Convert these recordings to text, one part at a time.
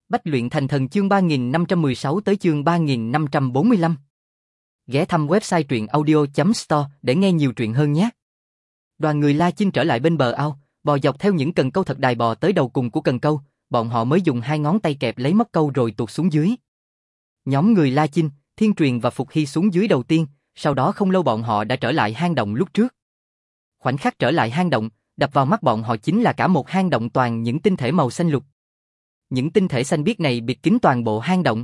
Bách luyện thành thần chương 3516 tới chương 3545. Ghé thăm website truyệnaudio.store để nghe nhiều truyện hơn nhé. Đoàn người La Chinh trở lại bên bờ ao, bò dọc theo những cần câu thật đài bò tới đầu cùng của cần câu, bọn họ mới dùng hai ngón tay kẹp lấy móc câu rồi tuột xuống dưới. Nhóm người La Chinh, Thiên Truyền và Phục Hy xuống dưới đầu tiên, sau đó không lâu bọn họ đã trở lại hang động lúc trước. Khoảnh khắc trở lại hang động, đập vào mắt bọn họ chính là cả một hang động toàn những tinh thể màu xanh lục. Những tinh thể xanh biếc này bịt kín toàn bộ hang động.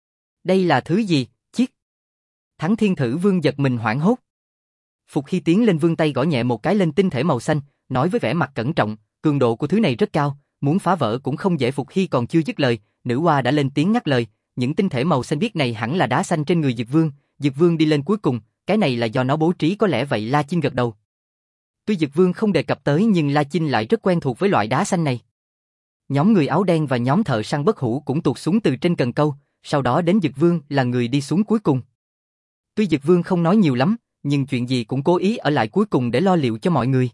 Đây là thứ gì? Chiếc. Thắng Thiên Thử Vương giật mình hoảng hốt. Phục Hy tiến lên vươn tay gõ nhẹ một cái lên tinh thể màu xanh, nói với vẻ mặt cẩn trọng, cường độ của thứ này rất cao, muốn phá vỡ cũng không dễ. Phục Hy còn chưa dứt lời, nữ hoa đã lên tiếng ngắt lời, những tinh thể màu xanh biếc này hẳn là đá xanh trên người Dực Vương, Dực Vương đi lên cuối cùng, cái này là do nó bố trí có lẽ vậy. La Chinh gật đầu. Tuy Dực Vương không đề cập tới nhưng La Chinh lại rất quen thuộc với loại đá xanh này. Nhóm người áo đen và nhóm thợ săn bất hủ cũng tuột xuống từ trên cần câu, sau đó đến Dực Vương là người đi xuống cuối cùng. Tuy Dực Vương không nói nhiều lắm, nhưng chuyện gì cũng cố ý ở lại cuối cùng để lo liệu cho mọi người.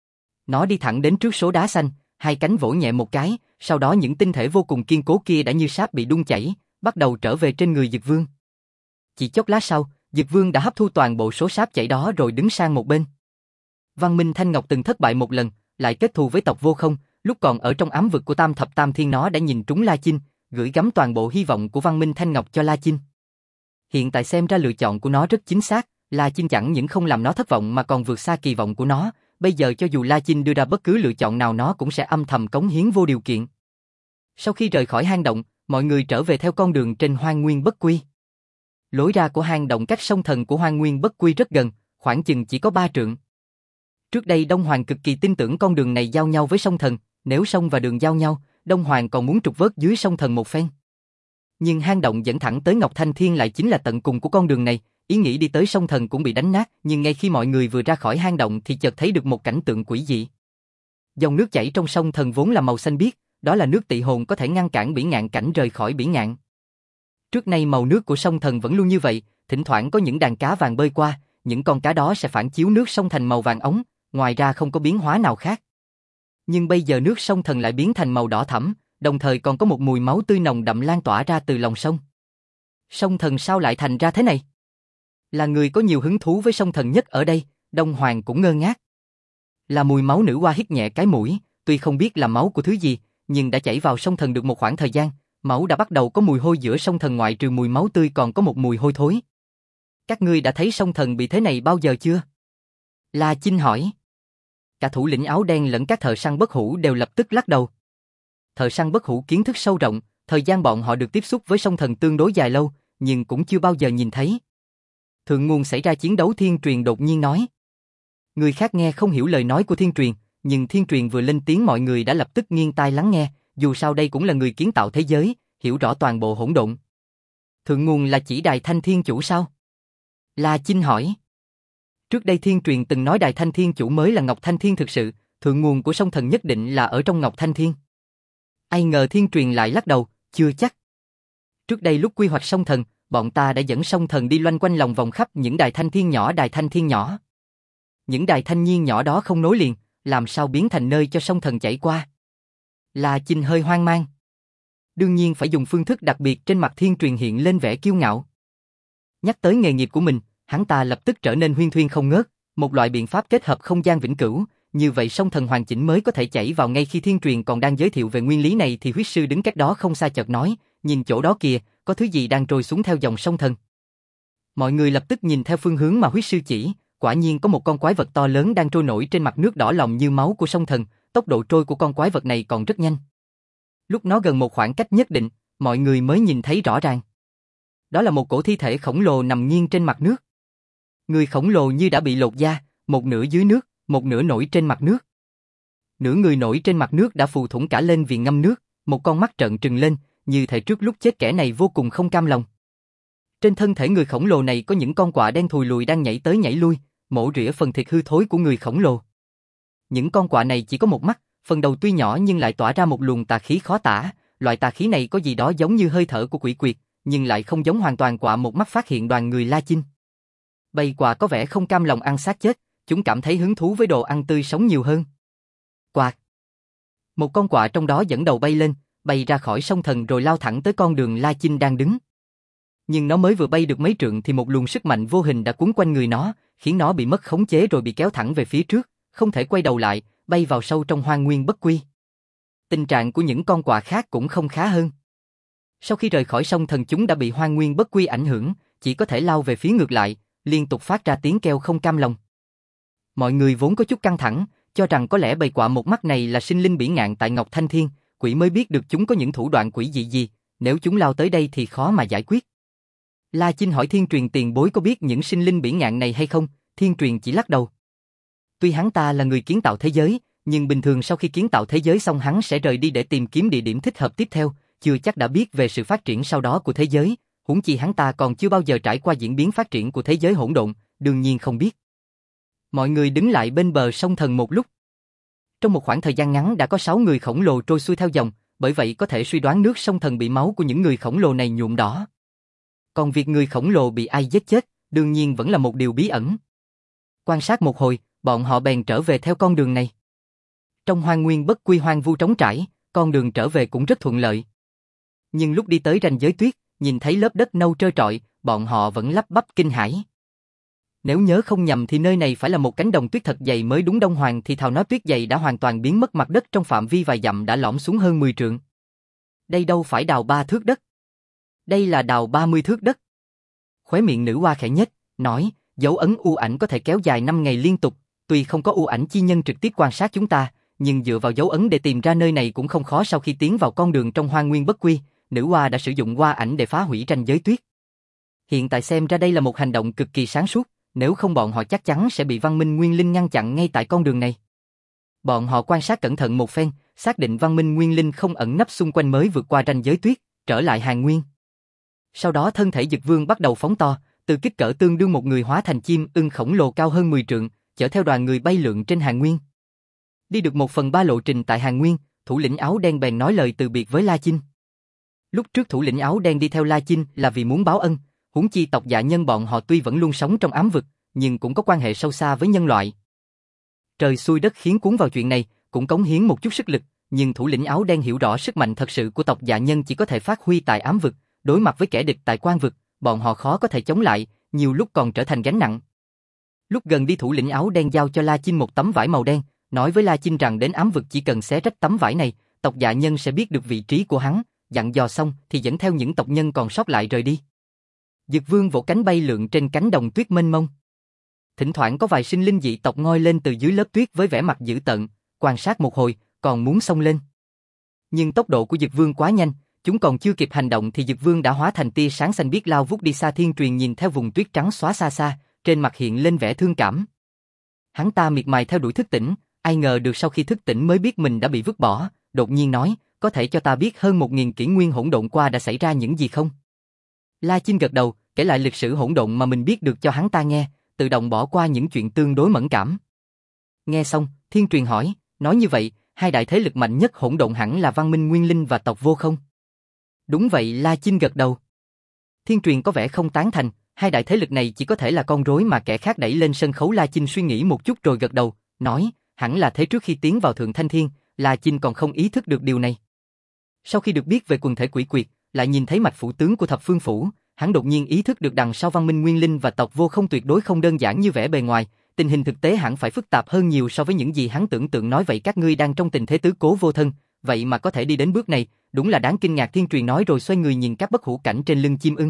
Nó đi thẳng đến trước số đá xanh, hai cánh vỗ nhẹ một cái, sau đó những tinh thể vô cùng kiên cố kia đã như sáp bị đun chảy, bắt đầu trở về trên người Dực Vương. Chỉ chốc lát sau, Dực Vương đã hấp thu toàn bộ số sáp chảy đó rồi đứng sang một bên. Văn Minh Thanh Ngọc từng thất bại một lần, lại kết thù với tộc Vô Không, lúc còn ở trong ám vực của Tam Thập Tam Thiên nó đã nhìn trúng La Chinh, gửi gắm toàn bộ hy vọng của Văn Minh Thanh Ngọc cho La Chinh. Hiện tại xem ra lựa chọn của nó rất chính xác, La Chinh chẳng những không làm nó thất vọng mà còn vượt xa kỳ vọng của nó, bây giờ cho dù La Chinh đưa ra bất cứ lựa chọn nào nó cũng sẽ âm thầm cống hiến vô điều kiện. Sau khi rời khỏi hang động, mọi người trở về theo con đường trên Hoang Nguyên Bất Quy. Lối ra của hang động cách sông thần của Hoang Nguyên Bất Quy rất gần, khoảng chừng chỉ có 3 trượng. Trước đây Đông Hoàng cực kỳ tin tưởng con đường này giao nhau với sông thần, nếu sông và đường giao nhau, Đông Hoàng còn muốn trục vớt dưới sông thần một phen. Nhưng hang động dẫn thẳng tới Ngọc Thanh Thiên lại chính là tận cùng của con đường này, ý nghĩ đi tới sông thần cũng bị đánh nát, nhưng ngay khi mọi người vừa ra khỏi hang động thì chợt thấy được một cảnh tượng quỷ dị. Dòng nước chảy trong sông thần vốn là màu xanh biếc, đó là nước Tị Hồn có thể ngăn cản Bỉ Ngạn Cảnh rời khỏi Bỉ Ngạn. Trước nay màu nước của sông thần vẫn luôn như vậy, thỉnh thoảng có những đàn cá vàng bơi qua, những con cá đó sẽ phản chiếu nước sông thành màu vàng óng, ngoài ra không có biến hóa nào khác. Nhưng bây giờ nước sông thần lại biến thành màu đỏ thẫm, đồng thời còn có một mùi máu tươi nồng đậm lan tỏa ra từ lòng sông. Sông thần sao lại thành ra thế này? Là người có nhiều hứng thú với sông thần nhất ở đây, Đông Hoàng cũng ngơ ngác. Là mùi máu. Nữ hoa hít nhẹ cái mũi, tuy không biết là máu của thứ gì, nhưng đã chảy vào sông thần được một khoảng thời gian, máu đã bắt đầu có mùi hôi. Giữa sông thần ngoại trừ mùi máu tươi còn có một mùi hôi thối. Các ngươi đã thấy sông thần bị thế này bao giờ chưa? La Chinh hỏi. Cả thủ lĩnh áo đen lẫn các thợ săn bất hủ đều lập tức lắc đầu. Thợ săn bất hủ kiến thức sâu rộng, thời gian bọn họ được tiếp xúc với sông thần tương đối dài lâu, nhưng cũng chưa bao giờ nhìn thấy. Thượng nguồn xảy ra chiến đấu. Thiên Truyền đột nhiên nói. Người khác nghe không hiểu lời nói của Thiên Truyền, nhưng Thiên Truyền vừa lên tiếng mọi người đã lập tức nghiêng tai lắng nghe, dù sao đây cũng là người kiến tạo thế giới, hiểu rõ toàn bộ hỗn độn. Thượng nguồn là chỉ Đài Thanh Thiên Chủ sao? La Chinh hỏi. Trước đây Thiên Truyền từng nói Đài Thanh Thiên Chủ mới là Ngọc Thanh Thiên thực sự, thượng nguồn của sông thần nhất định là ở trong Ngọc Thanh Thiên. Ai ngờ Thiên Truyền lại lắc đầu, chưa chắc. Trước đây lúc quy hoạch sông thần, bọn ta đã dẫn sông thần đi loanh quanh lòng vòng khắp những đài thanh thiên nhỏ. Đài thanh thiên nhỏ. Những đài thanh nhiên nhỏ đó không nối liền, làm sao biến thành nơi cho sông thần chảy qua? La Chinh hơi hoang mang. Đương nhiên phải dùng phương thức đặc biệt. Trên mặt Thiên Truyền hiện lên vẻ kiêu ngạo. Nhắc tới nghề nghiệp của mình, hắn ta lập tức trở nên huyên thuyên không ngớt, một loại biện pháp kết hợp không gian vĩnh cửu, như vậy sông thần hoàn chỉnh mới có thể chảy vào. Ngay khi Thiên Truyền còn đang giới thiệu về nguyên lý này thì huyết sư đứng cách đó không xa chợt nói, nhìn chỗ đó kìa, có thứ gì đang trôi xuống theo dòng sông thần. Mọi người lập tức nhìn theo phương hướng mà huyết sư chỉ, quả nhiên có một con quái vật to lớn đang trôi nổi trên mặt nước đỏ lòm như máu của sông thần, tốc độ trôi của con quái vật này còn rất nhanh. Lúc nó gần một khoảng cách nhất định, mọi người mới nhìn thấy rõ ràng. Đó là một cổ thi thể khổng lồ nằm nghiêng trên mặt nước. Người khổng lồ như đã bị lột da, một nửa dưới nước, một nửa nổi trên mặt nước. Nửa người nổi trên mặt nước đã phù thủng cả lên viền ngâm nước, một con mắt trợn trừng lên, như thể trước lúc chết kẻ này vô cùng không cam lòng. Trên thân thể người khổng lồ này có những con quạ đen thùi lùi đang nhảy tới nhảy lui, mổ rỉa phần thịt hư thối của người khổng lồ. Những con quạ này chỉ có một mắt, phần đầu tuy nhỏ nhưng lại tỏa ra một luồng tà khí khó tả, loại tà khí này có gì đó giống như hơi thở của quỷ quyệt, nhưng lại không giống hoàn toàn. Quạ một mắt phát hiện đoàn người La Chinh. Bầy quạ có vẻ không cam lòng ăn xác chết, chúng cảm thấy hứng thú với đồ ăn tươi sống nhiều hơn. Quạt. Một con quạ trong đó dẫn đầu bay lên, bay ra khỏi sông thần rồi lao thẳng tới con đường La Chinh đang đứng. Nhưng nó mới vừa bay được mấy trượng thì một luồng sức mạnh vô hình đã cuốn quanh người nó, khiến nó bị mất khống chế rồi bị kéo thẳng về phía trước, không thể quay đầu lại, bay vào sâu trong hoang nguyên bất quy. Tình trạng của những con quạ khác cũng không khá hơn. Sau khi rời khỏi sông thần chúng đã bị hoang nguyên bất quy ảnh hưởng, chỉ có thể lao về phía ngược lại, liên tục phát ra tiếng kêu không cam lòng. Mọi người vốn có chút căng thẳng, cho rằng có lẽ bầy quạ một mắt này là sinh linh bỉ ngạn tại Ngọc Thanh Thiên, quỷ mới biết được chúng có những thủ đoạn quỷ dị gì, nếu chúng lao tới đây thì khó mà giải quyết. La Chinh hỏi Thiên Truyền tiền bối có biết những sinh linh bỉ ngạn này hay không, Thiên Truyền chỉ lắc đầu. Tuy hắn ta là người kiến tạo thế giới, nhưng bình thường sau khi kiến tạo thế giới xong hắn sẽ rời đi để tìm kiếm địa điểm thích hợp tiếp theo, chưa chắc đã biết về sự phát triển sau đó của thế giới, huống chi hắn ta còn chưa bao giờ trải qua diễn biến phát triển của thế giới hỗn độn, đương nhiên không biết. Mọi người đứng lại bên bờ sông thần một lúc. Trong một khoảng thời gian ngắn đã có 6 người khổng lồ trôi xuôi theo dòng, bởi vậy có thể suy đoán nước sông thần bị máu của những người khổng lồ này nhuộm đỏ. Còn việc người khổng lồ bị ai giết chết, đương nhiên vẫn là một điều bí ẩn. Quan sát một hồi, bọn họ bèn trở về theo con đường này. Trong hoang nguyên bất quy hoang vu trống trải, con đường trở về cũng rất thuận lợi. Nhưng lúc đi tới ranh giới tuyết, nhìn thấy lớp đất nâu trơ trọi, bọn họ vẫn lắp bắp kinh hãi. Nếu nhớ không nhầm thì nơi này phải là một cánh đồng tuyết thật dày mới đúng. Đông Hoàng thì thào nói tuyết dày đã hoàn toàn biến mất, mặt đất trong phạm vi vài dặm đã lõm xuống hơn 10 trượng. Đây đâu phải đào 3 thước đất. Đây là đào 30 thước đất. Khóe miệng nữ hoa khẽ nhếch, nói, dấu ấn u ảnh có thể kéo dài 5 ngày liên tục, tuy không có u ảnh chi nhân trực tiếp quan sát chúng ta, nhưng dựa vào dấu ấn để tìm ra nơi này cũng không khó. Sau khi tiến vào con đường trong hoang nguyên bất quy, nữ hoa đã sử dụng hoa ảnh để phá hủy ranh giới tuyết. Hiện tại xem ra đây là một hành động cực kỳ sáng suốt, nếu không bọn họ chắc chắn sẽ bị văn minh nguyên linh ngăn chặn ngay tại con đường này. Bọn họ quan sát cẩn thận một phen, xác định văn minh nguyên linh không ẩn nấp xung quanh mới vượt qua ranh giới tuyết, trở lại Hàn Nguyên. Sau đó thân thể Dực Vương bắt đầu phóng to, từ kích cỡ tương đương một người hóa thành chim ưng khổng lồ cao hơn 10 trượng, chở theo đoàn người bay lượn trên Hàn Nguyên. Đi được 1/3 lộ trình tại Hàn Nguyên, thủ lĩnh áo đen bèn nói lời từ biệt với La Chinh. Lúc trước thủ lĩnh áo đen đi theo La Chinh là vì muốn báo ân, huống chi tộc Dạ Nhân bọn họ tuy vẫn luôn sống trong ám vực, nhưng cũng có quan hệ sâu xa với nhân loại. Trời xui đất khiến cuốn vào chuyện này, cũng cống hiến một chút sức lực, nhưng thủ lĩnh áo đen hiểu rõ sức mạnh thật sự của tộc Dạ Nhân chỉ có thể phát huy tại ám vực, đối mặt với kẻ địch tại quan vực, bọn họ khó có thể chống lại, nhiều lúc còn trở thành gánh nặng. Lúc gần đi thủ lĩnh áo đen giao cho La Chinh một tấm vải màu đen, nói với La Chinh rằng đến ám vực chỉ cần xé rách tấm vải này, tộc Dạ Nhân sẽ biết được vị trí của hắn, dặn dò xong thì dẫn theo những tộc nhân còn sót lại rời đi. Dực Vương vỗ cánh bay lượn trên cánh đồng tuyết mênh mông. Thỉnh thoảng có vài sinh linh dị tộc ngoi lên từ dưới lớp tuyết với vẻ mặt dữ tợn, quan sát một hồi, còn muốn xông lên. Nhưng tốc độ của Dực Vương quá nhanh, chúng còn chưa kịp hành động thì Dực Vương đã hóa thành tia sáng xanh biếc lao vút đi xa. Thiên Truyền nhìn theo vùng tuyết trắng xóa xa xa, trên mặt hiện lên vẻ thương cảm. Hắn ta miệt mài theo đuổi thức tỉnh, ai ngờ được sau khi thức tỉnh mới biết mình đã bị vứt bỏ, đột nhiên nói, có thể cho ta biết hơn 1000 kỷ nguyên hỗn độn qua đã xảy ra những gì không? La Chinh gật đầu, kể lại lịch sử hỗn độn mà mình biết được cho hắn ta nghe, tự động bỏ qua những chuyện tương đối mẫn cảm. Nghe xong, Thiên Truyền hỏi, nói như vậy, hai đại thế lực mạnh nhất hỗn độn hẳn là văn minh nguyên linh và tộc vô không? Đúng vậy, La Chinh gật đầu. Thiên Truyền có vẻ không tán thành, hai đại thế lực này chỉ có thể là con rối mà kẻ khác đẩy lên sân khấu. La Chinh suy nghĩ một chút rồi gật đầu, nói, hẳn là thế. Trước khi tiến vào Thượng Thanh Thiên, La Chinh còn không ý thức được điều này. Sau khi được biết về quần thể quỷ quyệt, lại nhìn thấy mạch phủ tướng của Thập Phương Phủ, hắn đột nhiên ý thức được đằng sau văn minh nguyên linh và tộc vô không tuyệt đối không đơn giản như vẻ bề ngoài, tình hình thực tế hẳn phải phức tạp hơn nhiều so với những gì hắn tưởng tượng. Nói vậy các ngươi đang trong tình thế tứ cố vô thân, vậy mà có thể đi đến bước này, đúng là đáng kinh ngạc. Thiên Truyền nói rồi xoay người nhìn các bất hủ cảnh trên lưng chim ưng.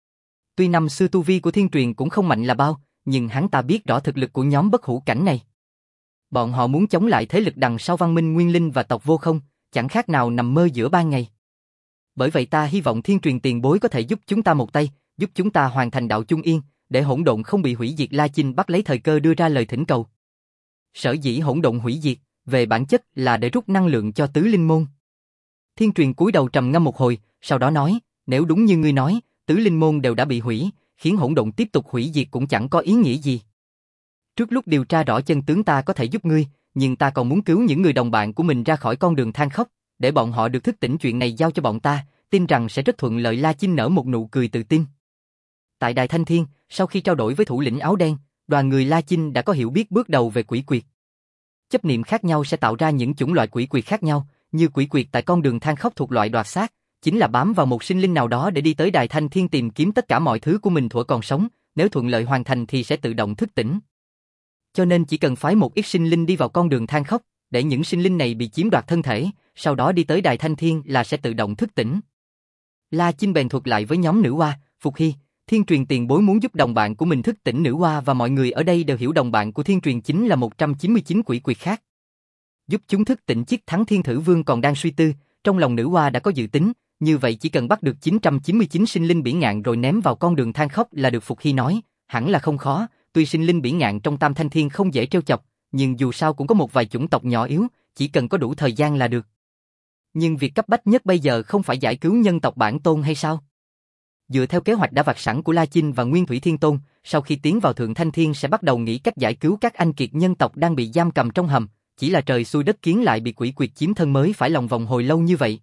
Tuy năm xưa tu vi của Thiên Truyền cũng không mạnh là bao, nhưng hắn ta biết rõ thực lực của nhóm bất hủ cảnh này. Bọn họ muốn chống lại thế lực đằng sau văn minh nguyên linh và tộc vô không, chẳng khác nào nằm mơ giữa ban ngày. Bởi vậy ta hy vọng Thiên Truyền tiền bối có thể giúp chúng ta một tay, giúp chúng ta hoàn thành đạo chung yên, để hỗn độn không bị hủy diệt. La Chinh bắt lấy thời cơ đưa ra lời thỉnh cầu. Sở dĩ hỗn độn hủy diệt, về bản chất là để rút năng lượng cho tứ linh môn. Thiên Truyền cúi đầu trầm ngâm một hồi, sau đó nói, nếu đúng như ngươi nói, tứ linh môn đều đã bị hủy, khiến hỗn độn tiếp tục hủy diệt cũng chẳng có ý nghĩa gì. Trước lúc điều tra rõ chân tướng ta có thể giúp ngươi, nhưng ta còn muốn cứu những người đồng bạn của mình ra khỏi con đường than khóc, để bọn họ được thức tỉnh. Chuyện này giao cho bọn ta, tin rằng sẽ rất thuận lợi. La Chinh nở một nụ cười tự tin. Tại Đại Thanh Thiên, sau khi trao đổi với thủ lĩnh áo đen, đoàn người La Chinh đã có hiểu biết bước đầu về quỷ quyệt. Chấp niệm khác nhau sẽ tạo ra những chủng loại quỷ quyệt khác nhau, như quỷ quyệt tại con đường than khóc thuộc loại đoạt xác, chính là bám vào một sinh linh nào đó để đi tới Đài Thanh Thiên tìm kiếm tất cả mọi thứ của mình thuở còn sống, nếu thuận lợi hoàn thành thì sẽ tự động thức tỉnh. Cho nên chỉ cần phái một ít sinh linh đi vào con đường than khóc, để những sinh linh này bị chiếm đoạt thân thể, sau đó đi tới Đài Thanh Thiên là sẽ tự động thức tỉnh. La Chinh bèn thuật lại với nhóm nữ hoa, Phục Hy, Thiên Truyền tiền bối muốn giúp đồng bạn của mình thức tỉnh nữ hoa và mọi người ở đây đều hiểu đồng bạn của Thiên Truyền chính là 199 quỷ quyệt khác. Giúp chúng thức tỉnh chiếc thắng Thiên Thử Vương còn đang suy tư, trong lòng nữ hoa đã có dự tính, như vậy chỉ cần bắt được 999 sinh linh bỉ ngạn rồi ném vào con đường than khóc là được. Phục Hy nói, hẳn là không khó, tuy sinh linh bỉ ngạn trong Tam Thanh Thiên không dễ trêu chọc, nhưng dù sao cũng có một vài chủng tộc nhỏ yếu, chỉ cần có đủ thời gian là được. Nhưng việc cấp bách nhất bây giờ không phải giải cứu nhân tộc bản tôn hay sao? Dựa theo kế hoạch đã vạch sẵn của La Chinh và Nguyên Thủy Thiên Tôn, sau khi tiến vào Thượng Thanh Thiên sẽ bắt đầu nghĩ cách giải cứu các anh kiệt nhân tộc đang bị giam cầm trong hầm, chỉ là trời xui đất kiến lại bị quỷ quyệt chiếm thân mới phải lòng vòng hồi lâu như vậy.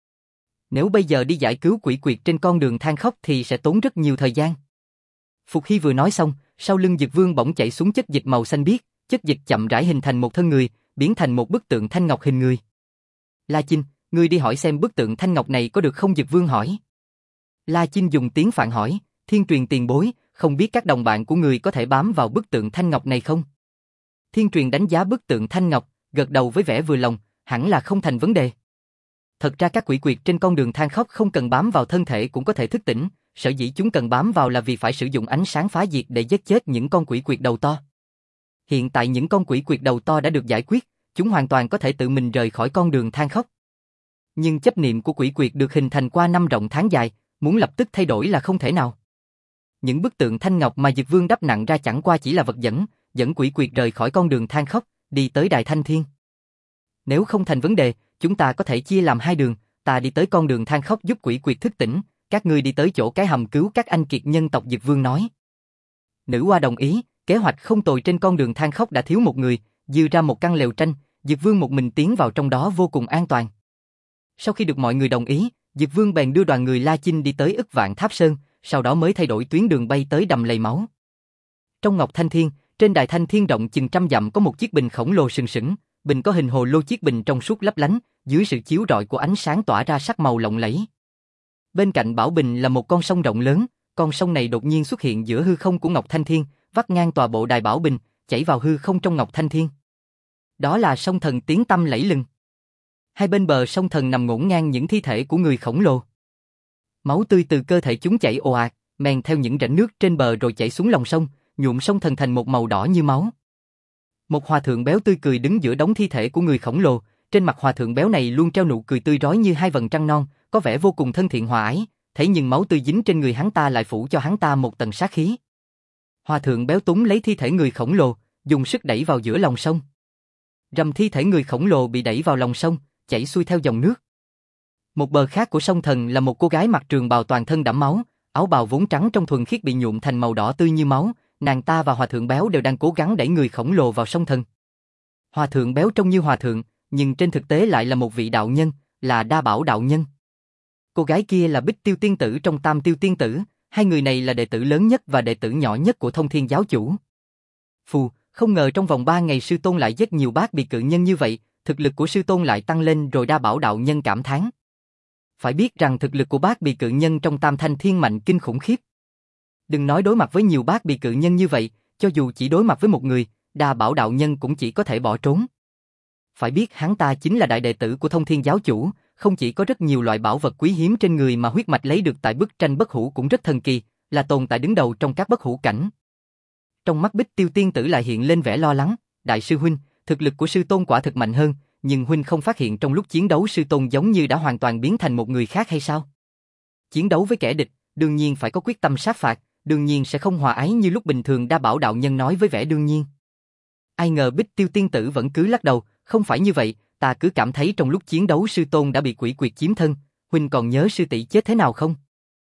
Nếu bây giờ đi giải cứu quỷ quyệt trên con đường than khóc thì sẽ tốn rất nhiều thời gian. Phục Hy vừa nói xong, sau lưng Dực Vương bỗng chảy xuống chất dịch màu xanh biếc, chất dịch chậm rãi hình thành một thân người, biến thành một bức tượng thanh ngọc hình người. La Chinh, ngươi đi hỏi xem bức tượng thanh ngọc này có được không? Dực Vương hỏi. La Chinh dùng tiếng Phạn hỏi, Thiên Truyền tiền bối, không biết các đồng bạn của người có thể bám vào bức tượng thanh ngọc này không? Thiên Truyền đánh giá bức tượng thanh ngọc, gật đầu với vẻ vừa lòng, hẳn là không thành vấn đề. Thật ra các quỷ quyệt trên con đường than khóc không cần bám vào thân thể cũng có thể thức tỉnh, sở dĩ chúng cần bám vào là vì phải sử dụng ánh sáng phá diệt để giết chết những con quỷ quyệt đầu to. Hiện tại những con quỷ quyệt đầu to đã được giải quyết, chúng hoàn toàn có thể tự mình rời khỏi con đường than khóc. Nhưng chấp niệm của quỷ quyệt được hình thành qua năm rộng tháng dài, muốn lập tức thay đổi là không thể nào. Những bức tượng thanh ngọc mà Dực Vương đắp nặng ra chẳng qua chỉ là vật dẫn quỷ quyệt rời khỏi con đường than khóc, đi tới Đài Thanh Thiên. Nếu không thành vấn đề, chúng ta có thể chia làm hai đường, ta đi tới con đường than khóc giúp quỷ quyệt thức tỉnh, các ngươi đi tới chỗ cái hầm cứu các anh kiệt nhân tộc. Dực Vương nói. Nữ hoa đồng ý, kế hoạch không tồi. Trên con đường than khóc đã thiếu một người, dư ra một căn lều tranh, Dực Vương một mình tiến vào trong đó vô cùng an toàn. Sau khi được mọi người đồng ý, Dực Vương bèn đưa đoàn người La Chinh đi tới Ức Vạn Tháp Sơn, sau đó mới thay đổi tuyến đường bay tới đầm lầy máu. Trong Ngọc Thanh Thiên, trên Đài Thanh Thiên rộng chừng trăm dặm có một chiếc bình khổng lồ sừng sững, bình có hình hồ lô, chiếc bình trong suốt lấp lánh, dưới sự chiếu rọi của ánh sáng tỏa ra sắc màu lộng lẫy. Bên cạnh bảo bình là một con sông rộng lớn, con sông này đột nhiên xuất hiện giữa hư không của Ngọc Thanh Thiên, vắt ngang tòa bộ đài bảo bình, chảy vào hư không trong Ngọc Thanh Thiên. Đó là sông Thần tiếng tăm lẫy lừng. Hai bên bờ sông Thần nằm ngổn ngang những thi thể của người khổng lồ. Máu tươi từ cơ thể chúng chảy ồ ạt, men theo những rãnh nước trên bờ rồi chảy xuống lòng sông, nhuộm sông Thần thành một màu đỏ như máu. Một hòa thượng béo tươi cười đứng giữa đống thi thể của người khổng lồ, trên mặt hòa thượng béo này luôn treo nụ cười tươi rói như hai vầng trăng non, có vẻ vô cùng thân thiện hòa ái, thế nhưng máu tươi dính trên người hắn ta lại phủ cho hắn ta một tầng sát khí. Hòa thượng béo túm lấy thi thể người khổng lồ, dùng sức đẩy vào giữa lòng sông. Rầm, thi thể người khổng lồ bị đẩy vào lòng sông, chảy xuôi theo dòng nước. Một bờ khác của sông Thần là một cô gái mặc trường bào toàn thân đẫm máu, áo bào vốn trắng trong thuần khiết bị nhuộm thành màu đỏ tươi như máu, nàng ta và hòa thượng béo đều đang cố gắng đẩy người khổng lồ vào sông Thần. Hòa thượng béo trông như hòa thượng, nhưng trên thực tế lại là một vị đạo nhân, là Đa Bảo đạo nhân. Cô gái kia là Bích Tiêu tiên tử trong Tam Tiêu tiên tử, hai người này là đệ tử lớn nhất và đệ tử nhỏ nhất của Thông Thiên giáo chủ. Phù, không ngờ trong vòng 3 ngày sư tôn lại giết nhiều bát bị cự nhân như vậy, thực lực của sư tôn lại tăng lên. Rồi Đa Bảo đạo nhân cảm thán. Phải biết rằng thực lực của bát bị cự nhân trong Tam Thanh Thiên mạnh kinh khủng khiếp. Đừng nói đối mặt với nhiều bát bị cự nhân như vậy, cho dù chỉ đối mặt với một người, Đa Bảo đạo nhân cũng chỉ có thể bỏ trốn. Phải biết hắn ta chính là đại đệ tử của Thông Thiên giáo chủ, không chỉ có rất nhiều loại bảo vật quý hiếm trên người mà huyết mạch lấy được tại bức tranh bất hủ cũng rất thần kỳ, là tồn tại đứng đầu trong các bất hủ cảnh. Trong mắt Bích Tiêu tiên tử lại hiện lên vẻ lo lắng, đại sư huynh, thực lực của sư tôn quả thực mạnh hơn, nhưng huynh không phát hiện trong lúc chiến đấu sư tôn giống như đã hoàn toàn biến thành một người khác hay sao? Chiến đấu với kẻ địch, đương nhiên phải có quyết tâm sát phạt, đương nhiên sẽ không hòa ái như lúc bình thường. Đa Bảo đạo nhân nói với vẻ đương nhiên. Ai ngờ Bích Tiêu tiên tử vẫn cứ lắc đầu, không phải như vậy, ta cứ cảm thấy trong lúc chiến đấu sư tôn đã bị quỷ quyệt chiếm thân, huynh còn nhớ sư tỷ chết thế nào không?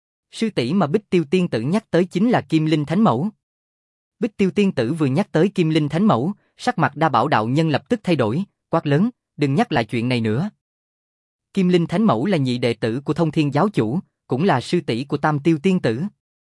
Sư tỷ mà Bích Tiêu tiên tử nhắc tới chính là Kim Linh Thánh Mẫu. Bích Tiêu tiên tử vừa nhắc tới Kim Linh Thánh Mẫu, sắc mặt Đa Bảo đạo nhân lập tức thay đổi, quát lớn, đừng nhắc lại chuyện này nữa. Kim Linh Thánh Mẫu là nhị đệ tử của Thông Thiên giáo chủ, cũng là sư tỷ của Tam Tiêu tiên tử.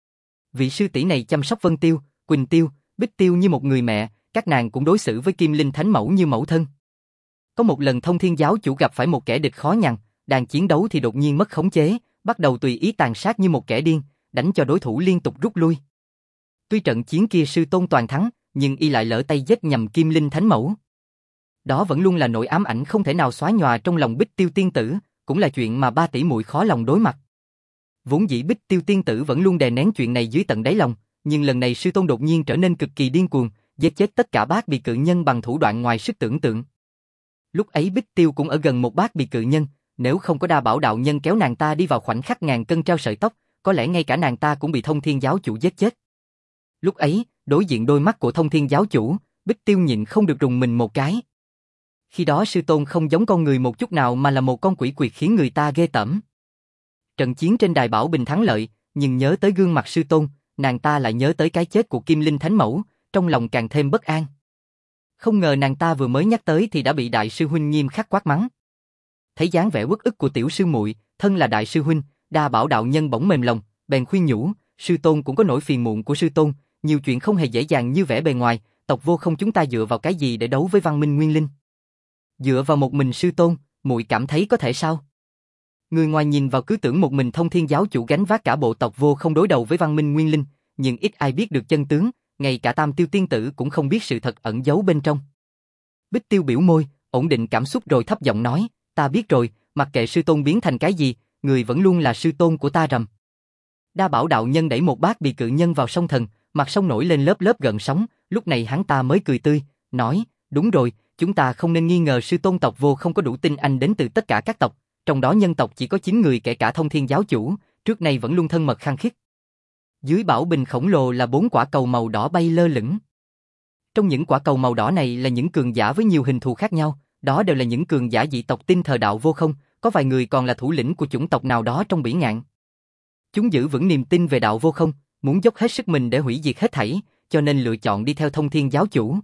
Vị sư tỷ này chăm sóc Vân Tiêu, Quỳnh Tiêu, Bích Tiêu như một người mẹ, các nàng cũng đối xử với Kim Linh Thánh Mẫu như mẫu thân. Có một lần Thông Thiên giáo chủ gặp phải một kẻ địch khó nhằn, đang chiến đấu thì đột nhiên mất khống chế, bắt đầu tùy ý tàn sát như một kẻ điên, đánh cho đối thủ liên tục rút lui. Tuy trận chiến kia sư tôn toàn thắng, nhưng y lại lỡ tay giết nhầm Kim Linh Thánh Mẫu. Đó vẫn luôn là nỗi ám ảnh không thể nào xóa nhòa trong lòng Bích Tiêu tiên tử, cũng là chuyện mà 3 tỷ muội khó lòng đối mặt. Vốn dĩ Bích Tiêu tiên tử vẫn luôn đè nén chuyện này dưới tận đáy lòng, nhưng lần này sư tôn đột nhiên trở nên cực kỳ điên cuồng, giết chết tất cả Bát Bị Cự Nhân bằng thủ đoạn ngoài sức tưởng tượng. Lúc ấy Bích Tiêu cũng ở gần một Bát Bị Cự Nhân, nếu không có Đa Bảo đạo nhân kéo nàng ta đi vào khoảnh khắc ngàn cân treo sợi tóc, có lẽ ngay cả nàng ta cũng bị Thông Thiên giáo chủ giết chết. Lúc ấy, đối diện đôi mắt của Thông Thiên giáo chủ, Bích Tiêu nhịn không được rùng mình một cái. Khi đó sư tôn không giống con người một chút nào mà là một con quỷ quyệt khiến người ta ghê tởm. Trận chiến trên đài Bảo Bình thắng lợi, nhưng nhớ tới gương mặt sư tôn, nàng ta lại nhớ tới cái chết của Kim Linh Thánh Mẫu, trong lòng càng thêm bất an. Không ngờ nàng ta vừa mới nhắc tới thì đã bị đại sư huynh nghiêm khắc quát mắng. Thấy dáng vẻ uất ức của tiểu sư muội, thân là đại sư huynh, Đa Bảo đạo nhân bỗng mềm lòng, bèn khuyên nhủ, sư tôn cũng có nỗi phiền muộn của sư tôn, nhiều chuyện không hề dễ dàng như vẻ bề ngoài, tộc Vô Không chúng ta dựa vào cái gì để đấu với Văn Minh Nguyên Linh? Dựa vào một mình sư tôn, muội cảm thấy có thể sao? Người ngoài nhìn vào cứ tưởng một mình Thông Thiên giáo chủ gánh vác cả bộ tộc Vô Không đối đầu với Văn Minh Nguyên Linh, nhưng ít ai biết được chân tướng, ngay cả Tam Tiêu tiên tử cũng không biết sự thật ẩn giấu bên trong. Bích Tiêu biểu môi, ổn định cảm xúc rồi thấp giọng nói, ta biết rồi, mặc kệ sư tôn biến thành cái gì, người vẫn luôn là sư tôn của ta rầm. Đa Bảo đạo nhân đẩy một Bát Bị Cự Nhân vào sông thần, mặt sông nổi lên lớp lớp gợn sóng, lúc này hắn ta mới cười tươi, nói, đúng rồi, chúng ta không nên nghi ngờ sư tôn tộc Vô Không có đủ tinh anh đến từ tất cả các tộc, trong đó nhân tộc chỉ có 9 người kể cả Thông Thiên giáo chủ, trước nay vẫn luôn thân mật khăng khít. Dưới bảo bình khổng lồ là 4 quả cầu màu đỏ bay lơ lửng. Trong những quả cầu màu đỏ này là những cường giả với nhiều hình thù khác nhau, đó đều là những cường giả dị tộc tin thờ đạo Vô Không, có vài người còn là thủ lĩnh của chủng tộc nào đó trong Bỉ Ngạn. Chúng giữ vững niềm tin về đạo Vô Không, muốn dốc hết sức mình để hủy diệt hết thảy, cho nên lựa chọn đi theo Thông Thiên giáo chủ.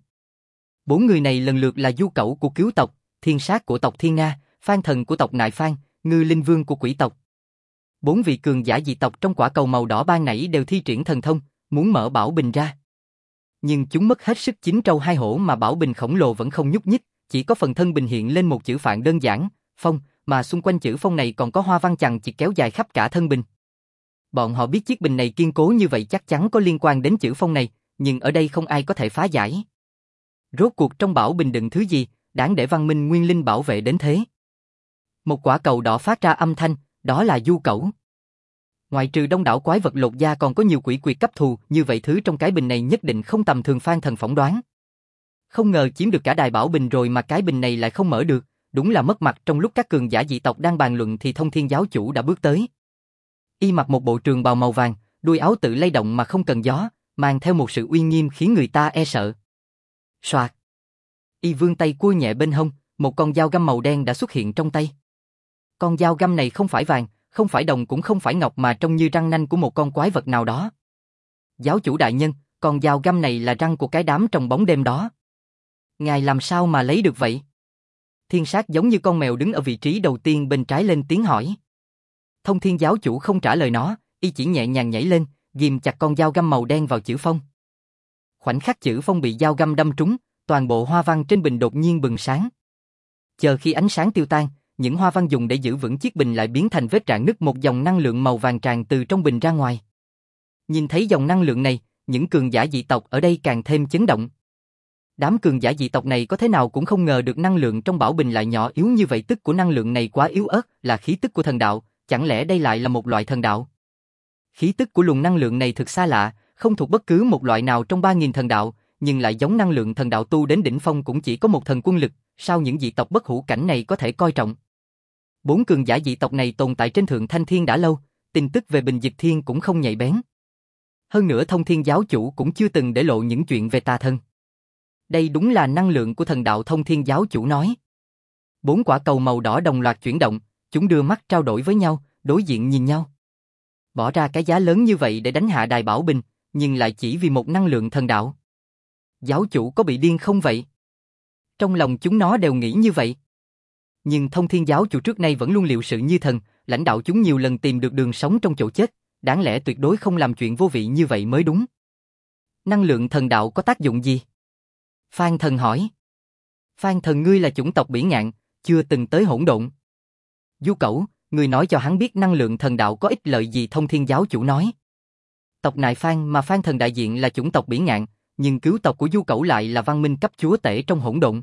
4 người này lần lượt là Du Cẩu của Cứu tộc, Thiên Sát của tộc Thiên Nga, Phan Thần của tộc Nại Phan, Ngư Linh Vương của Quỷ tộc. 4 vị cường giả dị tộc trong quả cầu màu đỏ ban nãy đều thi triển thần thông, muốn mở bảo bình ra. Nhưng chúng mất hết sức chín trâu hai hổ mà bảo bình khổng lồ vẫn không nhúc nhích, chỉ có phần thân bình hiện lên một chữ phạn đơn giản, phong, mà xung quanh chữ phong này còn có hoa văn chằng chịt kéo dài khắp cả thân bình. Bọn họ biết chiếc bình này kiên cố như vậy chắc chắn có liên quan đến chữ phong này, nhưng ở đây không ai có thể phá giải. Rốt cuộc trong bảo bình đựng thứ gì, đáng để Văn Minh Nguyên Linh bảo vệ đến thế? Một quả cầu đỏ phát ra âm thanh, đó là Du Cẩu. Ngoại trừ đông đảo quái vật lột da còn có nhiều quỷ quyệt cấp thù, như vậy thứ trong cái bình này nhất định không tầm thường. Phan Thần phỏng đoán. Không ngờ chiếm được cả đài bảo bình rồi mà cái bình này lại không mở được, đúng là mất mặt. Trong lúc các cường giả dị tộc đang bàn luận thì Thông Thiên giáo chủ đã bước tới. Y mặc một bộ trường bào màu vàng, đuôi áo tự lay động mà không cần gió, mang theo một sự uy nghiêm khiến người ta e sợ. Soạt. Y vươn tay cua nhẹ bên hông, một con dao găm màu đen đã xuất hiện trong tay. Con dao găm này không phải vàng, không phải đồng cũng không phải ngọc mà trông như răng nanh của một con quái vật nào đó. Giáo chủ đại nhân, con dao găm này là răng của cái đám trong bóng đêm đó. Ngài làm sao mà lấy được vậy? Thiên Sát giống như con mèo đứng ở vị trí đầu tiên bên trái lên tiếng hỏi. Thông Thiên giáo chủ không trả lời nó, y chỉ nhẹ nhàng nhảy lên, ghim chặt con dao găm màu đen vào chữ phong. Khoảnh khắc chữ phong bị dao găm đâm trúng, toàn bộ hoa văn trên bình đột nhiên bừng sáng. Chờ khi ánh sáng tiêu tan, những hoa văn dùng để giữ vững chiếc bình lại biến thành vết rạn nứt, một dòng năng lượng màu vàng tràn từ trong bình ra ngoài. Nhìn thấy dòng năng lượng này, những cường giả dị tộc ở đây càng thêm chấn động. Đám cường giả dị tộc này có thế nào cũng không ngờ được năng lượng trong bảo bình lại nhỏ yếu như vậy, tức của năng lượng này quá yếu ớt, là khí tức của thần đạo, chẳng lẽ đây lại là một loại thần đạo? Khí tức của luồng năng lượng này thực xa lạ, không thuộc bất cứ một loại nào trong 3000 thần đạo, nhưng lại giống năng lượng thần đạo tu đến đỉnh phong cũng chỉ có một thần quân lực, sao những dị tộc bất hủ cảnh này có thể coi trọng? 4 cường giả dị tộc này tồn tại trên Thượng Thanh Thiên đã lâu, tin tức về Bình Dịch Thiên cũng không nhạy bén. Hơn nữa Thông Thiên giáo chủ cũng chưa từng để lộ những chuyện về tà thần. Đây đúng là năng lượng của thần đạo. Thông Thiên giáo chủ nói. 4 quả cầu màu đỏ đồng loạt chuyển động, chúng đưa mắt trao đổi với nhau, đối diện nhìn nhau. Bỏ ra cái giá lớn như vậy để đánh hạ đài bảo bình, nhưng lại chỉ vì một năng lượng thần đạo. Giáo chủ có bị điên không vậy? Trong lòng chúng nó đều nghĩ như vậy. Nhưng Thông Thiên giáo chủ trước nay vẫn luôn liệu sự như thần, lãnh đạo chúng nhiều lần tìm được đường sống trong chỗ chết, đáng lẽ tuyệt đối không làm chuyện vô vị như vậy mới đúng. Năng lượng thần đạo có tác dụng gì? Phan Thần hỏi. Phan Thần ngươi là chủng tộc bỉ ngạn, chưa từng tới hỗn độn. Du Cẩu, ngươi nói cho hắn biết năng lượng thần đạo có ích lợi gì? Thông Thiên giáo chủ nói. Tộc nại Phan mà Phan Thần đại diện là chủng tộc bỉ ngạn, nhưng cứu tộc của Du Cẩu lại là văn minh cấp chúa tể trong hỗn độn.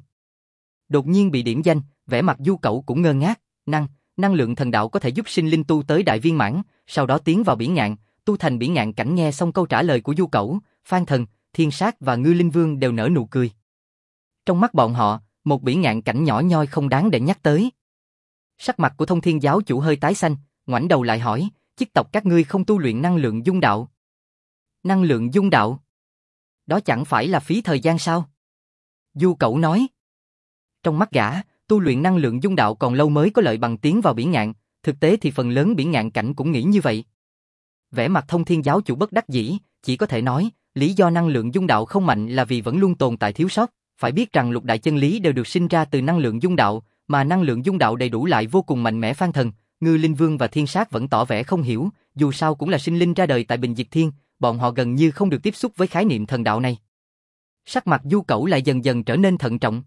Đột nhiên bị điểm danh, vẻ mặt Du Cẩu cũng ngơ ngác. Năng lượng thần đạo có thể giúp sinh linh tu tới đại viên mãn, sau đó tiến vào bỉ ngạn, tu thành bỉ ngạn cảnh. Nghe xong câu trả lời của Du Cẩu, Phan Thần, Thiên Sát và Ngư Linh Vương đều nở nụ cười. Trong mắt bọn họ, một bỉ ngạn cảnh nhỏ nhoi không đáng để nhắc tới. Sắc mặt của Thông Thiên giáo chủ hơi tái xanh, ngoảnh đầu lại hỏi, chiếc tộc các ngươi không tu luyện năng lượng dung đạo? Năng lượng dung đạo? Đó chẳng phải là phí thời gian sao? Du Cẩu nói. Trong mắt gã, tu luyện năng lượng dung đạo còn lâu mới có lợi bằng tiến vào bỉ ngạn, thực tế thì phần lớn bỉ ngạn cảnh cũng nghĩ như vậy. Vẻ mặt Thông Thiên giáo chủ bất đắc dĩ, chỉ có thể nói, lý do năng lượng dung đạo không mạnh là vì vẫn luôn tồn tại thiếu sót, phải biết rằng lục đại chân lý đều được sinh ra từ năng lượng dung đạo, mà năng lượng dung đạo đầy đủ lại vô cùng mạnh mẽ. Phan Thần, Ngư Linh Vương và Thiên Sát vẫn tỏ vẻ không hiểu, dù sao cũng là sinh linh ra đời tại Bình Diệt Thiên, bọn họ gần như không được tiếp xúc với khái niệm thần đạo này. Sắc mặt Du Cẩu lại dần dần trở nên thận trọng.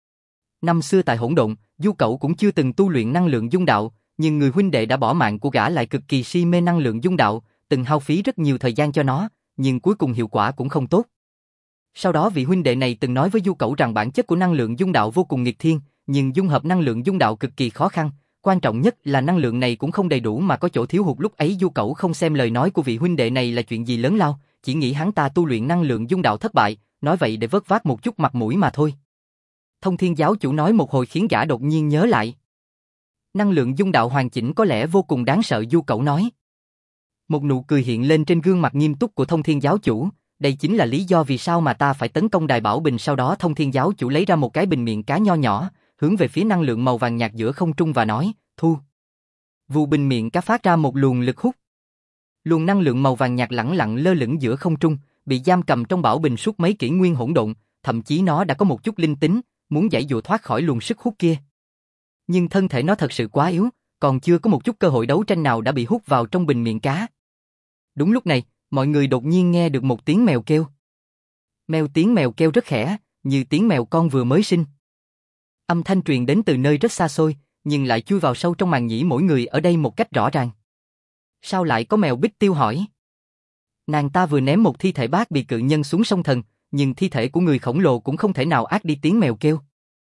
Năm xưa tại hỗn độn, Du Cẩu cũng chưa từng tu luyện năng lượng dung đạo, nhưng người huynh đệ đã bỏ mạng của gã lại cực kỳ si mê năng lượng dung đạo, từng hao phí rất nhiều thời gian cho nó, nhưng cuối cùng hiệu quả cũng không tốt. Sau đó vị huynh đệ này từng nói với Du Cẩu rằng bản chất của năng lượng dung đạo vô cùng nghịch thiên, nhưng dung hợp năng lượng dung đạo cực kỳ khó khăn, quan trọng nhất là năng lượng này cũng không đầy đủ mà có chỗ thiếu hụt. Lúc ấy Du Cẩu không xem lời nói của vị huynh đệ này là chuyện gì lớn lao, chỉ nghĩ hắn ta tu luyện năng lượng dung đạo thất bại, nói vậy để vớt vát một chút mặt mũi mà thôi. Thông Thiên giáo chủ nói một hồi khiến gã đột nhiên nhớ lại. Năng lượng dung đạo hoàn chỉnh có lẽ vô cùng đáng sợ. Du Cẩu nói. Một nụ cười hiện lên trên gương mặt nghiêm túc của Thông Thiên giáo chủ, đây chính là lý do vì sao mà ta phải tấn công đài bảo bình. Sau đó Thông Thiên giáo chủ lấy ra một cái bình miệng cá nho nhỏ, hướng về phía năng lượng màu vàng nhạt giữa không trung và nói, thu. Vù, bình miệng cá phát ra một luồng lực hút. Luồng năng lượng màu vàng nhạt lẳng lặng lơ lửng giữa không trung, bị giam cầm trong bảo bình suốt mấy kỷ nguyên hỗn độn, thậm chí nó đã có một chút linh tính, muốn giãy dụa thoát khỏi luồng sức hút kia. Nhưng thân thể nó thật sự quá yếu, còn chưa có một chút cơ hội đấu tranh nào đã bị hút vào trong bình miệng cá. Đúng lúc này, mọi người đột nhiên nghe được một tiếng mèo kêu. Tiếng mèo kêu rất khẽ, như tiếng mèo con vừa mới sinh. Âm thanh truyền đến từ nơi rất xa xôi, nhưng lại chui vào sâu trong màng nhĩ mỗi người ở đây một cách rõ ràng. Sao lại có mèo? Bích Tiêu hỏi. Nàng ta vừa ném một thi thể bát bị cự nhân xuống sông thần, nhưng thi thể của người khổng lồ cũng không thể nào át đi tiếng mèo kêu.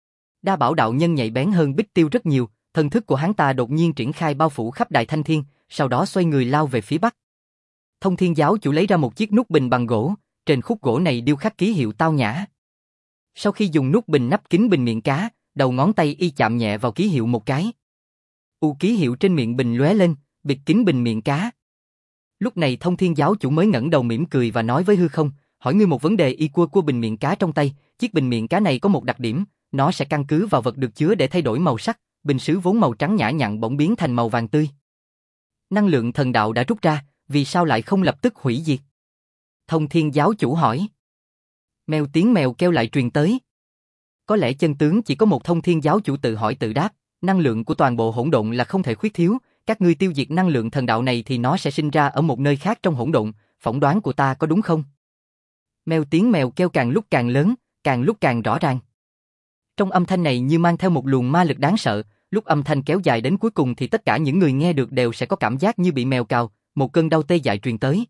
Đa Bảo đạo nhân nhạy bén hơn Bích Tiêu rất nhiều, thần thức của hắn ta đột nhiên triển khai bao phủ khắp Đại Thanh Thiên, sau đó xoay người lao về phía bắc. Thông Thiên giáo chủ lấy ra một chiếc nút bình bằng gỗ, trên khúc gỗ này điêu khắc ký hiệu tao nhã. Sau khi dùng nút bình nắp kín bình miệng cá, đầu ngón tay y chạm nhẹ vào ký hiệu một cái. Ký hiệu trên miệng bình lóe lên, bịt kín bình miệng cá. Lúc này Thông Thiên giáo chủ mới ngẩng đầu mỉm cười và nói với hư không, hỏi ngươi một vấn đề. Y cua bình miệng cá trong tay, chiếc bình miệng cá này có một đặc điểm, nó sẽ căn cứ vào vật được chứa để thay đổi màu sắc, bình sứ vốn màu trắng nhã nhặn bỗng biến thành màu vàng tươi. Năng lượng thần đạo đã rút ra, vì sao lại không lập tức hủy diệt? Thông Thiên giáo chủ hỏi. Tiếng mèo kêu lại truyền tới. Có lẽ chân tướng chỉ có một. Thông Thiên giáo chủ tự hỏi tự đáp, năng lượng của toàn bộ hỗn độn là không thể khuyết thiếu, các ngươi tiêu diệt năng lượng thần đạo này thì nó sẽ sinh ra ở một nơi khác trong hỗn độn, phỏng đoán của ta có đúng không? Tiếng mèo kêu càng lúc càng lớn, càng lúc càng rõ ràng. Trong âm thanh này như mang theo một luồng ma lực đáng sợ, lúc âm thanh kéo dài đến cuối cùng thì tất cả những người nghe được đều sẽ có cảm giác như bị mèo cào, một cơn đau tê dại truyền tới.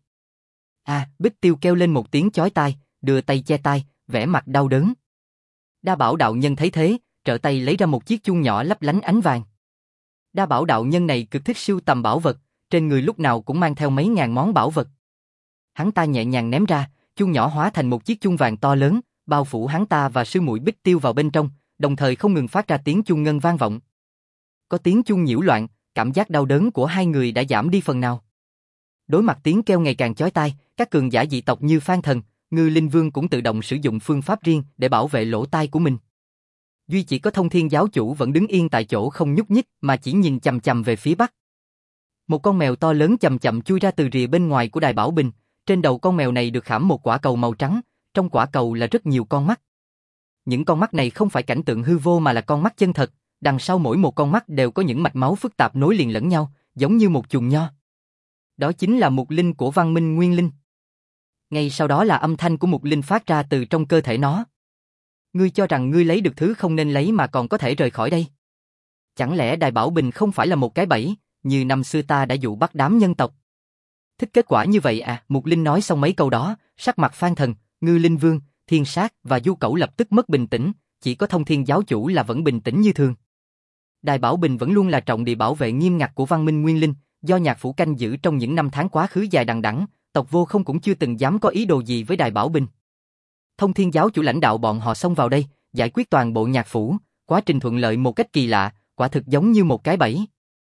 Bích Tiêu kêu lên một tiếng chói tai, đưa tay che tai, vẻ mặt đau đớn. Đa Bảo đạo nhân thấy thế, trở tay lấy ra một chiếc chuông nhỏ lấp lánh ánh vàng. Đa Bảo đạo nhân này cực thích sưu tầm bảo vật, trên người lúc nào cũng mang theo mấy ngàn món bảo vật. Hắn ta nhẹ nhàng ném ra, chuông nhỏ hóa thành một chiếc chuông vàng to lớn, bao phủ hắn ta và sư muội Bích Tiêu vào bên trong, đồng thời không ngừng phát ra tiếng chuông ngân vang vọng. Có tiếng chuông nhiễu loạn, cảm giác đau đớn của hai người đã giảm đi phần nào. Đối mặt tiếng kêu ngày càng chói tai, các cường giả dị tộc như Phan Thần, Ngư Linh Vương cũng tự động sử dụng phương pháp riêng để bảo vệ lỗ tai của mình. Duy chỉ có Thông Thiên giáo chủ vẫn đứng yên tại chỗ không nhúc nhích mà chỉ nhìn chằm chằm về phía bắc. Một con mèo to lớn chậm chậm chui ra từ rìa bên ngoài của đài bảo bình, trên đầu con mèo này được khảm một quả cầu màu trắng, trong quả cầu là rất nhiều con mắt. Những con mắt này không phải cảnh tượng hư vô mà là con mắt chân thật, đằng sau mỗi một con mắt đều có những mạch máu phức tạp nối liền lẫn nhau, giống như một chùm nho. Đó chính là mục linh của văn minh nguyên linh. Ngay sau đó là âm thanh của mục linh phát ra từ trong cơ thể nó. Ngươi cho rằng ngươi lấy được thứ không nên lấy mà còn có thể rời khỏi đây? Chẳng lẽ Đài Bảo Bình không phải là một cái bẫy, như năm xưa ta đã dụ bắt đám nhân tộc? Thích kết quả như vậy à? Mục Linh nói xong mấy câu đó, sắc mặt Phan Thần, Ngư Linh Vương, Thiên Sát và Du Cẩu lập tức mất bình tĩnh, chỉ có Thông Thiên giáo chủ là vẫn bình tĩnh như thường. Đài Bảo Bình vẫn luôn là trọng địa bảo vệ nghiêm ngặt của văn minh Nguyên Linh, do nhạc phủ canh giữ trong những năm tháng quá khứ dài đằng đẵng, tộc Vô Không cũng chưa từng dám có ý đồ gì với Đài Bảo Bình. Thông Thiên giáo chủ lãnh đạo bọn họ xông vào đây, giải quyết toàn bộ nhạc phủ, quá trình thuận lợi một cách kỳ lạ, quả thực giống như một cái bẫy.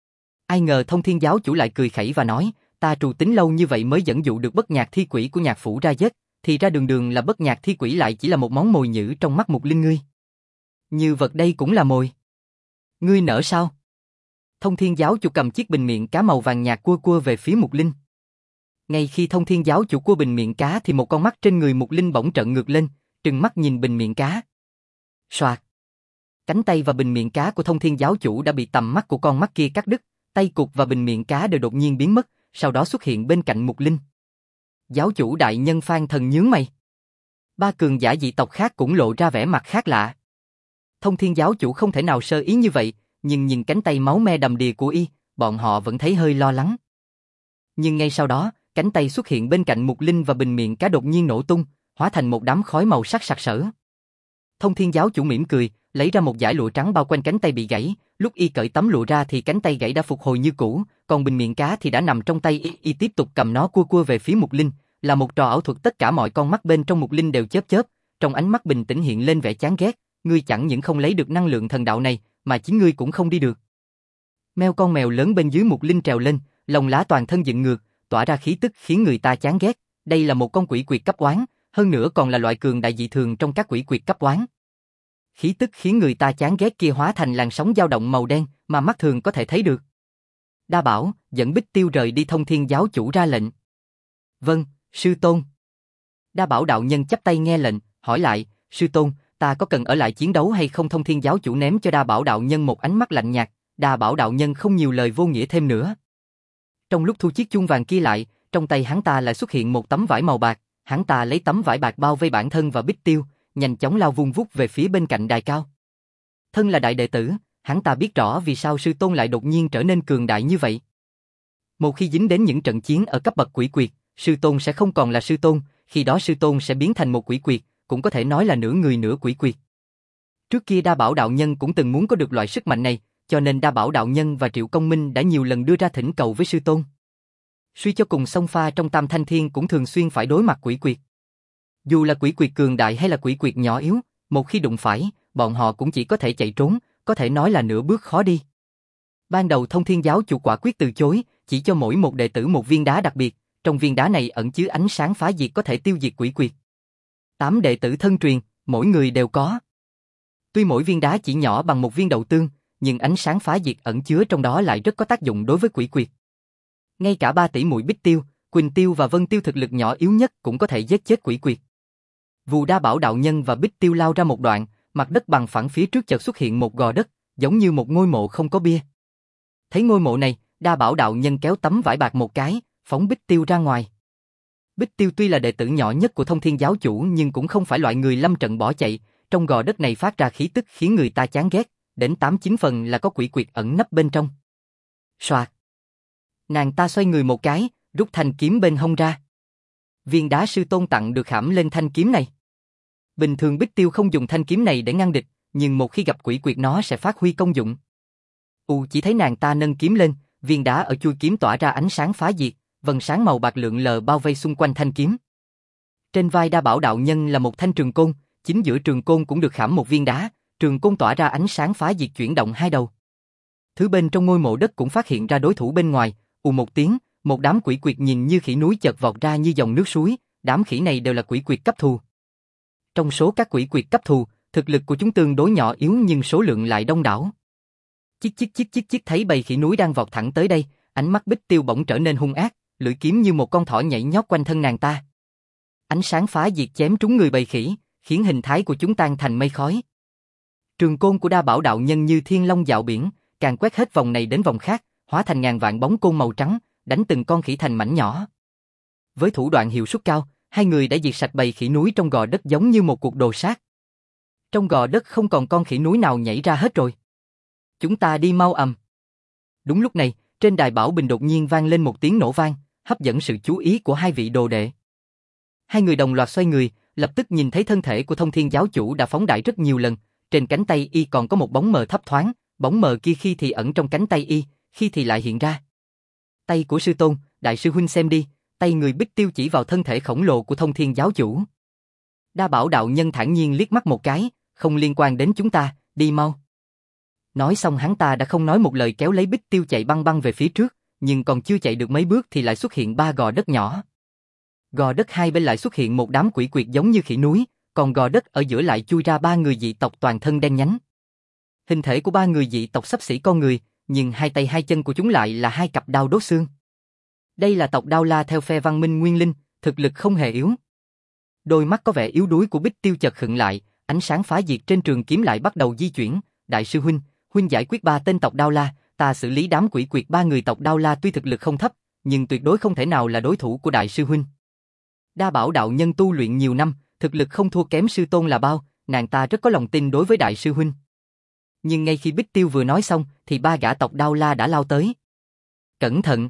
Ai ngờ Thông Thiên giáo chủ lại cười khẩy và nói, ta trù tính lâu như vậy mới dẫn dụ được bất nhạc thi quỷ của nhạc phủ ra giết, thì ra đường đường là bất nhạc thi quỷ lại chỉ là một món mồi nhử trong mắt Mục Linh ngươi. Như vật đây cũng là mồi. Ngươi nỡ sao? Thông Thiên giáo chủ cầm chiếc bình miệng cá màu vàng nhạt cua về phía Mục Linh. Ngay khi Thông Thiên giáo chủ cua bình miệng cá thì một con mắt trên người Mục Linh bỗng trợn ngược lên, trừng mắt nhìn bình miệng cá. Soạt. Cánh tay và bình miệng cá của Thông Thiên giáo chủ đã bị tầm mắt của con mắt kia cắt đứt, tay cụt và bình miệng cá đều đột nhiên biến mất, sau đó xuất hiện bên cạnh Mục Linh. Giáo chủ đại nhân Phan Thần nhướng mày. Ba cường giả dị tộc khác cũng lộ ra vẻ mặt khác lạ. Thông Thiên giáo chủ không thể nào sơ ý như vậy, nhưng nhìn cánh tay máu me đầm đìa của y, bọn họ vẫn thấy hơi lo lắng. Nhưng ngay sau đó, cánh tay xuất hiện bên cạnh Mục Linh và bình miệng cá đột nhiên nổ tung, hóa thành một đám khói màu sắc sặc sỡ. Thông Thiên giáo chủ mỉm cười, lấy ra một dải lụa trắng bao quanh cánh tay bị gãy, lúc y cởi tấm lụa ra thì cánh tay gãy đã phục hồi như cũ, còn bình miệng cá thì đã nằm trong tay y tiếp tục cầm nó cua về phía Mục Linh, là một trò ảo thuật tất cả mọi con mắt bên trong Mục Linh đều chớp chớp, trong ánh mắt bình tĩnh hiện lên vẻ chán ghét, ngươi chẳng những không lấy được năng lượng thần đạo này, mà chính ngươi cũng không đi được. Mèo con mèo lớn bên dưới Mục Linh trèo lên, lông lá toàn thân dựng ngược, tỏa ra khí tức khiến người ta chán ghét, đây là một con quỷ quyệt cấp oán, hơn nữa còn là loại cường đại dị thường trong các quỷ quyệt cấp oán. Khí tức khiến người ta chán ghét kia hóa thành làn sóng dao động màu đen mà mắt thường có thể thấy được. Đa Bảo, dẫn Bích Tiêu rời đi. Thông Thiên giáo chủ ra lệnh. Vâng, sư tôn. Đa Bảo đạo nhân chắp tay nghe lệnh, hỏi lại, sư tôn, ta có cần ở lại chiến đấu hay không? Thông Thiên giáo chủ ném cho Đa Bảo đạo nhân một ánh mắt lạnh nhạt, Đa Bảo đạo nhân không nhiều lời vô nghĩa thêm nữa. Trong lúc thu chiếc chuông vàng kia lại, trong tay hắn ta lại xuất hiện một tấm vải màu bạc, hắn ta lấy tấm vải bạc bao vây bản thân và Bích Tiêu, nhanh chóng lao vung vút về phía bên cạnh đài cao. Thân là đại đệ tử, hắn ta biết rõ vì sao sư tôn lại đột nhiên trở nên cường đại như vậy. Một khi dính đến những trận chiến ở cấp bậc quỷ quyệt, sư tôn sẽ không còn là sư tôn, khi đó sư tôn sẽ biến thành một quỷ quyệt, cũng có thể nói là nửa người nửa quỷ quyệt. Trước kia Đa Bảo đạo nhân cũng từng muốn có được loại sức mạnh này, cho nên Đa Bảo đạo nhân và Triệu Công Minh đã nhiều lần đưa ra thỉnh cầu với sư tôn. Suy cho cùng song pha trong Tam Thanh Thiên cũng thường xuyên phải đối mặt quỷ quyệt. Dù là quỷ quyệt cường đại hay là quỷ quyệt nhỏ yếu, một khi đụng phải, bọn họ cũng chỉ có thể chạy trốn, có thể nói là nửa bước khó đi. Ban đầu Thông Thiên giáo chủ quả quyết từ chối, chỉ cho mỗi một đệ tử một viên đá đặc biệt, trong viên đá này ẩn chứa ánh sáng phá diệt có thể tiêu diệt quỷ quyệt. 8 đệ tử thân truyền, mỗi người đều có. Tuy mỗi viên đá chỉ nhỏ bằng một viên đậu tương, nhưng ánh sáng phá diệt ẩn chứa trong đó lại rất có tác dụng đối với quỷ quyệt. Ngay cả 3 tỷ muội Bích Tiêu, Quỳnh Tiêu và Vân Tiêu thực lực nhỏ yếu nhất cũng có thể giết chết quỷ quyệt. Vù Đa Bảo đạo nhân và Bích Tiêu lao ra một đoạn, mặt đất bằng phẳng phía trước chợt xuất hiện một gò đất, giống như một ngôi mộ không có bia. Thấy ngôi mộ này, Đa Bảo đạo nhân kéo tấm vải bạc một cái, phóng Bích Tiêu ra ngoài. Bích Tiêu tuy là đệ tử nhỏ nhất của Thông Thiên giáo chủ nhưng cũng không phải loại người lâm trận bỏ chạy, trong gò đất này phát ra khí tức khiến người ta chán ghét, đến 8-9 phần là có quỷ quyệt ẩn nấp bên trong. Soạt. Nàng ta xoay người một cái, rút thanh kiếm bên hông ra. Viên đá sư tôn tặng được khảm lên thanh kiếm này. Bình thường Bích Tiêu không dùng thanh kiếm này để ngăn địch, nhưng một khi gặp quỷ quyệt nó sẽ phát huy công dụng. Chỉ thấy nàng ta nâng kiếm lên, viên đá ở chuôi kiếm tỏa ra ánh sáng phá diệt, vầng sáng màu bạc lượn lờ bao vây xung quanh thanh kiếm. Trên vai Đa Bảo đạo nhân là một thanh trường côn, chính giữa trường côn cũng được khảm một viên đá, trường côn tỏa ra ánh sáng phá diệt chuyển động hai đầu. Thứ bên trong ngôi mộ đất cũng phát hiện ra đối thủ bên ngoài, một tiếng, một đám quỷ quyệt nhìn như khỉ núi chợt vọt ra như dòng nước suối, đám khỉ này đều là quỷ quyệt cấp thù. Trong số các quỷ quyệt cấp thù, thực lực của chúng tương đối nhỏ yếu nhưng số lượng lại đông đảo. Chích thấy bầy khỉ núi đang vọt thẳng tới đây, ánh mắt Bích Tiêu bỗng trở nên hung ác, lưỡi kiếm như một con thỏ nhảy nhót quanh thân nàng ta. Ánh sáng phá diệt chém trúng người bầy khỉ, khiến hình thái của chúng tan thành mây khói. Trường côn của Đa Bảo đạo nhân như thiên long dạo biển, càng quét hết vòng này đến vòng khác, hóa thành ngàn vạn bóng côn màu trắng, đánh từng con khỉ thành mảnh nhỏ. Với thủ đoạn hiệu suất cao, hai người đã diệt sạch bầy khỉ núi trong gò đất giống như một cuộc đồ sát. Trong gò đất không còn con khỉ núi nào nhảy ra hết rồi. Chúng ta đi mau ầm. Đúng lúc này, trên đài bảo bình đột nhiên vang lên một tiếng nổ vang, hấp dẫn sự chú ý của hai vị đồ đệ. Hai người đồng loạt xoay người, lập tức nhìn thấy thân thể của Thông Thiên giáo chủ đã phóng đại rất nhiều lần, trên cánh tay y còn có một bóng mờ thấp thoáng, bóng mờ kia khi thì ẩn trong cánh tay y, khi thì lại hiện ra. Tay của sư tôn, đại sư huynh xem đi, tay người Bích Tiêu chỉ vào thân thể khổng lồ của Thông Thiên giáo chủ. Đa Bảo đạo nhân thản nhiên liếc mắt một cái, không liên quan đến chúng ta, đi mau. Nói xong hắn ta đã không nói một lời kéo lấy Bích Tiêu chạy băng băng về phía trước, nhưng còn chưa chạy được mấy bước thì lại xuất hiện ba gò đất nhỏ. Gò đất hai bên lại xuất hiện một đám quỷ quyệt giống như khỉ núi, còn gò đất ở giữa lại chui ra ba người dị tộc toàn thân đen nhánh. Hình thể của ba người dị tộc xấp xỉ con người, nhưng hai tay hai chân của chúng lại là hai cặp đao đốt xương. Đây là tộc Đao La theo phe Văn Minh Nguyên Linh, thực lực không hề yếu. Đôi mắt có vẻ yếu đuối của Bích Tiêu chợt khựng lại, ánh sáng phá diệt trên trường kiếm lại bắt đầu di chuyển. Đại sư huynh, huynh giải quyết ba tên tộc Đao La, ta xử lý đám quỷ quyệt ba người tộc Đao La tuy thực lực không thấp, nhưng tuyệt đối không thể nào là đối thủ của đại sư huynh. Đa Bảo đạo nhân tu luyện nhiều năm, thực lực không thua kém sư tôn là bao, nàng ta rất có lòng tin đối với đại sư huynh. Nhưng ngay khi Bích Tiêu vừa nói xong, thì ba gã tộc Đao La đã lao tới. Cẩn thận!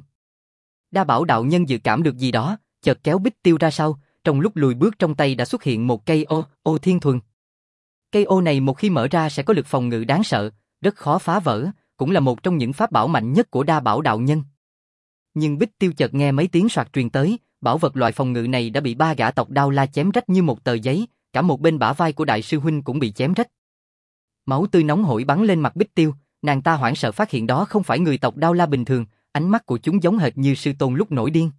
Đa Bảo đạo nhân dự cảm được gì đó, chợt kéo Bích Tiêu ra sau, trong lúc lùi bước trong tay đã xuất hiện một cây ô thiên thuần. Cây ô này một khi mở ra sẽ có lực phòng ngự đáng sợ, rất khó phá vỡ, cũng là một trong những pháp bảo mạnh nhất của Đa Bảo đạo nhân. Nhưng Bích Tiêu chợt nghe mấy tiếng soạt truyền tới, bảo vật loại phòng ngự này đã bị ba gã tộc Đao La chém rách như một tờ giấy, cả một bên bả vai của đại sư huynh cũng bị chém rách. Máu tươi nóng hổi bắn lên mặt Bích Tiêu, nàng ta hoảng sợ phát hiện đó không phải người tộc Đao La bình thường, ánh mắt của chúng giống hệt như sư tôn lúc nổi điên.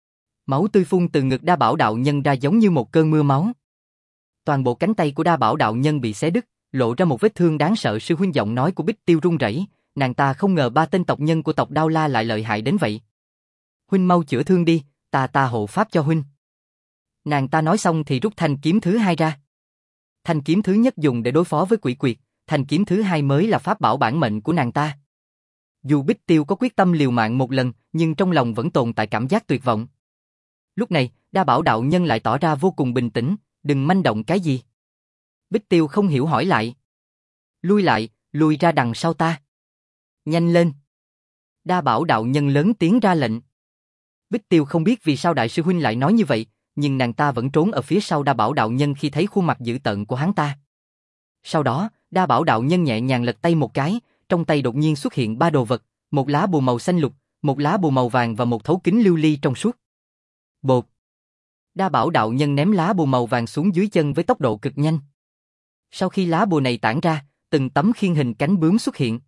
Máu tươi phun từ ngực Đa Bảo đạo nhân ra giống như một cơn mưa máu. Toàn bộ cánh tay của Đa Bảo đạo nhân bị xé đứt, lộ ra một vết thương đáng sợ. Sư huynh, giọng nói của Bích Tiêu run rẩy, nàng ta không ngờ ba tên tộc nhân của tộc Đao La lại lợi hại đến vậy. Huynh mau chữa thương đi, ta hộ pháp cho huynh. Nàng ta nói xong thì rút thanh kiếm thứ hai ra. Thanh kiếm thứ nhất dùng để đối phó với quỷ quyệt, thanh kiếm thứ hai mới là pháp bảo bản mệnh của nàng ta. Dù Bích Tiêu có quyết tâm liều mạng một lần, nhưng trong lòng vẫn tồn tại cảm giác tuyệt vọng. Lúc này, Đa Bảo đạo nhân lại tỏ ra vô cùng bình tĩnh, đừng manh động cái gì. Bích Tiêu không hiểu hỏi lại. Lui lại, lùi ra đằng sau ta. Nhanh lên. Đa Bảo đạo nhân lớn tiếng ra lệnh. Bích Tiêu không biết vì sao đại sư huynh lại nói như vậy, nhưng nàng ta vẫn trốn ở phía sau Đa Bảo đạo nhân khi thấy khuôn mặt dữ tợn của hắn ta. Sau đó, Đa Bảo đạo nhân nhẹ nhàng lật tay một cái, trong tay đột nhiên xuất hiện ba đồ vật, một lá bùa màu xanh lục, một lá bùa màu vàng và một thấu kính lưu ly trong suốt. Bột. Đa Bảo đạo nhân ném lá bùa màu vàng xuống dưới chân với tốc độ cực nhanh. Sau khi lá bùa này tản ra, từng tấm khiên hình cánh bướm xuất hiện.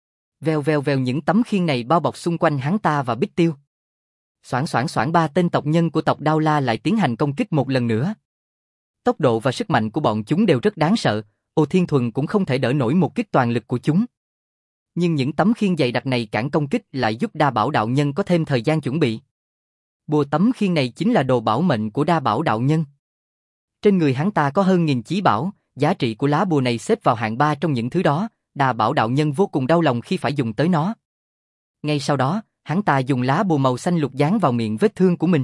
Vèo vèo vèo, những tấm khiên này bao bọc xung quanh hắn ta và Bích Tiêu. Xoảng xoảng xoảng, ba tên tộc nhân của tộc Đao La lại tiến hành công kích một lần nữa. Tốc độ và sức mạnh của bọn chúng đều rất đáng sợ, Ô Thiên Thuần cũng không thể đỡ nổi một kích toàn lực của chúng. Nhưng những tấm khiên dày đặc này cản công kích lại giúp Đa Bảo đạo nhân có thêm thời gian chuẩn bị. Bùa tấm khiên này chính là đồ bảo mệnh của Đa Bảo đạo nhân. Trên người hắn ta có hơn 1000 chí bảo, giá trị của lá bùa này xếp vào hạng 3 trong những thứ đó, Đa Bảo đạo nhân vô cùng đau lòng khi phải dùng tới nó. Ngay sau đó, hắn ta dùng lá bùa màu xanh lục dán vào miệng vết thương của mình.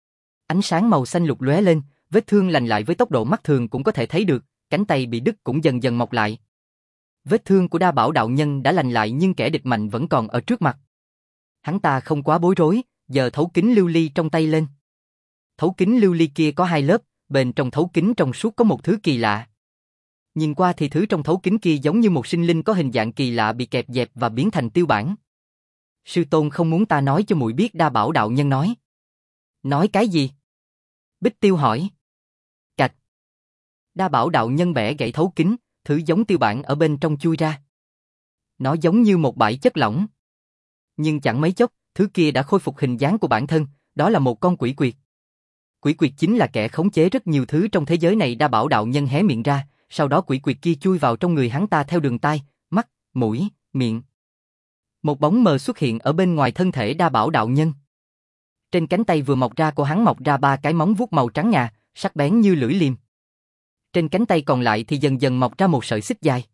Ánh sáng màu xanh lục lóe lên, vết thương lành lại với tốc độ mắt thường cũng có thể thấy được, cánh tay bị đứt cũng dần dần mọc lại. Vết thương của Đa Bảo đạo nhân đã lành lại nhưng kẻ địch mạnh vẫn còn ở trước mặt. Hắn ta không quá bối rối, giơ thấu kính lưu ly trong tay lên. Thấu kính lưu ly kia có 2 lớp, bên trong thấu kính trong suốt có một thứ kỳ lạ. Nhìn qua thì thứ trong thấu kính kia giống như một sinh linh có hình dạng kỳ lạ bị kẹp dẹp và biến thành tiêu bản. Sư tôn không muốn ta nói cho muội biết, Đa Bảo đạo nhân nói. Nói cái gì? Bích Tiêu hỏi. Cạch. Đa Bảo đạo nhân bẻ gãy thấu kính, thứ giống tiêu bản ở bên trong chui ra. Nó giống như một bãi chất lỏng. Nhưng chẳng mấy chốc, thứ kia đã khôi phục hình dáng của bản thân, đó là một con quỷ quyệt. Quỷ quyệt chính là kẻ khống chế rất nhiều thứ trong thế giới này. Đa Bảo đạo nhân hé miệng ra, sau đó quỷ quyệt kia chui vào trong người hắn ta theo đường tai, mắt, mũi, miệng. Một bóng mờ xuất hiện ở bên ngoài thân thể Đa Bảo đạo nhân. Trên cánh tay vừa mọc ra của hắn mọc ra 3 cái móng vuốt màu trắng ngà, sắc bén như lưỡi liềm. Trên cánh tay còn lại thì dần dần mọc ra một sợi xích dài.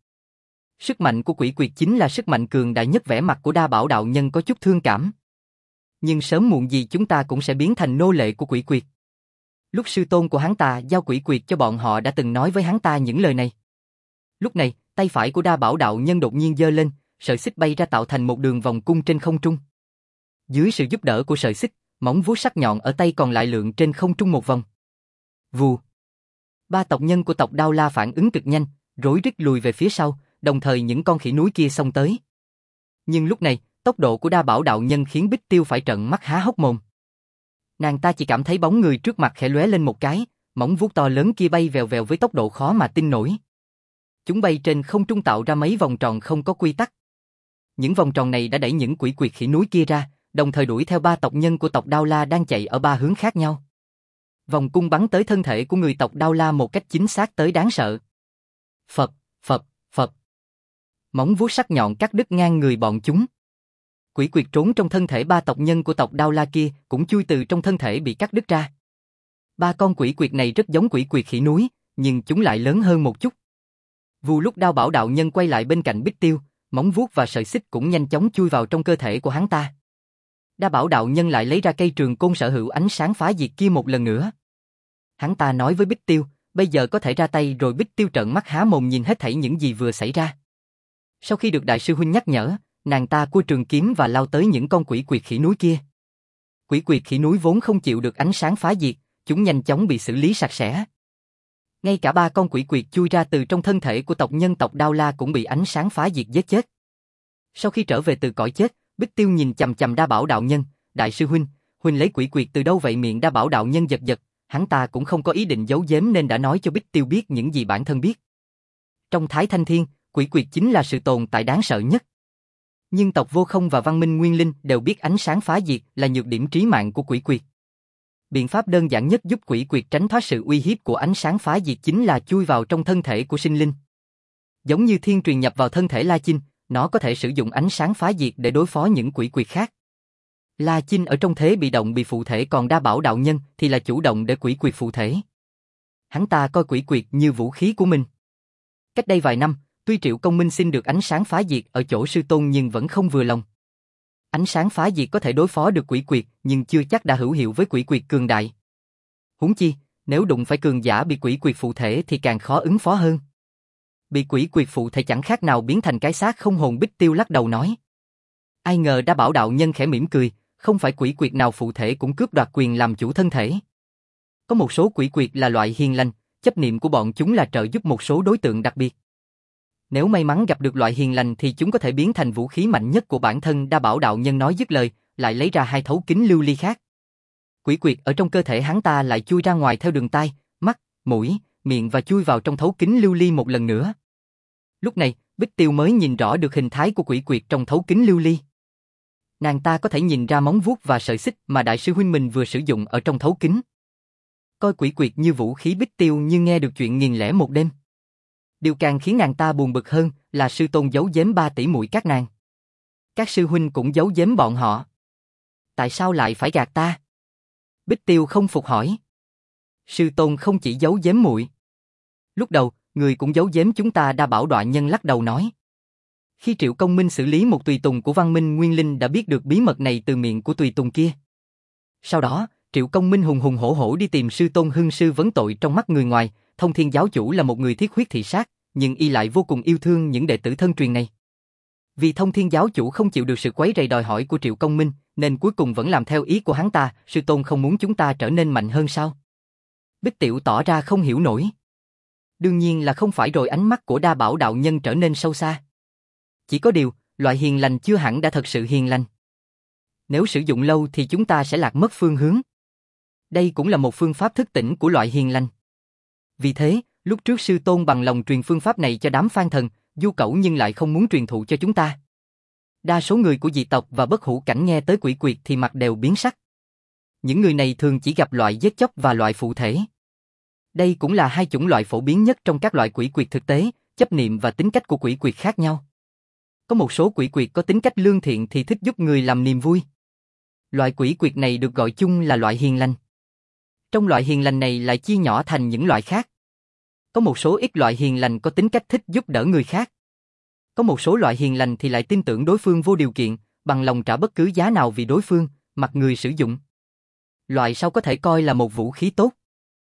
Sức mạnh của quỷ quyệt chính là sức mạnh cường đại nhất. Vẻ mặt của Đa Bảo đạo nhân có chút thương cảm. Nhưng sớm muộn gì chúng ta cũng sẽ biến thành nô lệ của quỷ quyệt. Lúc sư tôn của hắn ta giao quỷ quyệt cho bọn họ đã từng nói với hắn ta những lời này. Lúc này, tay phải của Đa Bảo đạo nhân đột nhiên giơ lên, sợi xích bay ra tạo thành một đường vòng cung trên không trung. Dưới sự giúp đỡ của sợi xích, móng vuốt sắc nhọn ở tay còn lại lượn trên không trung một vòng. Vù. Ba tộc nhân của tộc Đao La phản ứng cực nhanh, rối rít lùi về phía sau, đồng thời những con khỉ núi kia xông tới. Nhưng lúc này, tốc độ của Đa Bảo đạo nhân khiến Bích Tiêu phải trợn mắt há hốc mồm. Nàng ta chỉ cảm thấy bóng người trước mặt khẽ lóe lên một cái, móng vuốt to lớn kia bay vèo vèo với tốc độ khó mà tin nổi. Chúng bay trên không trung tạo ra mấy vòng tròn không có quy tắc. Những vòng tròn này đã đẩy những quỷ quyệt khỉ núi kia ra, đồng thời đuổi theo ba tộc nhân của tộc Đao La đang chạy ở ba hướng khác nhau. Vòng cung bắn tới thân thể của người tộc Đao La một cách chính xác tới đáng sợ. Phập, phập, phập. Móng vuốt sắc nhọn cắt đứt ngang người bọn chúng. Quỷ quyệt trốn trong thân thể ba tộc nhân của tộc Đao La kia cũng chui từ trong thân thể bị cắt đứt ra. Ba con quỷ quyệt này rất giống quỷ quyệt khỉ núi, nhưng chúng lại lớn hơn một chút. Vù lúc Đao Bảo đạo nhân quay lại bên cạnh Bích Tiêu, móng vuốt và sợi xích cũng nhanh chóng chui vào trong cơ thể của hắn ta. Đa Bảo đạo nhân lại lấy ra cây trường côn sở hữu ánh sáng phá diệt kia một lần nữa. Hắn ta nói với Bích Tiêu, bây giờ có thể ra tay rồi. Bích Tiêu trợn mắt há mồm nhìn hết thảy những gì vừa xảy ra. Sau khi được đại sư huynh nhắc nhở, nàng ta cua trường kiếm và lao tới những con quỷ quyệt khỉ núi kia. Quỷ quyệt khỉ núi vốn không chịu được ánh sáng phá diệt, chúng nhanh chóng bị xử lý sạch sẽ. Ngay cả ba con quỷ quyệt chui ra từ trong thân thể của tộc nhân tộc Đao La cũng bị ánh sáng phá diệt giết chết. Sau khi trở về từ cõi chết, Bích Tiêu nhìn chằm chằm Đa Bảo đạo nhân, đại sư huynh, huynh lấy quỷ quyệt từ đâu vậy? Miệng Đa Bảo đạo nhân giật giật, hắn ta cũng không có ý định giấu giếm nên đã nói cho Bích Tiêu biết những gì bản thân biết. Trong Thái Thanh Thiên, quỷ quyệt chính là sự tồn tại đáng sợ nhất. Nhưng tộc Vô Không và Văn Minh Nguyên Linh đều biết ánh sáng phá diệt là nhược điểm trí mạng của quỷ quyệt. Biện pháp đơn giản nhất giúp quỷ quyệt tránh thoát sự uy hiếp của ánh sáng phá diệt chính là chui vào trong thân thể của sinh linh. Giống như thiên truyền nhập vào thân thể La Chinh, nó có thể sử dụng ánh sáng phá diệt để đối phó những quỷ quyệt khác. La Chinh ở trong thế bị động bị phụ thể, còn Đa Bảo đạo nhân thì là chủ động để quỷ quyệt phụ thể. Hắn ta coi quỷ quyệt như vũ khí của mình. Cách đây vài năm, tuy Triệu Công Minh xin được ánh sáng phá diệt ở chỗ sư tôn nhưng vẫn không vừa lòng. Ánh sáng phá diệt có thể đối phó được quỷ quyệt nhưng chưa chắc đã hữu hiệu với quỷ quyệt cường đại. Huống chi, nếu đụng phải cường giả bị quỷ quyệt phụ thể thì càng khó ứng phó hơn. Bị quỷ quyệt phụ thể chẳng khác nào biến thành cái xác không hồn. Bích Tiêu lắc đầu nói. Ai ngờ Đa Bảo đạo nhân khẽ mỉm cười, không phải quỷ quyệt nào phụ thể cũng cướp đoạt quyền làm chủ thân thể. Có một số quỷ quyệt là loại hiền lành, chấp niệm của bọn chúng là trợ giúp một số đối tượng đặc biệt. Nếu may mắn gặp được loại hiền lành thì chúng có thể biến thành vũ khí mạnh nhất của bản thân. Đa Bảo đạo nhân nói dứt lời, lại lấy ra hai thấu kính lưu ly khác. Quỷ quyệt ở trong cơ thể hắn ta lại chui ra ngoài theo đường tai, mắt, mũi, miệng và chui vào trong thấu kính lưu ly một lần nữa. Lúc này, Bích Tiêu mới nhìn rõ được hình thái của quỷ quyệt trong thấu kính lưu ly. Nàng ta có thể nhìn ra móng vuốt và sợi xích mà đại sư huynh mình vừa sử dụng ở trong thấu kính. Coi quỷ quyệt như vũ khí, Bích Tiêu như nghe được chuyện 1001 đêm. Điều càng khiến nàng ta buồn bực hơn là sư tôn giấu giếm 3 tỷ muội các nàng. Các sư huynh cũng giấu giếm bọn họ. Tại sao lại phải gạt ta? Bích Tiêu không phục hỏi. Sư tôn không chỉ giấu giếm muội. Lúc đầu, người cũng giấu giếm chúng ta. Đa Bảo đạo nhân lắc đầu nói. Khi Triệu Công Minh xử lý một tùy tùng của Văn Minh Nguyên Linh đã biết được bí mật này từ miệng của tùy tùng kia. Sau đó, Triệu Công Minh hùng hùng hổ hổ đi tìm sư tôn hưng sư vấn tội. Trong mắt người ngoài, Thông Thiên giáo chủ là một người thiết huyết thị sát, nhưng y lại vô cùng yêu thương những đệ tử thân truyền này. Vì Thông Thiên giáo chủ không chịu được sự quấy rầy đòi hỏi của Triệu Công Minh, nên cuối cùng vẫn làm theo ý của hắn ta. Sư tôn không muốn chúng ta trở nên mạnh hơn sao? Bích Tiểu tỏ ra không hiểu nổi. Đương nhiên là không phải rồi. Ánh mắt của Đa Bảo đạo nhân trở nên sâu xa. Chỉ có điều, loại hiền lành chưa hẳn đã thật sự hiền lành. Nếu sử dụng lâu thì chúng ta sẽ lạc mất phương hướng. Đây cũng là một phương pháp thức tỉnh của loại hiền lành. Vì thế, lúc trước sư tôn bằng lòng truyền phương pháp này cho đám Phan Thần, Du Cẩu nhưng lại không muốn truyền thụ cho chúng ta. Đa số người của dị tộc và bất hủ cảnh nghe tới quỷ quyệt thì mặt đều biến sắc. Những người này thường chỉ gặp loại giết chóc và loại phụ thể. Đây cũng là hai chủng loại phổ biến nhất trong các loại quỷ quyệt thực tế, chấp niệm và tính cách của quỷ quyệt khác nhau. Có một số quỷ quyệt có tính cách lương thiện thì thích giúp người làm niềm vui. Loại quỷ quyệt này được gọi chung là loại hiền lành. Trong loại hiền lành này lại chia nhỏ thành những loại khác. Có một số ít loại hiền lành có tính cách thích giúp đỡ người khác. Có một số loại hiền lành thì lại tin tưởng đối phương vô điều kiện, bằng lòng trả bất cứ giá nào vì đối phương, mặc người sử dụng. Loại sau có thể coi là một vũ khí tốt.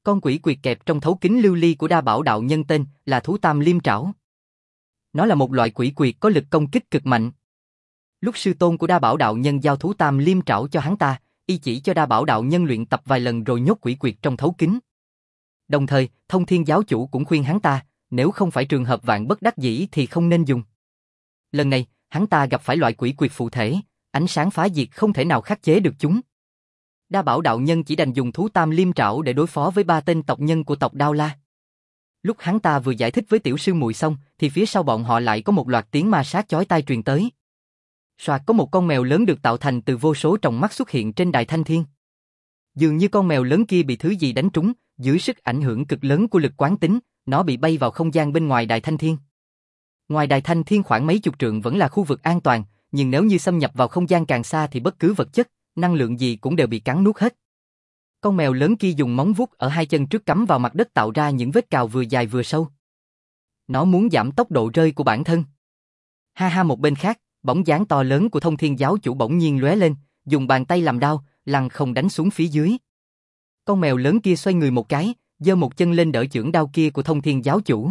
Con quỷ quyệt kẹp trong thấu kính lưu ly của Đa Bảo đạo nhân tên là thú tam liêm trảo. Nó là một loại quỷ quyệt có lực công kích cực mạnh. Lúc sư tôn của Đa Bảo đạo nhân giao thú tam liêm trảo cho hắn ta, y chỉ cho Đa Bảo đạo nhân luyện tập vài lần rồi nhốt quỷ quyệt trong thấu kính. Đồng thời, Thông Thiên giáo chủ cũng khuyên hắn ta, nếu không phải trường hợp vạn bất đắc dĩ thì không nên dùng. Lần này, hắn ta gặp phải loại quỷ quyệt phụ thể, ánh sáng phá diệt không thể nào khắc chế được chúng. Đa Bảo đạo nhân chỉ đành dùng thú tam liêm trảo để đối phó với 3 tên tộc nhân của tộc Đao La. Lúc hắn ta vừa giải thích với tiểu sư muội xong, thì phía sau bọn họ lại có một loạt tiếng ma sát chói tai truyền tới. Soạt, có một con mèo lớn được tạo thành từ vô số tròng mắt xuất hiện trên đài thanh thiên. Dường như con mèo lớn kia bị thứ gì đánh trúng, dưới sức ảnh hưởng cực lớn của lực quán tính, nó bị bay vào không gian bên ngoài đài thanh thiên. Ngoài đài thanh thiên khoảng mấy chục trượng vẫn là khu vực an toàn, nhưng nếu như xâm nhập vào không gian càng xa thì bất cứ vật chất, năng lượng gì cũng đều bị cắn nuốt hết. Con mèo lớn kia dùng móng vuốt ở 2 chân trước cắm vào mặt đất tạo ra những vết cào vừa dài vừa sâu. Nó muốn giảm tốc độ rơi của bản thân. Ha ha, một bên khác, bóng dáng to lớn của Thông Thiên giáo chủ bỗng nhiên lóe lên, dùng bàn tay làm đao, lăng không đánh xuống phía dưới. Con mèo lớn kia xoay người một cái, giơ một chân lên đỡ chưởng đao kia của Thông Thiên giáo chủ.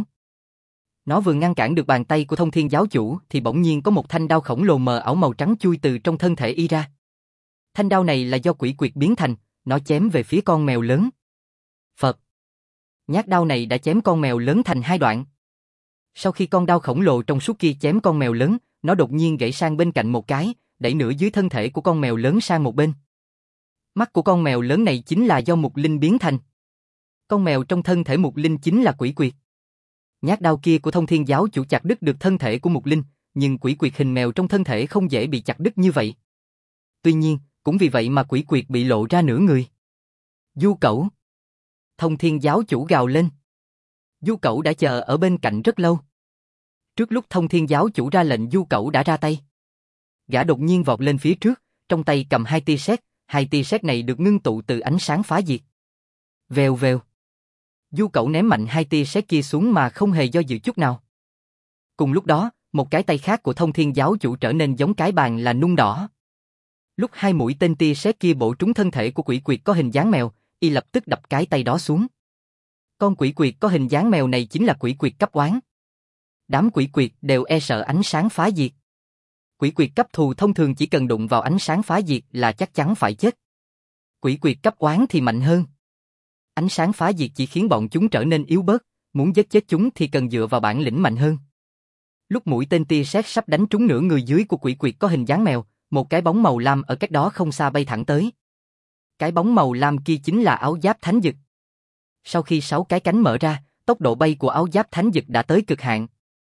Nó vừa ngăn cản được bàn tay của Thông Thiên giáo chủ thì bỗng nhiên có một thanh đao khổng lồ mờ ảo màu trắng chui từ trong thân thể y ra. Thanh đao này là do quỷ quyệt biến thành, nó chém về phía con mèo lớn. Phật! Nhát đao này đã chém con mèo lớn thành 2 đoạn. Sau khi con đao khổng lồ trong suốt kia chém con mèo lớn, nó đột nhiên gãy sang bên cạnh một cái, đẩy nửa dưới thân thể của con mèo lớn sang một bên. Mắt của con mèo lớn này chính là do Mục Linh biến thành. Con mèo trong thân thể Mục Linh chính là quỷ quyệt. Nhát đao kia của Thông Thiên giáo chủ chặt đứt được thân thể của Mục Linh, nhưng quỷ quyệt hình mèo trong thân thể không dễ bị chặt đứt như vậy. Tuy nhiên, cũng vì vậy mà quỷ quyệt bị lộ ra nửa người. Du Cẩu! Thông Thiên giáo chủ gào lên. Du Cẩu đã chờ ở bên cạnh rất lâu. Trước lúc Thông Thiên giáo chủ ra lệnh, Du Cẩu đã ra tay. Gã đột nhiên vọt lên phía trước, trong tay cầm 2 tia sét, 2 tia sét này được ngưng tụ từ ánh sáng phá diệt. Vèo vèo. Du Cẩu ném mạnh 2 tia sét kia xuống mà không hề do dự chút nào. Cùng lúc đó, một cái tay khác của Thông Thiên giáo chủ trở nên giống cái bàn là nung đỏ. Lúc 2 mũi tên tia sét kia bổ trúng thân thể của quỷ quyệt có hình dáng mèo, y lập tức đập cái tay đó xuống. Con quỷ quyệt có hình dáng mèo này chính là quỷ quyệt cấp oán. Đám quỷ quyệt đều e sợ ánh sáng phá diệt. Quỷ quyệt cấp thù thông thường chỉ cần đụng vào ánh sáng phá diệt là chắc chắn phải chết. Quỷ quyệt cấp oán thì mạnh hơn. Ánh sáng phá diệt chỉ khiến bọn chúng trở nên yếu bớt, muốn giết chết chúng thì cần dựa vào bản lĩnh mạnh hơn. Lúc mũi tên tia sét sắp đánh trúng nửa người dưới của quỷ quyệt có hình dáng mèo, một cái bóng màu lam ở cách đó không xa bay thẳng tới. Cái bóng màu lam kia chính là áo giáp thánh dực. Sau khi 6 cái cánh mở ra, tốc độ bay của áo giáp thánh dực đã tới cực hạn.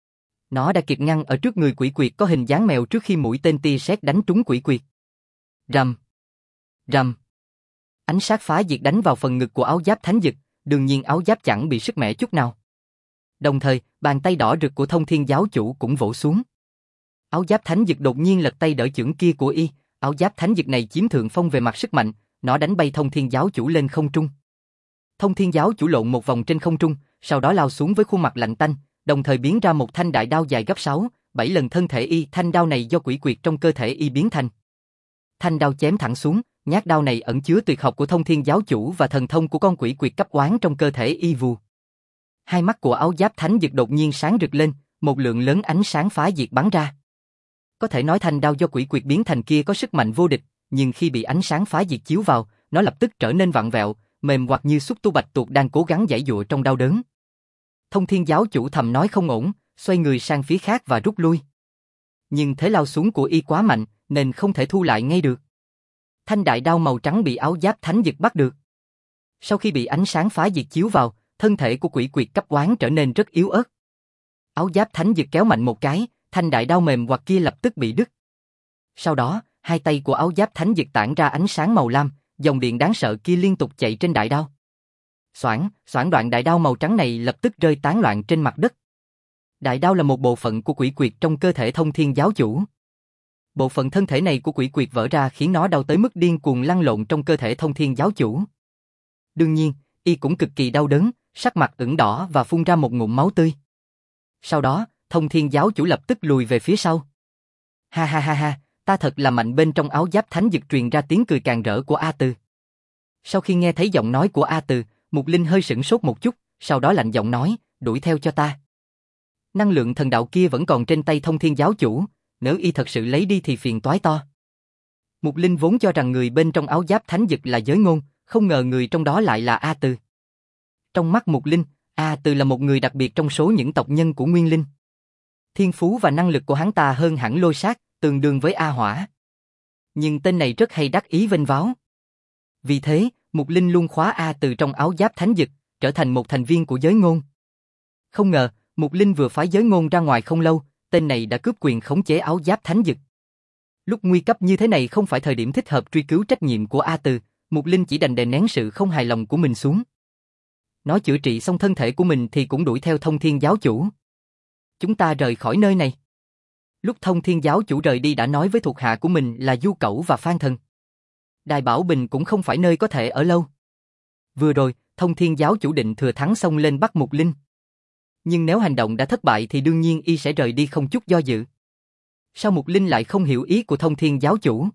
Nó đã kịp ngăn ở trước người quỷ quyệt có hình dáng mèo trước khi mũi tên tia sét đánh trúng quỷ quyệt. Rầm, rầm. Ánh sát phá diệt đánh vào phần ngực của áo giáp thánh dực, đương nhiên áo giáp chẳng bị sức mẻ chút nào. Đồng thời, bàn tay đỏ rực của Thông Thiên giáo chủ cũng vỗ xuống. Áo giáp thánh dực đột nhiên lật tay đỡ chưởng kia của y, áo giáp thánh dực này chiếm thượng phong về mặt sức mạnh, nó đánh bay Thông Thiên giáo chủ lên không trung. Thông Thiên giáo chủ lộn một vòng trên không trung, sau đó lao xuống với khuôn mặt lạnh tanh, đồng thời biến ra một thanh đại đao dài gấp 6, 7 lần thân thể y. Thanh đao này do quỷ quyệt trong cơ thể y biến thành. Thanh đao chém thẳng xuống, nhát đao này ẩn chứa tuyệt học của Thông Thiên giáo chủ và thần thông của con quỷ quyệt cấp oán trong cơ thể y vù. Hai mắt của áo giáp thánh dực đột nhiên sáng rực lên, một lượng lớn ánh sáng phá diệt bắn ra. Có thể nói thanh đao do quỷ quyệt biến thành kia có sức mạnh vô địch, nhưng khi bị ánh sáng phá diệt chiếu vào, nó lập tức trở nên vặn vẹo, mềm hoặc như xúc tu bạch tuộc đang cố gắng giãy giụa trong đau đớn. Thông Thiên giáo chủ thầm nói không ổn, xoay người sang phía khác và rút lui. Nhưng thế lao xuống của y quá mạnh, nên không thể thu lại ngay được. Thanh đại đao màu trắng bị áo giáp thánh dực bắt được. Sau khi bị ánh sáng phá diệt chiếu vào, thân thể của quỷ quyệt cấp oán trở nên rất yếu ớt. Áo giáp thánh dực kéo mạnh một cái, thanh đại đao mềm hoặc kia lập tức bị đứt. Sau đó, hai tay của áo giáp thánh dực tản ra ánh sáng màu lam, dòng điện đáng sợ kia liên tục chạy trên đại đao. Xoảng, xoảng, đoạn đại đao màu trắng này lập tức rơi tán loạn trên mặt đất. Đại đao là một bộ phận của quỷ quyệt trong cơ thể Thông Thiên giáo chủ. Bộ phận thân thể này của quỷ quyệt vỡ ra khiến nó đau tới mức điên cuồng lăn lộn trong cơ thể Thông Thiên giáo chủ. Đương nhiên, y cũng cực kỳ đau đớn, sắc mặt ửng đỏ và phun ra một ngụm máu tươi. Sau đó, Thông Thiên giáo chủ lập tức lùi về phía sau. Ha ha ha ha, ta thật là mạnh. Bên trong áo giáp thánh dực truyền ra tiếng cười càng rỡ của A Từ. Sau khi nghe thấy giọng nói của A Từ, Mục Linh hơi sửng sốt một chút, sau đó lạnh giọng nói, đuổi theo cho ta. Năng lượng thần đạo kia vẫn còn trên tay Thông Thiên giáo chủ, nếu y thật sự lấy đi thì phiền toái to. Mục Linh vốn cho rằng người bên trong áo giáp thánh dực là Giới Ngôn, không ngờ người trong đó lại là A Từ. Trong mắt Mục Linh, A Từ là một người đặc biệt trong số những tộc nhân của Nguyên Linh. Thiên phú và năng lực của hắn ta hơn hẳn Lôi Sát, tương đương với A Hỏa. Nhưng tên này rất hay đắc ý vênh váo. Vì thế, Mục Linh luôn khóa A Từ trong áo giáp thánh dực, trở thành một thành viên của Giới Ngôn. Không ngờ, Mục Linh vừa phái Giới Ngôn ra ngoài không lâu, tên này đã cướp quyền khống chế áo giáp thánh dực. Lúc nguy cấp như thế này không phải thời điểm thích hợp truy cứu trách nhiệm của A Từ, Mục Linh chỉ đành đè nén sự không hài lòng của mình xuống. Nó chữa trị xong thân thể của mình thì cũng đuổi theo Thông Thiên giáo chủ. Chúng ta rời khỏi nơi này. Lúc Thông Thiên giáo chủ rời đi đã nói với thuộc hạ của mình là Du Cẩu và Phan Thần. Đài Bảo Bình cũng không phải nơi có thể ở lâu. Vừa rồi, Thông Thiên giáo chủ định thừa thắng xông lên bắt Mục Linh. Nhưng nếu hành động đã thất bại thì đương nhiên y sẽ rời đi không chút do dự. Sao Mục Linh lại không hiểu ý của Thông Thiên giáo chủ?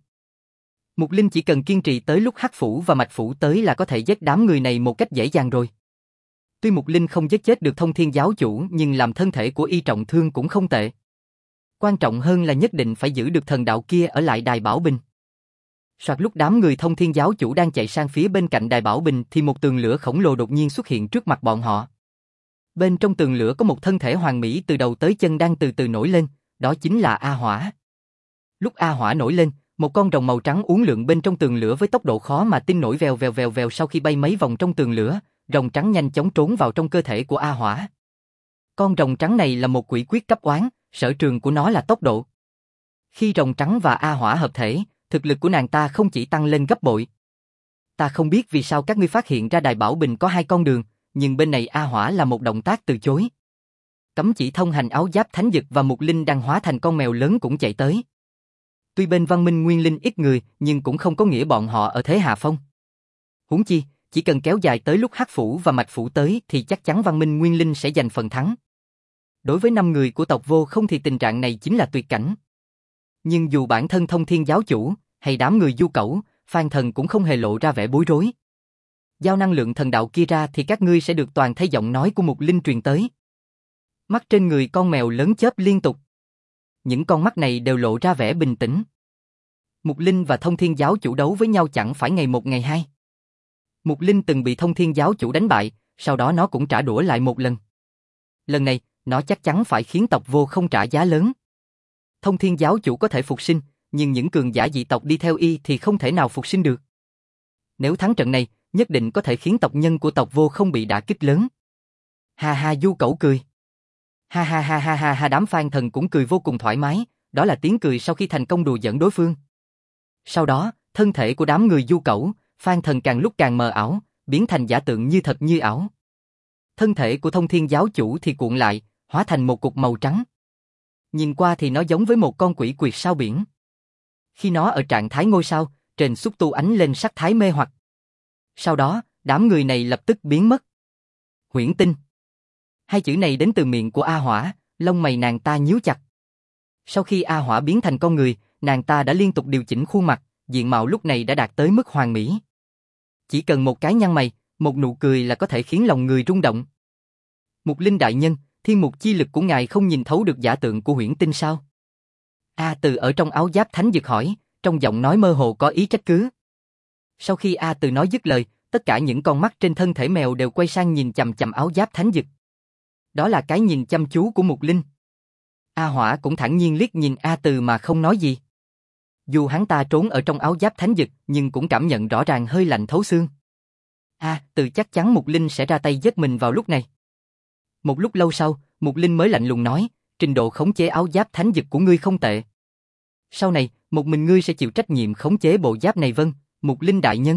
Mục Linh chỉ cần kiên trì tới lúc Hắc Phủ và Mạch Phủ tới là có thể giết đám người này một cách dễ dàng rồi. Tuy Mục Linh không giết chết được Thông Thiên giáo chủ nhưng làm thân thể của y trọng thương cũng không tệ. Quan trọng hơn là nhất định phải giữ được thần đạo kia ở lại Đài Bảo Bình. Soạt lúc đám người Thông Thiên giáo chủ đang chạy sang phía bên cạnh Đài Bảo Bình thì một tường lửa khổng lồ đột nhiên xuất hiện trước mặt bọn họ. Bên trong tường lửa có một thân thể hoàn mỹ từ đầu tới chân đang từ từ nổi lên, đó chính là A Hỏa. Lúc A Hỏa nổi lên, một con rồng màu trắng uốn lượn bên trong tường lửa với tốc độ khó mà tin nổi, vèo sau khi bay mấy vòng trong tường lửa, rồng trắng nhanh chóng trốn vào trong cơ thể của A Hỏa. Con rồng trắng này là một quỷ quyết cấp oán, sở trường của nó là tốc độ. Khi rồng trắng và A Hỏa hợp thể, thực lực của nàng ta không chỉ tăng lên gấp bội. Ta không biết vì sao các ngươi phát hiện ra Đài Bảo Bình có hai con đường, nhưng bên này A Hỏa là một động tác từ chối. Cấm chỉ thông hành áo giáp thánh dực và Mục Linh đang hóa thành con mèo lớn cũng chạy tới. Tuy bên văn minh Nguyên Linh ít người, nhưng cũng không có nghĩa bọn họ ở thế hạ phong. Huống chi, chỉ cần kéo dài tới lúc Hắc Phủ và Mạch Phủ tới thì chắc chắn văn minh Nguyên Linh sẽ giành phần thắng. Đối với 5 người của tộc Vô Không thì tình trạng này chính là tuyệt cảnh. Nhưng dù bản thân Thông Thiên giáo chủ hay đám người Du Cẩu, Phan Thần cũng không hề lộ ra vẻ bối rối. Giao năng lượng thần đạo kia ra thì các ngươi sẽ được toàn thấy giọng nói của Mục Linh truyền tới. Mắt trên người con mèo lớn chớp liên tục. Những con mắt này đều lộ ra vẻ bình tĩnh. Mục Linh và Thông Thiên giáo chủ đấu với nhau chẳng phải ngày một ngày hai. Mục Linh từng bị Thông Thiên giáo chủ đánh bại, sau đó nó cũng trả đũa lại một lần. Lần này, nó chắc chắn phải khiến tộc Vô Không trả giá lớn. Thông Thiên giáo chủ có thể phục sinh, nhưng những cường giả dị tộc đi theo y thì không thể nào phục sinh được. Nếu thắng trận này, nhất định có thể khiến tộc nhân của tộc Vô Không bị đả kích lớn. Ha ha, Du Cẩu cười. Ha ha ha ha ha ha, đám Phan Thần cũng cười vô cùng thoải mái, đó là tiếng cười sau khi thành công đùa giỡn đối phương. Sau đó, thân thể của đám người Du Cẩu, Phan Thần càng lúc càng mờ ảo, biến thành giả tượng như thật như ảo. Thân thể của Thông Thiên giáo chủ thì cuộn lại, hóa thành một cục màu trắng. Nhìn qua thì nó giống với một con quỷ quyệt sao biển. Khi nó ở trạng thái ngôi sao, trên xúc tu ánh lên sắc thái mê hoặc. Sau đó, đám người này lập tức biến mất. Huyễn tinh. Hai chữ này đến từ miệng của A Hỏa, lông mày nàng ta nhíu chặt. Sau khi A Hỏa biến thành con người, nàng ta đã liên tục điều chỉnh khuôn mặt, diện mạo lúc này đã đạt tới mức hoàn mỹ. Chỉ cần một cái nhăn mày, một nụ cười là có thể khiến lòng người rung động. Mục Linh đại nhân, thiên mục chi lực của ngài không nhìn thấu được giả tượng của huyễn tinh sao? A Từ ở trong áo giáp thánh dực hỏi, trong giọng nói mơ hồ có ý trách cứ. Sau khi A Từ nói dứt lời, tất cả những con mắt trên thân thể mèo đều quay sang nhìn chằm chằm áo giáp thánh dực. Đó là cái nhìn chăm chú của Mục Linh. A Hỏa cũng thản nhiên liếc nhìn A Từ mà không nói gì. Dù hắn ta trốn ở trong áo giáp thánh dực, nhưng cũng cảm nhận rõ ràng hơi lạnh thấu xương. A Từ chắc chắn Mục Linh sẽ ra tay giết mình vào lúc này. Một lúc lâu sau, Mục Linh mới lạnh lùng nói, trình độ khống chế áo giáp thánh dực của ngươi không tệ. Sau này, một mình ngươi sẽ chịu trách nhiệm khống chế bộ giáp này, vâng, Mục Linh đại nhân.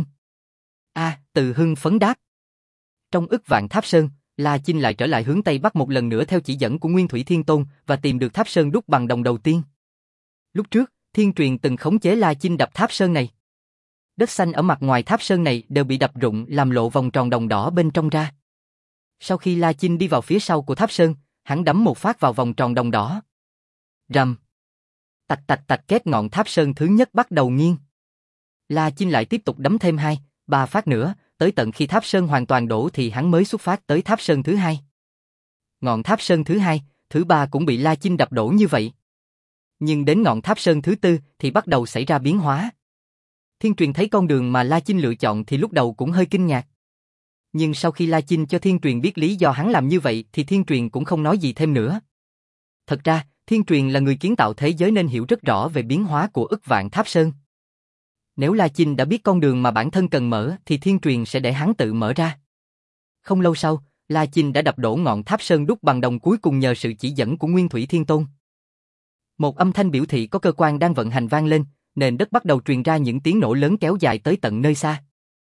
A Từ hưng phấn đáp. Trong Ức Vạn Tháp Sơn, La Chinh lại trở lại hướng Tây Bắc một lần nữa theo chỉ dẫn của Nguyên Thủy Thiên Tôn và tìm được tháp sơn đúc bằng đồng đầu tiên. Lúc trước, Thiên Truyền từng khống chế La Chinh đập tháp sơn này. Đất xanh ở mặt ngoài tháp sơn này đều bị đập rụng làm lộ vòng tròn đồng đỏ bên trong ra. Sau khi La Chinh đi vào phía sau của tháp sơn, hắn đấm một phát vào vòng tròn đồng đỏ. Rầm. Tạch tạch tạch, kết ngọn tháp sơn thứ nhất bắt đầu nghiêng. La Chinh lại tiếp tục đấm thêm 2, 3 phát nữa, tới tận khi tháp sơn hoàn toàn đổ thì hắn mới xuất phát tới tháp sơn thứ hai. Ngọn tháp sơn thứ hai, thứ ba cũng bị La Chinh đập đổ như vậy. Nhưng đến ngọn tháp sơn thứ tư thì bắt đầu xảy ra biến hóa. Thiên Truyền thấy con đường mà La Chinh lựa chọn thì lúc đầu cũng hơi kinh ngạc. Nhưng sau khi La Chinh cho Thiên Truyền biết lý do hắn làm như vậy thì Thiên Truyền cũng không nói gì thêm nữa. Thật ra, Thiên Truyền là người kiến tạo thế giới nên hiểu rất rõ về biến hóa của Ức Vạn Tháp Sơn. Nếu La Chinh đã biết con đường mà bản thân cần mở thì Thiên Truyền sẽ để hắn tự mở ra. Không lâu sau, La Chinh đã đập đổ ngọn tháp sơn đúc bằng đồng cuối cùng nhờ sự chỉ dẫn của Nguyên Thủy Thiên Tôn. Một âm thanh biểu thị có cơ quan đang vận hành vang lên, nền đất bắt đầu truyền ra những tiếng nổ lớn kéo dài tới tận nơi xa.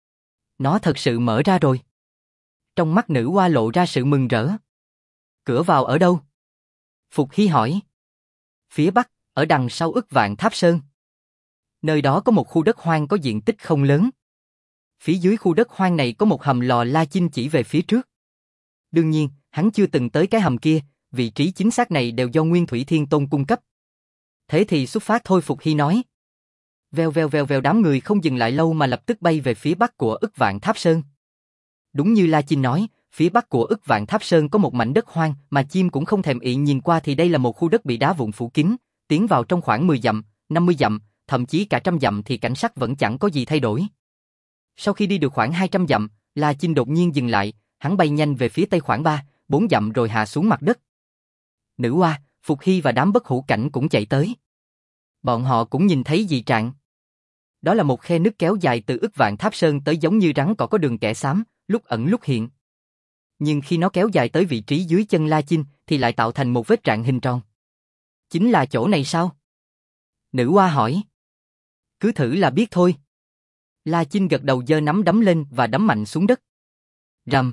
Nó thật sự mở ra rồi. Trong mắt nữ hoa lộ ra sự mừng rỡ. Cửa vào ở đâu? Phục Hy hỏi. Phía bắc, ở đằng sau Ức Vạn Tháp Sơn. Nơi đó có một khu đất hoang có diện tích không lớn. Phía dưới khu đất hoang này có một hầm lò. La Chinh chỉ về phía trước. Đương nhiên, hắn chưa từng tới cái hầm kia, vị trí chính xác này đều do Nguyên Thủy Thiên Tôn cung cấp. Thế thì xuất phát thôi, Phục Hy nói. Vèo vèo vèo vèo, đám người không dừng lại lâu mà lập tức bay về phía bắc của Ức Vạn Tháp Sơn. Đúng như La Chinh nói, phía bắc của Ức Vạn Tháp Sơn có một mảnh đất hoang mà chim cũng không thèm ị nhìn qua thì đây là một khu đất bị đá vụn phủ kín, tiến vào trong khoảng 10 dặm, 50 dặm, thậm chí cả 100 dặm thì cảnh sắc vẫn chẳng có gì thay đổi. Sau khi đi được khoảng 200 dặm, La Chinh đột nhiên dừng lại, hắn bay nhanh về phía tây khoảng 3, 4 dặm rồi hạ xuống mặt đất. Nữ hoa, Phục Hy và đám bất hủ cảnh cũng chạy tới. Bọn họ cũng nhìn thấy dị trạng. Đó là một khe nứt kéo dài từ Ức Vạn Tháp Sơn tới giống như rắn cỏ có đường kẻ xám, lúc ẩn lúc hiện. Nhưng khi nó kéo dài tới vị trí dưới chân La Chinh thì lại tạo thành một vết rạn hình tròn. Chính là chỗ này sao? Nữ hoa hỏi. Cứ thử là biết thôi. La Chinh gật đầu, giơ nắm đấm lên và đấm mạnh xuống đất. Rầm.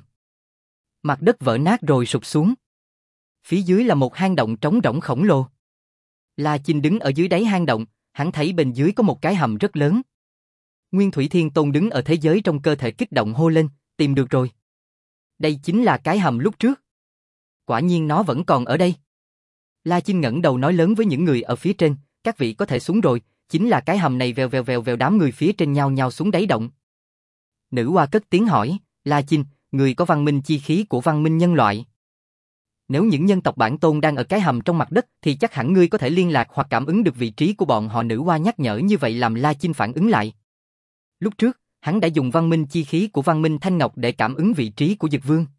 Mặt đất vỡ nát rồi sụp xuống. Phía dưới là một hang động trống rỗng khổng lồ. La Chinh đứng ở dưới đáy hang động, hắn thấy bên dưới có một cái hầm rất lớn. Nguyên Thủy Thiên Tôn đứng ở thế giới trong cơ thể kích động hô lên, tìm được rồi. Đây chính là cái hầm lúc trước. Quả nhiên nó vẫn còn ở đây. La Chinh ngẩng đầu nói lớn với những người ở phía trên, các vị có thể xuống rồi, chính là cái hầm này. Vèo vèo vèo vèo, đám người phía trên nhao nhao xuống đáy động. Nữ hoa cất tiếng hỏi, La Chinh, người có văn minh chi khí của văn minh nhân loại. Nếu những nhân tộc bản tôn đang ở cái hầm trong mặt đất thì chắc hẳn ngươi có thể liên lạc hoặc cảm ứng được vị trí của bọn họ. Nữ hoa nhắc nhở như vậy làm La Chinh phản ứng lại. Lúc trước, hắn đã dùng văn minh chi khí của văn minh Thanh Ngọc để cảm ứng vị trí của Dực Vương.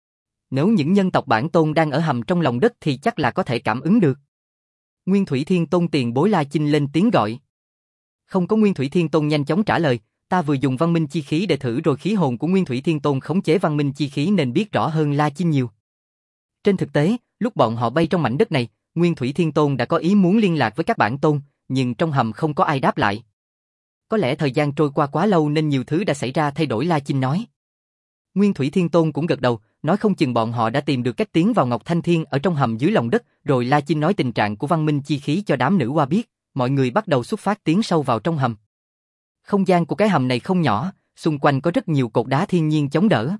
Nếu những nhân tộc bản tôn đang ở hầm trong lòng đất thì chắc là có thể cảm ứng được. Nguyên Thủy Thiên Tôn tiền bối. La Chinh lên tiếng gọi. Không có. Nguyên Thủy Thiên Tôn nhanh chóng trả lời, ta vừa dùng văn minh chi khí để thử rồi, khí hồn của Nguyên Thủy Thiên Tôn khống chế văn minh chi khí nên biết rõ hơn La Chinh nhiều. Trên thực tế, lúc bọn họ bay trong mảnh đất này, Nguyên Thủy Thiên Tôn đã có ý muốn liên lạc với các bản tôn, nhưng trong hầm không có ai đáp lại. Có lẽ thời gian trôi qua quá lâu nên nhiều thứ đã xảy ra thay đổi. La Chinh nói. Nguyên Thủy Thiên Tôn cũng gật đầu, nói không chừng bọn họ đã tìm được cách tiến vào Ngọc Thanh Thiên ở trong hầm dưới lòng đất. Rồi La Chinh nói tình trạng của văn minh chi khí cho đám nữ hoa biết, mọi người bắt đầu xuất phát tiến sâu vào trong hầm. Không gian của cái hầm này không nhỏ, xung quanh có rất nhiều cột đá thiên nhiên chống đỡ.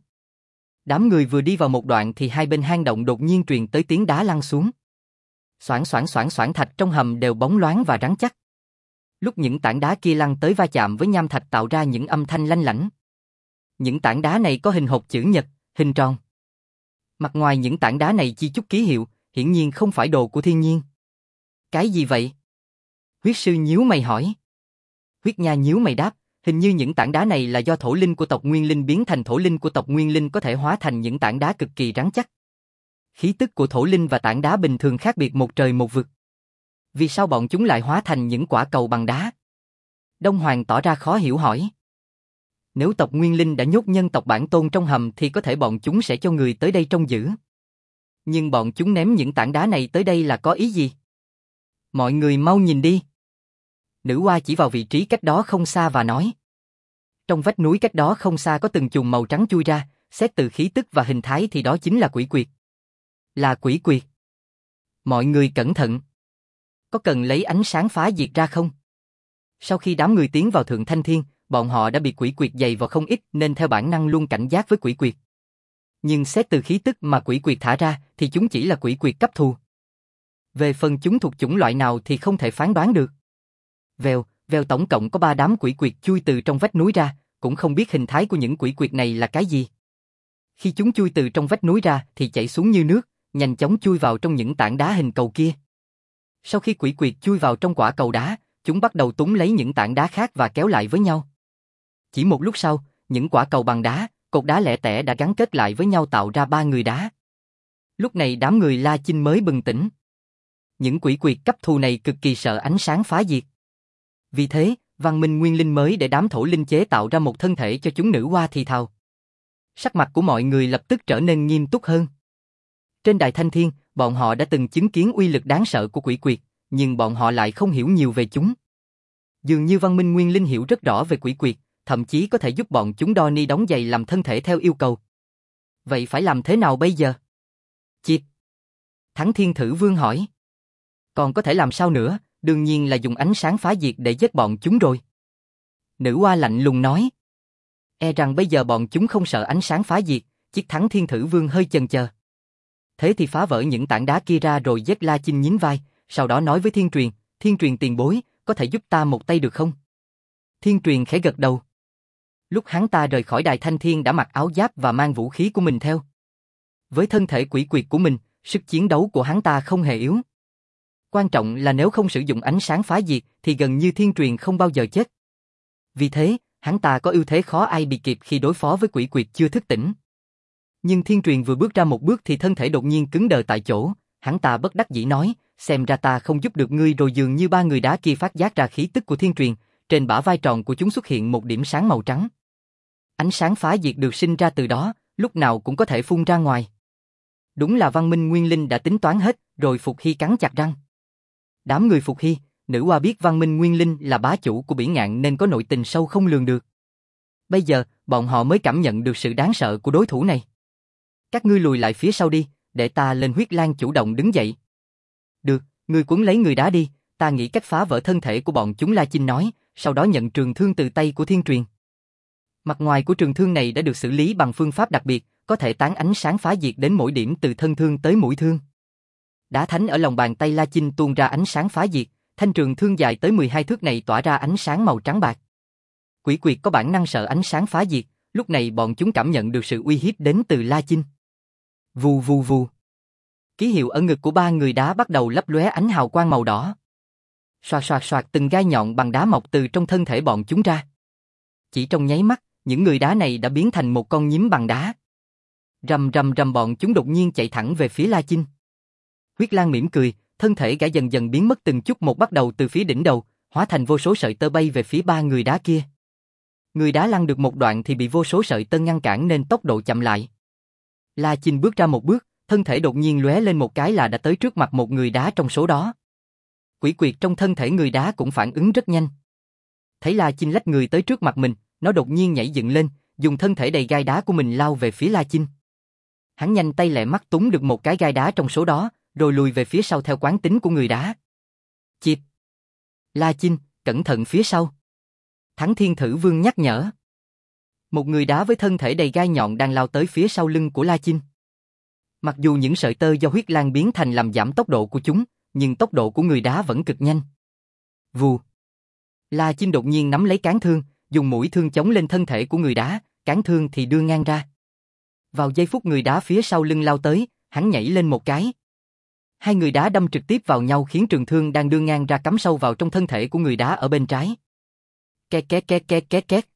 Đám người vừa đi vào một đoạn thì hai bên hang động đột nhiên truyền tới tiếng đá lăn xuống. Xoảng xoảng xoảng xoảng, thạch trong hầm đều bóng loáng và rắn chắc. Lúc những tảng đá kia lăn tới va chạm với nham thạch tạo ra những âm thanh lanh lảnh. Những tảng đá này có hình hộp chữ nhật, hình tròn. Mặt ngoài những tảng đá này chi chút ký hiệu, hiển nhiên không phải đồ của thiên nhiên. Cái gì vậy? Huyết sư nhíu mày hỏi. Huyết Nha nhíu mày đáp, hình như những tảng đá này là do thổ linh của tộc Nguyên Linh biến thành. Thổ linh của tộc Nguyên Linh có thể hóa thành những tảng đá cực kỳ rắn chắc. Khí tức của thổ linh và tảng đá bình thường khác biệt một trời một vực. Vì sao bọn chúng lại hóa thành những quả cầu bằng đá? Đông Hoàng tỏ ra khó hiểu hỏi. Nếu tộc Nguyên Linh đã nhốt nhân tộc bản tôn trong hầm thì có thể bọn chúng sẽ cho người tới đây trông giữ. Nhưng bọn chúng ném những tảng đá này tới đây là có ý gì? Mọi người mau nhìn đi. Nữ hoa chỉ vào vị trí cách đó không xa và nói. Trong vách núi cách đó không xa có từng chùm màu trắng chui ra, xét từ khí tức và hình thái thì đó chính là quỷ quyệt. Là quỷ quyệt. Mọi người cẩn thận. Có cần lấy ánh sáng phá diệt ra không? Sau khi đám người tiến vào Thượng Thanh Thiên, bọn họ đã bị quỷ quyệt dày vào không ít nên theo bản năng luôn cảnh giác với quỷ quyệt. Nhưng xét từ khí tức mà quỷ quyệt thả ra thì chúng chỉ là quỷ quyệt cấp thù. Về phần chúng thuộc chủng loại nào thì không thể phán đoán được. Vèo, vèo, tổng cộng có 3 đám quỷ quyệt chui từ trong vách núi ra, cũng không biết hình thái của những quỷ quyệt này là cái gì. Khi chúng chui từ trong vách núi ra thì chảy xuống như nước, nhanh chóng chui vào trong những tảng đá hình cầu kia. Sau khi quỷ quyệt chui vào trong quả cầu đá, chúng bắt đầu túm lấy những tảng đá khác và kéo lại với nhau. Chỉ một lúc sau, những quả cầu bằng đá, cột đá lẻ tẻ đã gắn kết lại với nhau tạo ra 3 người đá. Lúc này đám người La Chinh mới bừng tỉnh. Những quỷ quyệt cấp thù này cực kỳ sợ ánh sáng phá diệt. Vì thế, Văn Minh Nguyên Linh mới để đám thổ linh chế tạo ra một thân thể cho chúng nữ hoa thì thào. Sắc mặt của mọi người lập tức trở nên nghiêm túc hơn. Trên Đài Thanh Thiên, bọn họ đã từng chứng kiến uy lực đáng sợ của quỷ quyệt, nhưng bọn họ lại không hiểu nhiều về chúng. Dường như Văn Minh Nguyên Linh hiểu rất rõ về quỷ quyệt, thậm chí có thể giúp bọn chúng đo ni đóng giày làm thân thể theo yêu cầu. Vậy phải làm thế nào bây giờ? Chịp. Thắng Thiên Thử Vương hỏi. Còn có thể làm sao nữa, đương nhiên là dùng ánh sáng phá diệt để giết bọn chúng rồi. Nữ hoa lạnh lùng nói. E rằng bây giờ bọn chúng không sợ ánh sáng phá diệt, chiếc Thắng Thiên Thử Vương hơi chần chờ. Thế thì phá vỡ những tảng đá kia ra rồi giết La Chinh nhún vai, sau đó nói với Thiên Truyền tiền bối, có thể giúp ta một tay được không? Thiên Truyền khẽ gật đầu. Lúc hắn ta rời khỏi Đài Thanh Thiên đã mặc áo giáp và mang vũ khí của mình theo. Với thân thể quỷ quyệt của mình, sức chiến đấu của hắn ta không hề yếu. Quan trọng là nếu không sử dụng ánh sáng phá diệt thì gần như Thiên Truyền không bao giờ chết. Vì thế, hắn ta có ưu thế khó ai bị kịp khi đối phó với quỷ quyệt chưa thức tỉnh. Nhưng Thiên Truyền vừa bước ra một bước thì thân thể đột nhiên cứng đờ tại chỗ, hắn ta bất đắc dĩ nói, xem ra ta không giúp được ngươi rồi. Dường như 3 người đá kia phát giác ra khí tức của Thiên Truyền, trên bả vai tròn của chúng xuất hiện một điểm sáng màu trắng. Ánh sáng phá diệt được sinh ra từ đó, lúc nào cũng có thể phun ra ngoài. Đúng là Văn Minh Nguyên Linh đã tính toán hết, rồi Phục Hy cắn chặt răng. Đám người Phục Hy, nữ hoa biết Văn Minh Nguyên Linh là bá chủ của Bỉ Ngạn nên có nội tình sâu không lường được. Bây giờ, bọn họ mới cảm nhận được sự đáng sợ của đối thủ này. Các ngươi lùi lại phía sau đi, để ta lên. Huyết Lang chủ động đứng dậy. Được, ngươi cuốn lấy người đá đi, ta nghĩ cách phá vỡ thân thể của bọn chúng. La Chinh nói, sau đó nhận trường thương từ tay của Thiên Truyền. Mặt ngoài của trường thương này đã được xử lý bằng phương pháp đặc biệt, có thể tán ánh sáng phá diệt đến mỗi điểm từ thân thương tới mũi thương. Đá thánh ở lòng bàn tay La Chinh tuôn ra ánh sáng phá diệt, thanh trường thương dài tới 12 thước này tỏa ra ánh sáng màu trắng bạc. Quỷ quyệt có bản năng sợ ánh sáng phá diệt, lúc này bọn chúng cảm nhận được sự uy hiếp đến từ La Chinh. Vù vù vù. Ký hiệu ở ngực của 3 người đá bắt đầu lấp lóe ánh hào quang màu đỏ. Xoạt xoạt xoạt, từng gai nhọn bằng đá mọc từ trong thân thể bọn chúng ra. Chỉ trong nháy mắt, những người đá này đã biến thành một con nhím bằng đá. Rầm rầm rầm, bọn chúng đột nhiên chạy thẳng về phía La Chinh. Huyết Lang mỉm cười, thân thể gã dần dần biến mất từng chút một, bắt đầu từ phía đỉnh đầu, hóa thành vô số sợi tơ bay về phía 3 người đá kia. Người đá lăn được một đoạn thì bị vô số sợi tơ ngăn cản nên tốc độ chậm lại. La Chinh bước ra một bước, thân thể đột nhiên lóe lên một cái là đã tới trước mặt một người đá trong số đó. Quỷ quyệt trong thân thể người đá cũng phản ứng rất nhanh. Thấy La Chinh lách người tới trước mặt mình, nó đột nhiên nhảy dựng lên, dùng thân thể đầy gai đá của mình lao về phía La Chinh. Hắn nhanh tay lẹ mắt túm được một cái gai đá trong số đó, rồi lùi về phía sau theo quán tính của người đá. Chịp! La Chinh, cẩn thận phía sau. Thắng Thiên Thử Vương nhắc nhở. Một người đá với thân thể đầy gai nhọn đang lao tới phía sau lưng của La Chinh. Mặc dù những sợi tơ do huyết lang biến thành làm giảm tốc độ của chúng, nhưng tốc độ của người đá vẫn cực nhanh. Vù! La Chinh đột nhiên nắm lấy cán thương, dùng mũi thương chống lên thân thể của người đá, cán thương thì đưa ngang ra. Vào giây phút người đá phía sau lưng lao tới, hắn nhảy lên một cái. Hai người đá đâm trực tiếp vào nhau khiến trường thương đang đưa ngang ra cắm sâu vào trong thân thể của người đá ở bên trái. Két két két két két két.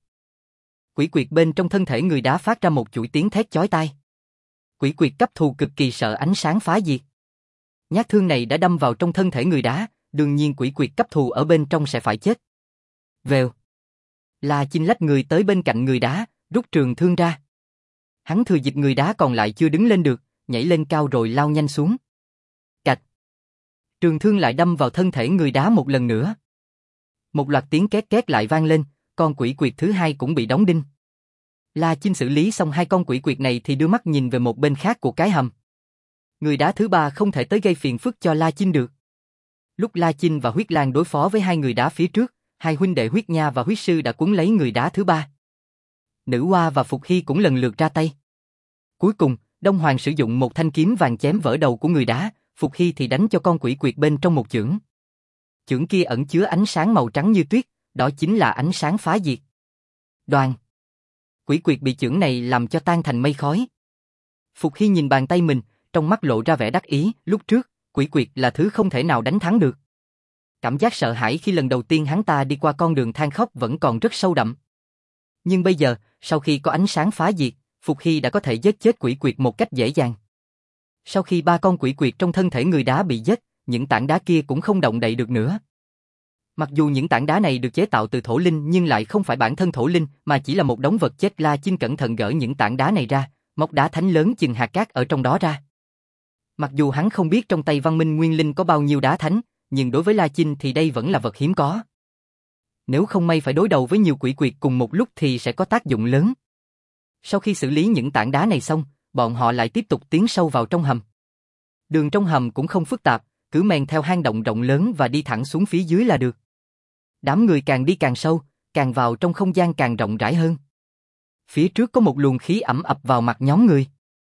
Quỷ quyệt bên trong thân thể người đá phát ra một chuỗi tiếng thét chói tai. Quỷ quyệt cấp thù cực kỳ sợ ánh sáng phá diệt. Nhát thương này đã đâm vào trong thân thể người đá, đương nhiên quỷ quyệt cấp thù ở bên trong sẽ phải chết. Vèo. La Chinh lách người tới bên cạnh người đá, rút trường thương ra. Hắn thừa dịp người đá còn lại chưa đứng lên được, nhảy lên cao rồi lao nhanh xuống. Cạch. Trường thương lại đâm vào thân thể người đá một lần nữa. Một loạt tiếng két két lại vang lên, con quỷ quyệt thứ hai cũng bị đóng đinh. La Chinh xử lý xong hai con quỷ quyệt này thì đưa mắt nhìn về một bên khác của cái hầm. Người đá thứ ba không thể tới gây phiền phức cho La Chinh được. Lúc La Chinh và Huyết Lang đối phó với hai người đá phía trước, hai huynh đệ Huyết Nha và Huyết Sư đã cuốn lấy người đá thứ ba. Nữ Hoa và Phục Hy cũng lần lượt ra tay. Cuối cùng, Đông Hoàng sử dụng một thanh kiếm vàng chém vỡ đầu của người đá, Phục Hy thì đánh cho con quỷ quyệt bên trong một chưởng. Chưởng kia ẩn chứa ánh sáng màu trắng như tuyết, đó chính là ánh sáng phá diệt. Đoàn. Quỷ quyệt bị chưởng này làm cho tan thành mây khói. Phục Hy nhìn bàn tay mình, trong mắt lộ ra vẻ đắc ý, lúc trước, quỷ quyệt là thứ không thể nào đánh thắng được. Cảm giác sợ hãi khi lần đầu tiên hắn ta đi qua con đường than khóc vẫn còn rất sâu đậm. Nhưng bây giờ, sau khi có ánh sáng phá diệt, Phục Hy đã có thể giết chết quỷ quyệt một cách dễ dàng. Sau khi 3 con quỷ quyệt trong thân thể người đá bị giết, những tảng đá kia cũng không động đậy được nữa. Mặc dù những tảng đá này được chế tạo từ thổ linh nhưng lại không phải bản thân thổ linh mà chỉ là một đống vật chết. La Chinh cẩn thận gỡ những tảng đá này ra, móc đá thánh lớn chừng hạt cát ở trong đó ra. Mặc dù hắn không biết trong tay Văn Minh Nguyên Linh có bao nhiêu đá thánh, nhưng đối với La Chinh thì đây vẫn là vật hiếm có. Nếu không may phải đối đầu với nhiều quỷ quyệt cùng một lúc thì sẽ có tác dụng lớn. Sau khi xử lý những tảng đá này xong, bọn họ lại tiếp tục tiến sâu vào trong hầm. Đường trong hầm cũng không phức tạp, cứ men theo hang động rộng lớn và đi thẳng xuống phía dưới là được. Đám người càng đi càng sâu, càng vào trong không gian càng rộng rãi hơn. Phía trước có một luồng khí ẩm ập vào mặt nhóm người.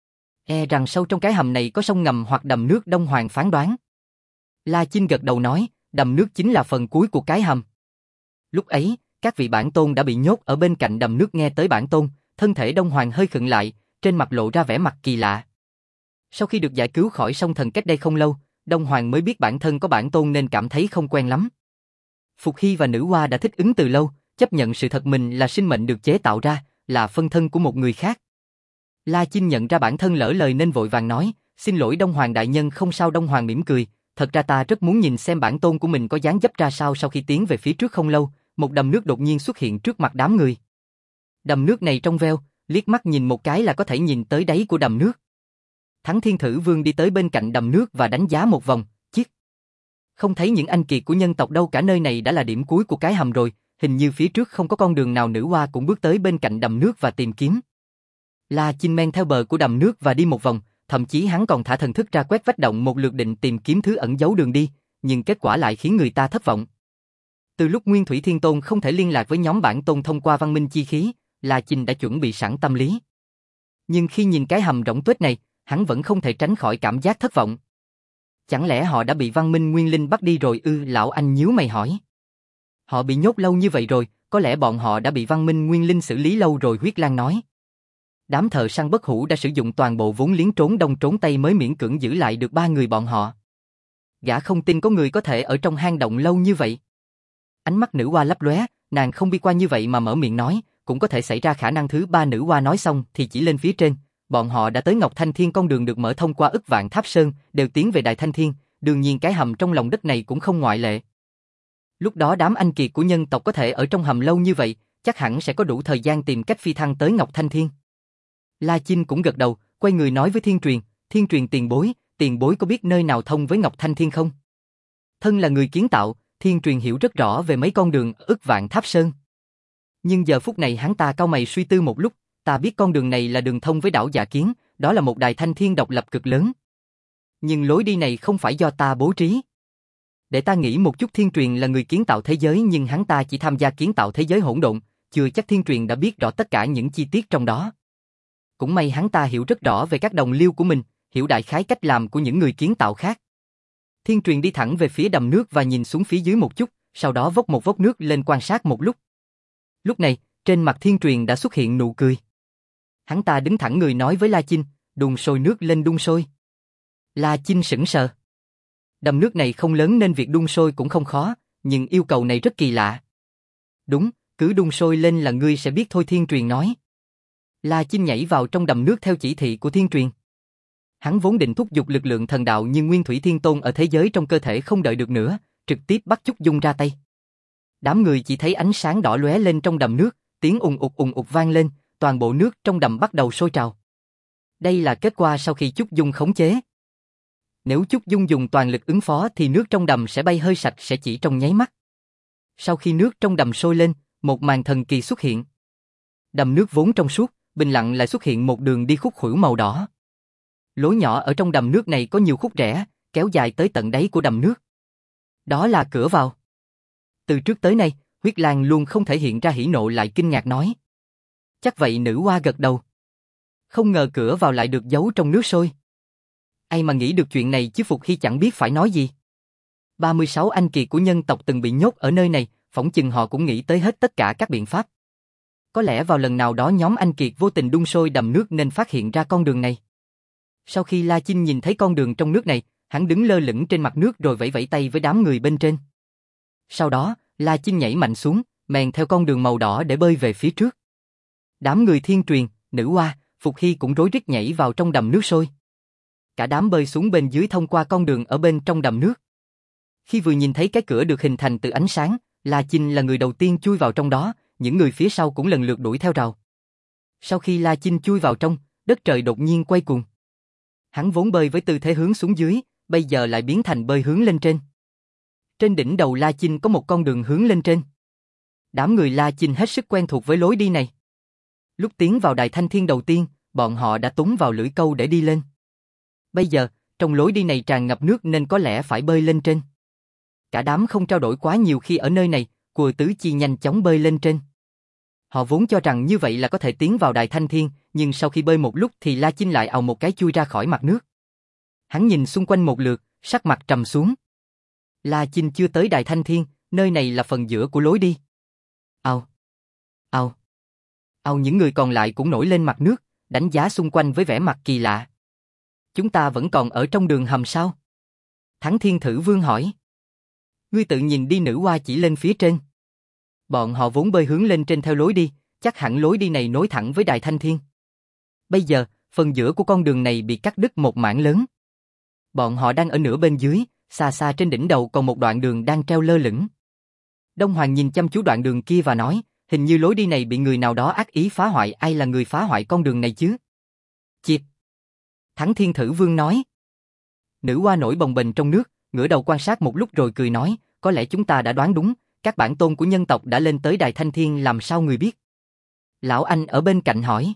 E rằng sâu trong cái hầm này có sông ngầm hoặc đầm nước. Đông Hoàng phán đoán. La Chinh gật đầu nói, đầm nước chính là phần cuối của cái hầm. Lúc ấy, các vị bản tôn đã bị nhốt ở bên cạnh đầm nước. Nghe tới bản tôn, thân thể Đông Hoàng hơi khựng lại, trên mặt lộ ra vẻ mặt kỳ lạ. Sau khi được giải cứu khỏi sông thần cách đây không lâu, Đông Hoàng mới biết bản thân có bản tôn nên cảm thấy không quen lắm. Phục Hy và Nữ Hoa đã thích ứng từ lâu, chấp nhận sự thật mình là sinh mệnh được chế tạo ra, là phân thân của một người khác. La Chinh nhận ra bản thân lỡ lời nên vội vàng nói, xin lỗi Đông Hoàng đại nhân. Không sao. Đông Hoàng mỉm cười, thật ra ta rất muốn nhìn xem bản tôn của mình có dáng dấp ra sao. Sau khi tiến về phía trước không lâu, một đầm nước đột nhiên xuất hiện trước mặt đám người. Đầm nước này trong veo, liếc mắt nhìn một cái là có thể nhìn tới đáy của đầm nước. Thắng Thiên Thử Vương đi tới bên cạnh đầm nước và đánh giá một vòng, chiếc. Không thấy những anh kiệt của nhân tộc đâu cả, nơi này đã là điểm cuối của cái hầm rồi, hình như phía trước không có con đường nào. Nữ Hoa cũng bước tới bên cạnh đầm nước và tìm kiếm. La Chinh men theo bờ của đầm nước và đi một vòng, thậm chí hắn còn thả thần thức ra quét vách động một lượt định tìm kiếm thứ ẩn giấu đường đi, nhưng kết quả lại khiến người ta thất vọng. Từ lúc Nguyên Thủy Thiên Tôn không thể liên lạc với nhóm bản tôn thông qua văn minh chi khí, La Chinh đã chuẩn bị sẵn tâm lý. Nhưng khi nhìn cái hầm rỗng tuếch này, hắn vẫn không thể tránh khỏi cảm giác thất vọng. Chẳng lẽ họ đã bị Văn Minh Nguyên Linh bắt đi rồi ư? Lão Anh nhíu mày hỏi. Họ bị nhốt lâu như vậy rồi, có lẽ bọn họ đã bị Văn Minh Nguyên Linh xử lý lâu rồi. Huyết Lang nói. Đám thợ săn bất hủ đã sử dụng toàn bộ vốn liếng trốn đông trốn tây mới miễn cưỡng giữ lại được 3 người bọn họ. Gã không tin có người có thể ở trong hang động lâu như vậy. Ánh mắt Nữ Hoa lấp lóe, nàng không bi quan như vậy mà mở miệng nói, cũng có thể xảy ra khả năng thứ 3. Nữ Hoa nói xong thì chỉ lên phía trên, bọn họ đã tới Ngọc Thanh Thiên. Con đường được mở thông qua Ức Vạn Tháp Sơn, đều tiến về Đại Thanh Thiên, đương nhiên cái hầm trong lòng đất này cũng không ngoại lệ. Lúc đó đám anh kiệt của nhân tộc có thể ở trong hầm lâu như vậy, chắc hẳn sẽ có đủ thời gian tìm cách phi thăng tới Ngọc Thanh Thiên. La Chinh cũng gật đầu, quay người nói với Thiên Truyền tiền bối có biết nơi nào thông với Ngọc Thanh Thiên không? Thân là người kiến tạo, Thiên Truyền hiểu rất rõ về mấy con đường Ức Vạn Tháp Sơn. Nhưng giờ phút này hắn ta cau mày suy tư một lúc, ta biết con đường này là đường thông với đảo Dạ Kiến, đó là một Đại Thanh Thiên độc lập cực lớn. Nhưng lối đi này không phải do ta bố trí. Để ta nghĩ một chút. Thiên Truyền là người kiến tạo thế giới nhưng hắn ta chỉ tham gia kiến tạo thế giới hỗn độn, chưa chắc Thiên Truyền đã biết rõ tất cả những chi tiết trong đó. Cũng may hắn ta hiểu rất rõ về các đồng liêu của mình, hiểu đại khái cách làm của những người kiến tạo khác. Thiên Truyền đi thẳng về phía đầm nước và nhìn xuống phía dưới một chút, sau đó vốc một vốc nước lên quan sát một lúc. Lúc này, trên mặt Thiên Truyền đã xuất hiện nụ cười. Hắn ta đứng thẳng người nói với La Chinh, đun sôi nước lên đun sôi. La Chinh sững sờ. Đầm nước này không lớn nên việc đun sôi cũng không khó, nhưng yêu cầu này rất kỳ lạ. Đúng, cứ đun sôi lên là ngươi sẽ biết thôi. Thiên Truyền nói. La Chinh nhảy vào trong đầm nước theo chỉ thị của Thiên Truyền. Hắn vốn định thúc giục lực lượng thần đạo nhưng Nguyên Thủy Thiên Tôn ở thế giới trong cơ thể không đợi được nữa, trực tiếp bắt Chúc Dung ra tay. Đám người chỉ thấy ánh sáng đỏ lóe lên trong đầm nước, tiếng ùng ục vang lên, toàn bộ nước trong đầm bắt đầu sôi trào. Đây là kết quả sau khi Chúc Dung khống chế. Nếu Chúc Dung dùng toàn lực ứng phó thì nước trong đầm sẽ bay hơi sạch sẽ chỉ trong nháy mắt. Sau khi nước trong đầm sôi lên, một màn thần kỳ xuất hiện. Đầm nước vốn trong suốt, bình lặng lại xuất hiện một đường đi khúc khuỷu màu đỏ. Lối nhỏ ở trong đầm nước này có nhiều khúc rẽ, kéo dài tới tận đáy của đầm nước. Đó là cửa vào. Từ trước tới nay, Huyết Lang luôn không thể hiện ra hỉ nộ lại kinh ngạc nói. Chắc vậy. Nữ Hoa gật đầu. Không ngờ cửa vào lại được giấu trong nước sôi. Ai mà nghĩ được chuyện này chứ. Phục Hy chẳng biết phải nói gì. 36 anh kiệt của nhân tộc từng bị nhốt ở nơi này, phỏng chừng họ cũng nghĩ tới hết tất cả các biện pháp. Có lẽ vào lần nào đó nhóm anh Kiệt vô tình đun sôi đầm nước nên phát hiện ra con đường này. Sau khi La Chinh nhìn thấy con đường trong nước này, hắn đứng lơ lửng trên mặt nước rồi vẫy vẫy tay với đám người bên trên. Sau đó, La Chinh nhảy mạnh xuống, mèn theo con đường màu đỏ để bơi về phía trước. Đám người Thiên Truyền, Nữ Hoa, Phục Hy cũng rối rít nhảy vào trong đầm nước sôi. Cả đám bơi xuống bên dưới thông qua con đường ở bên trong đầm nước. Khi vừa nhìn thấy cái cửa được hình thành từ ánh sáng, La Chinh là người đầu tiên chui vào trong đó, những người phía sau cũng lần lượt đuổi theo rào. Sau khi La Chinh chui vào trong, đất trời đột nhiên quay cuồng. Hắn vốn bơi với tư thế hướng xuống dưới, bây giờ lại biến thành bơi hướng lên trên. Trên đỉnh đầu La Chinh có một con đường hướng lên trên. Đám người La Chinh hết sức quen thuộc với lối đi này. Lúc tiến vào đài thanh thiên đầu tiên, bọn họ đã túng vào lưỡi câu để đi lên. Bây giờ, trong lối đi này tràn ngập nước nên có lẽ phải bơi lên trên. Cả đám không trao đổi quá nhiều khi ở nơi này, Cùa Tứ Chi nhanh chóng bơi lên trên. Họ vốn cho rằng như vậy là có thể tiến vào đài thanh thiên, nhưng sau khi bơi một lúc thì La Chinh lại ào một cái chui ra khỏi mặt nước. Hắn nhìn xung quanh một lượt, sắc mặt trầm xuống. La Chinh chưa tới đài thanh thiên, nơi này là phần giữa của lối đi. Ào, ào, ào, những người còn lại cũng nổi lên mặt nước, đánh giá xung quanh với vẻ mặt kỳ lạ. Chúng ta vẫn còn ở trong đường hầm sao? Thắng Thiên Thử Vương hỏi. Ngươi tự nhìn đi, Nữ Hoa chỉ lên phía trên. Bọn họ vốn bơi hướng lên trên theo lối đi, chắc hẳn lối đi này nối thẳng với đài thanh thiên. Bây giờ, phần giữa của con đường này bị cắt đứt một mảng lớn. Bọn họ đang ở nửa bên dưới, xa xa trên đỉnh đầu còn một đoạn đường đang treo lơ lửng. Đông Hoàng nhìn chăm chú đoạn đường kia và nói, hình như lối đi này bị người nào đó ác ý phá hoại, ai là người phá hoại con đường này chứ? Chịp! Thắng Thiên Thử Vương nói. Nữ Hoa nổi bồng bềnh trong nước, ngửa đầu quan sát một lúc rồi cười nói, có lẽ chúng ta đã đoán đúng, các bản tôn của nhân tộc đã lên tới đài thanh thiên, làm sao người biết? Lão Anh ở bên cạnh hỏi.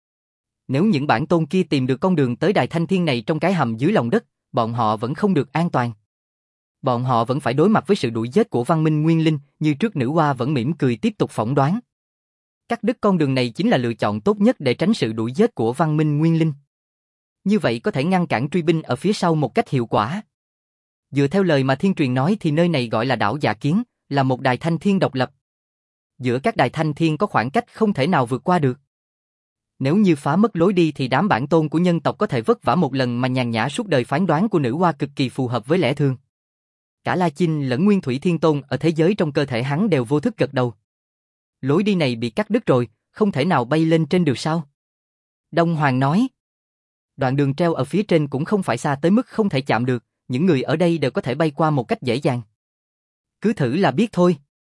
Nếu những bản tôn kia tìm được con đường tới đài thanh thiên này trong cái hầm dưới lòng đất, bọn họ vẫn không được an toàn. Bọn họ vẫn phải đối mặt với sự đuổi giết của văn minh nguyên linh, như trước. Nữ Hoa vẫn mỉm cười tiếp tục phỏng đoán. Cắt đứt con đường này chính là lựa chọn tốt nhất để tránh sự đuổi giết của văn minh nguyên linh. Như vậy có thể ngăn cản truy binh ở phía sau một cách hiệu quả. Dựa theo lời mà Thiên Truyền nói thì nơi này gọi là đảo Dạ Kiến, là một đài thanh thiên độc lập. Giữa các đài thanh thiên có khoảng cách không thể nào vượt qua được. Nếu như phá mất lối đi thì đám bản tôn của nhân tộc có thể vất vả một lần mà nhàn nhã suốt đời. Phán đoán của Nữ Hoa cực kỳ phù hợp với lẽ thường. Cả La Chinh lẫn Nguyên Thủy Thiên Tôn ở thế giới trong cơ thể hắn đều vô thức gật đầu. Lối đi này bị cắt đứt rồi, không thể nào bay lên trên được sao? Đông Hoàng nói. Đoạn đường treo ở phía trên cũng không phải xa tới mức không thể chạm được, những người ở đây đều có thể bay qua một cách dễ dàng. Cứ thử là biết thôi.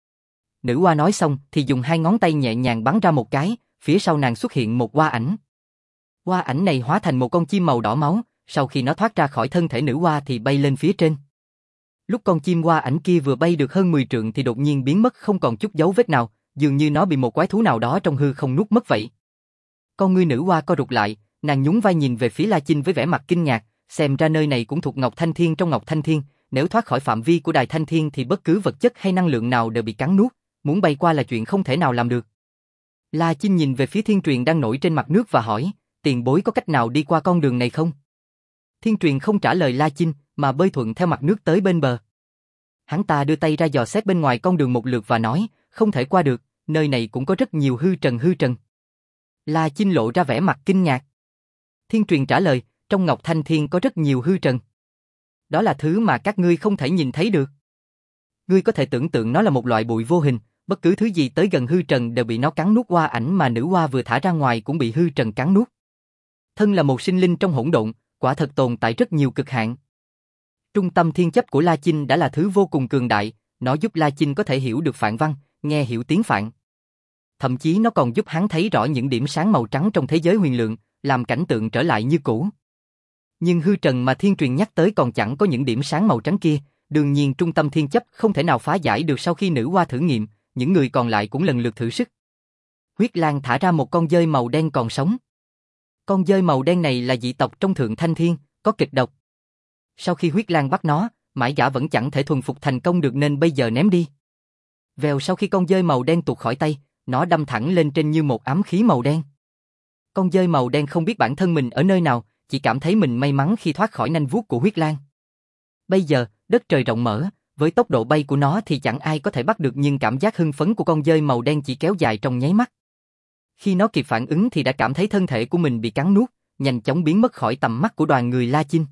Nữ Hoa nói xong thì dùng hai ngón tay nhẹ nhàng bắn ra một cái, phía sau nàng xuất hiện một hoa ảnh. Hoa ảnh này hóa thành một con chim màu đỏ máu, sau khi nó thoát ra khỏi thân thể Nữ Hoa thì bay lên phía trên. Lúc con chim hoa ảnh kia vừa bay được hơn 10 trượng thì đột nhiên biến mất không còn chút dấu vết nào, dường như nó bị một quái thú nào đó trong hư không nuốt mất vậy. Con ngươi Nữ Hoa co rụt lại, nàng nhún vai nhìn về phía La Chinh với vẻ mặt kinh ngạc, xem ra nơi này cũng thuộc Ngọc Thanh Thiên trong Ngọc Thanh Thiên, nếu thoát khỏi phạm vi của đài Thanh Thiên thì bất cứ vật chất hay năng lượng nào đều bị cắn nuốt, muốn bay qua là chuyện không thể nào làm được. La Chinh nhìn về phía Thiên Truyền đang nổi trên mặt nước và hỏi, tiền bối có cách nào đi qua con đường này không? Thiên Truyền không trả lời La Chinh, mà bơi thuận theo mặt nước tới bên bờ. Hắn ta đưa tay ra dò xét bên ngoài con đường một lượt và nói, không thể qua được, nơi này cũng có rất nhiều hư trần. La Chinh lộ ra vẻ mặt kinh ngạc. Thiên Truyền trả lời, trong Ngọc Thanh Thiên có rất nhiều hư trần. Đó là thứ mà các ngươi không thể nhìn thấy được. Ngươi có thể tưởng tượng nó là một loại bụi vô hình, bất cứ thứ gì tới gần hư trần đều bị nó cắn nuốt. Hoa ảnh mà Nữ Hoa vừa thả ra ngoài cũng bị hư trần cắn nuốt. Thân là một sinh linh trong hỗn độn, quả thật tồn tại rất nhiều cực hạn. Trung tâm thiên chấp của La Chinh đã là thứ vô cùng cường đại, nó giúp La Chinh có thể hiểu được phạn văn, nghe hiểu tiếng phạn. Thậm chí nó còn giúp hắn thấy rõ những điểm sáng màu trắng trong thế giới huyền lượng, làm cảnh tượng trở lại như cũ. Nhưng hư trần mà Thiên Truyền nhắc tới còn chẳng có những điểm sáng màu trắng kia, đương nhiên trung tâm thiên chấp không thể nào phá giải được. Sau khi Nữ Hoa thử nghiệm, những người còn lại cũng lần lượt thử sức. Huyết Lang thả ra một con dơi màu đen còn sống. Con dơi màu đen này là dị tộc trong Thượng Thanh Thiên, có kịch độc. Sau khi Huyết Lang bắt nó, Mãi Gã vẫn chẳng thể thuần phục thành công được nên bây giờ ném đi. Vèo, sau khi con dơi màu đen tuột khỏi tay, nó đâm thẳng lên trên như một ám khí màu đen. Con dơi màu đen không biết bản thân mình ở nơi nào, chỉ cảm thấy mình may mắn khi thoát khỏi nanh vuốt của Huyết Lang. Bây giờ, đất trời rộng mở, với tốc độ bay của nó thì chẳng ai có thể bắt được, nhưng cảm giác hưng phấn của con dơi màu đen chỉ kéo dài trong nháy mắt. Khi nó kịp phản ứng thì đã cảm thấy thân thể của mình bị cắn nuốt, nhanh chóng biến mất khỏi tầm mắt của đoàn người La Chinh.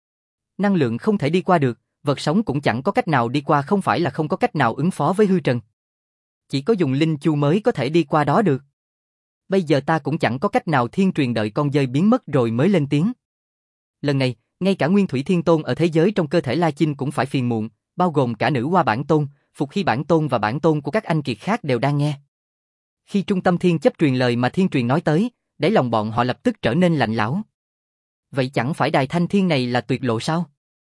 Năng lượng không thể đi qua được, vật sống cũng chẳng có cách nào đi qua, không phải là không có cách nào ứng phó với hư trần. Chỉ có dùng linh chu mới có thể đi qua đó được. Bây giờ ta cũng chẳng có cách nào. Thiên Truyền đợi con dơi biến mất rồi mới lên tiếng. Lần này, ngay cả Nguyên Thủy Thiên Tôn ở thế giới trong cơ thể La Chinh cũng phải phiền muộn, bao gồm cả Nữ Hoa Bản Tôn, Phục Hy Bản Tôn và Bản Tôn của các anh kiệt khác đều đang nghe. Khi Trung Tâm Thiên chấp truyền lời mà Thiên Truyền nói tới, đáy lòng bọn họ lập tức trở nên lạnh lẽo. Vậy chẳng phải Đài Thanh Thiên này là tuyệt lộ sao?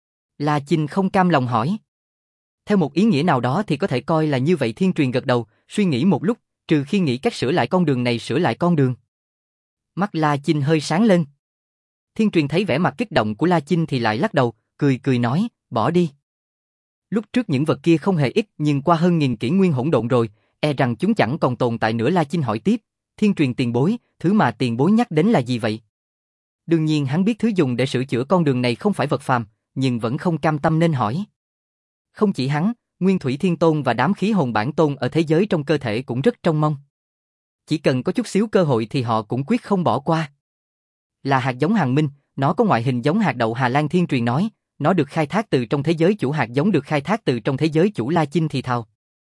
La Chinh không cam lòng hỏi. Theo một ý nghĩa nào đó thì có thể coi là như vậy. Thiên Truyền gật đầu, suy nghĩ một lúc, trừ khi nghĩ cách sửa lại con đường này, sửa lại con đường. Mắt La Chinh hơi sáng lên. Thiên Truyền thấy vẻ mặt kích động của La Chinh thì lại lắc đầu, cười cười nói, bỏ đi. Lúc trước những vật kia không hề ít, nhưng qua hơn 1000 kỷ nguyên hỗn độn rồi, e rằng chúng chẳng còn tồn tại nữa. La Chinh hỏi tiếp, Thiên Truyền tiền bối, thứ mà tiền bối nhắc đến là gì vậy? Đương nhiên hắn biết thứ dùng để sửa chữa con đường này không phải vật phàm, nhưng vẫn không cam tâm nên hỏi. Không chỉ hắn, Nguyên Thủy Thiên Tôn và đám khí hồn bản tôn ở thế giới trong cơ thể cũng rất trông mong. Chỉ cần có chút xíu cơ hội thì họ cũng quyết không bỏ qua. Là hạt giống Hàn Minh, nó có ngoại hình giống hạt đậu Hà Lan. Thiên Truyền nói, nó được khai thác từ trong thế giới chủ. Hạt giống được khai thác từ trong thế giới chủ. La Chinh thì thào.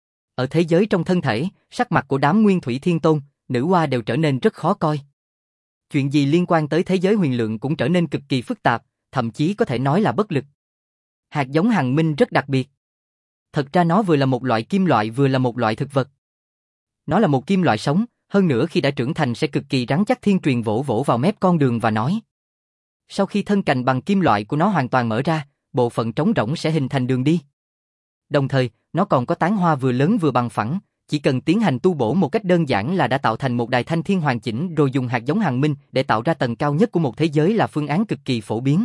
Ở thế giới trong thân thể, sắc mặt của đám Nguyên Thủy Thiên Tôn, Nữ Hoa đều trở nên rất khó coi. Chuyện gì liên quan tới thế giới huyền lượng cũng trở nên cực kỳ phức tạp, thậm chí có thể nói là bất lực. Hạt giống Hàn Minh rất đặc biệt. Thật ra nó vừa là một loại kim loại vừa là một loại thực vật. Nó là một kim loại sống, hơn nữa khi đã trưởng thành sẽ cực kỳ rắn chắc. Thiên Truyền vỗ vỗ vào mép con đường và nói. Sau khi thân cành bằng kim loại của nó hoàn toàn mở ra, bộ phận trống rỗng sẽ hình thành đường đi. Đồng thời, nó còn có tán hoa vừa lớn vừa bằng phẳng, chỉ cần tiến hành tu bổ một cách đơn giản là đã tạo thành một Đài Thanh Thiên hoàn chỉnh. Rồi dùng hạt giống Hàn Minh để tạo ra tầng cao nhất của một thế giới là phương án cực kỳ phổ biến.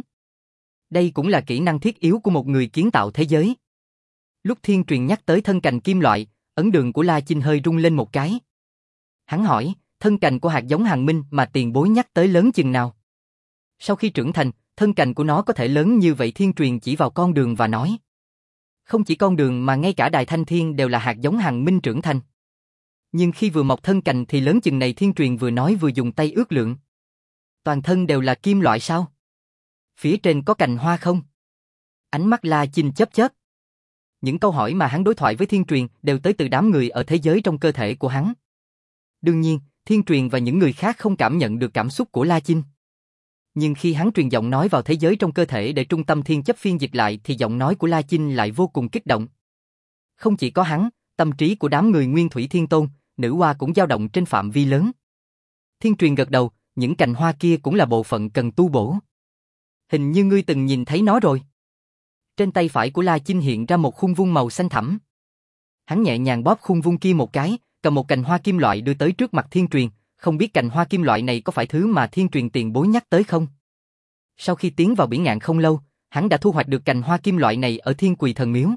Đây cũng là kỹ năng thiết yếu của một người kiến tạo thế giới. Lúc Thiên Truyền nhắc tới thân cành kim loại, ấn đường của La Chinh hơi rung lên một cái. Hắn hỏi, thân cành của hạt giống Hàn Minh mà tiền bối nhắc tới lớn chừng nào? Sau khi trưởng thành, thân cành của nó có thể lớn như vậy? Thiên Truyền chỉ vào con đường và nói. Không chỉ con đường mà ngay cả Đài Thanh Thiên đều là hạt giống Hàn Minh trưởng thành. Nhưng khi vừa mọc thân cành thì lớn chừng này. Thiên Truyền vừa nói vừa dùng tay ước lượng. Toàn thân đều là kim loại sao? Phía trên có cành hoa không? Ánh mắt La Chinh chớp chớp. Những câu hỏi mà hắn đối thoại với Thiên Truyền đều tới từ đám người ở thế giới trong cơ thể của hắn. Đương nhiên, Thiên Truyền và những người khác không cảm nhận được cảm xúc của La Chinh. Nhưng khi hắn truyền giọng nói vào thế giới trong cơ thể để Trung Tâm Thiên chấp phiên dịch lại thì giọng nói của La Chinh lại vô cùng kích động. Không chỉ có hắn, tâm trí của đám người Nguyên Thủy Thiên Tôn, Nữ Hoa cũng dao động trên phạm vi lớn. Thiên Truyền gật đầu, những cành hoa kia cũng là bộ phận cần tu bổ. Hình như ngươi từng nhìn thấy nó rồi. Trên tay phải của La Chinh hiện ra một khung vuông màu xanh thẳm. Hắn nhẹ nhàng bóp khung vuông kia một cái, cầm một cành hoa kim loại đưa tới trước mặt Thiên Truyền, không biết cành hoa kim loại này có phải thứ mà Thiên Truyền tiền bối nhắc tới không? Sau khi tiến vào biển ngạn không lâu, hắn đã thu hoạch được cành hoa kim loại này ở Thiên Quỳ Thần Miếu.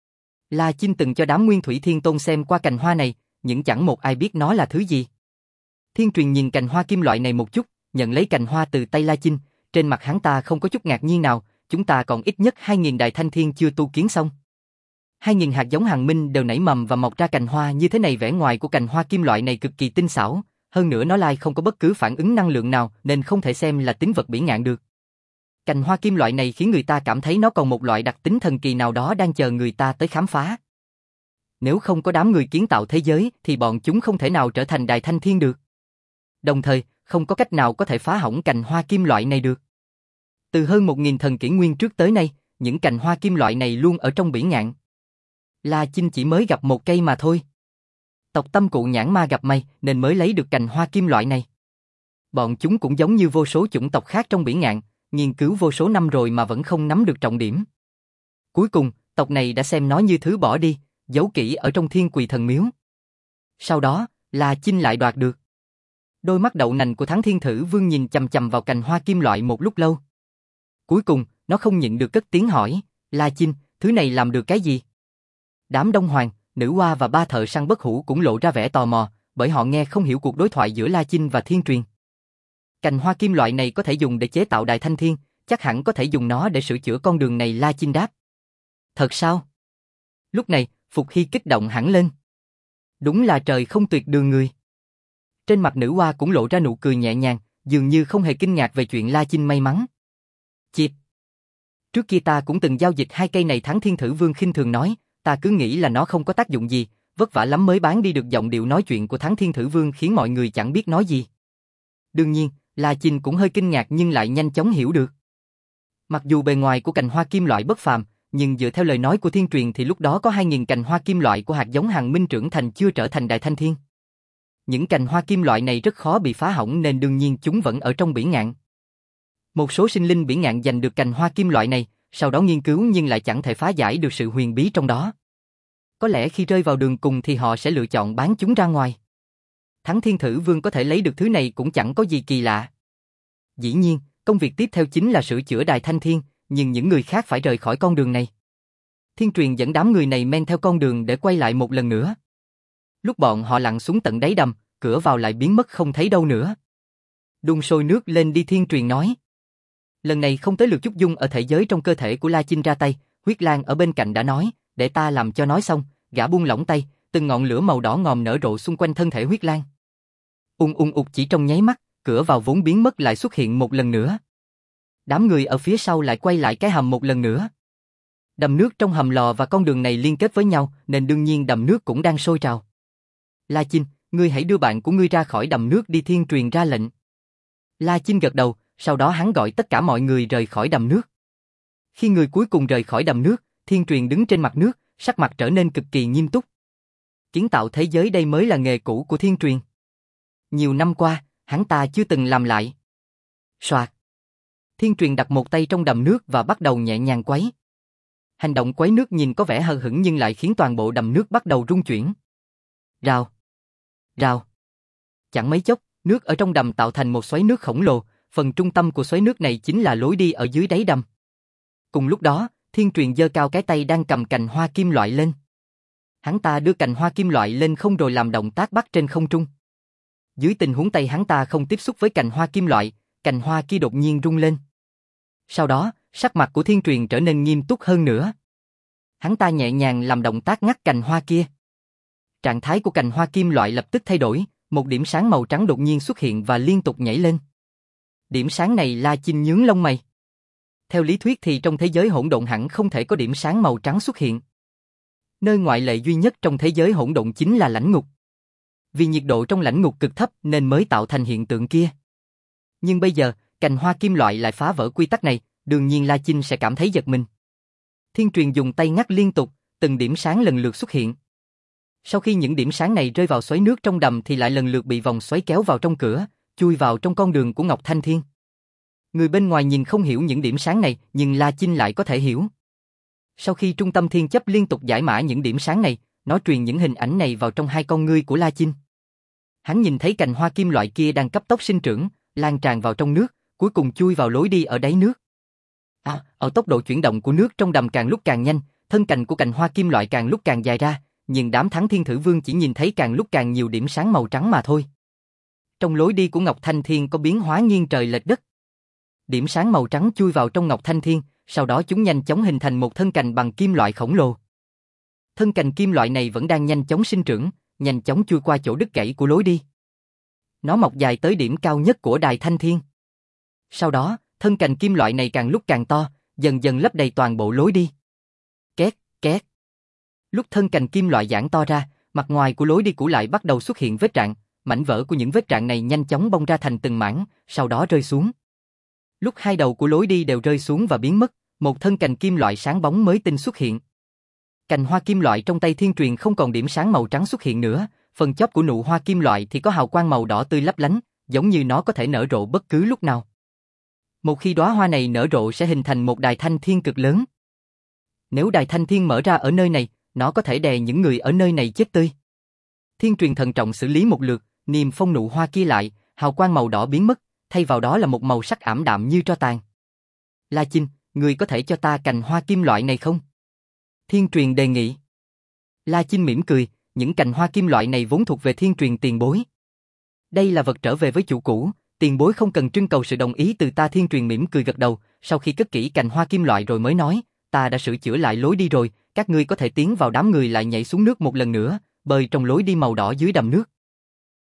La Chinh từng cho đám Nguyên Thủy Thiên Tôn xem qua cành hoa này, nhưng chẳng một ai biết nó là thứ gì. Thiên Truyền nhìn cành hoa kim loại này một chút, nhận lấy cành hoa từ tay La Chinh, trên mặt hắn ta không có chút ngạc nhiên nào, chúng ta còn ít nhất 2000 Đài Thanh Thiên chưa tu kiến xong. 2000 hạt giống Hàn Minh đều nảy mầm và mọc ra cành hoa như thế này. Vẻ ngoài của cành hoa kim loại này cực kỳ tinh xảo, hơn nữa nó lai không có bất cứ phản ứng năng lượng nào nên không thể xem là tín vật biển ngạn được. Cành hoa kim loại này khiến người ta cảm thấy nó còn một loại đặc tính thần kỳ nào đó đang chờ người ta tới khám phá. Nếu không có đám người kiến tạo thế giới thì bọn chúng không thể nào trở thành Đài Thanh Thiên được. Đồng thời, không có cách nào có thể phá hỏng cành hoa kim loại này được. Từ hơn 1000 thần kỷ nguyên trước tới nay, những cành hoa kim loại này luôn ở trong biển ngạn. La Chinh chỉ mới gặp một cây mà thôi. Tộc Tâm Cụ Nhãn Ma gặp may nên mới lấy được cành hoa kim loại này. Bọn chúng cũng giống như vô số chủng tộc khác trong biển ngạn, nghiên cứu vô số năm rồi mà vẫn không nắm được trọng điểm. Cuối cùng, tộc này đã xem nó như thứ bỏ đi, giấu kỹ ở trong Thiên Quỳ Thần Miếu. Sau đó, La Chinh lại đoạt được. Đôi mắt đậu nành của Thắng Thiên Thử Vương nhìn chằm chằm vào cành hoa kim loại một lúc lâu. Cuối cùng, nó không nhịn được cất tiếng hỏi, La Chinh, thứ này làm được cái gì? Đám Đông Hoàng, Nữ Hoa và ba thợ săn bất hủ cũng lộ ra vẻ tò mò, bởi họ nghe không hiểu cuộc đối thoại giữa La Chinh và Thiên Truyền. Cành hoa kim loại này có thể dùng để chế tạo Đài Thanh Thiên, chắc hẳn có thể dùng nó để sửa chữa con đường này. La Chinh đáp. Thật sao? Lúc này, Phục Hy kích động hẳn lên. Đúng là trời không tuyệt đường người. Trên mặt nữ hoa cũng lộ ra nụ cười nhẹ nhàng, dường như không hề kinh ngạc về chuyện La Chinh may mắn. Chịp! Trước kia ta cũng từng giao dịch hai cây này, Thắng Thiên Thử Vương khinh thường nói, ta cứ nghĩ là nó không có tác dụng gì, vất vả lắm mới bán đi được. Giọng điệu nói chuyện của Thắng Thiên Thử Vương khiến mọi người chẳng biết nói gì. Đương nhiên, La Chinh cũng hơi kinh ngạc nhưng lại nhanh chóng hiểu được. Mặc dù bề ngoài của cành hoa kim loại bất phàm, nhưng dựa theo lời nói của Thiên Truyền thì lúc đó có 2.000 cành hoa kim loại của hạt giống Hàn Minh trưởng thành chưa trở thành Đại Thanh Thiên. Những cành hoa kim loại này rất khó bị phá hỏng nên đương nhiên chúng vẫn ở trong bỉ ngạn. Một số sinh linh bỉ ngạn giành được cành hoa kim loại này, sau đó nghiên cứu nhưng lại chẳng thể phá giải được sự huyền bí trong đó. Có lẽ khi rơi vào đường cùng thì họ sẽ lựa chọn bán chúng ra ngoài. Thắng Thiên Thử Vương có thể lấy được thứ này cũng chẳng có gì kỳ lạ. Dĩ nhiên, công việc tiếp theo chính là sửa chữa Đại Thanh Thiên, nhưng những người khác phải rời khỏi con đường này. Thiên Truyền dẫn đám người này men theo con đường để quay lại một lần nữa. Lúc bọn họ lặn xuống tận đáy đầm, cửa vào lại biến mất không thấy đâu nữa. Đun sôi nước lên đi, Thiên Truyền nói. Lần này không tới lượt Trúc Dung ở thể giới trong cơ thể của La Chinh ra tay, Huyết Lang ở bên cạnh đã nói, để ta làm cho. Nói xong, gã buông lỏng tay, từng ngọn lửa màu đỏ ngòm nở rộ xung quanh thân thể Huyết Lang. Ung chỉ trong nháy mắt, cửa vào vốn biến mất lại xuất hiện một lần nữa. Đám người ở phía sau lại quay lại cái hầm một lần nữa. Đầm nước trong hầm lò và con đường này liên kết với nhau nên đương nhiên đầm nước cũng đang sôi trào. La Chinh, ngươi hãy đưa bạn của ngươi ra khỏi đầm nước đi, Thiên Truyền ra lệnh. La Chinh gật đầu, sau đó hắn gọi tất cả mọi người rời khỏi đầm nước. Khi người cuối cùng rời khỏi đầm nước, Thiên Truyền đứng trên mặt nước, sắc mặt trở nên cực kỳ nghiêm túc. Kiến tạo thế giới đây mới là nghề cũ của Thiên Truyền. Nhiều năm qua, hắn ta chưa từng làm lại. Soạt. Thiên Truyền đặt một tay trong đầm nước và bắt đầu nhẹ nhàng quấy. Hành động quấy nước nhìn có vẻ hờ hững nhưng lại khiến toàn bộ đầm nước bắt đầu rung chuyển. Rào. Rào. Chẳng mấy chốc, nước ở trong đầm tạo thành một xoáy nước khổng lồ, phần trung tâm của xoáy nước này chính là lối đi ở dưới đáy đầm. Cùng lúc đó, Thiên Truyền giơ cao cái tay đang cầm cành hoa kim loại lên. Hắn ta đưa cành hoa kim loại lên không rồi làm động tác bắt trên không trung. Dưới tình huống tay hắn ta không tiếp xúc với cành hoa kim loại, cành hoa kia đột nhiên rung lên. Sau đó, sắc mặt của Thiên Truyền trở nên nghiêm túc hơn nữa. Hắn ta nhẹ nhàng làm động tác ngắt cành hoa kia. Trạng thái của cành hoa kim loại lập tức thay đổi, một điểm sáng màu trắng đột nhiên xuất hiện và liên tục nhảy lên. Điểm sáng này La Chinh nhướng lông mày. Theo lý thuyết thì trong thế giới hỗn độn hẳn không thể có điểm sáng màu trắng xuất hiện. Nơi ngoại lệ duy nhất trong thế giới hỗn độn chính là lãnh ngục. Vì nhiệt độ trong lãnh ngục cực thấp nên mới tạo thành hiện tượng kia. Nhưng bây giờ, cành hoa kim loại lại phá vỡ quy tắc này, đương nhiên La Chinh sẽ cảm thấy giật mình. Thiên Truyền dùng tay ngắt liên tục, từng điểm sáng lần lượt xuất hiện. Sau khi những điểm sáng này rơi vào xoáy nước trong đầm thì lại lần lượt bị vòng xoáy kéo vào trong cửa, chui vào trong con đường của Ngọc Thanh Thiên. Người bên ngoài nhìn không hiểu những điểm sáng này, nhưng La Chinh lại có thể hiểu. Sau khi trung tâm thiên chấp liên tục giải mã những điểm sáng này, nó truyền những hình ảnh này vào trong hai con ngươi của La Chinh. Hắn nhìn thấy cành hoa kim loại kia đang cấp tốc sinh trưởng, lan tràn vào trong nước, cuối cùng chui vào lối đi ở đáy nước. Ở tốc độ chuyển động của nước trong đầm càng lúc càng nhanh, thân cành của cành hoa kim loại càng lúc càng dài ra, nhưng đám Thắng Thiên Thử Vương chỉ nhìn thấy càng lúc càng nhiều điểm sáng màu trắng mà thôi. Trong lối đi của Ngọc Thanh Thiên có biến hóa nghiêng trời lệch đất. Điểm sáng màu trắng chui vào trong Ngọc Thanh Thiên, sau đó chúng nhanh chóng hình thành một thân cành bằng kim loại khổng lồ. Thân cành kim loại này vẫn đang nhanh chóng sinh trưởng, nhanh chóng chui qua chỗ đứt gãy của lối đi. Nó mọc dài tới điểm cao nhất của Đài Thanh Thiên. Sau đó, thân cành kim loại này càng lúc càng to, dần dần lấp đầy toàn bộ lối đi. Két, két. Lúc thân cành kim loại giãn to ra, mặt ngoài của lối đi cũ lại bắt đầu xuất hiện vết rạn, mảnh vỡ của những vết rạn này nhanh chóng bong ra thành từng mảng, sau đó rơi xuống. Lúc hai đầu của lối đi đều rơi xuống và biến mất, một thân cành kim loại sáng bóng mới tinh xuất hiện. Cành hoa kim loại trong tay Thiên Truyền không còn điểm sáng màu trắng xuất hiện nữa, phần chóp của nụ hoa kim loại thì có hào quang màu đỏ tươi lấp lánh, giống như nó có thể nở rộ bất cứ lúc nào. Một khi đóa hoa này nở rộ sẽ hình thành một đài thanh thiên cực lớn. Nếu đài thanh thiên mở ra ở nơi này, nó có thể đè những người ở nơi này chết tươi. Thiên Truyền thận trọng xử lý một lượt, niêm phong nụ hoa kia lại, hào quang màu đỏ biến mất, thay vào đó là một màu sắc ảm đạm như tro tàn. La Chinh, người có thể cho ta cành hoa kim loại này không? Thiên Truyền đề nghị. La Chinh mỉm cười, những cành hoa kim loại này vốn thuộc về Thiên Truyền tiền bối. Đây là vật trở về với chủ cũ, tiền bối không cần trưng cầu sự đồng ý từ ta. Thiên Truyền mỉm cười gật đầu, sau khi cất kỹ cành hoa kim loại rồi mới nói, ta đã sửa chữa lại lối đi rồi, các ngươi có thể tiến vào. Đám người lại nhảy xuống nước một lần nữa, bơi trong lối đi màu đỏ dưới đầm nước.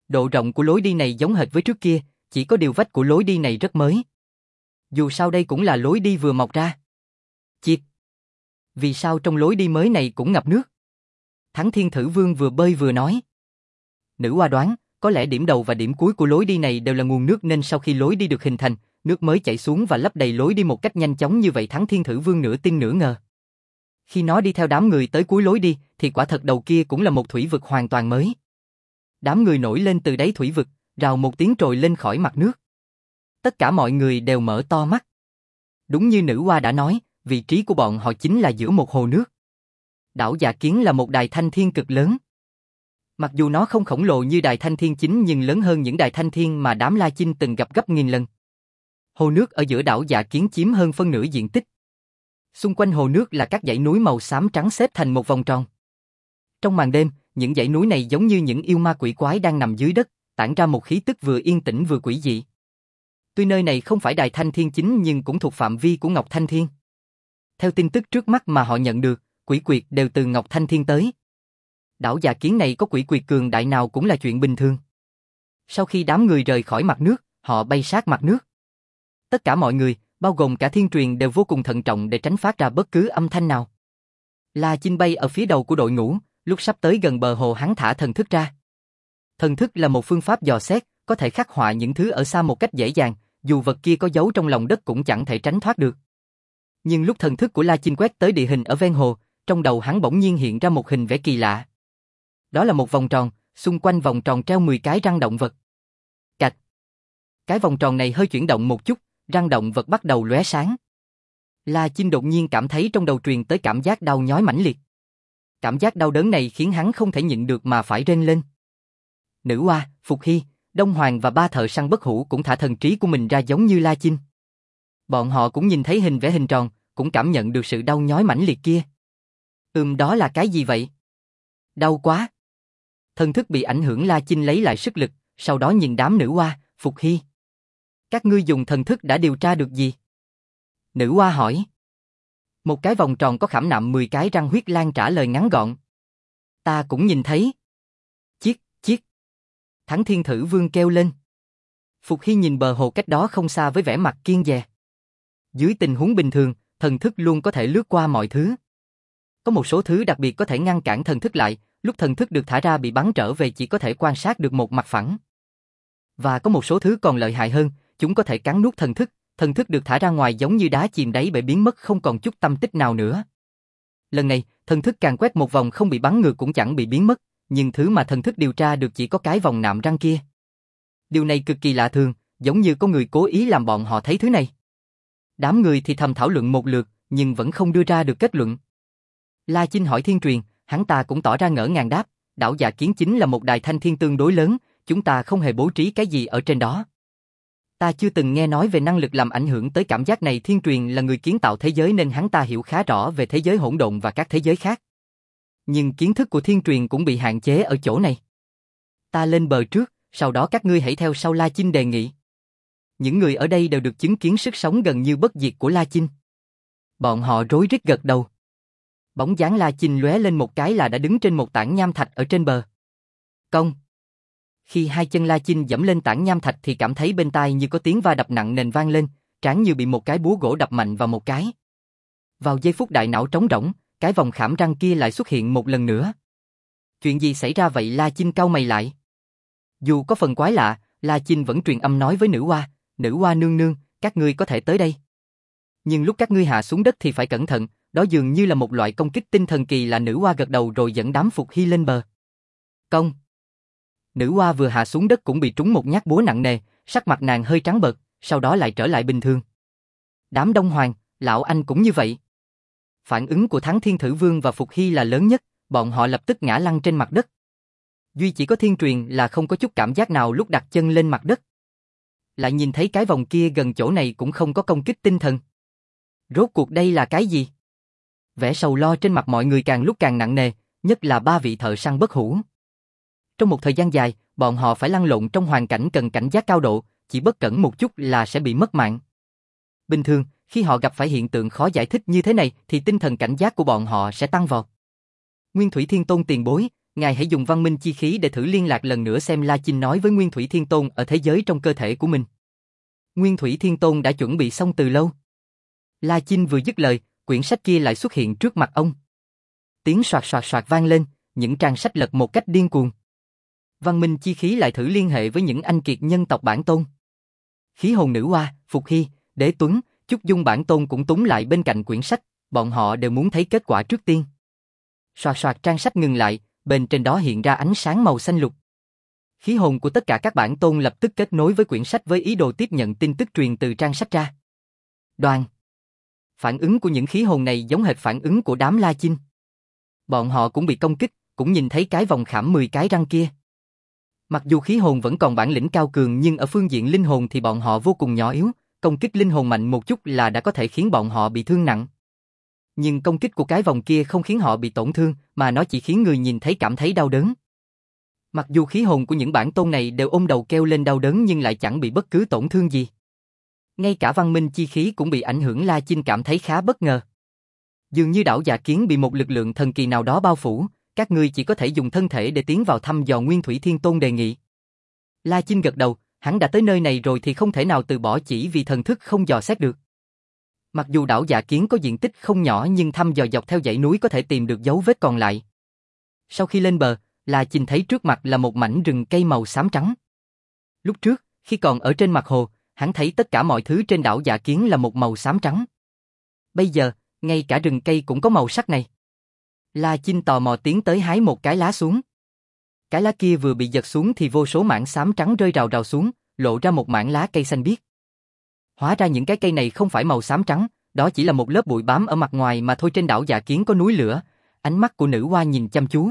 Độ rộng của lối đi này giống hệt với trước kia, chỉ có điều vách của lối đi này rất mới. Dù sao đây cũng là lối đi vừa mọc ra. Chịp! Vì sao trong lối đi mới này cũng ngập nước? Thắng Thiên Thử Vương vừa bơi vừa nói. Nữ hoa đoán, có lẽ điểm đầu và điểm cuối của lối đi này đều là nguồn nước nên sau khi lối đi được hình thành, nước mới chảy xuống và lấp đầy lối đi một cách nhanh chóng như vậy. Thắng Thiên Thử Vương nửa tin nửa ngờ. Khi nó đi theo đám người tới cuối lối đi, thì quả thật đầu kia cũng là một thủy vực hoàn toàn mới. Đám người nổi lên từ đáy thủy vực, rào một tiếng trồi lên khỏi mặt nước. Tất cả mọi người đều mở to mắt. Đúng như nữ hoa đã nói, vị trí của bọn họ chính là giữa một hồ nước. Đảo Dạ Kiến là một đài thanh thiên cực lớn. Mặc dù nó không khổng lồ như đài thanh thiên chính nhưng lớn hơn những đài thanh thiên mà đám La Chinh từng gặp gấp nghìn lần. Hồ nước ở giữa đảo Dạ Kiến chiếm hơn phân nửa diện tích. Xung quanh hồ nước là các dãy núi màu xám trắng xếp thành một vòng tròn. Trong màn đêm, những dãy núi này giống như những yêu ma quỷ quái đang nằm dưới đất, tản ra một khí tức vừa yên tĩnh vừa quỷ dị. Tuy nơi này không phải đài thanh thiên chính nhưng cũng thuộc phạm vi của Ngọc Thanh Thiên. Theo tin tức trước mắt mà họ nhận được, quỷ quyệt đều từ Ngọc Thanh Thiên tới. Đảo Dạ Kiến này có quỷ quyệt cường đại nào cũng là chuyện bình thường. Sau khi đám người rời khỏi mặt nước, họ bay sát mặt nước. Tất cả mọi người, bao gồm cả Thiên Truyền đều vô cùng thận trọng để tránh phát ra bất cứ âm thanh nào. La Chinh bay ở phía đầu của đội ngũ, lúc sắp tới gần bờ hồ hắn thả thần thức ra. Thần thức là một phương pháp dò xét, có thể khắc họa những thứ ở xa một cách dễ dàng, dù vật kia có giấu trong lòng đất cũng chẳng thể tránh thoát được. Nhưng lúc thần thức của La Chinh quét tới địa hình ở ven hồ, trong đầu hắn bỗng nhiên hiện ra một hình vẽ kỳ lạ. Đó là một vòng tròn, xung quanh vòng tròn treo 10 cái răng động vật. Cạch. Cái vòng tròn này hơi chuyển động một chút, răng động vật bắt đầu lóe sáng. La Chinh đột nhiên cảm thấy trong đầu truyền tới cảm giác đau nhói mãnh liệt. Cảm giác đau đớn này khiến hắn không thể nhịn được mà phải rên lên. Nữ Hoa, Phục Hy, Đông Hoàng và ba thợ săn bất hủ cũng thả thần trí của mình ra giống như La Chinh. Bọn họ cũng nhìn thấy hình vẽ hình tròn, cũng cảm nhận được sự đau nhói mãnh liệt kia. Đó là cái gì vậy? Đau quá. Thần thức bị ảnh hưởng La Chinh lấy lại sức lực, sau đó nhìn đám Nữ Hoa, Phục Hy. Các ngươi dùng thần thức đã điều tra được gì? Nữ Hoa hỏi. Một cái vòng tròn có khảm nạm 10 cái răng huyết lan trả lời ngắn gọn. Ta cũng nhìn thấy. Chiếc, chiếc. Thắng Thiên Thử Vương kêu lên. Phục Hy nhìn bờ hồ cách đó không xa với vẻ mặt kiêng dè. Dưới tình huống bình thường, thần thức luôn có thể lướt qua mọi thứ. Có một số thứ đặc biệt có thể ngăn cản thần thức lại, lúc thần thức được thả ra bị bắn trở về chỉ có thể quan sát được một mặt phẳng. Và có một số thứ còn lợi hại hơn, chúng có thể cắn nuốt thần thức được thả ra ngoài giống như đá chìm đáy bể biến mất không còn chút tâm tích nào nữa. Lần này, thần thức càng quét một vòng không bị bắn ngược cũng chẳng bị biến mất, nhưng thứ mà thần thức điều tra được chỉ có cái vòng nạm răng kia. Điều này cực kỳ lạ thường, giống như có người cố ý làm bọn họ thấy thứ này. Đám người thì thầm thảo luận một lượt, nhưng vẫn không đưa ra được kết luận. La Chinh hỏi Thiên Truyền, hắn ta cũng tỏ ra ngỡ ngàng đáp, đảo Dạ Kiến chính là một đài thanh thiên tương đối lớn, chúng ta không hề bố trí cái gì ở trên đó. Ta chưa từng nghe nói về năng lực làm ảnh hưởng tới cảm giác này. Thiên Truyền là người kiến tạo thế giới nên hắn ta hiểu khá rõ về thế giới hỗn độn và các thế giới khác. Nhưng kiến thức của Thiên Truyền cũng bị hạn chế ở chỗ này. Ta lên bờ trước, sau đó các ngươi hãy theo sau. La Chinh đề nghị. Những người ở đây đều được chứng kiến sức sống gần như bất diệt của La Chinh. Bọn họ rối rít gật đầu. Bóng dáng La Chinh lóe lên một cái là đã đứng trên một tảng nham thạch ở trên bờ. Công. Khi hai chân La Chinh dẫm lên tảng nham thạch thì cảm thấy bên tai như có tiếng va đập nặng nền vang lên, trán như bị một cái búa gỗ đập mạnh vào một cái. Vào giây phút đại não trống rỗng, cái vòng khảm răng kia lại xuất hiện một lần nữa. Chuyện gì xảy ra vậy? La Chinh cau mày lại. Dù có phần quái lạ, La Chinh vẫn truyền âm nói với Nữ Hoa, Nữ Hoa nương nương, các ngươi có thể tới đây. Nhưng lúc các ngươi hạ xuống đất thì phải cẩn thận, đó dường như là một loại công kích tinh thần kỳ lạ. Nữ Hoa gật đầu rồi dẫn đám Phục Hy lên bờ. Công. Nữ Hoa vừa hạ xuống đất cũng bị trúng một nhát búa nặng nề, sắc mặt nàng hơi trắng bệch, sau đó lại trở lại bình thường. Đám Đông Hoàng, Lão Anh cũng như vậy. Phản ứng của Thắng Thiên Thử Vương và Phục Hy là lớn nhất, bọn họ lập tức ngã lăn trên mặt đất. Duy chỉ có Thiên Truyền là không có chút cảm giác nào lúc đặt chân lên mặt đất. Lại nhìn thấy cái vòng kia gần chỗ này cũng không có công kích tinh thần. Rốt cuộc đây là cái gì? Vẻ sầu lo trên mặt mọi người càng lúc càng nặng nề, nhất là ba vị thợ săn bất hủ. Trong một thời gian dài, bọn họ phải lăn lộn trong hoàn cảnh cần cảnh giác cao độ, chỉ bất cẩn một chút là sẽ bị mất mạng. Bình thường, khi họ gặp phải hiện tượng khó giải thích như thế này thì tinh thần cảnh giác của bọn họ sẽ tăng vọt. Nguyên Thủy Thiên Tôn tiền bối, ngài hãy dùng văn minh chi khí để thử liên lạc lần nữa xem La Chinh nói với Nguyên Thủy Thiên Tôn ở thế giới trong cơ thể của mình. Nguyên Thủy Thiên Tôn đã chuẩn bị xong từ lâu. La Chinh vừa dứt lời, quyển sách kia lại xuất hiện trước mặt ông. Tiếng soạt soạt soạt vang lên, những trang sách lật một cách điên cuồng. Văn minh chi khí lại thử liên hệ với những anh kiệt nhân tộc bản tôn. Khí hồn nữ hoa, Phục Hy, Đế Tuấn, Chúc Dung bản tôn cũng túng lại bên cạnh quyển sách, bọn họ đều muốn thấy kết quả trước tiên. Soạt soạt trang sách ngừng lại, bên trên đó hiện ra ánh sáng màu xanh lục. Khí hồn của tất cả các bản tôn lập tức kết nối với quyển sách với ý đồ tiếp nhận tin tức truyền từ trang sách ra. Đoàn. Phản ứng của những khí hồn này giống hệt phản ứng của đám La Chinh. Bọn họ cũng bị công kích, cũng nhìn thấy cái vòng khảm 10 cái răng kia. Mặc dù khí hồn vẫn còn bản lĩnh cao cường nhưng ở phương diện linh hồn thì bọn họ vô cùng nhỏ yếu, công kích linh hồn mạnh một chút là đã có thể khiến bọn họ bị thương nặng. Nhưng công kích của cái vòng kia không khiến họ bị tổn thương, mà nó chỉ khiến người nhìn thấy cảm thấy đau đớn. Mặc dù khí hồn của những bản tôn này đều ôm đầu kêu lên đau đớn nhưng lại chẳng bị bất cứ tổn thương gì. Ngay cả văn minh chi khí cũng bị ảnh hưởng. La Chinh cảm thấy khá bất ngờ. Dường như đảo Dạ Kiến bị một lực lượng thần kỳ nào đó bao phủ, các ngươi chỉ có thể dùng thân thể để tiến vào thăm dò. Nguyên Thủy Thiên Tôn đề nghị. La Chinh gật đầu, hắn đã tới nơi này rồi thì không thể nào từ bỏ chỉ vì thần thức không dò xét được. Mặc dù đảo Dạ Kiến có diện tích không nhỏ nhưng thăm dò dọc theo dãy núi có thể tìm được dấu vết còn lại. Sau khi lên bờ, La Chinh thấy trước mặt là một mảnh rừng cây màu xám trắng. Lúc trước, khi còn ở trên mặt hồ, hắn thấy tất cả mọi thứ trên đảo Dạ Kiến là một màu xám trắng. Bây giờ, ngay cả rừng cây cũng có màu sắc này. La Chinh tò mò tiến tới hái một cái lá xuống. Cái lá kia vừa bị giật xuống thì vô số mảng xám trắng rơi rào rào xuống, lộ ra một mảng lá cây xanh biếc. Hóa ra những cái cây này không phải màu xám trắng, đó chỉ là một lớp bụi bám ở mặt ngoài mà thôi. Trên đảo Dạ Kiến có núi lửa, ánh mắt của nữ hoa nhìn chăm chú.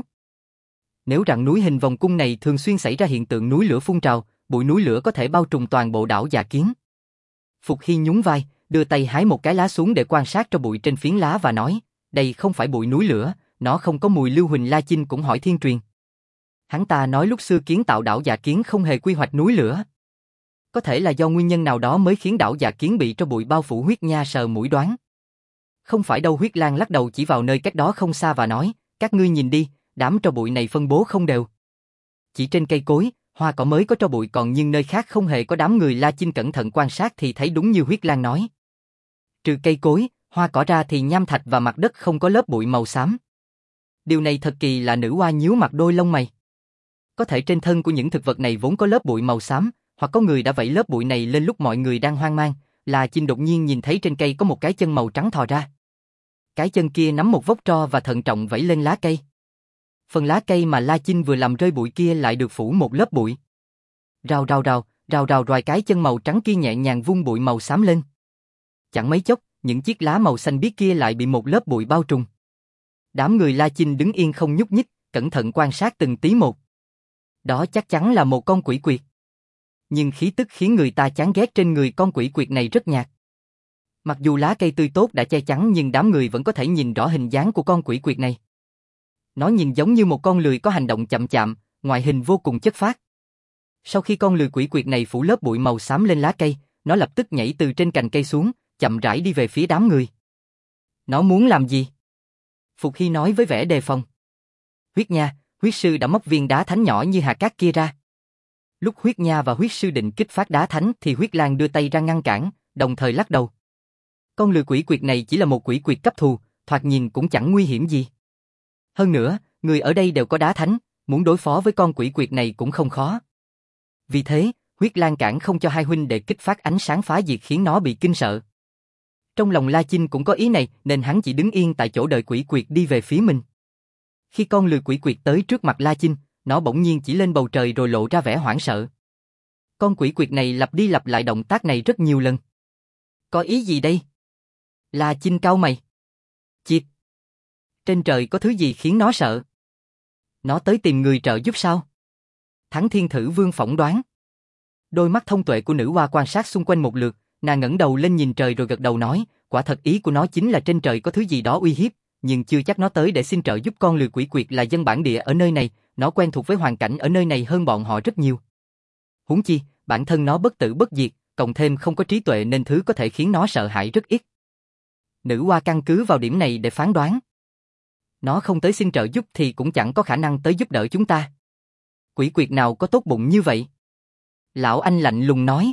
Nếu rằng núi hình vòng cung này thường xuyên xảy ra hiện tượng núi lửa phun trào, bụi núi lửa có thể bao trùm toàn bộ đảo Dạ Kiến. Phục Hy nhún vai, đưa tay hái một cái lá xuống để quan sát cho bụi trên phiến lá và nói, đây không phải bụi núi lửa, nó không có mùi lưu huỳnh. La Chinh cũng hỏi Thiên Truyền. Hắn ta nói lúc xưa kiến tạo đảo Dạ Kiến không hề quy hoạch núi lửa. Có thể là do nguyên nhân nào đó mới khiến đảo Dạ Kiến bị tro bụi bao phủ. Huyết Nha sờ mũi đoán. Không phải đâu. Huyết Lang lắc đầu chỉ vào nơi cách đó không xa và nói, các ngươi nhìn đi, đám tro bụi này phân bố không đều. Chỉ trên cây cối, hoa cỏ mới có tro bụi còn nhưng nơi khác không hề có đám người. La Chinh cẩn thận quan sát thì thấy đúng như Huyết Lang nói. Trừ cây cối, hoa cỏ ra thì nham thạch và mặt đất không có lớp bụi màu xám. Điều này thật kỳ lạ. Nữ hoa nhíu mặt đôi lông mày. Có thể trên thân của những thực vật này vốn có lớp bụi màu xám, hoặc có người đã vẩy lớp bụi này lên lúc mọi người đang hoang mang. La Chinh đột nhiên nhìn thấy trên cây có một cái chân màu trắng thò ra. Cái chân kia nắm một vốc tro và thận trọng vẩy lên lá cây. Phần lá cây mà La Chinh vừa làm rơi bụi kia lại được phủ một lớp bụi. Rào rào rào, rào rào rồi cái chân màu trắng kia nhẹ nhàng vung bụi màu xám lên. Chẳng mấy chốc, những chiếc lá màu xanh biếc kia lại bị một lớp bụi bao trùm. Đám người La Chinh đứng yên không nhúc nhích, cẩn thận quan sát từng tí một. Đó chắc chắn là một con quỷ quyệt. Nhưng khí tức khiến người ta chán ghét trên người con quỷ quyệt này rất nhạt. Mặc dù lá cây tươi tốt đã che chắn nhưng đám người vẫn có thể nhìn rõ hình dáng của con quỷ quyệt này. Nó nhìn giống như một con lười có hành động chậm chạm, ngoại hình vô cùng chất phác. Sau khi con lười quỷ quyệt này phủ lớp bụi màu xám lên lá cây, nó lập tức nhảy từ trên cành cây xuống, chậm rãi đi về phía đám người. Nó muốn làm gì? Phục Hy nói với vẻ đề phòng. Huyết Nha, huyết sư đã móc viên đá thánh nhỏ như hạt cát kia ra. Lúc Huyết Nha và huyết sư định kích phát đá thánh thì Huyết Lang đưa tay ra ngăn cản, đồng thời lắc đầu. Con lười quỷ quyệt này chỉ là một quỷ quyệt cấp thù, thoạt nhìn cũng chẳng nguy hiểm gì. Hơn nữa, người ở đây đều có đá thánh, muốn đối phó với con quỷ quyệt này cũng không khó. Vì thế, Huyết Lang cản không cho hai huynh đệ kích phát ánh sáng phá diệt khiến nó bị kinh sợ. Trong lòng La Chinh cũng có ý này nên hắn chỉ đứng yên tại chỗ đợi quỷ quyệt đi về phía mình. Khi con lười quỷ quyệt tới trước mặt La Chinh, nó bỗng nhiên chỉ lên bầu trời rồi lộ ra vẻ hoảng sợ. Con quỷ quyệt này lặp đi lặp lại động tác này rất nhiều lần. Có ý gì đây? La Chinh cau mày. Chiệt! Trên trời có thứ gì khiến nó sợ? Nó tới tìm người trợ giúp sao? Thắng Thiên Thử Vương phỏng đoán. Đôi mắt thông tuệ của nữ hoa quan sát xung quanh một lượt, nàng ngẩng đầu lên nhìn trời rồi gật đầu nói, quả thật ý của nó chính là trên trời có thứ gì đó uy hiếp, nhưng chưa chắc nó tới để xin trợ giúp. Con lười quỷ quyệt là dân bản địa ở nơi này, nó quen thuộc với hoàn cảnh ở nơi này hơn bọn họ rất nhiều. Huống chi, bản thân nó bất tử bất diệt, cộng thêm không có trí tuệ nên thứ có thể khiến nó sợ hãi rất ít. Nữ hoa căn cứ vào điểm này để phán đoán. Nó không tới xin trợ giúp thì cũng chẳng có khả năng tới giúp đỡ chúng ta. Quỷ quyệt nào có tốt bụng như vậy? Lão Anh lạnh lùng nói.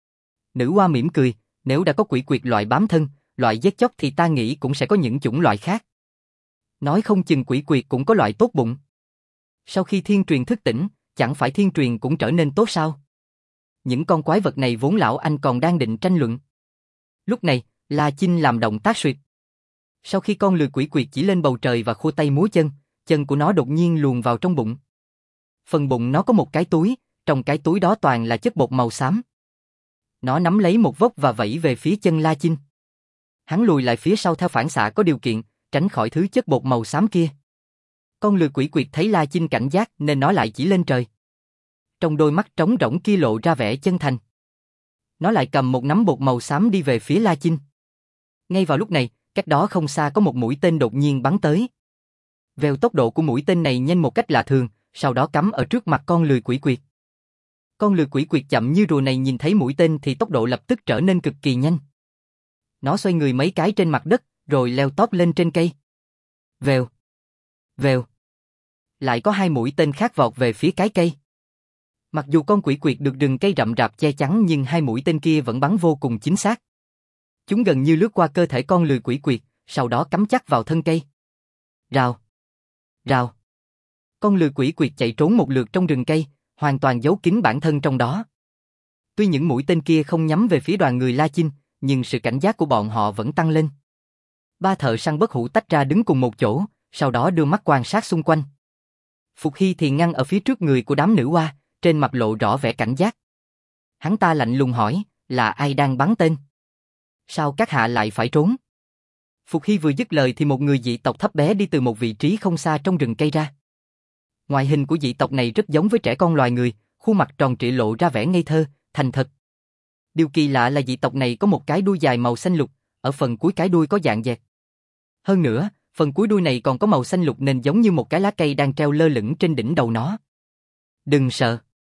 Nữ hoa mỉm cười, nếu đã có quỷ quyệt loại bám thân, loại giết chóc thì ta nghĩ cũng sẽ có những chủng loại khác. Nói không chừng quỷ quyệt cũng có loại tốt bụng. Sau khi thiên truyền thức tỉnh, chẳng phải thiên truyền cũng trở nên tốt sao? Những con quái vật này vốn lão Anh còn đang định tranh luận. Lúc này, La Chinh làm động tác suyệt. Sau khi con lười quỷ quyệt chỉ lên bầu trời và khua tay múa chân của nó đột nhiên luồn vào trong bụng. Phần bụng nó có một cái túi, trong cái túi đó toàn là chất bột màu xám. Nó nắm lấy một vốc và vẫy về phía chân La Chinh. Hắn lùi lại phía sau theo phản xạ có điều kiện, tránh khỏi thứ chất bột màu xám kia. Con lười quỷ quyệt thấy La Chinh cảnh giác nên nó lại chỉ lên trời. Trong đôi mắt trống rỗng kia lộ ra vẻ chân thành. Nó lại cầm một nắm bột màu xám đi về phía La Chinh. Ngay vào lúc này, cách đó không xa có một mũi tên đột nhiên bắn tới. Vèo, tốc độ của mũi tên này nhanh một cách lạ thường, sau đó cắm ở trước mặt con lười quỷ quyệt. Con lười quỷ quyệt chậm như rùa này nhìn thấy mũi tên thì tốc độ lập tức trở nên cực kỳ nhanh. Nó xoay người mấy cái trên mặt đất, rồi leo tóp lên trên cây. Vèo, vèo. Lại có 2 mũi tên khác vọt về phía cái cây. Mặc dù con quỷ quyệt được rừng cây rậm rạp che chắn nhưng 2 mũi tên kia vẫn bắn vô cùng chính xác. Chúng gần như lướt qua cơ thể con lười quỷ quyệt, sau đó cắm chắc vào thân cây. Rào, rào. Con lười quỷ quyệt chạy trốn một lượt trong rừng cây, hoàn toàn giấu kín bản thân trong đó. Tuy những mũi tên kia không nhắm về phía đoàn người La Chinh, nhưng sự cảnh giác của bọn họ vẫn tăng lên. 3 thợ săn bất hủ tách ra đứng cùng một chỗ, sau đó đưa mắt quan sát xung quanh. Phục Hy thì ngăn ở phía trước người của đám nữ hoa, trên mặt lộ rõ vẻ cảnh giác. Hắn ta lạnh lùng hỏi, là ai đang bắn tên? Sao các hạ lại phải trốn? Phục Hy vừa dứt lời thì một người dị tộc thấp bé đi từ một vị trí không xa trong rừng cây ra. Ngoại hình của dị tộc này rất giống với trẻ con loài người, khuôn mặt tròn trịa lộ ra vẻ ngây thơ, thành thật. Điều kỳ lạ là dị tộc này có một cái đuôi dài màu xanh lục, ở phần cuối cái đuôi có dạng dẹt. Hơn nữa, phần cuối đuôi này còn có màu xanh lục nên giống như một cái lá cây đang treo lơ lửng trên đỉnh đầu nó. Đừng sợ.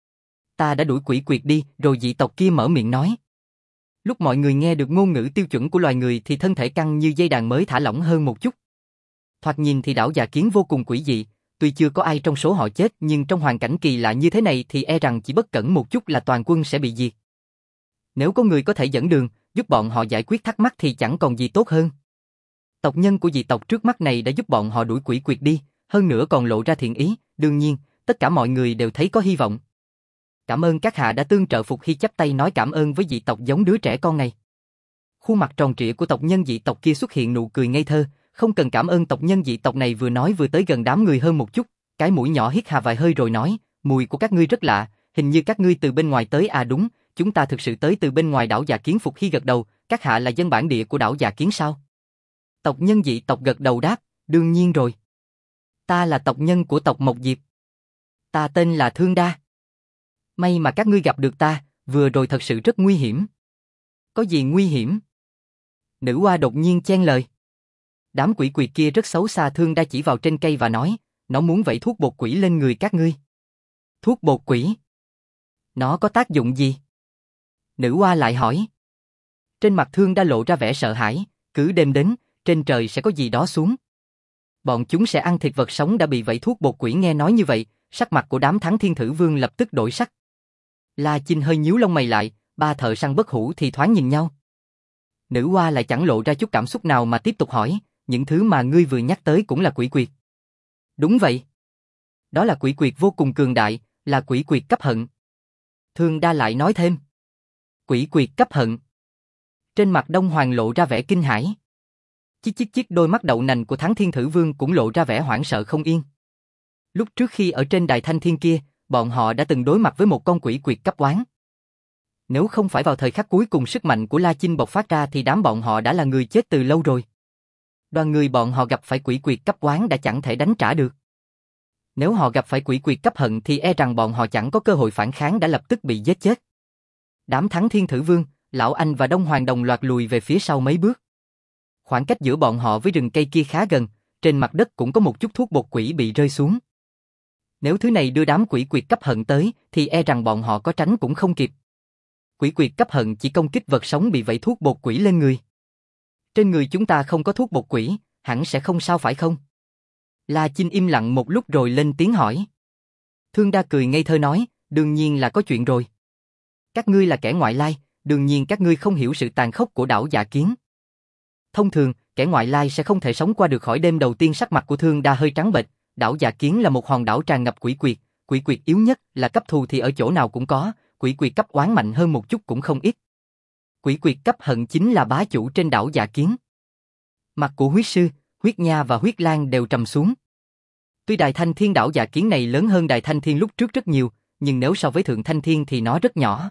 Ta đã đuổi quỷ quyệt đi, rồi dị tộc kia mở miệng nói. Lúc mọi người nghe được ngôn ngữ tiêu chuẩn của loài người thì thân thể căng như dây đàn mới thả lỏng hơn một chút. Thoạt nhìn thì đảo Già Kiến vô cùng quỷ dị, tuy chưa có ai trong số họ chết nhưng trong hoàn cảnh kỳ lạ như thế này thì e rằng chỉ bất cẩn một chút là toàn quân sẽ bị diệt. Nếu có người có thể dẫn đường, giúp bọn họ giải quyết thắc mắc thì chẳng còn gì tốt hơn. Tộc nhân của dị tộc trước mắt này đã giúp bọn họ đuổi quỷ quyệt đi, hơn nữa còn lộ ra thiện ý, đương nhiên, tất cả mọi người đều thấy có hy vọng. Cảm ơn các hạ đã tương trợ. Phục Hy chắp tay nói cảm ơn với dị tộc giống đứa trẻ con này. Khuôn mặt tròn trịa của tộc nhân dị tộc kia xuất hiện nụ cười ngây thơ, không cần cảm ơn. Tộc nhân dị tộc này vừa nói vừa tới gần đám người hơn một chút, cái mũi nhỏ hít hà vài hơi rồi nói, mùi của các ngươi rất lạ, hình như các ngươi từ bên ngoài tới. À đúng, chúng ta thực sự tới từ bên ngoài đảo Già Kiến. Phục Hy gật đầu, các hạ là dân bản địa của đảo Già Kiến sao? Tộc nhân dị tộc gật đầu đáp, đương nhiên rồi. Ta là tộc nhân của tộc Mộc Diệp. Ta tên là Thương Đa. May mà các ngươi gặp được ta, vừa rồi thật sự rất nguy hiểm. Có gì nguy hiểm? Nữ hoa đột nhiên chen lời. Đám quỷ quyệt kia rất xấu xa. Thương Đa chỉ vào trên cây và nói, nó muốn vẩy thuốc bột quỷ lên người các ngươi. Thuốc bột quỷ? Nó có tác dụng gì? Nữ hoa lại hỏi. Trên mặt Thương Đa lộ ra vẻ sợ hãi, cứ đêm đến, trên trời sẽ có gì đó xuống. Bọn chúng sẽ ăn thịt vật sống đã bị vẩy thuốc bột quỷ. Nghe nói như vậy, sắc mặt của đám Thắng Thiên Thử Vương lập tức đổi sắc. La Chinh hơi nhíu lông mày lại, 3 thợ săn bất hủ thì thoáng nhìn nhau. Nữ hoa lại chẳng lộ ra chút cảm xúc nào mà tiếp tục hỏi, những thứ mà ngươi vừa nhắc tới cũng là quỷ quyệt. Đúng vậy. Đó là quỷ quyệt vô cùng cường đại, là quỷ quyệt cấp hận. Thương Đa lại nói thêm. Quỷ quyệt cấp hận. Trên mặt Đông Hoàng lộ ra vẻ kinh hãi. Chích chích chích, đôi mắt đậu nành của Thắng Thiên Thử Vương cũng lộ ra vẻ hoảng sợ không yên. Lúc trước khi ở trên đài Thanh Thiên kia, bọn họ đã từng đối mặt với một con quỷ quyệt cấp oán. Nếu không phải vào thời khắc cuối cùng sức mạnh của La Chinh bộc phát ra thì đám bọn họ đã là người chết từ lâu rồi. Đoàn người bọn họ gặp phải quỷ quyệt cấp oán đã chẳng thể đánh trả được. Nếu họ gặp phải quỷ quyệt cấp hận thì e rằng bọn họ chẳng có cơ hội phản kháng đã lập tức bị giết chết. Đám Thắng Thiên Thử Vương, Lão Anh và Đông Hoàng đồng loạt lùi về phía sau mấy bước. Khoảng cách giữa bọn họ với rừng cây kia khá gần, trên mặt đất cũng có một chút thuốc bột quỷ bị rơi xuống. Nếu thứ này đưa đám quỷ quyệt cấp hận tới, thì e rằng bọn họ có tránh cũng không kịp. Quỷ quyệt cấp hận chỉ công kích vật sống bị vẩy thuốc bột quỷ lên người. Trên người chúng ta không có thuốc bột quỷ, hẳn sẽ không sao phải không? La Chinh im lặng một lúc rồi lên tiếng hỏi. Thương Đa cười ngây thơ nói, đương nhiên là có chuyện rồi. Các ngươi là kẻ ngoại lai, đương nhiên các ngươi không hiểu sự tàn khốc của đảo Dạ Kiến. Thông thường, kẻ ngoại lai sẽ không thể sống qua được khỏi đêm đầu tiên. Sắc mặt của Thương Đa hơi trắng bệch. Đảo Dạ Kiến là một hòn đảo tràn ngập quỷ quyệt yếu nhất là cấp thù thì ở chỗ nào cũng có, quỷ quyệt cấp oán mạnh hơn một chút cũng không ít. Quỷ quyệt cấp hận chính là bá chủ trên đảo Dạ Kiến. Mặt của huyết sư, huyết nha và huyết lang đều trầm xuống. Tuy Đài Thanh Thiên đảo Dạ Kiến này lớn hơn Đài Thanh Thiên lúc trước rất nhiều, nhưng nếu so với Thượng Thanh Thiên thì nó rất nhỏ.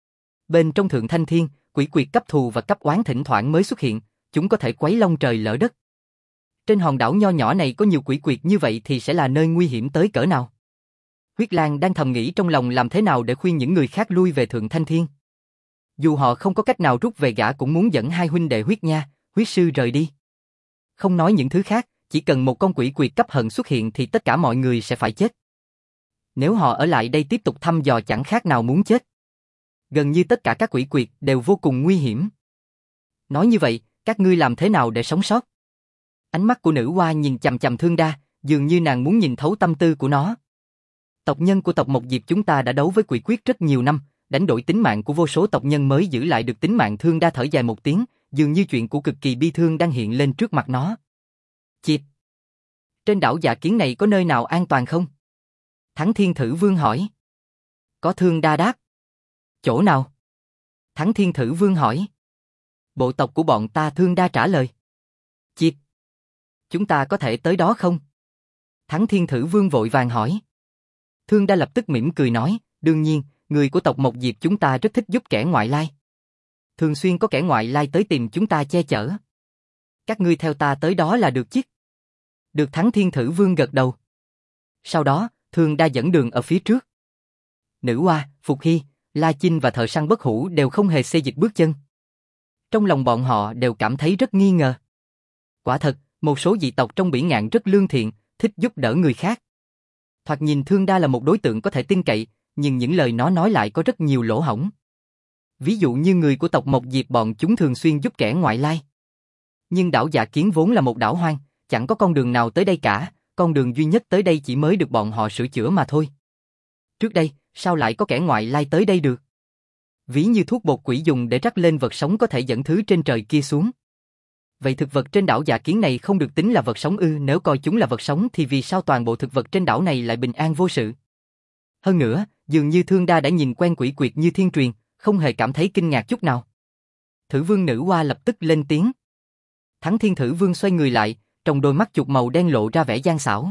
Bên trong Thượng Thanh Thiên, quỷ quyệt cấp thù và cấp oán thỉnh thoảng mới xuất hiện, chúng có thể quấy long trời lỡ đất. Trên hòn đảo nho nhỏ này có nhiều quỷ quyệt như vậy thì sẽ là nơi nguy hiểm tới cỡ nào. Huyết Lang đang thầm nghĩ trong lòng làm thế nào để khuyên những người khác lui về Thượng Thanh Thiên. Dù họ không có cách nào rút về, gã cũng muốn dẫn hai huynh đệ Huyết Nha, Huyết Sư rời đi. Không nói những thứ khác, chỉ cần một con quỷ quyệt cấp hận xuất hiện thì tất cả mọi người sẽ phải chết. Nếu họ ở lại đây tiếp tục thăm dò chẳng khác nào muốn chết. Gần như tất cả các quỷ quyệt đều vô cùng nguy hiểm. Nói như vậy, các ngươi làm thế nào để sống sót? Ánh mắt của nữ hoa nhìn chằm chằm Thương Đa, dường như nàng muốn nhìn thấu tâm tư của nó. Tộc nhân của tộc Mộc Diệp chúng ta đã đấu với quỷ quyết rất nhiều năm, đánh đổi tính mạng của vô số tộc nhân mới giữ lại được tính mạng. Thương Đa thở dài một tiếng, dường như chuyện của cực kỳ bi thương đang hiện lên trước mặt nó. Chịp! Trên đảo Dạ Kiến này có nơi nào an toàn không? Thắng Thiên Thử Vương hỏi. Có. Thương Đa đáp. Chỗ nào? Thắng Thiên Thử Vương hỏi. Bộ tộc của bọn ta. Thương Đa trả lời. Chịp! Chúng ta có thể tới đó không? Thắng Thiên Thử Vương vội vàng hỏi. Thương Đa lập tức mỉm cười nói, đương nhiên, người của tộc Mộc Diệp chúng ta rất thích giúp kẻ ngoại lai. Thường xuyên có kẻ ngoại lai tới tìm chúng ta che chở. Các ngươi theo ta tới đó là được chứ? Được. Thắng Thiên Thử Vương gật đầu. Sau đó, Thương Đa dẫn đường ở phía trước. Nữ Hoa, Phục Hy, La Chinh và thợ săn Bất Hủ đều không hề xê dịch bước chân. Trong lòng bọn họ đều cảm thấy rất nghi ngờ. Quả thật, một số dị tộc trong Bỉ Ngạn rất lương thiện, thích giúp đỡ người khác. Thoạt nhìn Thương Đa là một đối tượng có thể tin cậy, nhưng những lời nó nói lại có rất nhiều lỗ hổng. Ví dụ như người của tộc Mộc Diệp bọn chúng thường xuyên giúp kẻ ngoại lai. Nhưng đảo Dạ Kiến vốn là một đảo hoang, chẳng có con đường nào tới đây cả, con đường duy nhất tới đây chỉ mới được bọn họ sửa chữa mà thôi. Trước đây, sao lại có kẻ ngoại lai tới đây được? Ví như thuốc bột quỷ dùng để rắc lên vật sống có thể dẫn thứ trên trời kia xuống. Vậy thực vật trên đảo Dạ Kiến này không được tính là vật sống ư? Nếu coi chúng là vật sống thì vì sao toàn bộ thực vật trên đảo này lại bình an vô sự? Hơn nữa, dường như Thương Đa đã nhìn quen quỷ quyệt như thiên truyền, không hề cảm thấy kinh ngạc chút nào. Thử Vương Nữ Hoa lập tức lên tiếng. Thắng Thiên Thử Vương xoay người lại, trong đôi mắt chuột màu đen lộ ra vẻ gian xảo.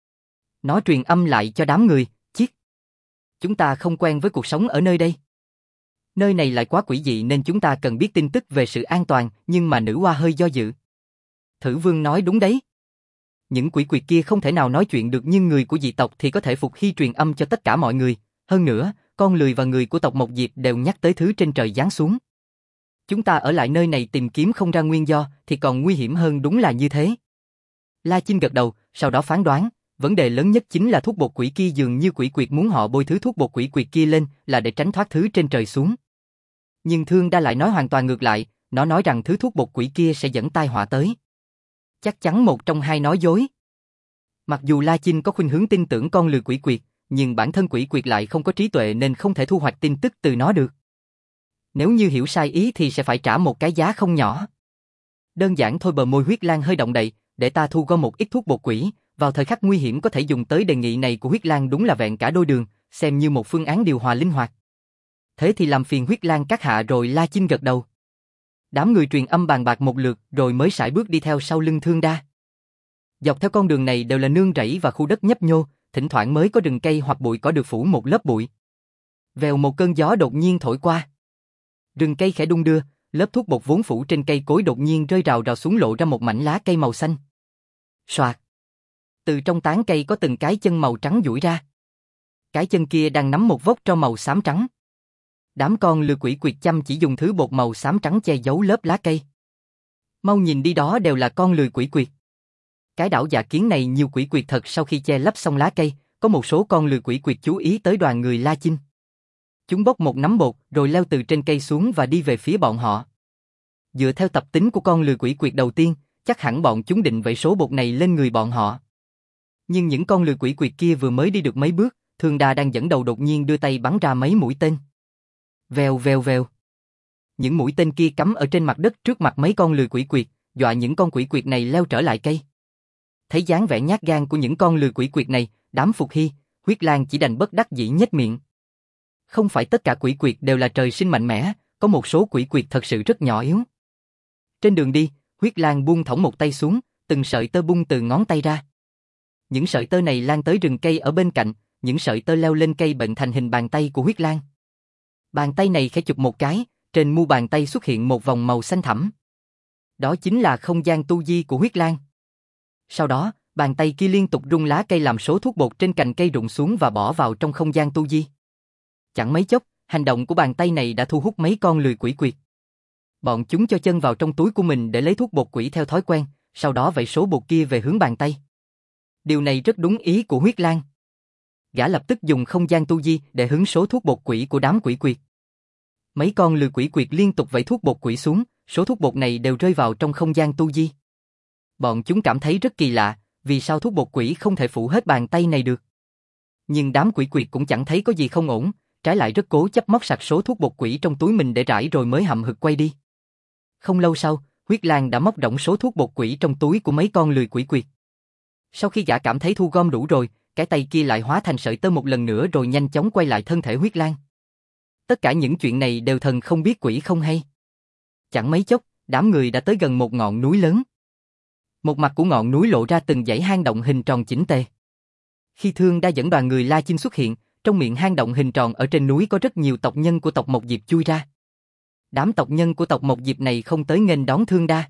Nó truyền âm lại cho đám người, chiếc. Chúng ta không quen với cuộc sống ở nơi đây. Nơi này lại quá quỷ dị nên chúng ta cần biết tin tức về sự an toàn, nhưng mà Nữ Hoa hơi do dự. Thử Vương nói đúng đấy. Những quỷ quyệt kia không thể nào nói chuyện được nhưng người của dị tộc thì có thể Phục Hy truyền âm cho tất cả mọi người. Hơn nữa, con lười và người của tộc Mộc Diệp đều nhắc tới thứ trên trời giáng xuống. Chúng ta ở lại nơi này tìm kiếm không ra nguyên do thì còn nguy hiểm hơn, đúng là như thế. La Chinh gật đầu, sau đó phán đoán, vấn đề lớn nhất chính là thuốc bột quỷ kia, dường như quỷ quyệt muốn họ bôi thứ thuốc bột quỷ quyệt kia lên là để tránh thoát thứ trên trời xuống. Nhưng Thương Đa lại nói hoàn toàn ngược lại, nó nói rằng thứ thuốc bột quỷ kia sẽ dẫn tai họa tới. Chắc chắn một trong hai nói dối. Mặc dù La Chinh có khuynh hướng tin tưởng con lừa quỷ quyệt, nhưng bản thân quỷ quyệt lại không có trí tuệ nên không thể thu hoạch tin tức từ nó được. Nếu như hiểu sai ý thì sẽ phải trả một cái giá không nhỏ. Đơn giản thôi. Bờ môi Huyết Lang hơi động đậy, để ta thu gom một ít thuốc bột quỷ, vào thời khắc nguy hiểm có thể dùng tới. Đề nghị này của Huyết Lang đúng là vẹn cả đôi đường, xem như một phương án điều hòa linh hoạt. Thế thì làm phiền Huyết Lang các hạ rồi. La Chinh gật đầu. Đám người truyền âm bàn bạc một lượt rồi mới sải bước đi theo sau lưng Thương Đa. Dọc theo con đường này đều là nương rẫy và khu đất nhấp nhô, thỉnh thoảng mới có rừng cây hoặc bụi cỏ được phủ một lớp bụi. Vèo một cơn gió đột nhiên thổi qua. Rừng cây khẽ đung đưa, lớp thuốc bột vốn phủ trên cây cối đột nhiên rơi rào rào xuống, lộ ra một mảnh lá cây màu xanh. Soạt. Từ trong tán cây có từng cái chân màu trắng duỗi ra. Cái chân kia đang nắm một vốc tro màu xám trắng. Đám con lừa quỷ quyệt chăm chỉ dùng thứ bột màu xám trắng che giấu lớp lá cây. Mau nhìn đi, đó đều là con lừa quỷ quyệt. Cái đảo Dạ Kiến này nhiều quỷ quyệt thật. Sau khi che lấp xong lá cây, có một số con lừa quỷ quyệt chú ý tới đoàn người La Chinh. Chúng bốc một nắm bột rồi leo từ trên cây xuống và đi về phía bọn họ. Dựa theo tập tính của con lừa quỷ quyệt đầu tiên, chắc hẳn bọn chúng định vẩy số bột này lên người bọn họ. Nhưng những con lười quỷ quyệt kia vừa mới đi được mấy bước, Thương Đa đang dẫn đầu đột nhiên đưa tay bắn ra mấy mũi tên. Vèo vèo vèo. Những mũi tên kia cắm ở trên mặt đất trước mặt mấy con lười quỷ quyệt, dọa những con quỷ quyệt này leo trở lại cây. Thấy dáng vẻ nhát gan của những con lười quỷ quyệt này, đám Phục Hy, Huyết Lang chỉ đành bất đắc dĩ nhếch miệng. Không phải tất cả quỷ quyệt đều là trời sinh mạnh mẽ, có một số quỷ quyệt thật sự rất nhỏ yếu. Trên đường đi, Huyết Lang buông thõng một tay xuống, từng sợi tơ bung từ ngón tay ra. Những sợi tơ này lan tới rừng cây ở bên cạnh, những sợi tơ leo lên cây bệnh thành hình bàn tay của Huyết Lang. Bàn tay này khẽ chụp một cái, trên mu bàn tay xuất hiện một vòng màu xanh thẳm. Đó chính là không gian tu di của Huyết Lang. Sau đó, bàn tay kia liên tục rung lá cây làm số thuốc bột trên cành cây rụng xuống và bỏ vào trong không gian tu di. Chẳng mấy chốc, hành động của bàn tay này đã thu hút mấy con lười quỷ quyệt. Bọn chúng cho chân vào trong túi của mình để lấy thuốc bột quỷ theo thói quen, sau đó vẩy số bột kia về hướng bàn tay. Điều này rất đúng ý của Huyết Lang. Gã lập tức dùng không gian tu di để hứng số thuốc bột quỷ của đám quỷ quyệt. Mấy con lười quỷ quyệt liên tục vẩy thuốc bột quỷ xuống, số thuốc bột này đều rơi vào trong không gian tu di. Bọn chúng cảm thấy rất kỳ lạ, vì sao thuốc bột quỷ không thể phủ hết bàn tay này được. Nhưng đám quỷ quyệt cũng chẳng thấy có gì không ổn, trái lại rất cố chấp móc sạch số thuốc bột quỷ trong túi mình để rải rồi mới hậm hực quay đi. Không lâu sau, Huyết Lang đã móc rỗng số thuốc bột quỷ trong túi của mấy con lười quỷ quyệt. Sau khi gã cảm thấy thu gom đủ rồi, cái tay kia lại hóa thành sợi tơ một lần nữa rồi nhanh chóng quay lại thân thể Huyết Lang. Tất cả những chuyện này đều thần không biết quỷ không hay. Chẳng mấy chốc, đám người đã tới gần một ngọn núi lớn. Một mặt của ngọn núi lộ ra từng dãy hang động hình tròn chỉnh tề. Khi Thương Đa dẫn đoàn người La Chinh xuất hiện, trong miệng hang động hình tròn ở trên núi có rất nhiều tộc nhân của tộc Mộc Diệp chui ra. Đám tộc nhân của tộc Mộc Diệp này không tới nghênh đón Thương Đa.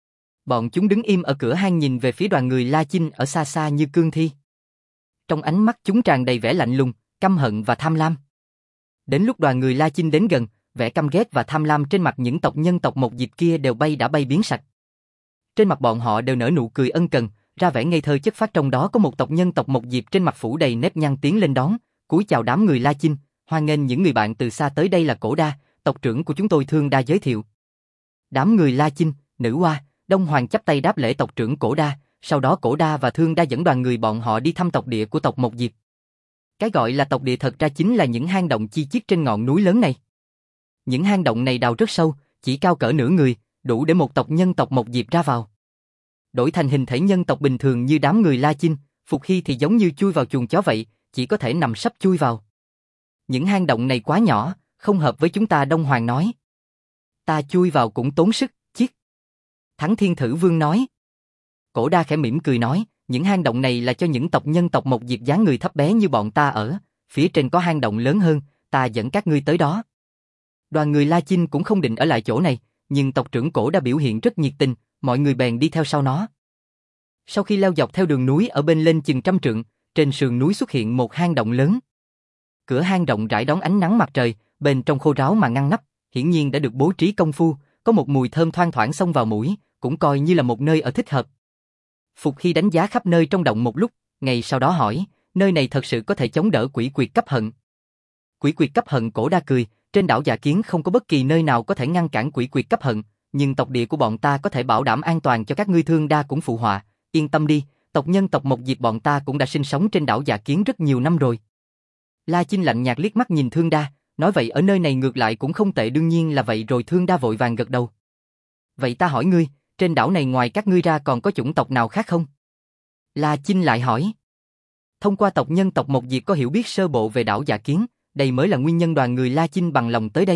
Bọn chúng đứng im ở cửa hang nhìn về phía đoàn người La Chinh ở xa xa như cương thi. Trong ánh mắt chúng tràn đầy vẻ lạnh lùng, căm hận và tham lam. Đến lúc đoàn người La Chinh đến gần, vẻ căm ghét và tham lam trên mặt những tộc nhân tộc Mộc Diệp kia đều đã bay biến sạch. Trên mặt bọn họ đều nở nụ cười ân cần, ra vẻ ngây thơ chất phát, trong đó có một tộc nhân tộc Mộc Diệp trên mặt phủ đầy nếp nhăn tiến lên đón, cúi chào đám người La Chinh, hoan nghênh những người bạn từ xa tới, đây là Cổ Đa, tộc trưởng của chúng tôi. Thương Đa giới thiệu. Đám người La Chinh, Nữ Hoa, Đông Hoàng chắp tay đáp lễ tộc trưởng Cổ Đa, sau đó Cổ Đa và Thương Đa dẫn đoàn người bọn họ đi thăm tộc địa của tộc Mộc Diệp. Cái gọi là tộc địa thật ra chính là những hang động chi chít trên ngọn núi lớn này. Những hang động này đào rất sâu, chỉ cao cỡ nửa người, đủ để một tộc nhân tộc Mộc Diệp ra vào. Đổi thành hình thể nhân tộc bình thường như đám người La Chinh, Phục Hy thì giống như chui vào chuồng chó vậy, chỉ có thể nằm sấp chui vào. Những hang động này quá nhỏ, không hợp với chúng ta, Đông Hoàng nói. Ta chui vào cũng tốn sức, chiếc. Thắng Thiên Thử Vương nói. Cổ Đa khẽ mỉm cười nói, những hang động này là cho những tộc nhân tộc Mộc Diệp dáng người thấp bé như bọn ta ở, phía trên có hang động lớn hơn, ta dẫn các ngươi tới đó. Đoàn người La Chinh cũng không định ở lại chỗ này, nhưng tộc trưởng Cổ Đa biểu hiện rất nhiệt tình, mọi người bèn đi theo sau nó. Sau khi leo dọc theo đường núi ở bên lên chừng 100 trượng, trên sườn núi xuất hiện một hang động lớn. Cửa hang rộng rãi đón ánh nắng mặt trời, bên trong khô ráo mà ngăn nắp, hiển nhiên đã được bố trí công phu, có một mùi thơm thoang thoảng xông vào mũi, cũng coi như là một nơi ở thích hợp. Phục Hy đánh giá khắp nơi trong động một lúc, ngày sau đó hỏi, nơi này thật sự có thể chống đỡ quỷ quyệt cấp hận? Quỷ quyệt cấp hận? Cổ Đa cười, trên đảo Dạ Kiến không có bất kỳ nơi nào có thể ngăn cản quỷ quyệt cấp hận, nhưng tộc địa của bọn ta có thể bảo đảm an toàn cho các ngươi. Thương Đa cũng phụ họa, yên tâm đi, tộc nhân tộc Mộc Diệp bọn ta cũng đã sinh sống trên đảo Dạ Kiến rất nhiều năm rồi. La Chinh lạnh nhạt liếc mắt nhìn Thương Đa, nói vậy ở nơi này ngược lại cũng không tệ. Đương nhiên là vậy rồi. Thương Đa vội vàng gật đầu. Vậy ta hỏi ngươi, trên đảo này ngoài các ngươi ra còn có chủng tộc nào khác không? La Chinh lại hỏi. Thông qua tộc nhân tộc Mộc Diệp có hiểu biết sơ bộ về đảo Dạ Kiến, đây mới là nguyên nhân đoàn người La Chinh bằng lòng tới đây.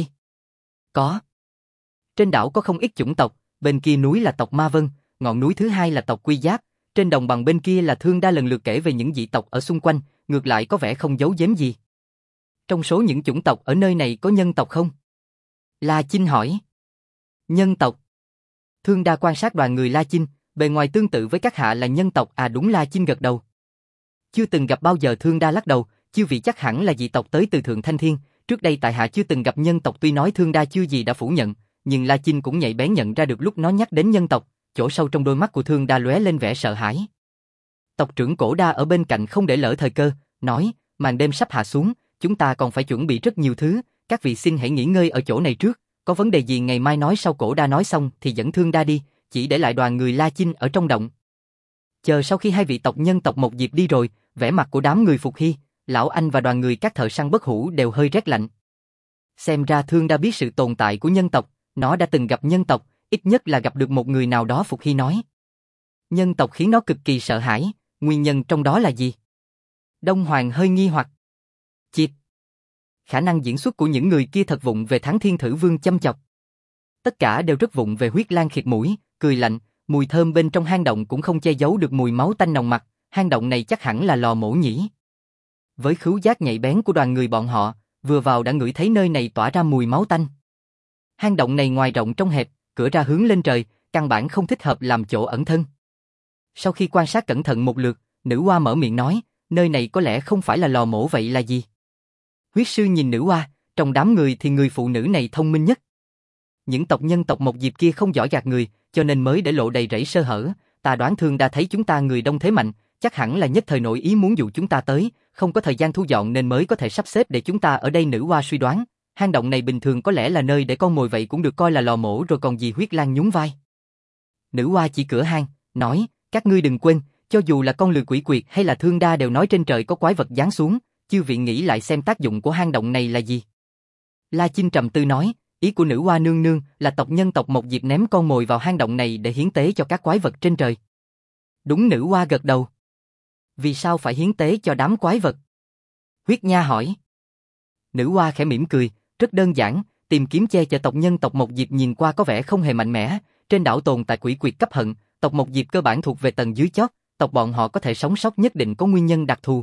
Có. Trên đảo có không ít chủng tộc, bên kia núi là tộc Ma Vân, ngọn núi thứ hai là tộc Quy Giáp, trên đồng bằng bên kia là Thương Đa lần lượt kể về những dị tộc ở xung quanh, ngược lại có vẻ không giấu giếm gì. Trong số những chủng tộc ở nơi này có nhân tộc không? La Chinh hỏi. Nhân tộc? Thương Đa quan sát đoàn người La Chinh, bề ngoài tương tự với các hạ là nhân tộc à? Đúng. La Chinh gật đầu. Chưa từng gặp bao giờ. Thương Đa lắc đầu, chư vị chắc hẳn là dị tộc tới từ Thượng Thanh Thiên, trước đây tại hạ chưa từng gặp nhân tộc. Tuy nói Thương Đa chưa gì đã phủ nhận, nhưng La Chinh cũng nhạy bén nhận ra được lúc nó nhắc đến nhân tộc, chỗ sâu trong đôi mắt của Thương Đa lóe lên vẻ sợ hãi. Tộc trưởng Cổ Đa ở bên cạnh không để lỡ thời cơ, nói, màn đêm sắp hạ xuống, chúng ta còn phải chuẩn bị rất nhiều thứ, các vị xin hãy nghỉ ngơi ở chỗ này trước, có vấn đề gì ngày mai nói sau. Cổ Đa nói xong thì dẫn Thương Đa đi, chỉ để lại đoàn người La Chinh ở trong động. Chờ sau khi hai vị tộc nhân tộc Một Diệp đi rồi, vẻ mặt của đám người Phục Hy, Lão Anh và đoàn người các thợ săn bất hủ đều hơi rét lạnh. Xem ra Thương đã biết sự tồn tại của nhân tộc, nó đã từng gặp nhân tộc, ít nhất là gặp được một người nào đó, Phục Hy nói. Nhân tộc khiến nó cực kỳ sợ hãi, nguyên nhân trong đó là gì? Đông Hoàng hơi nghi hoặc. Chịp. Khả năng diễn xuất của những người kia thật vụng về, Thắng Thiên Thử Vương châm chọc. Tất cả đều rất vụng về, Huyết Lang khịt mũi, cười lạnh, mùi thơm bên trong hang động cũng không che giấu được mùi máu tanh nồng nặc, hang động này chắc hẳn là lò mổ nhỉ. Với khứu giác nhạy bén của đoàn người bọn họ, vừa vào đã ngửi thấy nơi này tỏa ra mùi máu tanh. Hang động này ngoài rộng trong hẹp, cửa ra hướng lên trời, căn bản không thích hợp làm chỗ ẩn thân. Sau khi quan sát cẩn thận một lượt, nữ oa mở miệng nói, nơi này có lẽ không phải là lò mổ, vậy là gì? Huyết sư nhìn nữ oa, trong đám người thì người phụ nữ này thông minh nhất. Những tộc nhân tộc Một Diệp kia không giỏi gạt người, cho nên mới để lộ đầy rẫy sơ hở. Ta đoán Thương đã thấy chúng ta người đông thế mạnh, chắc hẳn là nhất thời nội ý muốn dụ chúng ta tới, không có thời gian thu dọn nên mới có thể sắp xếp để chúng ta ở đây. Nữ oa suy đoán, hang động này bình thường có lẽ là nơi để con mồi, vậy cũng được coi là lò mổ rồi còn gì. Huyết Lang nhún vai. Nữ oa chỉ cửa hang, nói, các ngươi đừng quên, cho dù là con lừa quỷ quyệt hay là Thương đa đều nói trên trời có quái vật giáng xuống, chư vị nghĩ lại xem tác dụng của hang động này là gì. La Chinh trầm tư nói, ý của nữ oa nương nương là tộc nhân tộc Một Diệp ném con mồi vào hang động này để hiến tế cho các quái vật trên trời. Đúng, nữ oa gật đầu. Vì sao phải hiến tế cho đám quái vật? Huyết Nha hỏi. Nữ oa khẽ mỉm cười, rất đơn giản, tìm kiếm che chở tộc nhân tộc Một Diệp nhìn qua có vẻ không hề mạnh mẽ, trên đảo tồn tại quỷ quyệt cấp hận, tộc Một Diệp cơ bản thuộc về tầng dưới chót, tộc bọn họ có thể sống sót nhất định có nguyên nhân đặc thù.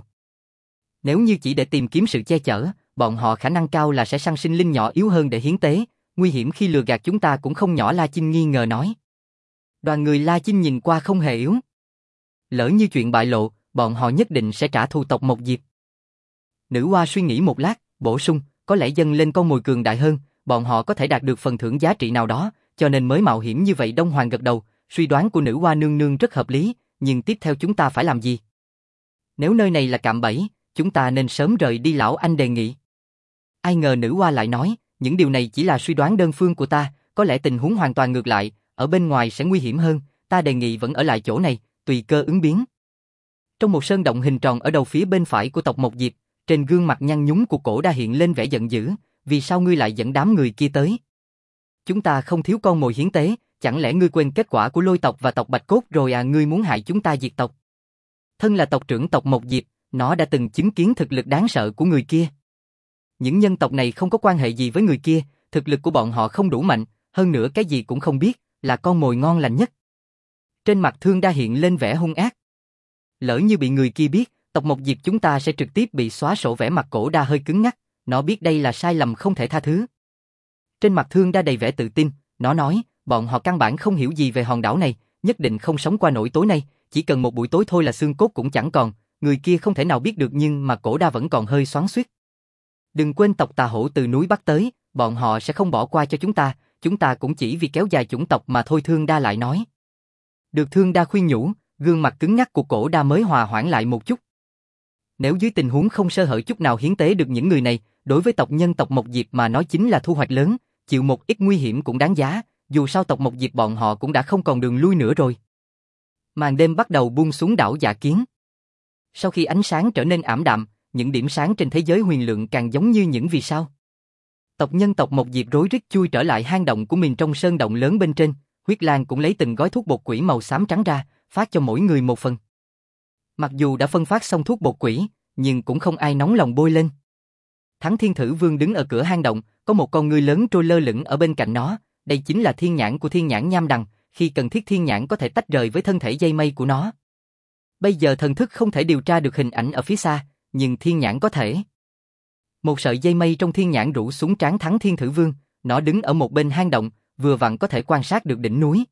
Nếu như chỉ để tìm kiếm sự che chở, bọn họ khả năng cao là sẽ săn sinh linh nhỏ yếu hơn để hiến tế, nguy hiểm khi lừa gạt chúng ta cũng không nhỏ. La Chinh nghi ngờ nói. Đoàn người La Chinh nhìn qua không hề yếu. Lỡ như chuyện bại lộ, bọn họ nhất định sẽ trả thù tộc Một Diệp. Nữ oa suy nghĩ một lát, bổ sung, có lẽ dâng lên con mồi cường đại hơn, bọn họ có thể đạt được phần thưởng giá trị nào đó, cho nên mới mạo hiểm như vậy. Đông Hoàng gật đầu, suy đoán của nữ oa nương nương rất hợp lý, nhưng tiếp theo chúng ta phải làm gì? Nếu nơi này là cạm bẫy, chúng ta nên sớm rời đi, Lão Anh đề nghị. Ai ngờ nữ oa lại nói, những điều này chỉ là suy đoán đơn phương của ta, có lẽ tình huống hoàn toàn ngược lại, ở bên ngoài sẽ nguy hiểm hơn, ta đề nghị vẫn ở lại chỗ này, tùy cơ ứng biến. Trong một sơn động hình tròn ở đầu phía bên phải của tộc Một Diệp, trên gương mặt nhăn nhúm của Cổ Đa hiện lên vẻ giận dữ, vì sao ngươi lại dẫn đám người kia tới? Chúng ta không thiếu con mồi hiến tế, chẳng lẽ ngươi quên kết quả của Lôi tộc và tộc Bạch Cốt rồi à? Ngươi muốn hại chúng ta diệt tộc? Thân là tộc trưởng tộc Một Diệp, nó đã từng chứng kiến thực lực đáng sợ của người kia. Những nhân tộc này không có quan hệ gì với người kia, thực lực của bọn họ không đủ mạnh, hơn nữa cái gì cũng không biết, là con mồi ngon lành nhất. Trên mặt Thương Đa hiện lên vẻ hung ác. Lỡ như bị người kia biết, tộc Một Diệp chúng ta sẽ trực tiếp bị xóa sổ. Vẻ mặt Cổ Đa hơi cứng ngắc, nó biết đây là sai lầm không thể tha thứ. Trên mặt Thương Đa đầy vẻ tự tin, nó nói, bọn họ căn bản không hiểu gì về hòn đảo này, nhất định không sống qua nổi tối nay, chỉ cần một buổi tối thôi là xương cốt cũng chẳng còn, người kia không thể nào biết được. Nhưng mà Cổ Đa vẫn còn hơi xoắn xuýt. Đừng quên tộc Tà Hổ từ núi Bắc tới, bọn họ sẽ không bỏ qua cho chúng ta cũng chỉ vì kéo dài chủng tộc mà thôi. Thương Đa lại nói. Được Thương Đa khuyên nhủ, gương mặt cứng ngắc của Cổ Đa mới hòa hoãn lại một chút. Nếu dưới tình huống không sơ hở chút nào hiến tế được những người này, đối với tộc nhân tộc Một Diệp mà nói chính là thu hoạch lớn, chịu một ít nguy hiểm cũng đáng giá, dù sao tộc Một Diệp bọn họ cũng đã không còn đường lui nữa rồi. Màn đêm bắt đầu buông xuống đảo Dạ Kiến. Sau khi ánh sáng trở nên ảm đạm, những điểm sáng trên thế giới huyền lượng càng giống như những vì sao. Tộc nhân tộc Một Diệp rối rít chui trở lại hang động của mình trong sơn động lớn bên trên, Huyết Lang cũng lấy từng gói thuốc bột quỷ màu xám trắng ra, phát cho mỗi người một phần. Mặc dù đã phân phát xong thuốc bột quỷ, nhưng cũng không ai nóng lòng bôi lên. Thắng Thiên Thử Vương đứng ở cửa hang động, có một con ngươi lớn trôi lơ lửng ở bên cạnh nó, đây chính là thiên nhãn của thiên nhãn nham đằng, khi cần thiết thiên nhãn có thể tách rời với thân thể dây mây của nó. Bây giờ thần thức không thể điều tra được hình ảnh ở phía xa, nhưng thiên nhãn có thể. Một sợi dây mây trong thiên nhãn rủ xuống trán Thắng Thiên Thử Vương, nó đứng ở một bên hang động, vừa vặn có thể quan sát được đỉnh núi.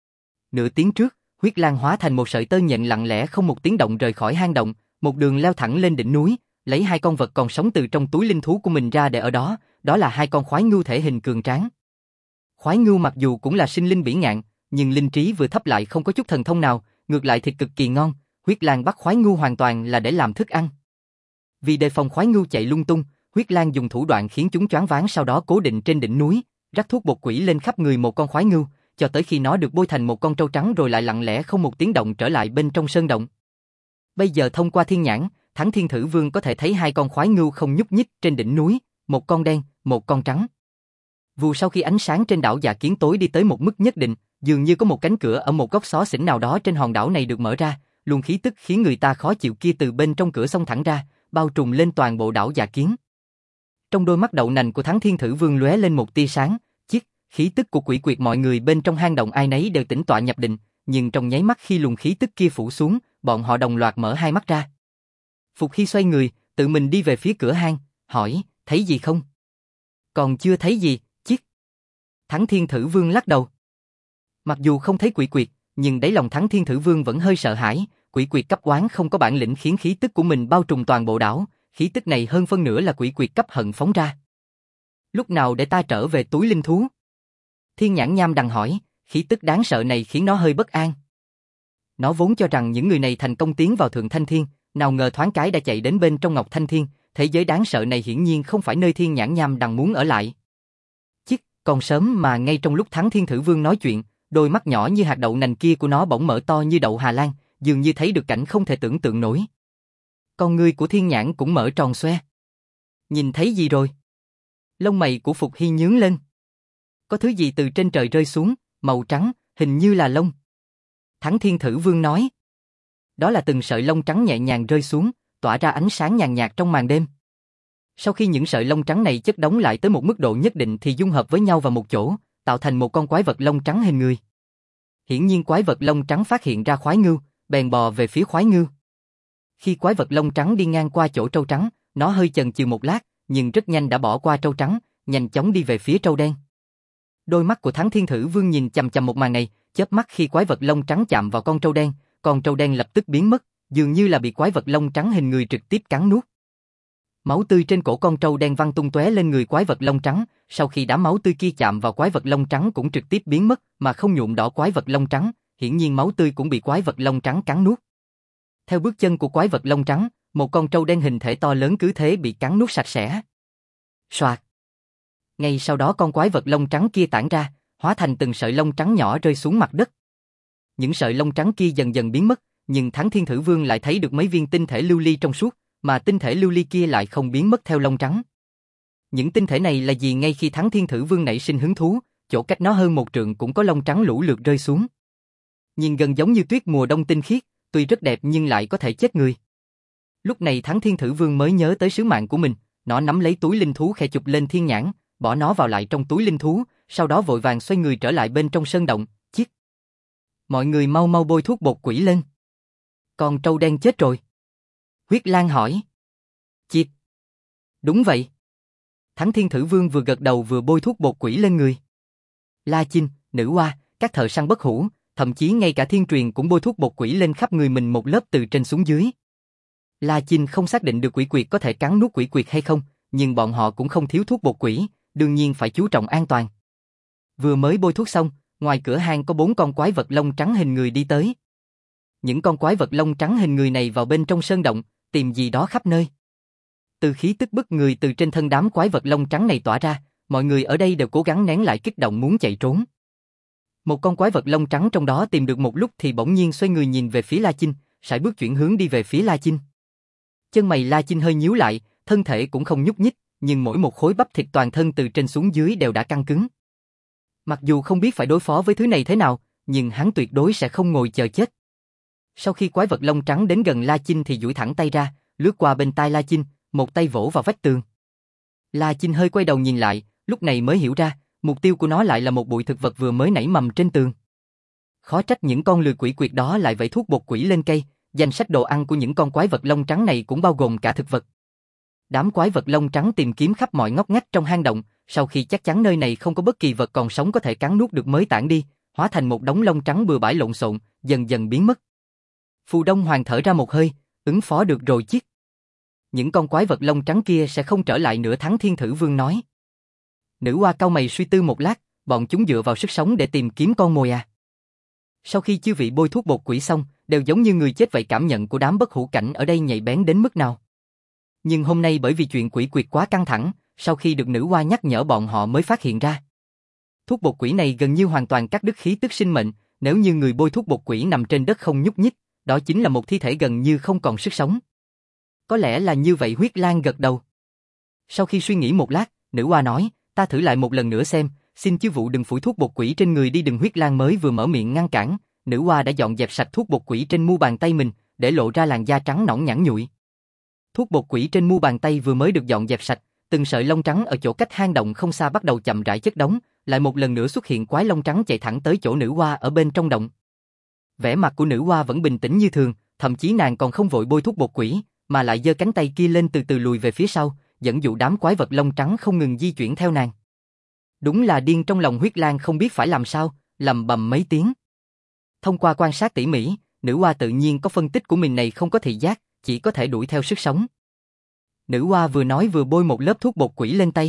Nửa tiếng trước, Huyết Lang hóa thành một sợi tơ nhện lặng lẽ không một tiếng động rời khỏi hang động, một đường leo thẳng lên đỉnh núi, lấy hai con vật còn sống từ trong túi linh thú của mình ra để ở đó, đó là hai con khoái ngưu thể hình cường tráng. Khoái ngưu mặc dù cũng là sinh linh bỉ ngạn, nhưng linh trí vừa thấp lại không có chút thần thông nào, ngược lại thịt cực kỳ ngon, Huyết Lang bắt khoái ngưu hoàn toàn là để làm thức ăn. Vì đề phòng khoái ngưu chạy lung tung, Huyết Lang dùng thủ đoạn khiến chúng choáng váng, sau đó cố định trên đỉnh núi, rắc thuốc bột quỷ lên khắp người một con khoái ngưu, cho tới khi nó được bôi thành một con trâu trắng rồi lại lặng lẽ không một tiếng động trở lại bên trong sơn động. Bây giờ thông qua thiên nhãn, Thắng Thiên Thử Vương có thể thấy hai con khoái ngưu không nhúc nhích trên đỉnh núi, một con đen, một con trắng. Vù sau khi ánh sáng trên đảo Dạ Kiến tối đi tới một mức nhất định, dường như có một cánh cửa ở một góc xó xỉnh nào đó trên hòn đảo này được mở ra, luồng khí tức khiến người ta khó chịu kia từ bên trong cửa xông thẳng ra, bao trùm lên toàn bộ đảo Dạ Kiến. Trong đôi mắt đậu nành của Thắng Thiên Thử Vương lóe lên một tia sáng, chiếc khí tức của quỷ quyệt mọi người bên trong hang động ai nấy đều tĩnh tọa nhập định, nhưng trong nháy mắt khi luồng khí tức kia phủ xuống, bọn họ đồng loạt mở hai mắt ra. Phục Hy xoay người, tự mình đi về phía cửa hang, hỏi, thấy gì không? Còn chưa thấy gì, chiếc. Thắng Thiên Thử Vương lắc đầu. Mặc dù không thấy quỷ quyệt, nhưng đáy lòng Thắng Thiên Thử Vương vẫn hơi sợ hãi, quỷ quyệt cấp oán không có bản lĩnh khiến khí tức của mình bao trùm toàn bộ đảo, khí tức này hơn phân nửa là quỷ quyệt cấp hận phóng ra. Lúc nào để ta trở về túi linh thú? Thiên Nhãn Nham đằng hỏi, khí tức đáng sợ này khiến nó hơi bất an. Nó vốn cho rằng những người này thành công tiến vào Thượng Thanh Thiên, nào ngờ thoáng cái đã chạy đến bên trong Ngọc Thanh Thiên, thế giới đáng sợ này hiển nhiên không phải nơi Thiên Nhãn Nham đằng muốn ở lại. Chiếc, còn sớm mà ngay trong lúc Thắng Thiên Thử Vương nói chuyện, đôi mắt nhỏ như hạt đậu nành kia của nó bỗng mở to như đậu Hà Lan, dường như thấy được cảnh không thể tưởng tượng nổi. Con ngươi của Thiên Nhãn cũng mở tròn xoe. Nhìn thấy gì rồi? Lông mày của Phục Hy nhướng lên. Có thứ gì từ trên trời rơi xuống, màu trắng, hình như là lông. Thắng Thiên Thử Vương nói. Đó là từng sợi lông trắng nhẹ nhàng rơi xuống, tỏa ra ánh sáng nhàn nhạt trong màn đêm. Sau khi những sợi lông trắng này chất đống lại tới một mức độ nhất định thì dung hợp với nhau vào một chỗ, tạo thành một con quái vật lông trắng hình người. Hiển nhiên quái vật lông trắng phát hiện ra khoái ngưu, bèn bò về phía khoái ngưu. Khi quái vật lông trắng đi ngang qua chỗ trâu trắng, nó hơi chần chừ một lát, nhưng rất nhanh đã bỏ qua trâu trắng, nhanh chóng đi về phía trâu đen. Đôi mắt của Thắng Thiên Thử Vương nhìn chằm chằm một màn này, chớp mắt khi quái vật lông trắng chạm vào con trâu đen lập tức biến mất, dường như là bị quái vật lông trắng hình người trực tiếp cắn nuốt. Máu tươi trên cổ con trâu đen văng tung tóe lên người quái vật lông trắng, sau khi đám máu tươi kia chạm vào quái vật lông trắng cũng trực tiếp biến mất, mà không nhuộm đỏ quái vật lông trắng, hiển nhiên máu tươi cũng bị quái vật lông trắng cắn nuốt. Theo bước chân của quái vật lông trắng, một con trâu đen hình thể to lớn cứ thế bị cắn nuốt sạch sẽ. Soạt. Ngay sau đó con quái vật lông trắng kia tản ra, hóa thành từng sợi lông trắng nhỏ rơi xuống mặt đất. Những sợi lông trắng kia dần dần biến mất, nhưng Thắng Thiên Thử Vương lại thấy được mấy viên tinh thể lưu ly trong suốt, mà tinh thể lưu ly kia lại không biến mất theo lông trắng. Những tinh thể này là gì? Ngay khi Thắng Thiên Thử Vương nảy sinh hứng thú, chỗ cách nó hơn một trượng cũng có lông trắng lũ lượt rơi xuống. Nhìn gần giống như tuyết mùa đông tinh khiết, tuy rất đẹp nhưng lại có thể chết người. Lúc này Thắng Thiên Thử Vương mới nhớ tới sứ mạng của mình, nó nắm lấy túi linh thú khẽ chụp lên thiên nhãn, bỏ nó vào lại trong túi linh thú, sau đó vội vàng xoay người trở lại bên trong sơn động, chiếc. Mọi người mau mau bôi thuốc bột quỷ lên. Con trâu đen chết rồi. Huyết Lang hỏi. Chịp. Đúng vậy. Thắng Thiên Thử Vương vừa gật đầu vừa bôi thuốc bột quỷ lên người. La Chinh, Nữ Hoa, các thợ săn bất hủ, thậm chí ngay cả Thiên Truyền cũng bôi thuốc bột quỷ lên khắp người mình một lớp từ trên xuống dưới. La Chinh không xác định được quỷ quyệt có thể cắn nuốt quỷ quyệt hay không, nhưng bọn họ cũng không thiếu thuốc bột quỷ, đương nhiên phải chú trọng an toàn. Vừa mới bôi thuốc xong, ngoài cửa hang có 4 con quái vật lông trắng hình người đi tới. Những con quái vật lông trắng hình người này vào bên trong sơn động, tìm gì đó khắp nơi. Từ khí tức bức người từ trên thân đám quái vật lông trắng này tỏa ra, mọi người ở đây đều cố gắng nén lại kích động muốn chạy trốn. Một con quái vật lông trắng trong đó tìm được một lúc thì bỗng nhiên xoay người nhìn về phía La Chinh, sải bước chuyển hướng đi về phía La Chinh. Chân mày La Chinh hơi nhíu lại, thân thể cũng không nhúc nhích, nhưng mỗi một khối bắp thịt toàn thân từ trên xuống dưới đều đã căng cứng. Mặc dù không biết phải đối phó với thứ này thế nào, nhưng hắn tuyệt đối sẽ không ngồi chờ chết. Sau khi quái vật lông trắng đến gần La Chinh thì duỗi thẳng tay ra, lướt qua bên tai La Chinh, một tay vỗ vào vách tường. La Chinh hơi quay đầu nhìn lại, lúc này mới hiểu ra, mục tiêu của nó lại là một bụi thực vật vừa mới nảy mầm trên tường. Khó trách những con lười quỷ quyệt đó lại vẩy thuốc bột quỷ lên cây, danh sách đồ ăn của những con quái vật lông trắng này cũng bao gồm cả thực vật. Đám quái vật lông trắng tìm kiếm khắp mọi ngóc ngách trong hang động, sau khi chắc chắn nơi này không có bất kỳ vật còn sống có thể cắn nuốt được mới tản đi, hóa thành một đống lông trắng bừa bãi lộn xộn, dần dần biến mất. Phù Đông Hoàng thở ra một hơi, ứng phó được rồi chứ. Những con quái vật lông trắng kia sẽ không trở lại nữa, Thắng Thiên Thử Vương nói. Nữ Hoa cau mày suy tư một lát, bọn chúng dựa vào sức sống để tìm kiếm con mồi à. Sau khi chư vị bôi thuốc bột quỷ xong, đều giống như người chết vậy, cảm nhận của đám bất hủ cảnh ở đây nhạy bén đến mức nào. Nhưng hôm nay bởi vì chuyện quỷ quyệt quá căng thẳng, sau khi được Nữ Hoa nhắc nhở bọn họ mới phát hiện ra. Thuốc bột quỷ này gần như hoàn toàn cắt đứt khí tức sinh mệnh, nếu như người bôi thuốc bột quỷ nằm trên đất không nhúc nhích, đó chính là một thi thể gần như không còn sức sống. Có lẽ là như vậy. Huyết Lang gật đầu. Sau khi suy nghĩ một lát, nữ oa nói, ta thử lại một lần nữa xem, xin chư vụ đừng phủi thuốc bột quỷ trên người đi đừng. Huyết Lang mới vừa mở miệng ngăn cản, nữ oa đã dọn dẹp sạch thuốc bột quỷ trên mu bàn tay mình, để lộ ra làn da trắng nõn nhẵn nhụi. Thuốc bột quỷ trên mu bàn tay vừa mới được dọn dẹp sạch, từng sợi lông trắng ở chỗ cách hang động không xa bắt đầu chậm rãi chất đống, lại một lần nữa xuất hiện quái lông trắng chạy thẳng tới chỗ nữ oa ở bên trong động. Vẻ mặt của nữ oa vẫn bình tĩnh như thường, thậm chí nàng còn không vội bôi thuốc bột quỷ, mà lại giơ cánh tay kia lên từ từ lùi về phía sau, dẫn dụ đám quái vật lông trắng không ngừng di chuyển theo nàng. Đúng là điên. Trong lòng Huyết Lang không biết phải làm sao, lầm bầm mấy tiếng. Thông qua quan sát tỉ mỉ, nữ oa tự nhiên có phân tích của mình này không có thị giác, chỉ có thể đuổi theo sức sống. Nữ oa vừa nói vừa bôi một lớp thuốc bột quỷ lên tay.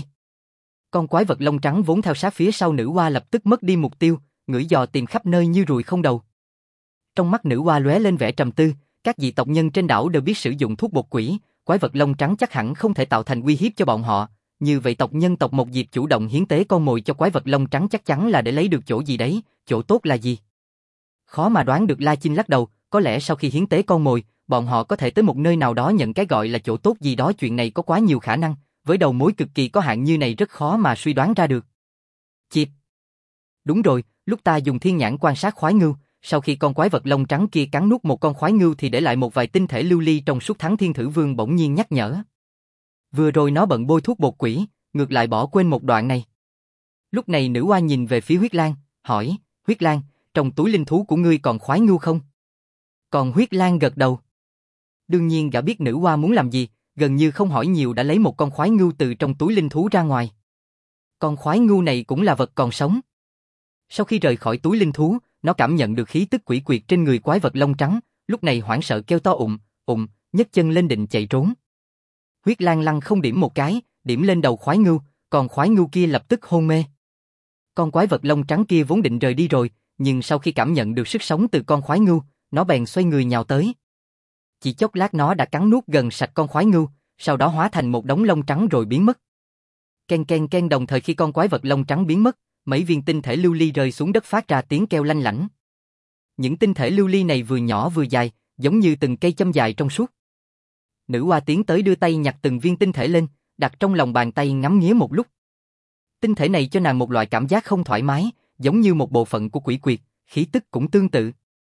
Con quái vật lông trắng vốn theo sát phía sau nữ oa lập tức mất đi mục tiêu, ngửi dò tìm khắp nơi như ruồi không đầu. Trong mắt nữ oa lóe lên vẻ trầm tư, các dị tộc nhân trên đảo đều biết sử dụng thuốc bột quỷ, quái vật lông trắng chắc hẳn không thể tạo thành uy hiếp cho bọn họ, như vậy tộc nhân tộc Một Diệp chủ động hiến tế con mồi cho quái vật lông trắng chắc chắn là để lấy được chỗ gì đấy, chỗ tốt là gì? Khó mà đoán được. La Chinh lắc đầu, có lẽ sau khi hiến tế con mồi, bọn họ có thể tới một nơi nào đó nhận cái gọi là chỗ tốt gì đó. Chuyện này có quá nhiều khả năng, với đầu mối cực kỳ có hạn như này rất khó mà suy đoán ra được. Chịp. Đúng rồi, lúc ta dùng thiên nhãn quan sát khoái ngưu, sau khi con quái vật lông trắng kia cắn nuốt một con khoái ngưu thì để lại một vài tinh thể lưu ly trong suốt. Thắng Thiên Thử Vương bỗng nhiên nhắc nhở. Vừa rồi nó bận bôi thuốc bột quỷ, ngược lại bỏ quên một đoạn này. Lúc này nữ oa nhìn về phía Huyết Lang, hỏi, Huyết Lang, trong túi linh thú của ngươi còn khoái ngưu không? Còn Huyết Lang gật đầu. Đương nhiên gã biết nữ oa muốn làm gì, gần như không hỏi nhiều đã lấy một con khoái ngưu từ trong túi linh thú ra ngoài. Con khoái ngưu này cũng là vật còn sống. Sau khi rời khỏi túi linh thú, nó cảm nhận được khí tức quỷ quyệt trên người quái vật lông trắng, lúc này hoảng sợ kêu to nhấc chân lên định chạy trốn. Huyết Lang lăng không điểm một cái, điểm lên đầu khoái ngưu, còn khoái ngưu kia lập tức hôn mê. Con quái vật lông trắng kia vốn định rời đi rồi, nhưng sau khi cảm nhận được sức sống từ con khoái ngưu, nó bèn xoay người nhào tới. Chỉ chốc lát nó đã cắn nuốt gần sạch con khoái ngưu, sau đó hóa thành một đống lông trắng rồi biến mất. Ken ken ken. Đồng thời khi con quái vật lông trắng biến mất, mấy viên tinh thể lưu ly rơi xuống đất phát ra tiếng kêu lanh lảnh. Những tinh thể lưu ly này vừa nhỏ vừa dài, giống như từng cây châm dài trong suốt. Nữ oa tiến tới đưa tay nhặt từng viên tinh thể lên, đặt trong lòng bàn tay ngắm nghía một lúc. Tinh thể này cho nàng một loại cảm giác không thoải mái, giống như một bộ phận của quỷ quyệt, khí tức cũng tương tự.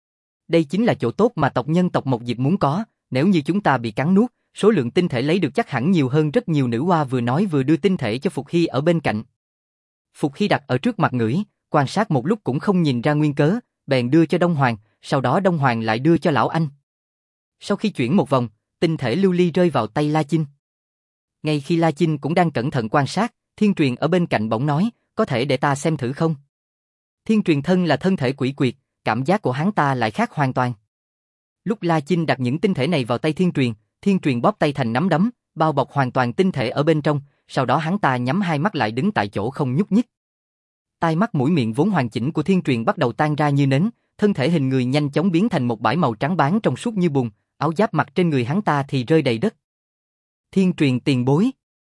Đây chính là chỗ tốt mà tộc nhân tộc Một Diệp muốn có, nếu như chúng ta bị cắn nuốt, số lượng tinh thể lấy được chắc hẳn nhiều hơn rất nhiều. Nữ oa vừa nói vừa đưa tinh thể cho Phục Hy ở bên cạnh. Phục Hy đặt ở trước mặt ngửi, quan sát một lúc cũng không nhìn ra nguyên cớ, bèn đưa cho Đông Hoàng, sau đó Đông Hoàng lại đưa cho lão anh. Sau khi chuyển một vòng, tinh thể lưu ly rơi vào tay La Chinh. Ngay khi La Chinh cũng đang cẩn thận quan sát, Thiên Truyền ở bên cạnh bỗng nói, có thể để ta xem thử không? Thiên Truyền thân là thân thể quỷ quyệt, cảm giác của hắn ta lại khác hoàn toàn. Lúc La Chinh đặt những tinh thể này vào tay Thiên Truyền bóp tay thành nắm đấm, bao bọc hoàn toàn tinh thể ở bên trong, sau đó hắn ta nhắm hai mắt lại đứng tại chỗ không nhúc nhích. Tai mắt mũi miệng vốn hoàn chỉnh của Thiên Truyền bắt đầu tan ra như nến, thân thể hình người nhanh chóng biến thành một bãi màu trắng báng trong suốt như bùn, áo giáp mặc trên người hắn ta thì rơi đầy đất. Thiên Truyền tiền bối.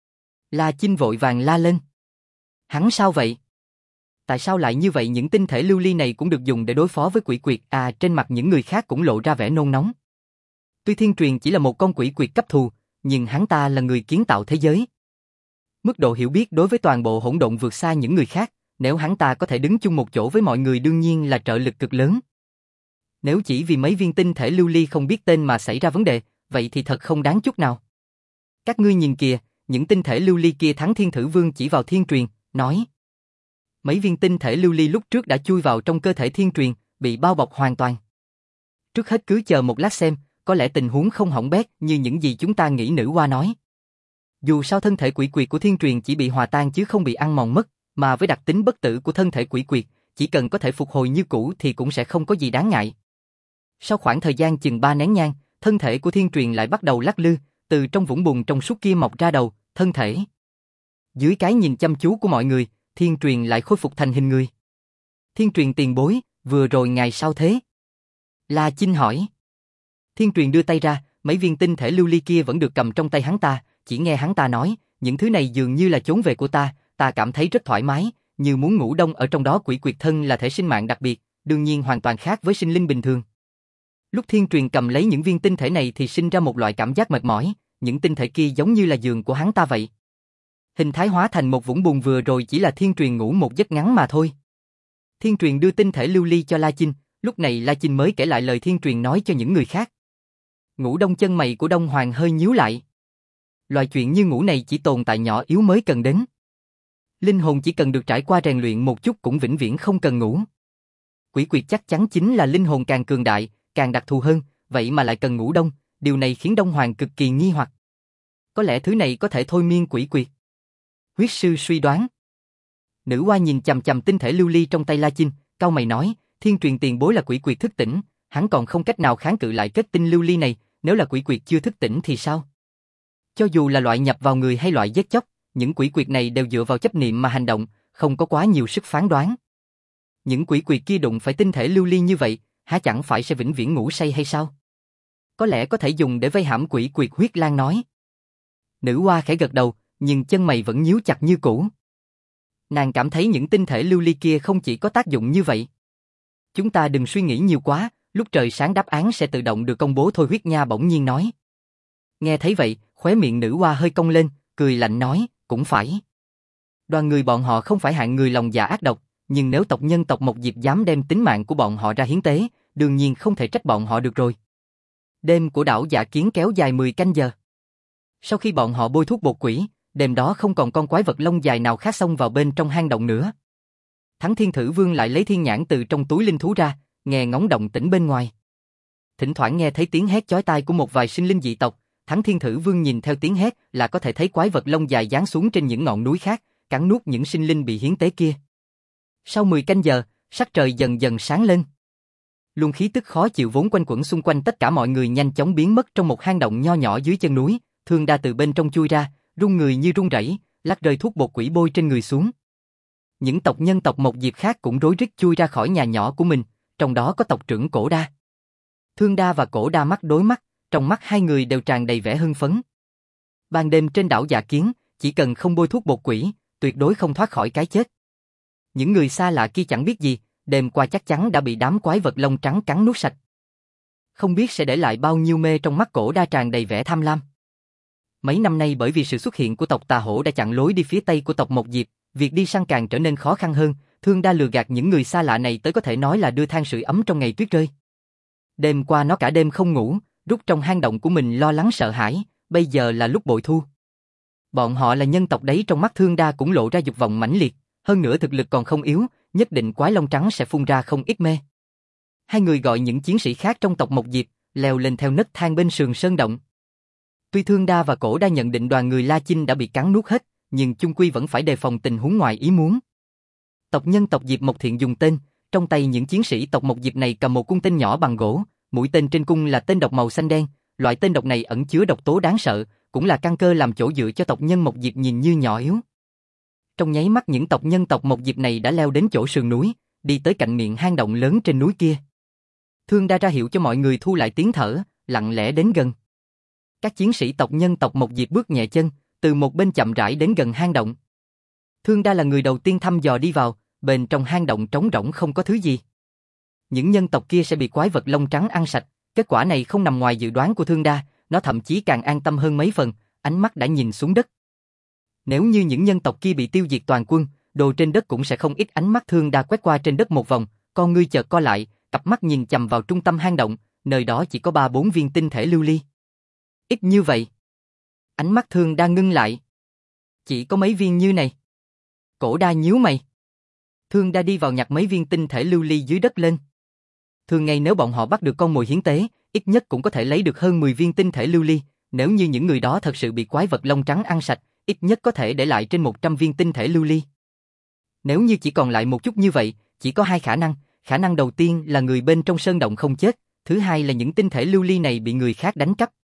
La Chinh vội vàng la lên. Hắn sao vậy? Tại sao lại như vậy? Những tinh thể lưu ly này cũng được dùng để đối phó với quỷ quyệt à? Trên mặt những người khác cũng lộ ra vẻ nôn nóng. Tuy Thiên Truyền chỉ là một con quỷ quyệt cấp thù, nhưng hắn ta là người kiến tạo thế giới. Mức độ hiểu biết đối với toàn bộ hỗn độn vượt xa những người khác, nếu hắn ta có thể đứng chung một chỗ với mọi người đương nhiên là trợ lực cực lớn. Nếu chỉ vì mấy viên tinh thể lưu ly không biết tên mà xảy ra vấn đề, vậy thì thật không đáng chút nào. Các ngươi nhìn kìa, những tinh thể lưu ly kia. Thắng Thiên Thử Vương chỉ vào Thiên Truyền, nói. Mấy viên tinh thể lưu ly lúc trước đã chui vào trong cơ thể Thiên Truyền, bị bao bọc hoàn toàn. Trước hết cứ chờ một lát xem, có lẽ tình huống không hỏng bét như những gì chúng ta nghĩ. Nữ oa nói. Dù sao thân thể quỷ quyệt của Thiên Truyền chỉ bị hòa tan chứ không bị ăn mòn mất, mà với đặc tính bất tử của thân thể quỷ quyệt, chỉ cần có thể phục hồi như cũ thì cũng sẽ không có gì đáng ngại. Sau khoảng thời gian chừng 3 nén nhang, thân thể của Thiên Truyền lại bắt đầu lắc lư, từ trong vũng bùn trong suốt kia mọc ra đầu, thân thể. Dưới cái nhìn chăm chú của mọi người, Thiên Truyền lại khôi phục thành hình người. Thiên Truyền tiền bối, vừa rồi ngài sao thế? La Chinh hỏi. Thiên Truyền đưa tay ra, mấy viên tinh thể lưu ly kia vẫn được cầm trong tay hắn ta, chỉ nghe hắn ta nói, những thứ này dường như là chốn về của ta cảm thấy rất thoải mái, như muốn ngủ đông ở trong đó. Quỷ quyệt thân là thể sinh mạng đặc biệt, đương nhiên hoàn toàn khác với sinh linh bình thường. Lúc Thiên Truyền cầm lấy những viên tinh thể này thì sinh ra một loại cảm giác mệt mỏi, những tinh thể kia giống như là giường của hắn ta vậy. Hình thái hóa thành một vũng bùn, vừa rồi chỉ là Thiên Truyền ngủ một giấc ngắn mà thôi. Thiên Truyền đưa tinh thể lưu ly cho La Chinh, lúc này La Chinh mới kể lại lời Thiên Truyền nói cho những người khác. Ngũ Đông, chân mày của Đông Hoàng hơi nhíu lại. Loại chuyện như ngủ này chỉ tồn tại nhỏ yếu mới cần đến. Linh hồn chỉ cần được trải qua rèn luyện một chút cũng vĩnh viễn không cần ngủ. Quỷ quyệt chắc chắn chính là linh hồn càng cường đại, càng đặc thù hơn, vậy mà lại cần ngủ đông, điều này khiến Đông Hoàng cực kỳ nghi hoặc. Có lẽ thứ này có thể thôi miên quỷ quyệt. Huyết sư suy đoán. Nữ oa nhìn chằm chằm tinh thể lưu ly trong tay La Chinh, cau mày nói, Thiên Truyền tiền bối là quỷ quyệt thức tỉnh, hắn còn không cách nào kháng cự lại kết tinh lưu ly này, nếu là quỷ quyệt chưa thức tỉnh thì sao? Cho dù là loại nhập vào người hay loại giết chóc, những quỷ quyệt này đều dựa vào chấp niệm mà hành động, không có quá nhiều sức phán đoán. Những quỷ quyệt kia đụng phải tinh thể lưu ly như vậy, há chẳng phải sẽ vĩnh viễn ngủ say hay sao? Có lẽ có thể dùng để vây hãm quỷ quyệt. Huyết Lang nói. Nữ oa khẽ gật đầu, nhưng chân mày vẫn nhíu chặt như cũ. Nàng cảm thấy những tinh thể lưu ly kia không chỉ có tác dụng như vậy. Chúng ta đừng suy nghĩ nhiều quá, lúc trời sáng đáp án sẽ tự động được công bố thôi. Huyết Nha bỗng nhiên nói. Nghe thấy vậy, khóe miệng nữ oa hơi cong lên, cười lạnh nói, cũng phải. Đoàn người bọn họ không phải hạng người lòng dạ ác độc, nhưng nếu tộc nhân tộc Mộc Diệp dám đem tính mạng của bọn họ ra hiến tế, đương nhiên không thể trách bọn họ được rồi. Đêm của đảo Dạ Kiến kéo dài 10 canh giờ. Sau khi bọn họ bôi thuốc bột quỷ, đêm đó không còn con quái vật lông dài nào khác xông vào bên trong hang động nữa. Thắng Thiên Thử Vương lại lấy thiên nhãn từ trong túi linh thú ra, nghe ngóng động tĩnh bên ngoài. Thỉnh thoảng nghe thấy tiếng hét chói tai của một vài sinh linh dị tộc, Thắng Thiên Thử Vương nhìn theo tiếng hét là có thể thấy quái vật lông dài giáng xuống trên những ngọn núi khác, cắn nuốt những sinh linh bị hiến tế kia. Sau 10 canh giờ, sắc trời dần dần sáng lên. Luồng khí tức khó chịu vốn quanh quẩn xung quanh tất cả mọi người nhanh chóng biến mất trong một hang động nho nhỏ dưới chân núi. Thương Đa từ bên trong chui ra, run người như run rẩy, lắc rơi thuốc bột quỷ bôi trên người xuống. Những tộc nhân tộc Mộc Diệp khác cũng rối rít chui ra khỏi nhà nhỏ của mình, trong đó có tộc trưởng Cổ Đa. Thương Đa và Cổ Đa mắt đối mắt, trong mắt hai người đều tràn đầy vẻ hưng phấn. Ban đêm trên đảo Dạ Kiến, chỉ cần không bôi thuốc bột quỷ, tuyệt đối không thoát khỏi cái chết. Những người xa lạ kia chẳng biết gì, đêm qua chắc chắn đã bị đám quái vật lông trắng cắn nuốt sạch. Không biết sẽ để lại bao nhiêu mê trong mắt Cổ Đa tràn đầy vẻ tham lam. Mấy năm nay bởi vì sự xuất hiện của tộc Tà Hổ đã chặn lối đi phía tây của tộc Mộc Diệp, việc đi săn càng trở nên khó khăn hơn. Thương Đa lừa gạt những người xa lạ này tới có thể nói là đưa than sưởi ấm trong ngày tuyết rơi. Đêm qua nó cả đêm không ngủ, rút trong hang động của mình lo lắng sợ hãi, bây giờ là lúc bội thu. Bọn họ là nhân tộc đấy, trong mắt Thương Đa cũng lộ ra dục vọng mãnh liệt, hơn nữa thực lực còn không yếu, nhất định quái lông trắng sẽ phun ra không ít mê. Hai người gọi những chiến sĩ khác trong tộc Mộc Diệp, leo lên theo nấc thang bên sườn sơn động. Tuy Thương Đa và Cổ Đa nhận định đoàn người La Chinh đã bị cắn nuốt hết, nhưng chung quy vẫn phải đề phòng tình huống ngoài ý muốn. Tộc nhân tộc Diệp Mộc Thiện dùng tên, trong tay những chiến sĩ tộc Mộc Diệp này cầm một cung tên nhỏ bằng gỗ, mũi tên trên cung là tên độc màu xanh đen, loại tên độc này ẩn chứa độc tố đáng sợ, cũng là căn cơ làm chỗ dựa cho tộc nhân Mộc Diệp nhìn như nhỏ yếu. Trong nháy mắt những tộc nhân tộc Mộc Diệp này đã leo đến chỗ sườn núi, đi tới cạnh miệng hang động lớn trên núi kia. Thương Đa ra hiệu cho mọi người thu lại tiếng thở, lặng lẽ đến gần. Các chiến sĩ tộc nhân tộc Mộc Diệp bước nhẹ chân, từ một bên chậm rãi đến gần hang động. Thương Đa là người đầu tiên thăm dò đi vào, bên trong hang động trống rỗng không có thứ gì. Những nhân tộc kia sẽ bị quái vật lông trắng ăn sạch, kết quả này không nằm ngoài dự đoán của Thương Đa, nó thậm chí càng an tâm hơn mấy phần, ánh mắt đã nhìn xuống đất. Nếu như những nhân tộc kia bị tiêu diệt toàn quân, đồ trên đất cũng sẽ không ít. Ánh mắt Thương Đa quét qua trên đất một vòng, con ngươi chợt co lại, cặp mắt nhìn chằm vào trung tâm hang động, nơi đó chỉ có 3-4 viên tinh thể lưu ly. Ít như vậy. Ánh mắt Thương Đa ngưng lại. Chỉ có mấy viên như này. Cổ Đa nhíu mày. Thương Đa đi vào nhặt mấy viên tinh thể lưu ly dưới đất lên. Thường ngày nếu bọn họ bắt được con mồi hiến tế, ít nhất cũng có thể lấy được hơn 10 viên tinh thể lưu ly, nếu như những người đó thật sự bị quái vật lông trắng ăn sạch, ít nhất có thể để lại trên 100 viên tinh thể lưu ly. Nếu như chỉ còn lại một chút như vậy, chỉ có hai khả năng đầu tiên là người bên trong sơn động không chết, thứ hai là những tinh thể lưu ly này bị người khác đánh cắp.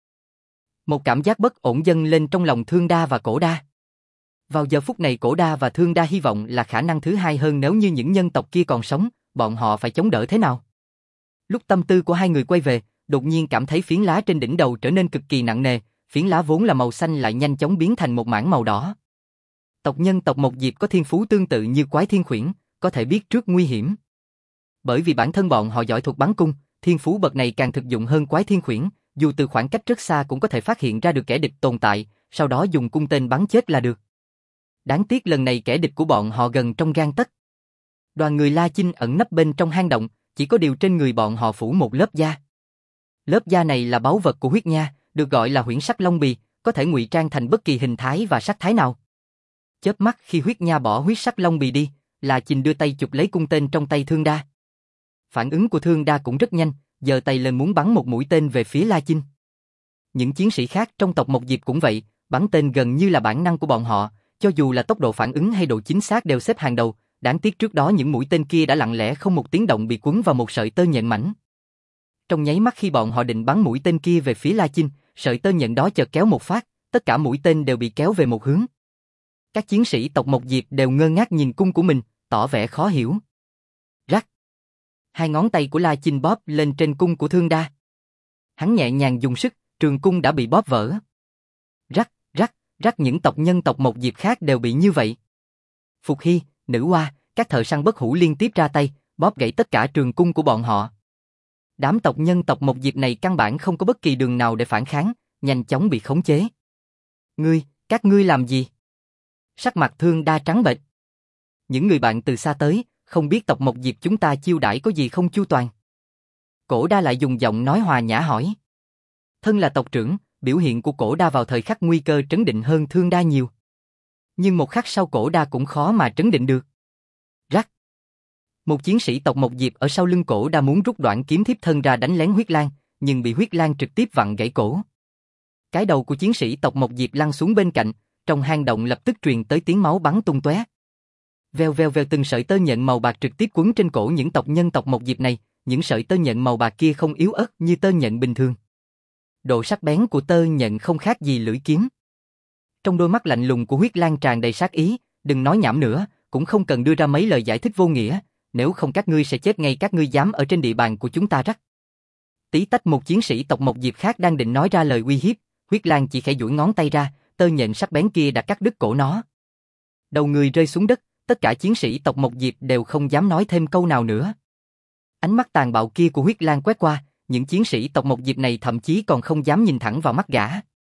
Một cảm giác bất ổn dâng lên trong lòng Thương Đa và Cổ Đa. Vào giờ phút này Cổ Đa và Thương Đa hy vọng là khả năng thứ hai hơn, nếu như những nhân tộc kia còn sống, bọn họ phải chống đỡ thế nào? Lúc tâm tư của hai người quay về, đột nhiên cảm thấy phiến lá trên đỉnh đầu trở nên cực kỳ nặng nề, phiến lá vốn là màu xanh lại nhanh chóng biến thành một mảng màu đỏ. Tộc nhân tộc Mộc Diệp có thiên phú tương tự như Quái Thiên Khuyển, có thể biết trước nguy hiểm. Bởi vì bản thân bọn họ giỏi thuật bắn cung, thiên phú bậc này càng thực dụng hơn Quái Thiên Khuyển, dù từ khoảng cách rất xa cũng có thể phát hiện ra được kẻ địch tồn tại, sau đó dùng cung tên bắn chết là được. Đáng tiếc lần này kẻ địch của bọn họ gần trong gang tấc. Đoàn người La Chinh ẩn nấp bên trong hang động, chỉ có điều trên người bọn họ phủ một lớp da. Lớp da này là báu vật của huyết nha, được gọi là huyễn sắc long bì, có thể ngụy trang thành bất kỳ hình thái và sắc thái nào. Chớp mắt khi huyết nha bỏ huyết sắc long bì đi, La Chinh đưa tay chụp lấy cung tên trong tay Thương Đa. Phản ứng của Thương Đa cũng rất nhanh, giơ tay lên muốn bắn một mũi tên về phía La Chinh. Những chiến sĩ khác trong tộc Mộc Diệp cũng vậy, bắn tên gần như là bản năng của bọn họ, cho dù là tốc độ phản ứng hay độ chính xác đều xếp hàng đầu, đáng tiếc trước đó những mũi tên kia đã lặng lẽ không một tiếng động bị quấn vào một sợi tơ nhện mảnh. Trong nháy mắt khi bọn họ định bắn mũi tên kia về phía La Chinh, sợi tơ nhện đó chợt kéo một phát, tất cả mũi tên đều bị kéo về một hướng. Các chiến sĩ tộc Mộc Diệp đều ngơ ngác nhìn cung của mình, tỏ vẻ khó hiểu. Rắc. Hai ngón tay của La Chinh bóp lên trên cung của Thương Đa. Hắn nhẹ nhàng dùng sức, trường cung đã bị bóp vỡ. Rắc, rắc, rắc, những tộc nhân tộc Mộc Diệp khác đều bị như vậy. Phục Hy, Nữ Hoa, các thợ săn bất hủ liên tiếp ra tay, bóp gãy tất cả trường cung của bọn họ. Đám tộc nhân tộc Mộc Diệp này căn bản không có bất kỳ đường nào để phản kháng, nhanh chóng bị khống chế. Các ngươi làm gì? Sắc mặt Thương Đa trắng bệch. Những người bạn từ xa tới, không biết tộc Mộc Diệp chúng ta chiêu đãi có gì không chu toàn. Cổ Đa lại dùng giọng nói hòa nhã hỏi. Thân là tộc trưởng, biểu hiện của Cổ Đa vào thời khắc nguy cơ trấn định hơn Thương Đa nhiều. Nhưng một khắc sau Cổ Đa cũng khó mà trấn định được. Rắc. Một chiến sĩ tộc Mộc Diệp ở sau lưng Cổ Đa muốn rút đoạn kiếm thiếp thân ra đánh lén Huyết Lang, nhưng bị Huyết Lang trực tiếp vặn gãy cổ. Cái đầu của chiến sĩ tộc Mộc Diệp lăn xuống bên cạnh, trong hang động lập tức truyền tới tiếng máu bắn tung tóe. Veo veo veo, từng sợi tơ nhện màu bạc trực tiếp quấn trên cổ những tộc nhân tộc Mộc Diệp này, những sợi tơ nhện màu bạc kia không yếu ớt như tơ nhện bình thường. Độ sắc bén của tơ nhện không khác gì lưỡi kiếm. Trong đôi mắt lạnh lùng của Huyết Lang tràn đầy sát ý, đừng nói nhảm nữa, cũng không cần đưa ra mấy lời giải thích vô nghĩa, nếu không các ngươi sẽ chết ngay, các ngươi dám ở trên địa bàn của chúng ta rắc. Tí tách, một chiến sĩ tộc Mộc Diệp khác đang định nói ra lời uy hiếp, Huyết Lang chỉ khẽ duỗi ngón tay ra, tơ nhện sắc bén kia đã cắt đứt cổ nó. Đầu người rơi xuống đất, tất cả chiến sĩ tộc Mộc Diệp đều không dám nói thêm câu nào nữa. Ánh mắt tàn bạo kia của Huyết Lang quét qua, những chiến sĩ tộc Mộc Diệp này thậm chí còn không dám nhìn thẳng vào mắt gã.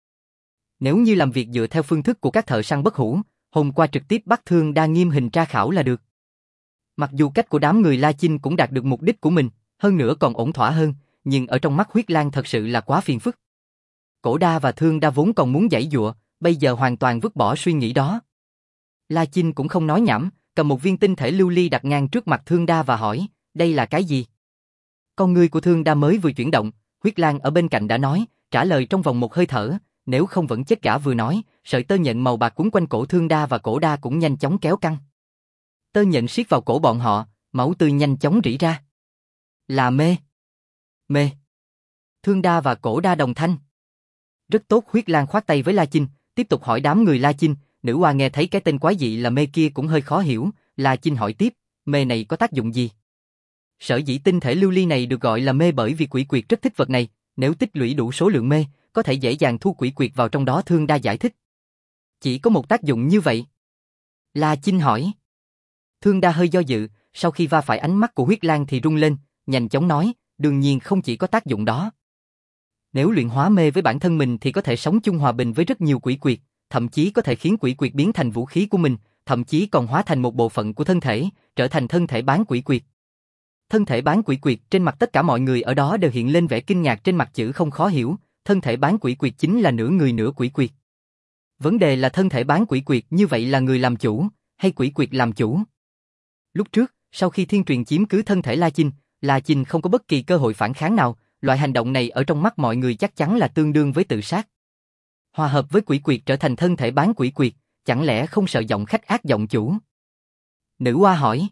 Nếu như làm việc dựa theo phương thức của các thợ săn bất hủ, hôm qua trực tiếp bắt Thương Đa nghiêm hình tra khảo là được. Mặc dù cách của đám người La Chinh cũng đạt được mục đích của mình, hơn nữa còn ổn thỏa hơn, nhưng ở trong mắt Huyết Lang thật sự là quá phiền phức. Cổ Đa và Thương Đa vốn còn muốn giãy giụa, bây giờ hoàn toàn vứt bỏ suy nghĩ đó. La Chinh cũng không nói nhảm, cầm một viên tinh thể lưu ly đặt ngang trước mặt Thương Đa và hỏi, đây là cái gì? Con ngươi của Thương Đa mới vừa chuyển động, Huyết Lang ở bên cạnh đã nói, trả lời trong vòng một hơi thở, nếu không vẫn chết. Gã vừa nói, sợi tơ nhện màu bạc quấn quanh cổ Thương Đa và Cổ Đa cũng nhanh chóng kéo căng. Tơ nhện siết vào cổ bọn họ, máu tươi nhanh chóng rỉ ra. Là mê. Mê. Thương Đa và Cổ Đa đồng thanh. Rất tốt. Huyết Lang khoát tay với La Chinh, tiếp tục hỏi đám người La Chinh. Nữ Hoa nghe thấy cái tên quái dị là mê kia cũng hơi khó hiểu. La Chinh hỏi tiếp, mê này có tác dụng gì? Sở dĩ tinh thể lưu ly này được gọi là mê bởi vì quỷ quyệt rất thích vật này, nếu tích lũy đủ số lượng mê, có thể dễ dàng thu quỷ quyệt vào trong đó. Thương Đa giải thích. Chỉ có một tác dụng như vậy? La Chinh hỏi. Thương Đa hơi do dự, sau khi va phải ánh mắt của Huyết Lang thì rung lên, nhanh chóng nói, đương nhiên không chỉ có tác dụng đó. Nếu luyện hóa mê với bản thân mình thì có thể sống chung hòa bình với rất nhiều quỷ quyệt, thậm chí có thể khiến quỷ quyệt biến thành vũ khí của mình, thậm chí còn hóa thành một bộ phận của thân thể, trở thành thân thể bán quỷ quyệt. Thân thể bán quỷ quyệt, trên mặt tất cả mọi người ở đó đều hiện lên vẻ kinh ngạc, trên mặt chữ không khó hiểu, thân thể bán quỷ quyệt chính là nửa người nửa quỷ quyệt. Vấn đề là thân thể bán quỷ quyệt như vậy là người làm chủ, hay quỷ quyệt làm chủ? Lúc trước, sau khi thiên truyền chiếm cứ thân thể La Chinh không có bất kỳ cơ hội phản kháng nào, loại hành động này ở trong mắt mọi người chắc chắn là tương đương với tự sát. Hòa hợp với quỷ quyệt trở thành thân thể bán quỷ quyệt, chẳng lẽ không sợ giọng khách ác giọng chủ? Nữ Hoa hỏi.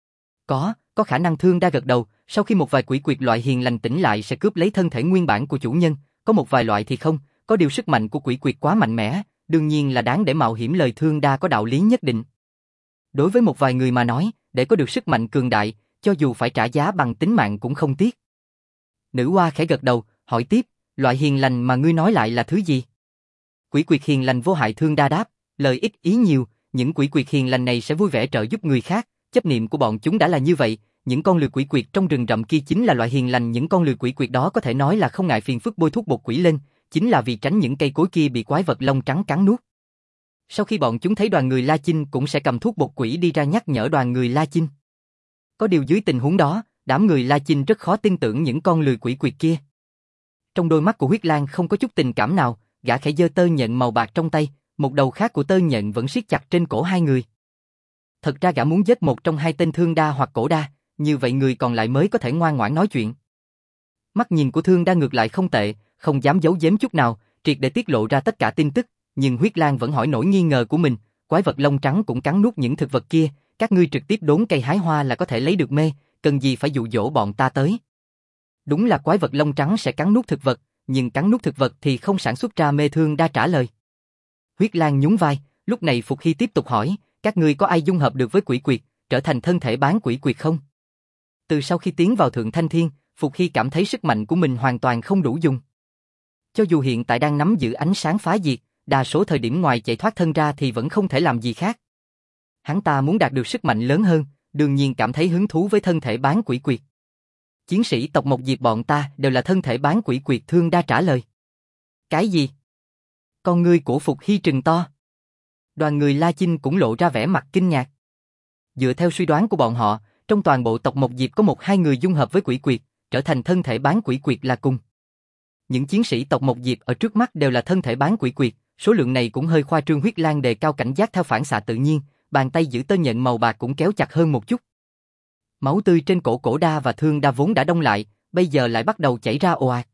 Có khả năng. Thương Đa gật đầu, sau khi một vài quỷ quyệt loại hiền lành tỉnh lại sẽ cướp lấy thân thể nguyên bản của chủ nhân, có một vài loại thì không, có điều sức mạnh của quỷ quyệt quá mạnh mẽ, đương nhiên là đáng để mạo hiểm. Lời Thương Đa có đạo lý nhất định. Đối với một vài người mà nói, để có được sức mạnh cường đại, cho dù phải trả giá bằng tính mạng cũng không tiếc. Nữ Hoa khẽ gật đầu, hỏi tiếp, loại hiền lành mà ngươi nói lại là thứ gì? Quỷ quyệt hiền lành vô hại. Thương Đa đáp, lời ít ý nhiều, những quỷ quyệt hiền lành này sẽ vui vẻ trợ giúp người khác, chấp niệm của bọn chúng đã là như vậy, những con lừa quỷ quyệt trong rừng rậm kia chính là loại hiền lành, những con lừa quỷ quyệt đó có thể nói là không ngại phiền phức bôi thuốc bột quỷ lên, chính là vì tránh những cây cối kia bị quái vật lông trắng cắn nuốt. Sau khi bọn chúng thấy đoàn người La Chinh cũng sẽ cầm thuốc bột quỷ đi ra nhắc nhở đoàn người La Chinh. Có điều dưới tình huống đó, đám người La Chinh rất khó tin tưởng những con lừa quỷ quyệt kia. Trong đôi mắt của Huyết Lang không có chút tình cảm nào, gã khẽ giơ tơ nhện màu bạc trong tay, một đầu khác của tơ nhện vẫn siết chặt trên cổ hai người. Thật ra gã muốn giết một trong hai tên Thương Đa hoặc Cổ Đa, như vậy người còn lại mới có thể ngoan ngoãn nói chuyện. Mắt nhìn của Thương Đa ngược lại không tệ, không dám giấu giếm chút nào, triệt để tiết lộ ra tất cả tin tức, nhưng Huyết Lang vẫn hỏi nỗi nghi ngờ của mình, quái vật lông trắng cũng cắn nuốt những thực vật kia, các ngươi trực tiếp đốn cây hái hoa là có thể lấy được mê, cần gì phải dụ dỗ bọn ta tới. Đúng là quái vật lông trắng sẽ cắn nuốt thực vật, nhưng cắn nuốt thực vật thì không sản xuất ra mê. Thương Đa trả lời. Huyết Lang nhún vai, lúc này Phục Hy tiếp tục hỏi, các ngươi có ai dung hợp được với quỷ quyệt, trở thành thân thể bán quỷ quyệt không? Từ sau khi tiến vào Thượng Thanh Thiên, Phục Hy cảm thấy sức mạnh của mình hoàn toàn không đủ dùng. Cho dù hiện tại đang nắm giữ ánh sáng phá diệt, đa số thời điểm ngoài chạy thoát thân ra thì vẫn không thể làm gì khác. Hắn ta muốn đạt được sức mạnh lớn hơn, đương nhiên cảm thấy hứng thú với thân thể bán quỷ quyệt. Chiến sĩ tộc Mộc Diệp bọn ta đều là thân thể bán quỷ quyệt. Thương Đa trả lời. Cái gì? Con ngươi của Phục Hy trừng to. Đoàn người La Chinh cũng lộ ra vẻ mặt kinh ngạc. Dựa theo suy đoán của bọn họ, trong toàn bộ tộc Mộc Diệp có một hai người dung hợp với quỷ quyệt, trở thành thân thể bán quỷ quyệt là cùng. Những chiến sĩ tộc Mộc Diệp ở trước mắt đều là thân thể bán quỷ quyệt, số lượng này cũng hơi khoa trương. Huyết Lang đề cao cảnh giác theo phản xạ tự nhiên, bàn tay giữ tơ nhện màu bạc cũng kéo chặt hơn một chút. Máu tươi trên cổ Cổ Đa và Thương Đa vốn đã đông lại, bây giờ lại bắt đầu chảy ra ồ ạt.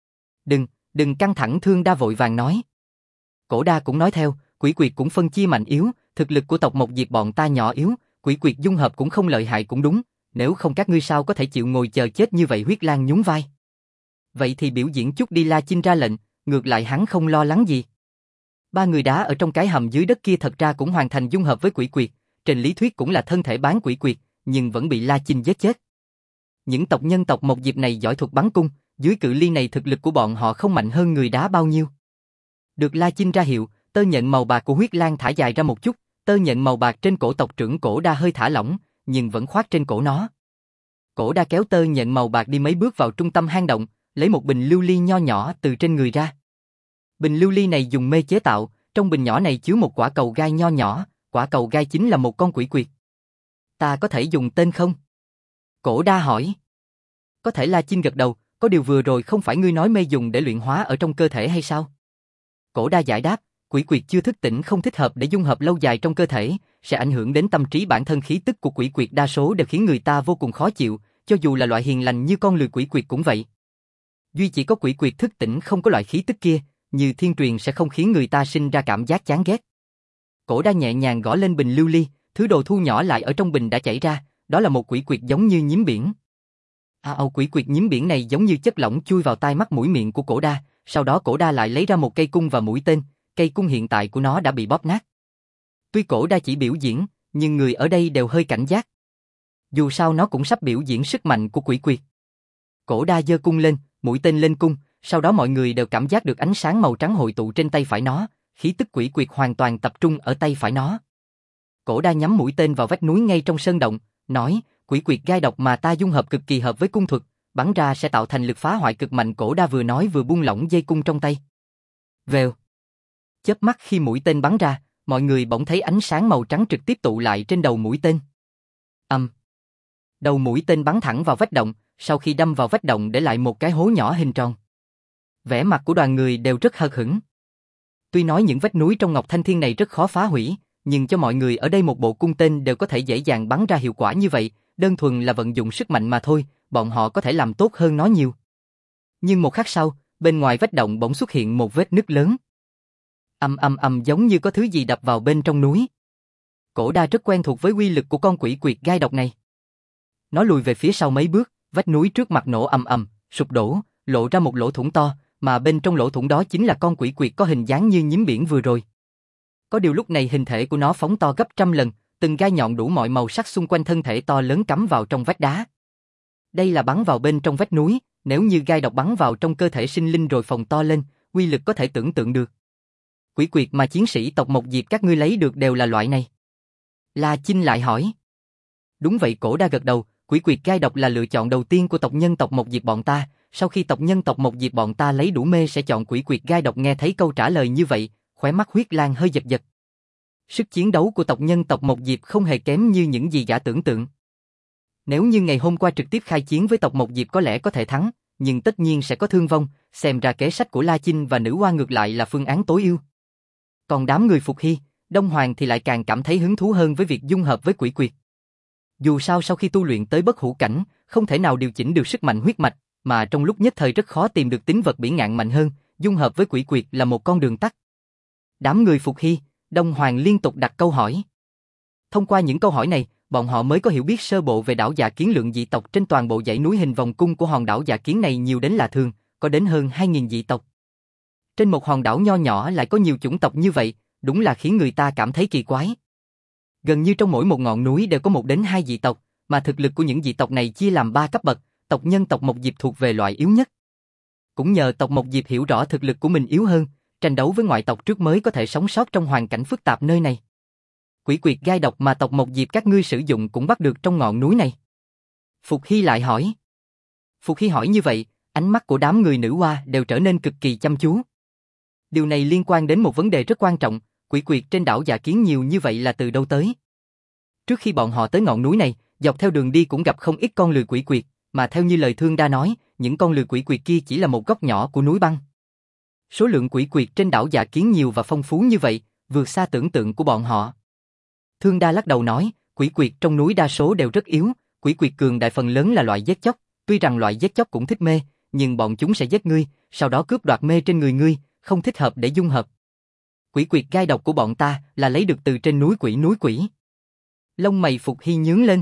Đừng căng thẳng. Thương Đa vội vàng nói. Cổ Đa cũng nói theo, quỷ quyệt cũng phân chia mạnh yếu, thực lực của tộc Mộc Diệp bọn ta nhỏ yếu, quỷ quyệt dung hợp cũng không lợi hại cũng đúng, nếu không các ngươi sao có thể chịu ngồi chờ chết như vậy. Huyết Lang nhún vai. Vậy thì biểu diễn chút đi. La Chinh ra lệnh, ngược lại hắn không lo lắng gì. Ba người đá ở trong cái hầm dưới đất kia thật ra cũng hoàn thành dung hợp với quỷ quyệt, trên lý thuyết cũng là thân thể bán quỷ quyệt, nhưng vẫn bị La Chinh giết chết. Những tộc nhân tộc Mộc Diệp này giỏi thuật bắn cung, dưới cự ly này thực lực của bọn họ không mạnh hơn người đá bao nhiêu. Được La Chinh ra hiệu, tơ nhện màu bạc của Huyết Lang thả dài ra một chút, tơ nhện màu bạc trên cổ tộc trưởng Cổ Đa hơi thả lỏng, nhưng vẫn khoác trên cổ nó. Cổ Đa kéo tơ nhện màu bạc đi mấy bước vào trung tâm hang động, lấy một bình lưu ly nho nhỏ từ trên người ra. Bình lưu ly này dùng mê chế tạo, trong bình nhỏ này chứa một quả cầu gai nho nhỏ, quả cầu gai chính là một con quỷ quyệt. Ta có thể dùng tên không? Cổ Đa hỏi. Có thể. La Chinh gật đầu, có điều vừa rồi không phải ngươi nói mê dùng để luyện hóa ở trong cơ thể hay sao? Cổ Đa giải đáp, quỷ quyệt chưa thức tỉnh không thích hợp để dung hợp lâu dài trong cơ thể, sẽ ảnh hưởng đến tâm trí bản thân. Khí tức của quỷ quyệt đa số đều khiến người ta vô cùng khó chịu, cho dù là loại hiền lành như con lừa quỷ quyệt cũng vậy. Duy chỉ có quỷ quyệt thức tỉnh không có loại khí tức kia, như thiên truyền sẽ không khiến người ta sinh ra cảm giác chán ghét. Cổ Đa nhẹ nhàng gõ lên bình lưu ly, thứ đồ thu nhỏ lại ở trong bình đã chảy ra, đó là một quỷ quyệt giống như nhím biển. Quỷ quyệt nhím biển này giống như chất lỏng chui vào tai mắt mũi miệng của Cổ Đa, sau đó Cổ Đa lại lấy ra một cây cung và mũi tên, cây cung hiện tại của nó đã bị bóp nát. Tuy Cổ Đa chỉ biểu diễn, nhưng người ở đây đều hơi cảnh giác. Dù sao nó cũng sắp biểu diễn sức mạnh của quỷ quyệt. Cổ Đa giơ cung lên, mũi tên lên cung, sau đó mọi người đều cảm giác được ánh sáng màu trắng hội tụ trên tay phải nó, khí tức quỷ quyệt hoàn toàn tập trung ở tay phải nó. Cổ Đa nhắm mũi tên vào vách núi ngay trong sơn động, nói, quỷ quyệt gai độc mà ta dung hợp cực kỳ hợp với cung thuật, bắn ra sẽ tạo thành lực phá hoại cực mạnh. Cổ Đa vừa nói vừa buông lỏng dây cung trong tay. Vèo. Chớp mắt khi mũi tên bắn ra, mọi người bỗng thấy ánh sáng màu trắng trực tiếp tụ lại trên đầu mũi tên. Đầu mũi tên bắn thẳng vào vách động, sau khi đâm vào vách động để lại một cái hố nhỏ hình tròn. Vẻ mặt của đoàn người đều rất hờ hững. Tuy nói những vách núi trong Ngọc Thanh Thiên này rất khó phá hủy, nhưng cho mọi người ở đây một bộ cung tên đều có thể dễ dàng bắn ra hiệu quả như vậy, đơn thuần là vận dụng sức mạnh mà thôi, bọn họ có thể làm tốt hơn nó nhiều. Nhưng một khắc sau, bên ngoài vách động bỗng xuất hiện một vết nứt lớn. Giống như có thứ gì đập vào bên trong núi. Cổ Đa rất quen thuộc với uy lực của con quỷ quyệt gai độc này. Nó lùi về phía sau mấy bước, vách núi trước mặt nổ sụp đổ, lộ ra một lỗ thủng to, mà bên trong lỗ thủng đó chính là con quỷ quyệt có hình dáng như nhím biển vừa rồi. Có điều lúc này hình thể của nó phóng to gấp trăm lần, từng gai nhọn đủ mọi màu sắc xung quanh thân thể to lớn cắm vào trong vách đá. Đây là bắn vào bên trong vách núi, nếu như gai độc bắn vào trong cơ thể sinh linh rồi phồng to lên, uy lực có thể tưởng tượng được. Quỷ quyệt mà chiến sĩ tộc Mộc Diệp các ngươi lấy được đều là loại này. La Chinh lại hỏi. Đúng vậy, Cổ Đa gật đầu, quỷ quyệt gai độc là lựa chọn đầu tiên của tộc nhân tộc Một Diệp bọn ta, sau khi tộc nhân tộc Một Diệp bọn ta lấy đủ mê sẽ chọn quỷ quyệt gai độc. Nghe thấy câu trả lời như vậy, khóe mắt Huyết Lang hơi giật giật. Sức chiến đấu của tộc nhân tộc Một Diệp không hề kém như những gì gã tưởng tượng. Nếu như ngày hôm qua trực tiếp khai chiến với tộc Một Diệp có lẽ có thể thắng, nhưng tất nhiên sẽ có thương vong, xem ra kế sách của La Chinh và Nữ Hoa ngược lại là phương án tối ưu. Còn đám người Phục Hy, Đông Hoàng thì lại càng cảm thấy hứng thú hơn với việc dung hợp với quỷ quyệt. Dù sao sau khi tu luyện tới bất hủ cảnh, không thể nào điều chỉnh được sức mạnh huyết mạch, mà trong lúc nhất thời rất khó tìm được tính vật bỉ ngạn mạnh hơn, dung hợp với quỷ quyệt là một con đường tắt. Đám người Phục Hy, Đông Hoàng liên tục đặt câu hỏi. Thông qua những câu hỏi này, bọn họ mới có hiểu biết sơ bộ về đảo Dạ Kiến. Lượng dị tộc trên toàn bộ dãy núi hình vòng cung của hòn đảo Dạ Kiến này nhiều đến lạ thường, có đến hơn 2.000 dị tộc. Trên một hòn đảo nho nhỏ lại có nhiều chủng tộc như vậy, đúng là khiến người ta cảm thấy kỳ quái. Gần như trong mỗi một ngọn núi đều có 1 đến 2 dị tộc, mà thực lực của những dị tộc này chia làm 3 cấp bậc, tộc nhân tộc Một Diệp thuộc về loại yếu nhất. Cũng nhờ tộc Một Diệp hiểu rõ thực lực của mình yếu hơn, tranh đấu với ngoại tộc trước mới có thể sống sót trong hoàn cảnh phức tạp nơi này. Quỷ quyệt gai độc mà tộc Một Diệp các ngươi sử dụng cũng bắt được trong ngọn núi này. Phục Hy lại hỏi. Phục Hy hỏi như vậy, ánh mắt của đám người Nữ Hoa đều trở nên cực kỳ chăm chú. Điều này liên quan đến một vấn đề rất quan trọng, quỷ quyệt trên đảo Dạ Kiến nhiều như vậy là từ đâu tới? Trước khi bọn họ tới ngọn núi này, dọc theo đường đi cũng gặp không ít con lười quỷ quyệt, mà theo như lời Thương Đa nói, những con lười quỷ quyệt kia chỉ là một góc nhỏ của núi băng. Số lượng quỷ quyệt trên đảo Dạ Kiến nhiều và phong phú như vậy, vượt xa tưởng tượng của bọn họ. Thương Đa lắc đầu nói, quỷ quyệt trong núi đa số đều rất yếu, quỷ quyệt cường đại phần lớn là loại giết chóc, tuy rằng loại giết chóc cũng thích mê, nhưng bọn chúng sẽ giết ngươi, sau đó cướp đoạt mê trên người ngươi, không thích hợp để dung hợp. Quỷ quyệt gai độc của bọn ta là lấy được từ trên núi quỷ. Lông mày Phục Hy nhướng lên.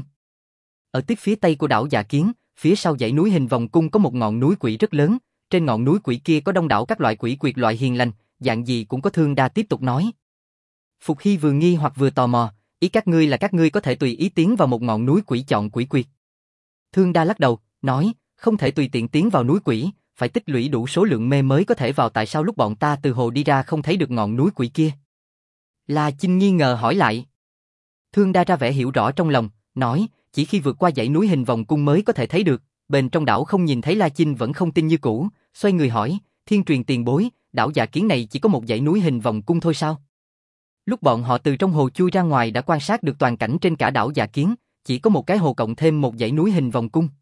Ở tiếp phía tây của đảo Dạ Kiến, phía sau dãy núi hình vòng cung có một ngọn núi quỷ rất lớn, trên ngọn núi quỷ kia có đông đảo các loại quỷ quyệt loại hiền lành, dạng gì cũng có. Thương Đa tiếp tục nói. Phục Hy vừa nghi hoặc vừa tò mò, ý các ngươi là các ngươi có thể tùy ý tiến vào một ngọn núi quỷ chọn quỷ quyệt. Thương Đa lắc đầu, nói, không thể tùy tiện tiến vào núi quỷ, phải tích lũy đủ số lượng mê mới có thể vào. Tại sao lúc bọn ta từ hồ đi ra không thấy được ngọn núi quỷ kia? La Chinh nghi ngờ hỏi lại. Thương Đa ra vẻ hiểu rõ trong lòng, nói, chỉ khi vượt qua dãy núi hình vòng cung mới có thể thấy được, bên trong đảo không nhìn thấy. La Chinh vẫn không tin như cũ, xoay người hỏi, Thiên Truyền tiền bối, đảo Dạ Kiến này chỉ có một dãy núi hình vòng cung thôi sao? Lúc bọn họ từ trong hồ chui ra ngoài đã quan sát được toàn cảnh trên cả đảo Dạ Kiến, chỉ có một cái hồ cộng thêm một dãy núi hình vòng cung.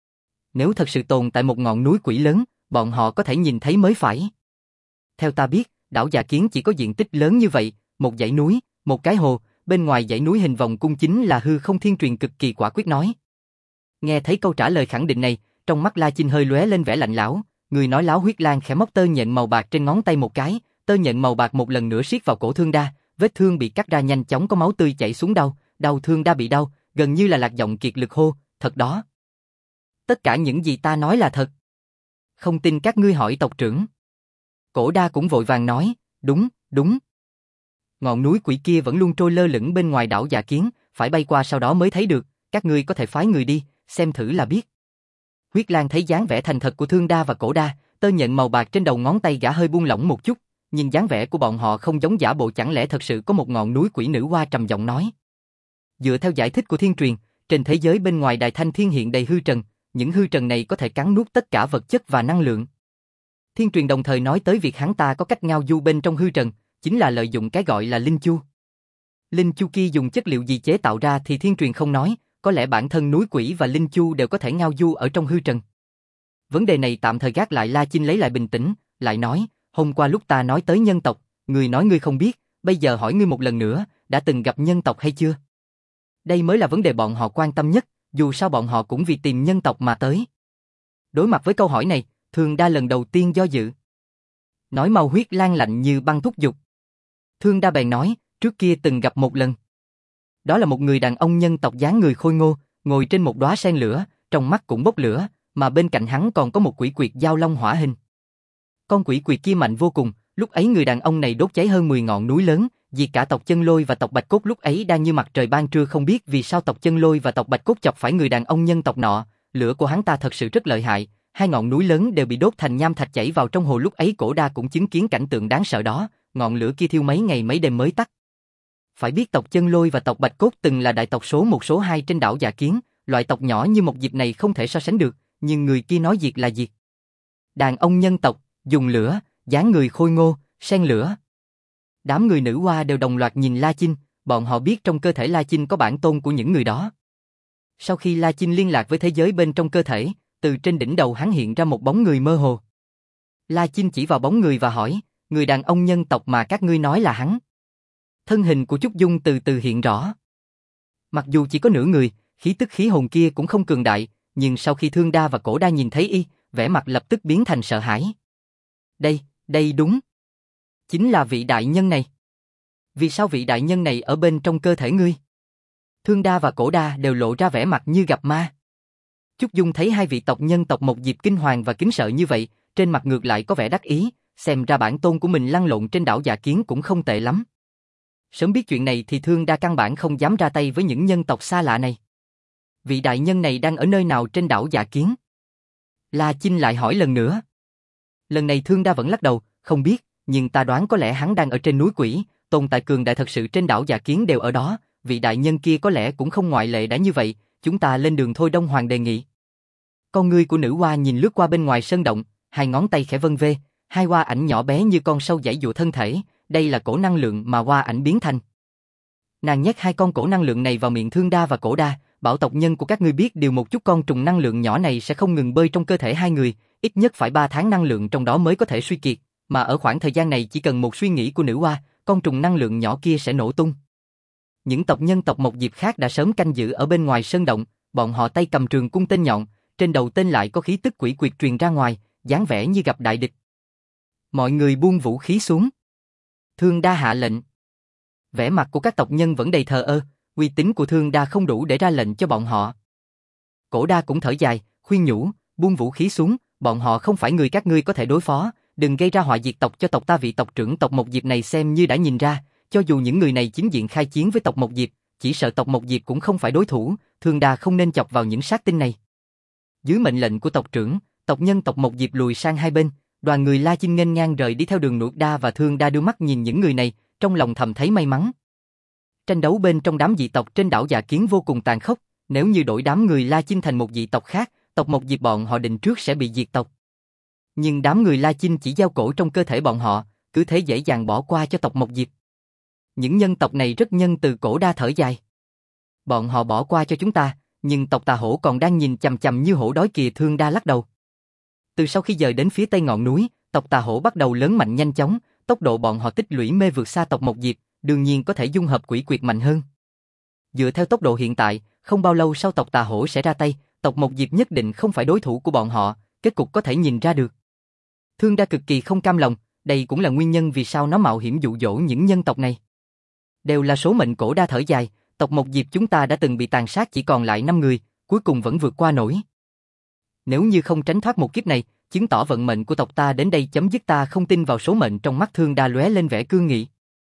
Nếu thật sự tồn tại một ngọn núi quỷ lớn, bọn họ có thể nhìn thấy mới phải. Theo ta biết, đảo Dạ Kiến chỉ có diện tích lớn như vậy, một dãy núi, một cái hồ, bên ngoài dãy núi hình vòng cung chính là hư không. Thiên Truyền cực kỳ quả quyết nói. Nghe thấy câu trả lời khẳng định này, trong mắt La Chinh hơi lóe lên vẻ lạnh lẽo, người nói láo. Huyết Lang khẽ móc tơ nhện màu bạc trên ngón tay một cái, tơ nhện màu bạc một lần nữa siết vào cổ Thương Đa, vết thương bị cắt ra nhanh chóng có máu tươi chảy xuống. Đau. Thương Đa bị đau, gần như là lạc giọng kiệt lực hô, thật đó. Tất cả những gì ta nói là thật. Không tin các ngươi hỏi tộc trưởng. Cổ Đa cũng vội vàng nói, đúng. Ngọn núi quỷ kia vẫn luôn trôi lơ lửng bên ngoài đảo Dạ Kiến, phải bay qua sau đó mới thấy được, các ngươi có thể phái người đi, xem thử là biết. Huyết Lang thấy dáng vẻ thành thật của Thương Đa và Cổ Đa, tơ nhện màu bạc trên đầu ngón tay gã hơi buông lỏng một chút, nhưng dáng vẻ của bọn họ không giống giả bộ. Chẳng lẽ thật sự có một ngọn núi quỷ? Nữ Hoa trầm giọng nói. Dựa theo giải thích của Thiên Truyền, trên thế giới bên ngoài Đài Thanh Thiên hiện đầy hư trần, những hư trần này có thể cắn nuốt tất cả vật chất và năng lượng. Thiên Truyền đồng thời nói tới việc hắn ta có cách ngao du bên trong hư trần, chính là lợi dụng cái gọi là linh chu. Linh chu kia dùng chất liệu gì chế tạo ra thì Thiên Truyền không nói, có lẽ bản thân núi quỷ và linh chu đều có thể ngao du ở trong hư trần. Vấn đề này tạm thời gác lại. La Chinh lấy lại bình tĩnh, lại nói, hôm qua lúc ta nói tới nhân tộc, ngươi nói ngươi không biết, bây giờ hỏi ngươi một lần nữa, đã từng gặp nhân tộc hay chưa? Đây mới là vấn đề bọn họ quan tâm nhất, dù sao bọn họ cũng vì tìm nhân tộc mà tới. Đối mặt với câu hỏi này, Thương Đa lần đầu tiên do dự. Nói mau. Huyết Lang lạnh như băng thúc giục. Thương Đa bèn nói, trước kia từng gặp một lần. Đó là một người đàn ông nhân tộc dáng người khôi ngô, ngồi trên một đóa sen lửa, trong mắt cũng bốc lửa, mà bên cạnh hắn còn có một quỷ quyệt giao long hỏa hình. Con quỷ quyệt kia mạnh vô cùng, lúc ấy người đàn ông này đốt cháy hơn 10 ngọn núi lớn, diệt cả tộc Chân Lôi và tộc Bạch Cốt. Lúc ấy đang như mặt trời ban trưa, không biết vì sao tộc Chân Lôi và tộc Bạch Cốt chọc phải người đàn ông nhân tộc nọ, lửa của hắn ta thật sự rất lợi hại, 2 ngọn núi lớn đều bị đốt thành nham thạch chảy vào trong hồ. Lúc ấy Cổ Đa cũng chứng kiến cảnh tượng đáng sợ đó, ngọn lửa kia thiêu mấy ngày mấy đêm mới tắt. Phải biết tộc Chân Lôi và tộc Bạch Cốt từng là đại tộc số 1 số 2 trên đảo Dạ Kiến, loại tộc nhỏ như một diệp này không thể so sánh được, nhưng người kia nói diệt là diệt. Đàn ông nhân tộc, dùng lửa, dáng người khôi ngô, sen lửa. Đám người nữ hoa đều đồng loạt nhìn La Chinh, bọn họ biết trong cơ thể La Chinh có bản tôn của những người đó. Sau khi La Chinh liên lạc với thế giới bên trong cơ thể, từ trên đỉnh đầu hắn hiện ra một bóng người mơ hồ. La Chinh chỉ vào bóng người và hỏi, người đàn ông nhân tộc mà các ngươi nói là hắn. Thân hình của Trúc Dung từ từ hiện rõ. Mặc dù chỉ có nửa người, khí tức khí hồn kia cũng không cường đại, nhưng sau khi Thương Đa và Cổ Đa nhìn thấy y, vẻ mặt lập tức biến thành sợ hãi. Đây đúng. Chính là vị đại nhân này. Vì sao vị đại nhân này ở bên trong cơ thể ngươi? Thương Đa và Cổ Đa đều lộ ra vẻ mặt như gặp ma. Trúc Dung thấy hai vị tộc nhân tộc một dịp kinh hoàng và kính sợ như vậy, trên mặt ngược lại có vẻ đắc ý, xem ra bản tôn của mình lăn lộn trên đảo Dạ Kiến cũng không tệ lắm. Sớm biết chuyện này thì Thương Đa căn bản không dám ra tay với những nhân tộc xa lạ này. Vị đại nhân này đang ở nơi nào trên đảo Dạ Kiến? La Chinh lại hỏi lần nữa. Lần này Thương Đa vẫn lắc đầu, không biết, nhưng ta đoán có lẽ hắn đang ở trên núi Quỷ, tồn tại cường đại thật sự trên đảo Dạ Kiến đều ở đó, vị đại nhân kia có lẽ cũng không ngoại lệ. Đã như vậy, chúng ta lên đường thôi. Đông Hoàng đề nghị. Con ngươi của nữ hoa nhìn lướt qua bên ngoài sơn động, hai ngón tay khẽ vân vê, hai hoa ảnh nhỏ bé như con sâu giãy giụa thân thể, đây là cổ năng lượng mà hoa ảnh biến thành. Nàng nhét hai con cổ năng lượng này vào miệng Thương Đa và Cổ Đa, bảo tộc nhân của các ngươi biết điều một chút, con trùng năng lượng nhỏ này sẽ không ngừng bơi trong cơ thể hai người, ít nhất phải 3 tháng năng lượng trong đó mới có thể suy kiệt, mà ở khoảng thời gian này chỉ cần một suy nghĩ của nữ hoa, con trùng năng lượng nhỏ kia sẽ nổ tung. Những tộc nhân tộc một diệp khác đã sớm canh giữ ở bên ngoài sơn động, bọn họ tay cầm trường cung tên nhọn, trên đầu tên lại có khí tức quỷ quyệt truyền ra ngoài, dáng vẻ như gặp đại địch. Mọi người buông vũ khí xuống. Thương Đa hạ lệnh. Vẻ mặt của các tộc nhân vẫn đầy thờ ơ, uy tín của Thương Đa không đủ để ra lệnh cho bọn họ. Cổ Đa cũng thở dài, khuyên nhủ, buông vũ khí xuống, bọn họ không phải người các ngươi có thể đối phó, đừng gây ra họa diệt tộc cho tộc ta. Vị tộc trưởng tộc Một Diệp này xem như đã nhìn ra, cho dù những người này chính diện khai chiến với tộc Một Diệp, chỉ sợ tộc Một Diệp cũng không phải đối thủ, Thương Đa không nên chọc vào những sát tinh này. Dưới mệnh lệnh của tộc trưởng, tộc nhân tộc Một Diệp lùi sang hai bên, đoàn người La Chinh nghênh ngang rời đi theo đường Nụt Đa và Thương Đa đưa mắt nhìn những người này, trong lòng thầm thấy may mắn. Tranh đấu bên trong đám dị tộc trên đảo Dạ Kiến vô cùng tàn khốc, nếu như đổi đám người La Chinh thành một dị tộc khác, tộc Một Diệp bọn họ định trước sẽ bị diệt tộc. Nhưng đám người La Chinh chỉ giao cổ trong cơ thể bọn họ, cứ thế dễ dàng bỏ qua cho tộc Một Diệp. Những nhân tộc này rất nhân từ. Cổ Đa thở dài. Bọn họ bỏ qua cho chúng ta, nhưng tộc Tà Hổ còn đang nhìn chằm chằm như hổ đói kìa. Thương Đa lắc đầu. Từ sau khi dời đến phía tây ngọn núi, tộc Tà Hổ bắt đầu lớn mạnh nhanh chóng, tốc độ bọn họ tích lũy mê vượt xa tộc Một Diệp, đương nhiên có thể dung hợp quỷ quyệt mạnh hơn. Dựa theo tốc độ hiện tại, không bao lâu sau tộc Tà Hổ sẽ ra tay, tộc Một Diệp nhất định không phải đối thủ của bọn họ, kết cục có thể nhìn ra được. Thương Đa cực kỳ không cam lòng, đây cũng là nguyên nhân vì sao nó mạo hiểm dụ dỗ những nhân tộc này. Đều là số mệnh. Cổ Đa thở dài, tộc Một Diệp chúng ta đã từng bị tàn sát chỉ còn lại 5 người, cuối cùng vẫn vượt qua nổi. Nếu như không tránh thoát một kiếp này, chứng tỏ vận mệnh của tộc ta đến đây chấm dứt. Ta không tin vào số mệnh. Trong mắt Thương Đa lóe lên vẻ cương nghị.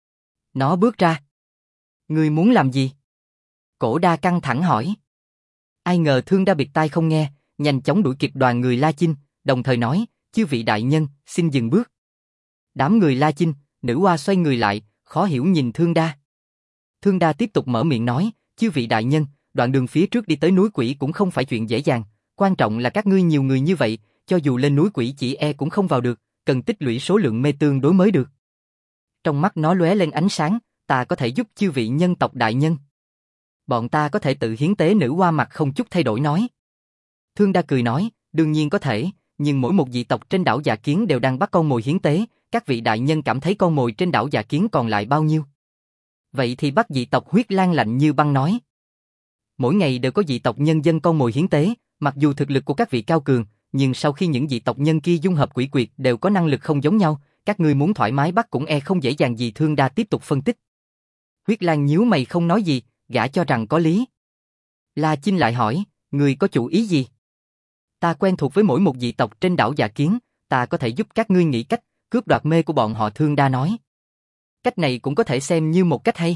Nó bước ra. Ngươi muốn làm gì? Cổ Đa căng thẳng hỏi. Ai ngờ Thương Đa bịt tai không nghe, nhanh chóng đuổi kịp đoàn người La Chinh, đồng thời nói, chư vị đại nhân, xin dừng bước. Đám người La Chinh, nữ hoa xoay người lại, khó hiểu nhìn Thương Đa. Thương Đa tiếp tục mở miệng nói, chư vị đại nhân, đoạn đường phía trước đi tới núi Quỷ cũng không phải chuyện dễ dàng, quan trọng là các ngươi nhiều người như vậy, cho dù lên núi Quỷ chỉ e cũng không vào được, cần tích lũy số lượng mê tương đối mới được. Trong mắt nó lóe lên ánh sáng, ta có thể giúp chư vị nhân tộc đại nhân. Bọn ta có thể tự hiến tế. Nữ hoa mặt không chút thay đổi nói. Thương Đa cười nói, đương nhiên có thể, nhưng mỗi một dị tộc trên đảo Dạ Kiến đều đang bắt con mồi hiến tế, các vị đại nhân cảm thấy con mồi trên đảo Dạ Kiến còn lại bao nhiêu? Vậy thì bắt dị tộc Huyết Lang lạnh như băng nói. Mỗi ngày đều có dị tộc nhân dân con mồi hiến tế, mặc dù thực lực của các vị cao cường, nhưng sau khi những dị tộc nhân kia dung hợp quỷ quyệt đều có năng lực không giống nhau, các ngươi muốn thoải mái bắt cũng e không dễ dàng gì. Thương Đa tiếp tục phân tích. Huyết Lang nhíu mày không nói gì, gã cho rằng có lý. La Chinh lại hỏi, ngươi có chủ ý gì? Ta quen thuộc với mỗi một dị tộc trên đảo Dạ Kiến, ta có thể giúp các ngươi nghĩ cách cướp đoạt mê của bọn họ. Thương Đa nói. Cách này cũng có thể xem như một cách hay.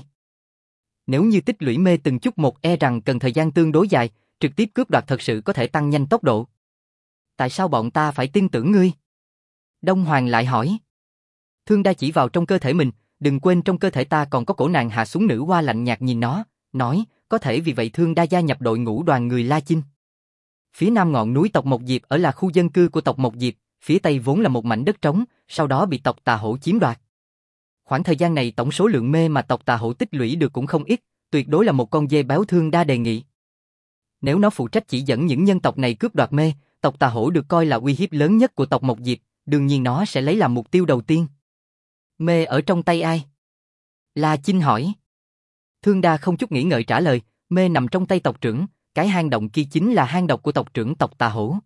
Nếu như tích lũy mê từng chút một e rằng cần thời gian tương đối dài, trực tiếp cướp đoạt thật sự có thể tăng nhanh tốc độ. Tại sao bọn ta phải tin tưởng ngươi? Đông Hoàng lại hỏi. Thương Đa chỉ vào trong cơ thể mình, đừng quên trong cơ thể ta còn có cổ nàng hạ xuống. Nữ hoa lạnh nhạt nhìn nó, nói, có thể vì vậy Thương Đa gia nhập đội ngũ đoàn người La Chinh. Phía nam ngọn núi tộc Mộc Diệp ở là khu dân cư của tộc Mộc Diệp, phía tây vốn là một mảnh đất trống, sau đó bị tộc Tà Hổ chiếm đoạt. Khoảng thời gian này tổng số lượng mê mà tộc Tà Hổ tích lũy được cũng không ít, tuyệt đối là một con dê béo. Thương Đa đề nghị. Nếu nó phụ trách chỉ dẫn những nhân tộc này cướp đoạt mê, tộc Tà Hổ được coi là uy hiếp lớn nhất của tộc Mộc Diệp, đương nhiên nó sẽ lấy làm mục tiêu đầu tiên. Mê ở trong tay ai? La Chinh hỏi. Thương Đa không chút nghĩ ngợi trả lời, mê nằm trong tay tộc trưởng, cái hang động kia chính là hang động của tộc trưởng tộc Tà Hổ.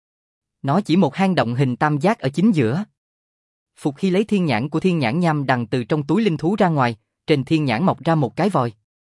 Nó chỉ một hang động hình tam giác ở chính giữa. Phục Hy lấy thiên nhãn của thiên nhãn nham đằng từ trong túi linh thú ra ngoài, trên thiên nhãn mọc ra một cái vòi.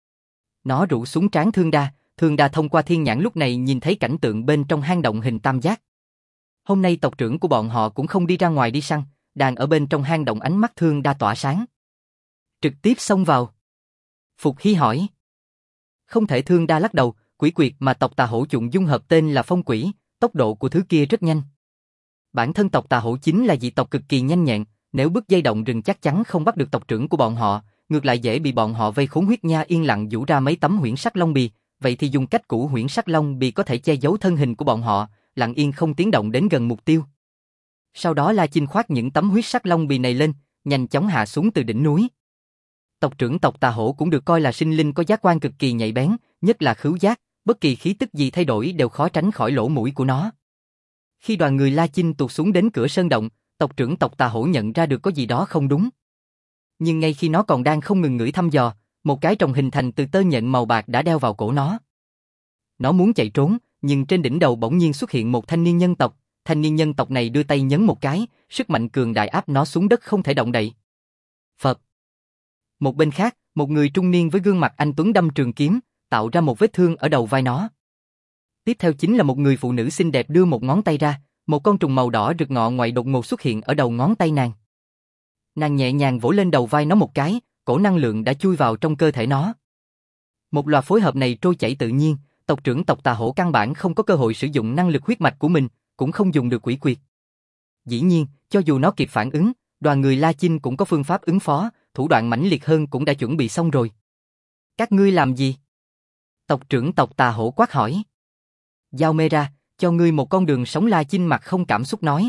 Nó rủ xuống trán Thương Đa thông qua thiên nhãn lúc này nhìn thấy cảnh tượng bên trong hang động hình tam giác. Hôm nay tộc trưởng của bọn họ cũng không đi ra ngoài đi săn, đang ở bên trong hang động. Ánh mắt Thương Đa tỏa sáng. Trực tiếp xông vào. Phục Hy hỏi. Không thể. Thương Đa lắc đầu, quỷ quyệt mà tộc Tà Hổ chuộng dung hợp tên là phong quỷ, tốc độ của thứ kia rất nhanh. Bản thân tộc Tà Hổ chính là dị tộc cực kỳ nhanh nhẹn, nếu bứt dây động rừng chắc chắn không bắt được tộc trưởng của bọn họ, ngược lại dễ bị bọn họ vây khốn. Huyết Nha yên lặng giũ ra mấy tấm huyễn sắc long bì, vậy thì dùng cách cũ huyễn sắc long bì có thể che giấu thân hình của bọn họ, lặng yên không tiếng động đến gần mục tiêu. Sau đó La Chinh khoác những tấm huyết sắc long bì này lên, nhanh chóng hạ xuống từ đỉnh núi. Tộc trưởng tộc Tà Hổ cũng được coi là sinh linh có giác quan cực kỳ nhạy bén, nhất là khứu giác, bất kỳ khí tức gì thay đổi đều khó tránh khỏi lỗ mũi của nó. Khi đoàn người La Chinh tụt xuống đến cửa sơn động, tộc trưởng tộc Tà Hổ nhận ra được có gì đó không đúng. Nhưng ngay khi nó còn đang không ngừng ngửi thăm dò, một cái tròng hình thành từ tơ nhện màu bạc đã đeo vào cổ nó. Nó muốn chạy trốn, nhưng trên đỉnh đầu bỗng nhiên xuất hiện một thanh niên nhân tộc. Thanh niên nhân tộc này đưa tay nhấn một cái, sức mạnh cường đại áp nó xuống đất không thể động đậy. Phật. Một bên khác, một người trung niên với gương mặt anh tuấn đâm trường kiếm, tạo ra một vết thương ở đầu vai nó. Tiếp theo chính là một người phụ nữ xinh đẹp đưa một ngón tay ra, một con trùng màu đỏ rực ngọ ngoại đột ngột xuất hiện ở đầu ngón tay nàng. Nàng nhẹ nhàng vỗ lên đầu vai nó một cái, cổ năng lượng đã chui vào trong cơ thể nó. Một loạt phối hợp này trôi chảy tự nhiên, tộc trưởng tộc Tà Hổ căn bản không có cơ hội sử dụng năng lực huyết mạch của mình, cũng không dùng được quỷ quyệt. Dĩ nhiên, cho dù nó kịp phản ứng, đoàn người La Chinh cũng có phương pháp ứng phó, thủ đoạn mãnh liệt hơn cũng đã chuẩn bị xong rồi. Các ngươi làm gì? Tộc trưởng tộc Tà Hổ quát hỏi. Giao mê ra, cho ngươi một con đường sống. La Chinh mặt không cảm xúc nói.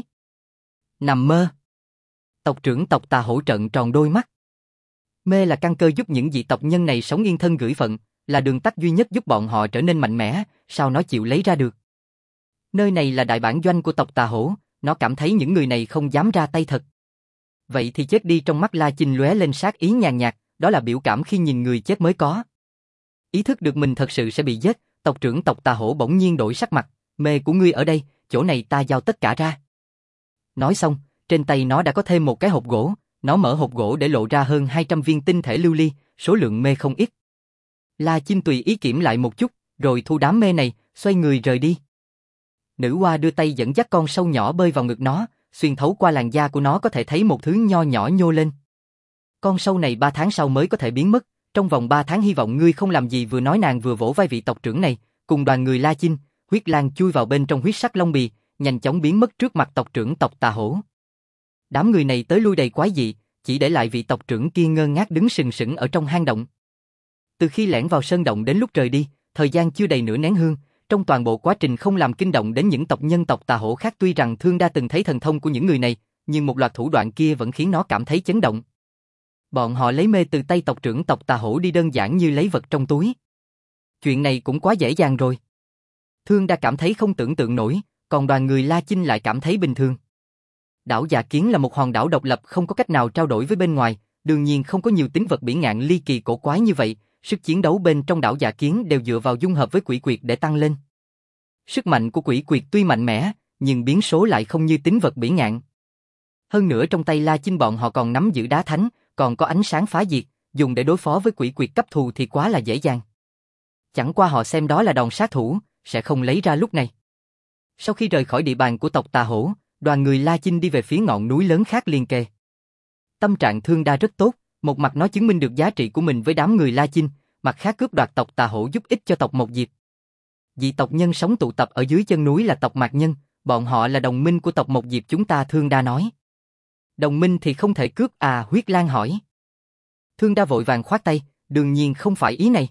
Nằm mơ. Tộc trưởng tộc Tà Hổ trợn tròn đôi mắt. Mê là căn cơ giúp những dị tộc nhân này sống yên thân gửi phận, là đường tắt duy nhất giúp bọn họ trở nên mạnh mẽ, sao nó chịu lấy ra được? Nơi này là đại bản doanh của tộc Tà Hổ, nó cảm thấy những người này không dám ra tay thật. Vậy thì chết đi. Trong mắt La Chinh lóe lên sát ý nhàn nhạt, đó là biểu cảm khi nhìn người chết mới có. Ý thức được mình thật sự sẽ bị giết, tộc trưởng tộc Tà Hổ bỗng nhiên đổi sắc mặt. Mê của ngươi ở đây, chỗ này ta giao tất cả ra. Nói xong, trên tay nó đã có thêm một cái hộp gỗ, nó mở hộp gỗ để lộ ra hơn 200 viên tinh thể lưu ly, số lượng mê không ít. La Chinh tùy ý kiểm lại một chút, rồi thu đám mê này, xoay người rời đi. Nữ hoa đưa tay dẫn dắt con sâu nhỏ bơi vào ngực nó, xuyên thấu qua làn da của nó có thể thấy một thứ nho nhỏ nhô lên. Con sâu này 3 tháng sau mới có thể biến mất, trong vòng 3 tháng hy vọng ngươi không làm gì. Vừa nói nàng vừa vỗ vai vị tộc trưởng này, cùng đoàn người La Chinh, huyết lang chui vào bên trong huyết sắc long bì, nhanh chóng biến mất trước mặt tộc trưởng tộc Tà Hổ. Đám người này tới lui đầy quái dị, chỉ để lại vị tộc trưởng kia ngơ ngác đứng sừng sững ở trong hang động. Từ khi lẻn vào sơn động đến lúc rời đi, thời gian chưa đầy nửa nén hương, trong toàn bộ quá trình không làm kinh động đến những tộc nhân tộc Tà Hổ khác. Tuy rằng Thương Đa từng thấy thần thông của những người này, nhưng một loạt thủ đoạn kia vẫn khiến nó cảm thấy chấn động. Bọn họ lấy mê từ tay tộc trưởng tộc Tà Hổ đi đơn giản như lấy vật trong túi. Chuyện này cũng quá dễ dàng rồi. Thương Đa cảm thấy không tưởng tượng nổi, còn đoàn người La Chinh lại cảm thấy bình thường. Đảo Dạ Kiến là một hòn đảo độc lập không có cách nào trao đổi với bên ngoài, đương nhiên không có nhiều tính vật biển ngạn ly kỳ cổ quái như vậy, sức chiến đấu bên trong đảo Dạ Kiến đều dựa vào dung hợp với quỷ quyệt để tăng lên. Sức mạnh của quỷ quyệt tuy mạnh mẽ, nhưng biến số lại không như tính vật biển ngạn. Hơn nữa trong tay La Chinh bọn họ còn nắm giữ đá thánh, còn có ánh sáng phá diệt, dùng để đối phó với quỷ quyệt cấp thù thì quá là dễ dàng. Chẳng qua họ xem đó là đòn sát thủ, sẽ không lấy ra lúc này. Sau khi rời khỏi địa bàn của tộc Tà Hổ, đoàn người La Chinh đi về phía ngọn núi lớn khác liền kề. Tâm trạng Thương Đa rất tốt, một mặt nó chứng minh được giá trị của mình với đám người La Chinh, mặt khác cướp đoạt tộc Tà Hổ giúp ích cho tộc Mộc Diệp. Dị tộc nhân sống tụ tập ở dưới chân núi là tộc Mạc Nhân, bọn họ là đồng minh của tộc Mộc Diệp chúng ta. Thương Đa nói. Đồng minh thì không thể cướp à? Huyết Lang hỏi. Thương Đa vội vàng khoát tay, đương nhiên không phải ý này.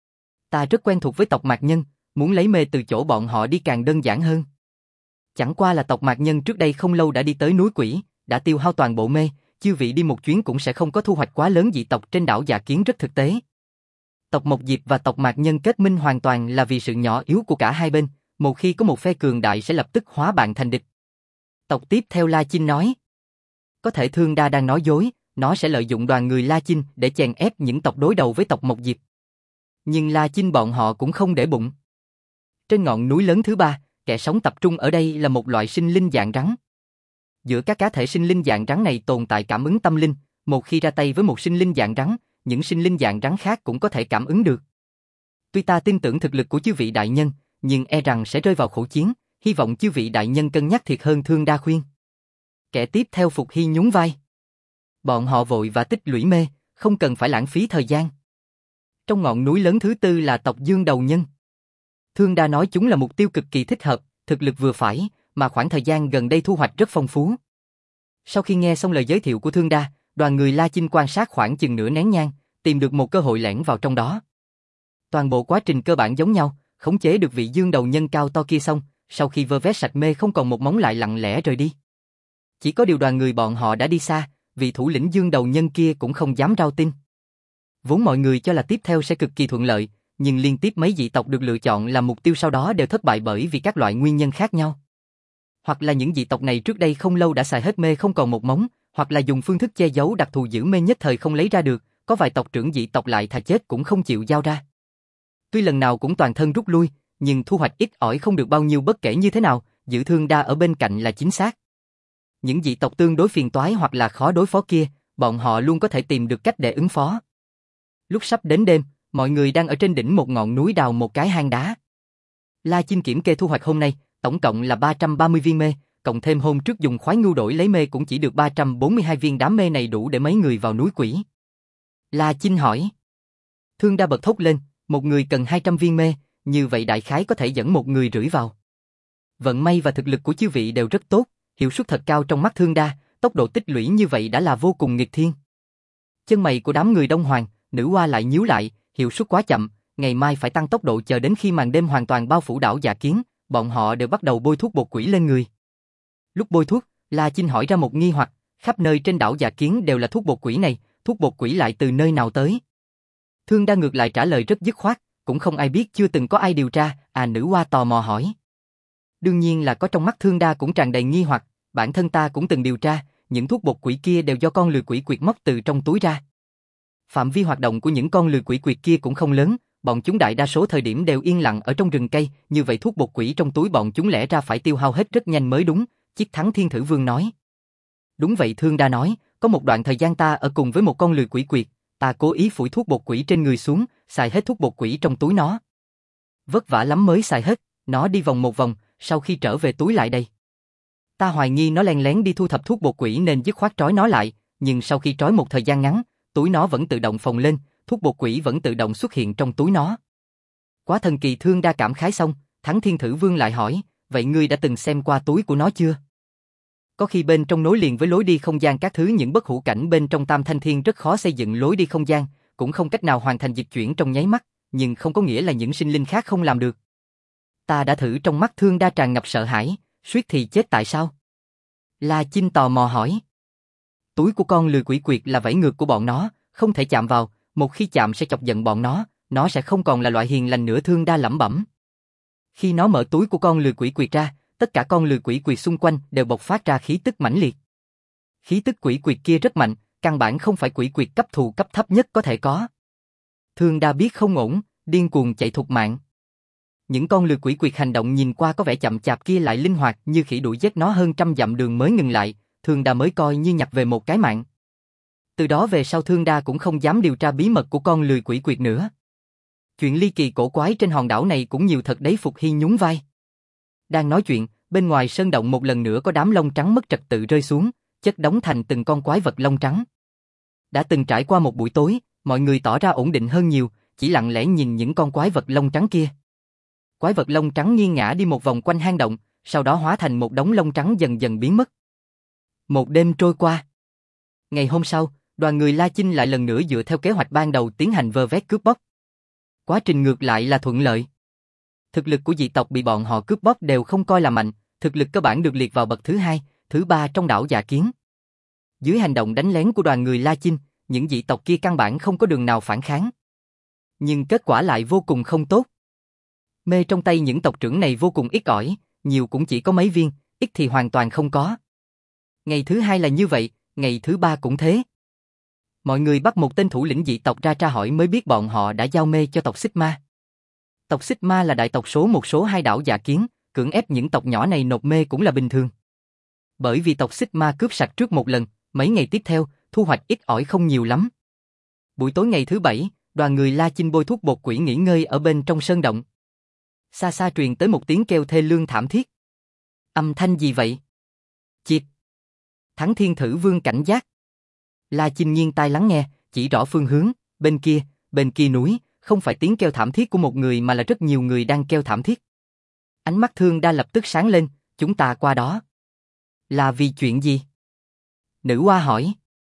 Ta rất quen thuộc với tộc Mạc Nhân, muốn lấy mê từ chỗ bọn họ đi càng đơn giản hơn. Chẳng qua là tộc Mạc Nhân trước đây không lâu đã đi tới núi Quỷ, đã tiêu hao toàn bộ mê, chư vị đi một chuyến cũng sẽ không có thu hoạch quá lớn dị tộc trên đảo Dạ Kiến rất thực tế. Tộc Mộc Diệp và tộc Mạc Nhân kết minh hoàn toàn là vì sự nhỏ yếu của cả hai bên, một khi có một phe cường đại sẽ lập tức hóa bạn thành địch. Tộc tiếp theo La Chinh nói. Có thể Thương Đa đang nói dối, nó sẽ lợi dụng đoàn người La Chinh để chèn ép những tộc đối đầu với tộc Mộc Diệp. Nhưng La Chinh bọn họ cũng không để bụng. Trên ngọn núi lớn thứ ba, kẻ sống tập trung ở đây là một loại sinh linh dạng rắn. Giữa các cá thể sinh linh dạng rắn này tồn tại cảm ứng tâm linh, một khi ra tay với một sinh linh dạng rắn, những sinh linh dạng rắn khác cũng có thể cảm ứng được. Tuy ta tin tưởng thực lực của chư vị đại nhân, nhưng e rằng sẽ rơi vào khổ chiến, hy vọng chư vị đại nhân cân nhắc thiệt hơn, Thương Đa khuyên. Kẻ tiếp theo Phục Hy nhún vai. Bọn họ vội và tích lũy mê, không cần phải lãng phí thời gian. Trong ngọn núi lớn thứ tư là tộc Dương Đầu Nhân. Thương Đa nói chúng là mục tiêu cực kỳ thích hợp, thực lực vừa phải, mà khoảng thời gian gần đây thu hoạch rất phong phú. Sau khi nghe xong lời giới thiệu của Thương Đa, đoàn người La Chinh quan sát khoảng chừng nửa nén nhang, tìm được một cơ hội lẻn vào trong đó. Toàn bộ quá trình cơ bản giống nhau, khống chế được vị Dương Đầu Nhân cao to kia xong, sau khi vơ vét sạch mê không còn một móng lại lặng lẽ rời đi. Chỉ có điều đoàn người bọn họ đã đi xa, vị thủ lĩnh Dương Đầu Nhân kia cũng không dám rao tin. Vốn mọi người cho là tiếp theo sẽ cực kỳ thuận lợi, nhưng liên tiếp mấy dị tộc được lựa chọn làm mục tiêu sau đó đều thất bại bởi vì các loại nguyên nhân khác nhau. Hoặc là những dị tộc này trước đây không lâu đã xài hết mê không còn một móng, hoặc là dùng phương thức che giấu đặc thù giữ mê nhất thời không lấy ra được, có vài tộc trưởng dị tộc lại thà chết cũng không chịu giao ra. Tuy lần nào cũng toàn thân rút lui, nhưng thu hoạch ít ỏi không được bao nhiêu bất kể như thế nào, giữ Thương Đa ở bên cạnh là chính xác. Những dị tộc tương đối phiền toái hoặc là khó đối phó kia, bọn họ luôn có thể tìm được cách để ứng phó. Lúc sắp đến đêm, mọi người đang ở trên đỉnh một ngọn núi đào một cái hang đá. La Chinh kiểm kê thu hoạch hôm nay, tổng cộng là 330 viên mê, cộng thêm hôm trước dùng khoái ngưu đổi lấy mê cũng chỉ được 342 viên, đám mê này đủ để mấy người vào núi Quỷ. La Chinh hỏi. Thương Đa bật thốt lên, một người cần 200 viên mê, như vậy đại khái có thể dẫn một người rưỡi vào. Vận may và thực lực của chư vị đều rất tốt, hiệu suất thật cao trong mắt Thương Đa, tốc độ tích lũy như vậy đã là vô cùng nghịch thiên. Chân mày của đám người Đông Hoàng, Nữ Hoa lại nhíu lại, hiệu suất quá chậm, ngày mai phải tăng tốc độ, chờ đến khi màn đêm hoàn toàn bao phủ đảo Dạ Kiến, bọn họ đều bắt đầu bôi thuốc bột quỷ lên người. Lúc bôi thuốc, La Chinh hỏi ra một nghi hoặc, khắp nơi trên đảo Dạ Kiến đều là thuốc bột quỷ này, thuốc bột quỷ lại từ nơi nào tới? Thương Đa ngược lại trả lời rất dứt khoát, cũng không ai biết, chưa từng có ai điều tra. Nữ Hoa tò mò hỏi. Đương nhiên là có, trong mắt Thương Đa cũng tràn đầy nghi hoặc, bản thân ta cũng từng điều tra, những thuốc bột quỷ kia đều do con lười quỷ quyệt móc từ trong túi ra. Phạm vi hoạt động của những con lười quỷ quyệt kia cũng không lớn, bọn chúng đại đa số thời điểm đều yên lặng ở trong rừng cây, như vậy thuốc bột quỷ trong túi bọn chúng lẽ ra phải tiêu hao hết rất nhanh mới đúng, Chiết Thắng Thiên Thử Vương nói. Đúng vậy, Thương Đa nói, có một đoạn thời gian ta ở cùng với một con lười quỷ quyệt, ta cố ý phủi thuốc bột quỷ trên người xuống, xài hết thuốc bột quỷ trong túi nó. Vất vả lắm mới xài hết, nó đi vòng một vòng, sau khi trở về túi lại đây. Ta hoài nghi nó len lén đi thu thập thuốc bột quỷ nên dứt khoát trói nó lại, nhưng sau khi trói một thời gian ngắn, túi nó vẫn tự động phồng lên, thuốc bột quỷ vẫn tự động xuất hiện trong túi nó. Quá thần kỳ. Thương Đa cảm khái xong, Thắng Thiên Thử Vương lại hỏi, vậy ngươi đã từng xem qua túi của nó chưa? Có khi bên trong nối liền với lối đi không gian các thứ, những bất hủ cảnh bên trong Tam Thanh Thiên rất khó xây dựng lối đi không gian, cũng không cách nào hoàn thành dịch chuyển trong nháy mắt, nhưng không có nghĩa là những sinh linh khác không làm được. Ta đã thử. Trong mắt Thương Đa tràn ngập sợ hãi, suýt thì chết. Tại sao? La Chinh tò mò hỏi. Túi của con lười quỷ quyệt là vảy ngược của bọn nó, không thể chạm vào, một khi chạm sẽ chọc giận bọn nó sẽ không còn là loại hiền lành nữa. Thương Đa lẩm bẩm. Khi nó mở túi của con lười quỷ quyệt ra, tất cả con lười quỷ quyệt xung quanh đều bộc phát ra khí tức mãnh liệt. Khí tức quỷ quyệt kia rất mạnh, căn bản không phải quỷ quyệt cấp thù cấp thấp nhất có thể có. Thương Đa biết không ổn, điên cuồng chạy thục mạng. Những con lười quỷ quyệt hành động nhìn qua có vẻ chậm chạp kia lại linh hoạt như khỉ đuổi giết nó hơn trăm dặm đường mới ngừng lại, Thương Đa mới coi như nhặt về một cái mạng. Từ đó về sau Thương Đa cũng không dám điều tra bí mật của con lười quỷ quyệt nữa. Chuyện ly kỳ cổ quái trên hòn đảo này cũng nhiều thật đấy. Phục Hy nhún vai. Đang nói chuyện, bên ngoài sơn động một lần nữa có đám lông trắng mất trật tự rơi xuống, chất đóng thành từng con quái vật lông trắng. Đã từng trải qua một buổi tối, mọi người tỏ ra ổn định hơn nhiều, chỉ lặng lẽ nhìn những con quái vật lông trắng kia. Quái vật lông trắng nghiêng ngã đi một vòng quanh hang động, sau đó hóa thành một đống lông trắng dần dần biến mất. Một đêm trôi qua. Ngày hôm sau, Đoàn người La Chinh lại lần nữa dựa theo kế hoạch ban đầu tiến hành vơ vét cướp bóc. Quá trình ngược lại là thuận lợi. Thực lực của dị tộc bị bọn họ cướp bóc đều không coi là mạnh, thực lực cơ bản được liệt vào bậc thứ hai, thứ ba trong đảo Dạ Kiến. Dưới hành động đánh lén của đoàn người La Chinh, những dị tộc kia căn bản không có đường nào phản kháng. Nhưng kết quả lại vô cùng không tốt. Mê trong tay những tộc trưởng này vô cùng ít ỏi, nhiều cũng chỉ có mấy viên, ít thì hoàn toàn không có. Ngày thứ hai là như vậy, ngày thứ ba cũng thế. Mọi người bắt một tên thủ lĩnh dị tộc ra tra hỏi mới biết bọn họ đã giao mê cho tộc Xích Ma. Tộc Xích Ma là đại tộc số một số hai đảo Dạ Kiến, cưỡng ép những tộc nhỏ này nộp mê cũng là bình thường. Bởi vì tộc Xích Ma cướp sạch trước một lần, mấy ngày tiếp theo, thu hoạch ít ỏi không nhiều lắm. Buổi tối ngày thứ bảy, đoàn người La Chinh bôi thuốc bột quỷ nghỉ ngơi ở bên trong sơn động. Xa xa truyền tới một tiếng kêu thê lương thảm thiết. Âm thanh gì vậy? Chịp! Thắng Thiên Thử Vương cảnh giác. La Chinh nghiêng tai lắng nghe, chỉ rõ phương hướng, bên kia núi, không phải tiếng kêu thảm thiết của một người mà là rất nhiều người đang kêu thảm thiết. Ánh mắt Thương Đa lập tức sáng lên, chúng ta qua đó. Là vì chuyện gì? Nữ Hoa hỏi.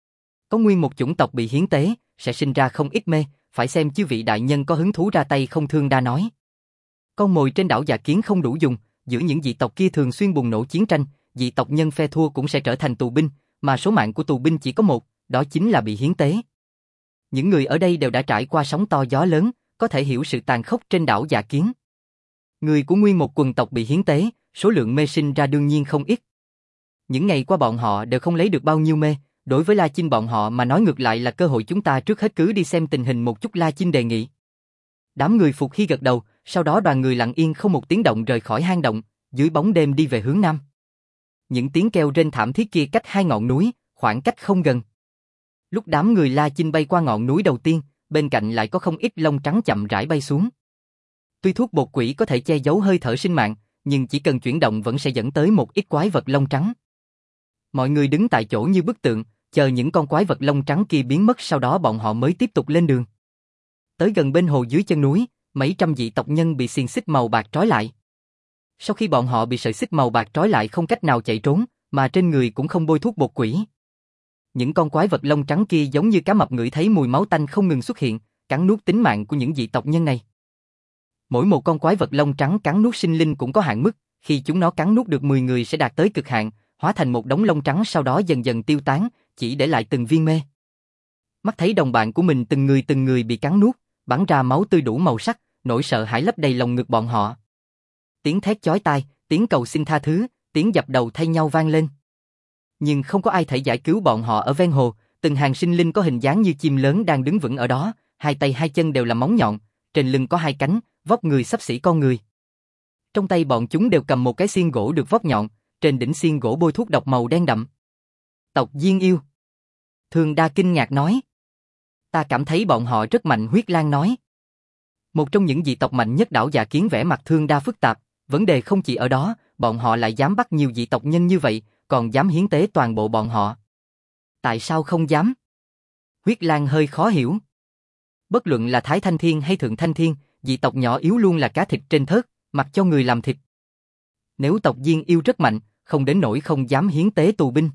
Có nguyên một chủng tộc bị hiến tế, sẽ sinh ra không ít mê, phải xem chư vị đại nhân có hứng thú ra tay không. Thương Đa nói. Con mồi trên đảo Dạ Kiến không đủ dùng, giữa những dị tộc kia thường xuyên bùng nổ chiến tranh, dị tộc nhân phe thua cũng sẽ trở thành tù binh, mà số mạng của tù binh chỉ có một, đó chính là bị hiến tế. Những người ở đây đều đã trải qua sóng to gió lớn, có thể hiểu sự tàn khốc trên đảo Dạ Kiến. Người của nguyên một quần tộc bị hiến tế, số lượng mê sinh ra đương nhiên không ít. Những ngày qua bọn họ đều không lấy được bao nhiêu mê, đối với La Chinh bọn họ mà nói ngược lại là cơ hội, chúng ta trước hết cứ đi xem tình hình một chút. La Chinh đề nghị. Đám người phục hy gật đầu, sau đó đoàn người lặng yên không một tiếng động rời khỏi hang động, dưới bóng đêm đi về hướng nam. Những tiếng kêu rên thảm thiết kia cách hai ngọn núi, khoảng cách không gần. Lúc đám người La Chinh bay qua ngọn núi đầu tiên, bên cạnh lại có không ít lông trắng chậm rãi bay xuống. Tuy thuốc bột quỷ có thể che giấu hơi thở sinh mạng, nhưng chỉ cần chuyển động vẫn sẽ dẫn tới một ít quái vật lông trắng. Mọi người đứng tại chỗ như bức tượng, chờ những con quái vật lông trắng kia biến mất, sau đó bọn họ mới tiếp tục lên đường. Tới gần bên hồ dưới chân núi, mấy trăm dị tộc nhân bị xiềng xích màu bạc trói lại. Sau khi bọn họ bị sợi xích màu bạc trói lại không cách nào chạy trốn, mà trên người cũng không bôi thuốc bột quỷ. Những con quái vật lông trắng kia giống như cá mập ngửi thấy mùi máu tanh không ngừng xuất hiện, cắn nuốt tính mạng của những dị tộc nhân này. Mỗi một con quái vật lông trắng cắn nuốt sinh linh cũng có hạn mức, khi chúng nó cắn nuốt được 10 người sẽ đạt tới cực hạn, hóa thành một đống lông trắng sau đó dần dần tiêu tán, chỉ để lại từng viên mê. Mắt thấy đồng bạn của mình từng người bị cắn nuốt, bắn ra máu tươi đủ màu sắc, nỗi sợ hãi lấp đầy lòng ngực bọn họ. Tiếng thét chói tai, tiếng cầu xin tha thứ, tiếng dập đầu thay nhau vang lên. Nhưng không có ai thể giải cứu bọn họ. Ở ven hồ, từng hàng sinh linh có hình dáng như chim lớn đang đứng vững ở đó, hai tay hai chân đều là móng nhọn, trên lưng có hai cánh, vóc người xấp xỉ con người. Trong tay bọn chúng đều cầm một cái xiên gỗ được vót nhọn, trên đỉnh xiên gỗ bôi thuốc độc màu đen đậm. Tộc Diên Yêu. Thương Đa kinh ngạc nói. Ta cảm thấy bọn họ rất mạnh. Huyết Lang nói. Một trong những dị tộc mạnh nhất đảo Dạ Kiến. Vẻ mặt Thương Đa phức tạp, vấn đề không chỉ ở đó, bọn họ lại dám bắt nhiều dị tộc nhân như vậy, còn dám hiến tế toàn bộ bọn họ. Tại sao không dám? Huyết Lang hơi khó hiểu. Bất luận là Thái Thanh Thiên hay Thượng Thanh Thiên, dị tộc nhỏ yếu luôn là cá thịt trên thớt, mặc cho người làm thịt. Nếu tộc Diên Yêu rất mạnh, không đến nỗi không dám hiến tế tù binh.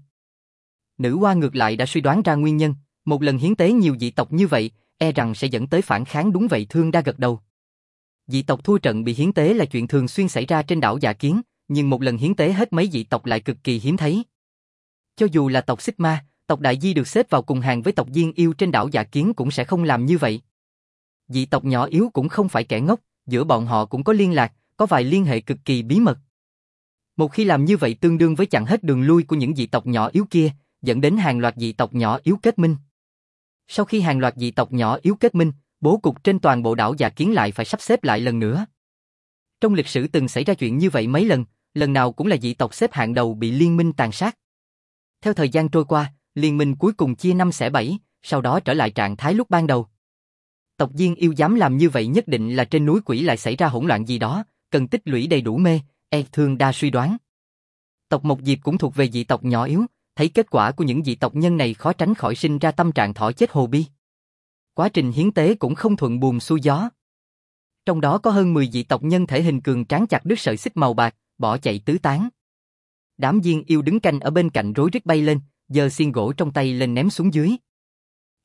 Nữ Hoa ngược lại đã suy đoán ra nguyên nhân, một lần hiến tế nhiều dị tộc như vậy, e rằng sẽ dẫn tới phản kháng. Đúng vậy. Thương Đa gật đầu. Dị tộc thua trận bị hiến tế là chuyện thường xuyên xảy ra trên đảo Dạ Kiến, nhưng một lần hiến tế hết mấy dị tộc lại cực kỳ hiếm thấy. Cho dù là tộc Xích Ma, tộc Đại Di được xếp vào cùng hàng với tộc Diên Yêu trên đảo Dạ Kiến cũng sẽ không làm như vậy. Dị tộc nhỏ yếu cũng không phải kẻ ngốc, giữa bọn họ cũng có liên lạc, có vài liên hệ cực kỳ bí mật. Một khi làm như vậy tương đương với chặn hết đường lui của những dị tộc nhỏ yếu kia, dẫn đến hàng loạt dị tộc nhỏ yếu kết minh. Sau khi hàng loạt dị tộc nhỏ yếu kết minh, bố cục trên toàn bộ đảo Dạ Kiến lại phải sắp xếp lại lần nữa. Trong lịch sử từng xảy ra chuyện như vậy mấy lần, lần nào cũng là dị tộc xếp hạng đầu bị liên minh tàn sát. Theo thời gian trôi qua, liên minh cuối cùng chia 5 xẻ 7, sau đó trở lại trạng thái lúc ban đầu. Tộc Diên Yêu dám làm như vậy nhất định là trên núi quỷ lại xảy ra hỗn loạn gì đó, cần tích lũy đầy đủ mê, Thương Đa suy đoán. Tộc Mộc Diệp cũng thuộc về dị tộc nhỏ yếu, thấy kết quả của những dị tộc nhân này khó tránh khỏi sinh ra tâm trạng thỏ chết hồ bi. Quá trình hiến tế cũng không thuận buồm xuôi gió. Trong đó có hơn 10 dị tộc nhân thể hình cường tráng chặt đứt sợi xích màu bạc, bỏ chạy tứ tán. Đám Diên Yêu đứng canh ở bên cạnh rối rít bay lên, giơ xiên gỗ trong tay lên ném xuống dưới.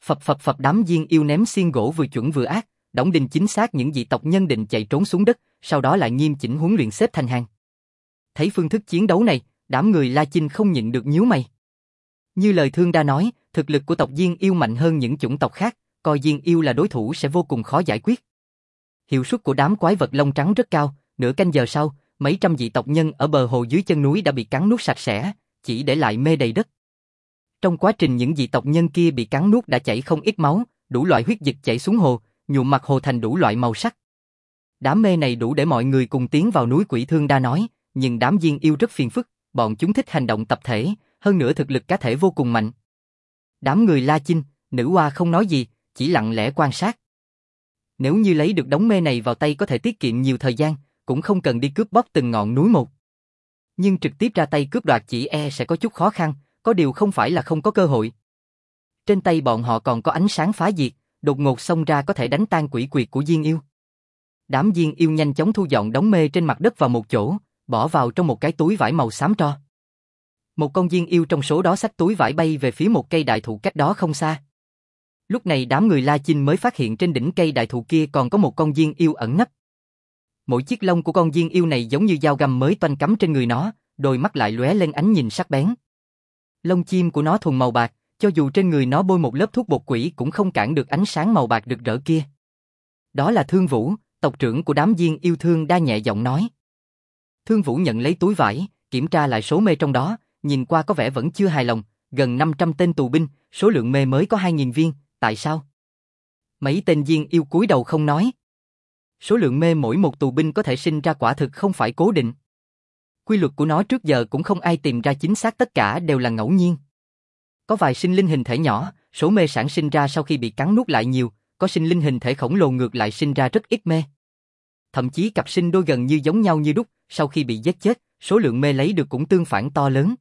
Phập phập phập, đám diên yêu ném xiên gỗ vừa chuẩn vừa ác, đóng đinh chính xác những dị tộc nhân định chạy trốn xuống đất, sau đó lại nghiêm chỉnh huấn luyện xếp thành hàng. Thấy phương thức chiến đấu này, đám người La Chinh không nhịn được nhíu mày. Như lời Thương Đa nói, thực lực của tộc diên yêu mạnh hơn những chủng tộc khác, coi diên yêu là đối thủ sẽ vô cùng khó giải quyết. Hiệu suất của đám quái vật lông trắng rất cao, nửa canh giờ sau, mấy trăm dị tộc nhân ở bờ hồ dưới chân núi đã bị cắn nuốt sạch sẽ, chỉ để lại mê đầy đất. Trong quá trình những dị tộc nhân kia bị cắn nuốt đã chảy không ít máu, đủ loại huyết dịch chảy xuống hồ, nhuộm mặt hồ thành đủ loại màu sắc. Đám mê này đủ để mọi người cùng tiến vào núi quỷ. Thương Đa nói, nhưng đám diên yêu rất phiền phức, bọn chúng thích hành động tập thể, hơn nữa thực lực cá thể vô cùng mạnh. Đám người La Chinh, Nữ Hoa không nói gì, chỉ lặng lẽ quan sát. Nếu như lấy được đống mê này vào tay có thể tiết kiệm nhiều thời gian, cũng không cần đi cướp bóc từng ngọn núi một. Nhưng trực tiếp ra tay cướp đoạt chỉ sẽ có chút khó khăn, có điều không phải là không có cơ hội. Trên tay bọn họ còn có ánh sáng phá diệt, đột ngột xông ra có thể đánh tan quỷ quyệt của diên yêu. Đám diên yêu nhanh chóng thu dọn đống mê trên mặt đất vào một chỗ, bỏ vào trong một cái túi vải màu xám tro. Một con diên yêu trong số đó xách túi vải bay về phía một cây đại thụ cách đó không xa. Lúc này đám người La Chinh mới phát hiện trên đỉnh cây đại thụ kia còn có một con diên yêu ẩn nấp. Mỗi chiếc lông của con diên yêu này giống như dao găm mới toanh cắm trên người nó, đôi mắt lại lóe lên ánh nhìn sắc bén. Lông chim của nó thuần màu bạc, cho dù trên người nó bôi một lớp thuốc bột quỷ cũng không cản được ánh sáng màu bạc rực rỡ kia. Đó là Thương Vũ, tộc trưởng của đám diên yêu. Thương Đa nhẹ giọng nói. Thương Vũ nhận lấy túi vải, kiểm tra lại số mê trong đó, nhìn qua có vẻ vẫn chưa hài lòng, gần 500 tên tù binh, số lượng mê mới có 2000 viên, tại sao? Mấy tên diên yêu cúi đầu không nói. Số lượng mê mỗi một tù binh có thể sinh ra quả thực không phải cố định. Quy luật của nó trước giờ cũng không ai tìm ra chính xác, tất cả đều là ngẫu nhiên. Có vài sinh linh hình thể nhỏ, số mê sản sinh ra sau khi bị cắn nuốt lại nhiều, có sinh linh hình thể khổng lồ ngược lại sinh ra rất ít mê. Thậm chí cặp sinh đôi gần như giống nhau như đúc, sau khi bị giết chết, số lượng mê lấy được cũng tương phản to lớn.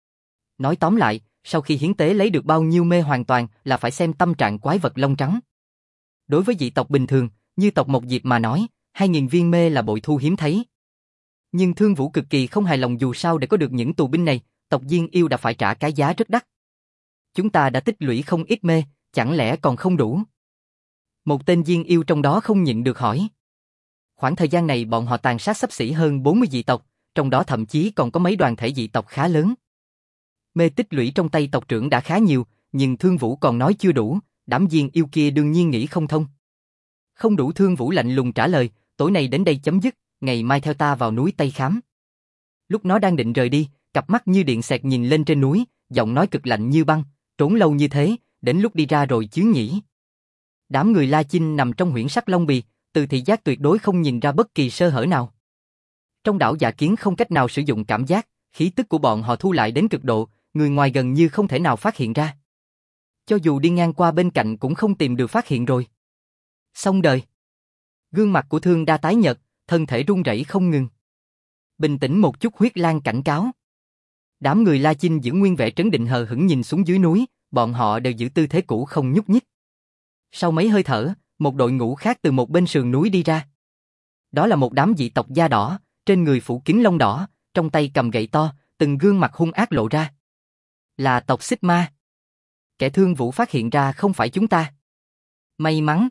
Nói tóm lại, sau khi hiến tế lấy được bao nhiêu mê hoàn toàn là phải xem tâm trạng quái vật lông trắng. Đối với dị tộc bình thường, như tộc Mộc Diệp mà nói, 2000 viên mê là bội thu hiếm thấy. Nhưng Thương Vũ cực kỳ không hài lòng, dù sao để có được những tù binh này, tộc diên yêu đã phải trả cái giá rất đắt. Chúng ta đã tích lũy không ít mê, chẳng lẽ còn không đủ? Một tên diên yêu trong đó không nhịn được hỏi. Khoảng thời gian này bọn họ tàn sát xấp xỉ hơn 40 dị tộc, trong đó thậm chí còn có mấy đoàn thể dị tộc khá lớn. Mê tích lũy trong tay tộc trưởng đã khá nhiều, nhưng Thương Vũ còn nói chưa đủ, đám diên yêu kia đương nhiên nghĩ không thông. Không đủ. Thương Vũ lạnh lùng trả lời, tối nay đến đây chấm dứt, ngày mai theo ta vào núi Tây Khám. Lúc nó đang định rời đi, cặp mắt như điện xẹt nhìn lên trên núi, giọng nói cực lạnh như băng, trốn lâu như thế, đến lúc đi ra rồi chứ nhỉ. Đám người La Chinh nằm trong huyễn sắc Long Bì, từ thị giác tuyệt đối không nhìn ra bất kỳ sơ hở nào. Trong đảo Dạ Kiến không cách nào sử dụng cảm giác, khí tức của bọn họ thu lại đến cực độ, người ngoài gần như không thể nào phát hiện ra. Cho dù đi ngang qua bên cạnh cũng không tìm được phát hiện rồi. Xong đời. Gương mặt của Thương Đa tái nhợt, thân thể run rẩy không ngừng. Bình tĩnh một chút, Huyết Lang cảnh cáo. Đám người La Chinh giữ nguyên vẻ trấn định hờ hững nhìn xuống dưới núi, bọn họ đều giữ tư thế cũ không nhúc nhích. Sau mấy hơi thở, một đội ngũ khác từ một bên sườn núi đi ra. Đó là một đám dị tộc da đỏ, trên người phủ kín lông đỏ, trong tay cầm gậy to, từng gương mặt hung ác lộ ra. Là tộc Xích Ma. Kẻ Thương Vũ phát hiện ra không phải chúng ta. May mắn.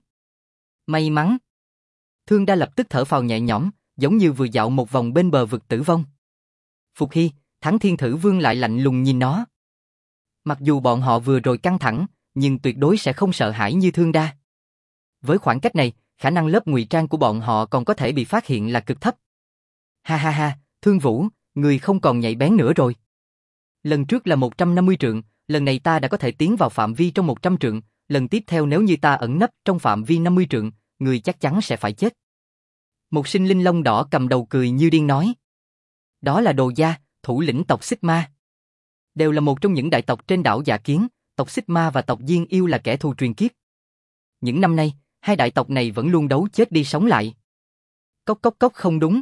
May mắn. Thương Đa lập tức thở phào nhẹ nhõm, giống như vừa dạo một vòng bên bờ vực tử vong. Phục Hy, Thắng Thiên Thử Vương lại lạnh lùng nhìn nó. Mặc dù bọn họ vừa rồi căng thẳng, nhưng tuyệt đối sẽ không sợ hãi như Thương Đa. Với khoảng cách này, khả năng lớp ngụy trang của bọn họ còn có thể bị phát hiện là cực thấp. Ha ha ha, Thương Vũ, người không còn nhạy bén nữa rồi. Lần trước là 150 trượng, lần này ta đã có thể tiến vào phạm vi trong 100 trượng, lần tiếp theo nếu như ta ẩn nấp trong phạm vi 50 trượng, người chắc chắn sẽ phải chết. Một sinh linh lông đỏ cầm đầu cười như điên nói. Đó là Đồ Gia, thủ lĩnh tộc Xích Ma. Đều là một trong những đại tộc trên đảo Dạ Kiến, tộc Xích Ma và tộc Diên Yêu là kẻ thù truyền kiếp. Những năm nay, hai đại tộc này vẫn luôn đấu chết đi sống lại. Cốc cốc cốc, không đúng.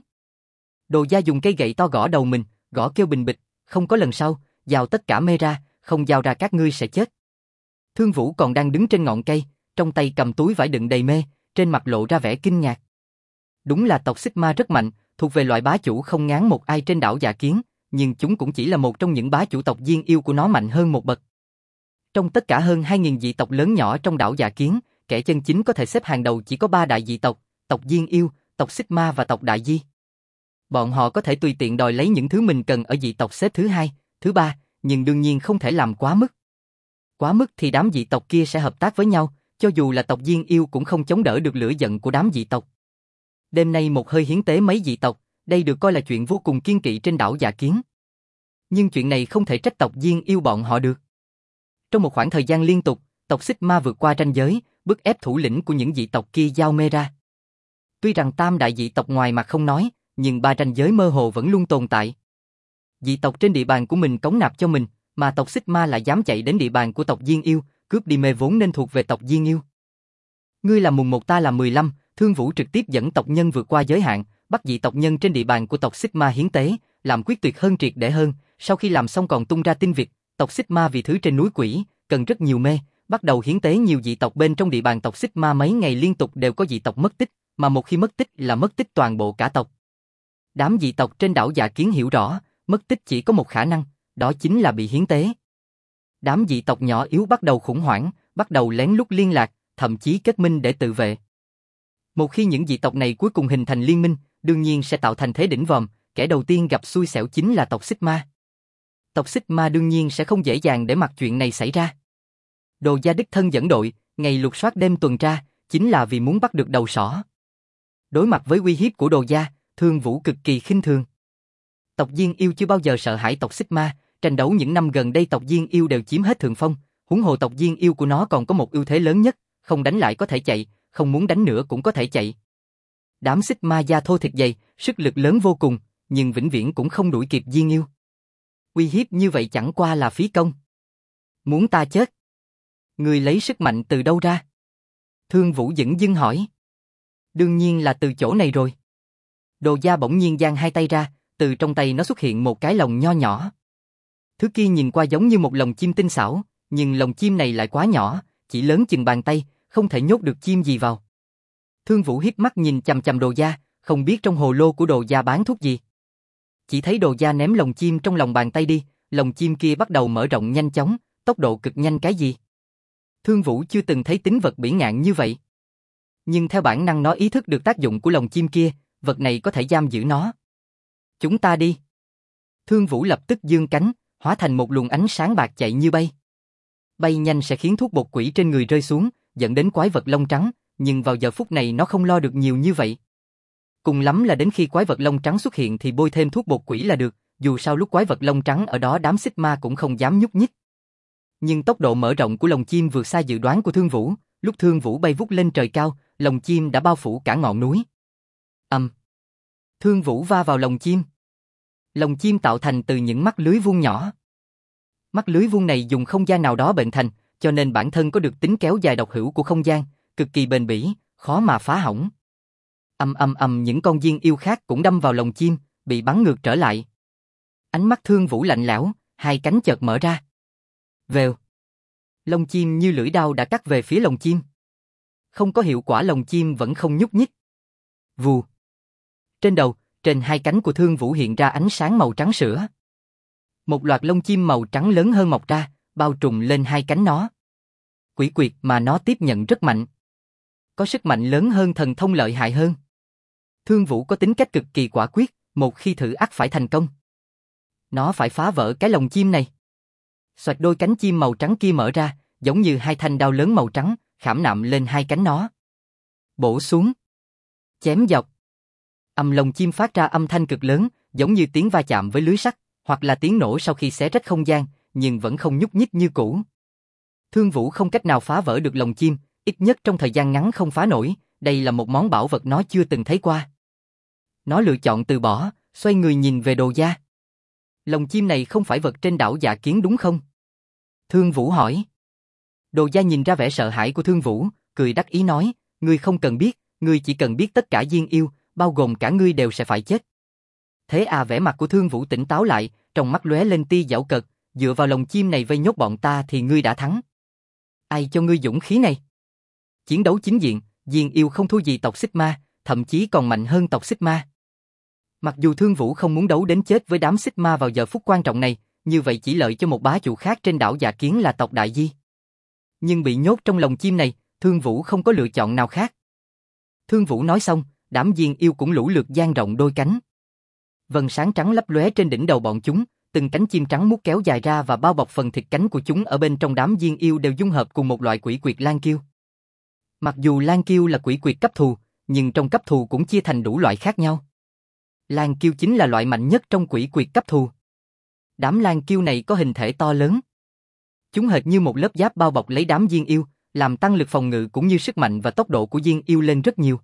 Đồ Gia dùng cây gậy to gõ đầu mình, gõ kêu bình bịch, không có lần sau, giao tất cả mê ra, không giao ra các ngươi sẽ chết. Thương Vũ còn đang đứng trên ngọn cây, trong tay cầm túi vải đựng đầy mê, trên mặt lộ ra vẻ kinh ngạc. Đúng là tộc Xích Ma rất mạnh, thuộc về loại bá chủ không ngán một ai trên đảo Dạ Kiến, nhưng chúng cũng chỉ là một trong những bá chủ tộc Diên Yêu của nó mạnh hơn một bậc. Trong tất cả hơn 2.000 dị tộc lớn nhỏ trong đảo Dạ Kiến, kẻ chân chính có thể xếp hàng đầu chỉ có 3 đại dị tộc, tộc Diên Yêu, tộc Sigma và tộc Đại Di. Bọn họ có thể tùy tiện đòi lấy những thứ mình cần ở dị tộc xếp thứ 2, thứ 3, nhưng đương nhiên không thể làm quá mức. Quá mức thì đám dị tộc kia sẽ hợp tác với nhau, cho dù là tộc Diên Yêu cũng không chống đỡ được lửa giận của đám dị tộc. Đêm nay một hơi hiến tế mấy dị tộc, đây được coi là chuyện vô cùng kiêng kỵ trên đảo Dạ Kiến. Nhưng chuyện này không thể trách tộc Diên Yêu bọn họ được. Trong một khoảng thời gian liên tục, tộc Sigma vượt qua ranh giới, bức ép thủ lĩnh của những dị tộc kia giao mê ra. Tuy rằng tam đại dị tộc ngoài mặt không nói, nhưng 3 ranh giới mơ hồ vẫn luôn tồn tại. Dị tộc trên địa bàn của mình cống nạp cho mình, mà tộc Sigma lại dám chạy đến địa bàn của tộc Diên Yêu, cướp đi mê vốn nên thuộc về tộc Diên Yêu. Ngươi làm mùng 1 ta làm 15, Thương Vũ trực tiếp dẫn tộc nhân vượt qua giới hạn, bắt dị tộc nhân trên địa bàn của tộc Sigma hiến tế, làm quyết tuyệt hơn triệt để hơn, sau khi làm xong còn tung ra tin vịt, tộc Sigma vì thứ trên núi quỷ, cần rất nhiều mê, bắt đầu hiến tế nhiều dị tộc bên trong địa bàn tộc Sigma mấy ngày liên tục đều có dị tộc mất tích, mà một khi mất tích là mất tích toàn bộ cả tộc. Đám dị tộc trên đảo Dạ Kiến hiểu rõ, mất tích chỉ có một khả năng, đó chính là bị hiến tế. Đám dị tộc nhỏ yếu bắt đầu khủng hoảng, bắt đầu lén lút liên lạc, thậm chí kết minh để tự vệ. Một khi những dị tộc này cuối cùng hình thành liên minh, đương nhiên sẽ tạo thành thế đỉnh vòm, kẻ đầu tiên gặp xui xẻo chính là tộc Sigma. Tộc Sigma đương nhiên sẽ không dễ dàng để mặc chuyện này xảy ra. Đồ Gia đích thân dẫn đội, ngày lục soát đêm tuần tra, chính là vì muốn bắt được đầu sỏ. Đối mặt với uy hiếp của Đồ Gia, Thương Vũ cực kỳ khinh thường. Tộc Diên Yêu chưa bao giờ sợ hãi tộc Sigma, tranh đấu những năm gần đây tộc Diên Yêu đều chiếm hết thượng phong, huống hồ tộc Diên Yêu của nó còn có một ưu thế lớn nhất, không đánh lại có thể chạy, không muốn đánh nữa cũng có thể chạy. Đám Sigma da thô thịt dày, sức lực lớn vô cùng, nhưng vĩnh viễn cũng không đuổi kịp Diên Yêu. Uy hiếp như vậy chẳng qua là phí công. Muốn ta chết? Người lấy sức mạnh từ đâu ra? Thương Vũ dửng dưng hỏi. Đương nhiên là từ chỗ này rồi. Đồ Gia bỗng nhiên giang hai tay ra, từ trong tay nó xuất hiện một cái lồng nho nhỏ. Thứ kia nhìn qua giống như một lồng chim tinh xảo, nhưng lồng chim này lại quá nhỏ, chỉ lớn chừng bàn tay, không thể nhốt được chim gì vào. Thương Vũ hiếp mắt nhìn chằm chằm Đồ Gia, không biết trong hồ lô của Đồ Gia bán thuốc gì. Chỉ thấy Đồ Gia ném lồng chim trong lòng bàn tay đi, lồng chim kia bắt đầu mở rộng nhanh chóng, tốc độ cực nhanh cái gì. Thương Vũ chưa từng thấy tính vật bỉ ngạn như vậy. Nhưng theo bản năng nó ý thức được tác dụng của lồng chim kia, vật này có thể giam giữ nó. Chúng ta đi. Thương Vũ lập tức giương cánh, hóa thành một luồng ánh sáng bạc chạy như bay. Bay nhanh sẽ khiến thuốc bột quỷ trên người rơi xuống, dẫn đến quái vật lông trắng, nhưng vào giờ phút này nó không lo được nhiều như vậy. Cùng lắm là đến khi quái vật lông trắng xuất hiện thì bôi thêm thuốc bột quỷ là được, dù sao lúc quái vật lông trắng ở đó đám Sigma cũng không dám nhúc nhích. Nhưng tốc độ mở rộng của lồng chim vượt xa dự đoán của Thương Vũ, lúc Thương Vũ bay vút lên trời cao, lồng chim đã bao phủ cả ngọn núi. Thương Vũ va vào lồng chim. Lồng chim tạo thành từ những mắt lưới vuông nhỏ. Mắt lưới vuông này dùng không gian nào đó bệnh thành, cho nên bản thân có được tính kéo dài độc hữu của không gian, cực kỳ bền bỉ, khó mà phá hỏng. Những con Diên Yêu khác cũng đâm vào lồng chim, bị bắn ngược trở lại. Ánh mắt Thương Vũ lạnh lẽo, hai cánh chợt mở ra. Vèo. Lông chim như lưỡi dao đã cắt về phía lồng chim. Không có hiệu quả, lồng chim vẫn không nhúc nhích. Vù. Trên đầu, trên hai cánh của Thương Vũ hiện ra ánh sáng màu trắng sữa. Một loạt lông chim màu trắng lớn hơn mọc ra, bao trùm lên hai cánh nó. Quỷ quyệt mà nó tiếp nhận rất mạnh. Có sức mạnh lớn hơn, thần thông lợi hại hơn. Thương Vũ có tính cách cực kỳ quả quyết, một khi thử ắt phải thành công. Nó phải phá vỡ cái lồng chim này. Xoạch đôi cánh chim màu trắng kia mở ra, giống như hai thanh đao lớn màu trắng, khảm nạm lên hai cánh nó. Bổ xuống. Chém dọc. Lồng chim phát ra âm thanh cực lớn, giống như tiếng va chạm với lưới sắt, hoặc là tiếng nổ sau khi xé rách không gian, nhưng vẫn không nhúc nhích như cũ. Thương Vũ không cách nào phá vỡ được lồng chim, ít nhất trong thời gian ngắn không phá nổi, đây là một món bảo vật nó chưa từng thấy qua. Nó lựa chọn từ bỏ, xoay người nhìn về Đồ Gia. Lồng chim này không phải vật trên đảo Dạ Kiến đúng không? Thương Vũ hỏi. Đồ Gia nhìn ra vẻ sợ hãi của Thương Vũ, cười đắc ý nói, ngươi không cần biết, ngươi chỉ cần biết tất cả Diên Yêu, bao gồm cả ngươi đều sẽ phải chết. Thế à, vẻ mặt của Thương Vũ tỉnh táo lại, trong mắt lóe lên tia giảo cợt, dựa vào lồng chim này vây nhốt bọn ta thì ngươi đã thắng. Ai cho ngươi dũng khí này? Chiến đấu chính diện, Diên Yêu không thua gì tộc Sigma, thậm chí còn mạnh hơn tộc Sigma. Mặc dù Thương Vũ không muốn đấu đến chết với đám Sigma vào giờ phút quan trọng này, như vậy chỉ lợi cho một bá chủ khác trên đảo Dạ Kiến là tộc Đại Di. Nhưng bị nhốt trong lồng chim này, Thương Vũ không có lựa chọn nào khác. Thương Vũ nói xong, đám diên yêu cũng lũ lượt dang rộng đôi cánh. Vầng sáng trắng lấp lóe trên đỉnh đầu bọn chúng, từng cánh chim trắng muốt kéo dài ra và bao bọc phần thịt cánh của chúng ở bên trong đám diên yêu đều dung hợp cùng một loại quỷ quyệt lang kiêu. Mặc dù lang kiêu là quỷ quyệt cấp thù, nhưng trong cấp thù cũng chia thành đủ loại khác nhau. Lang kiêu chính là loại mạnh nhất trong quỷ quyệt cấp thù. Đám lang kiêu này có hình thể to lớn. Chúng hệt như một lớp giáp bao bọc lấy đám diên yêu, làm tăng lực phòng ngự cũng như sức mạnh và tốc độ của diên yêu lên rất nhiều.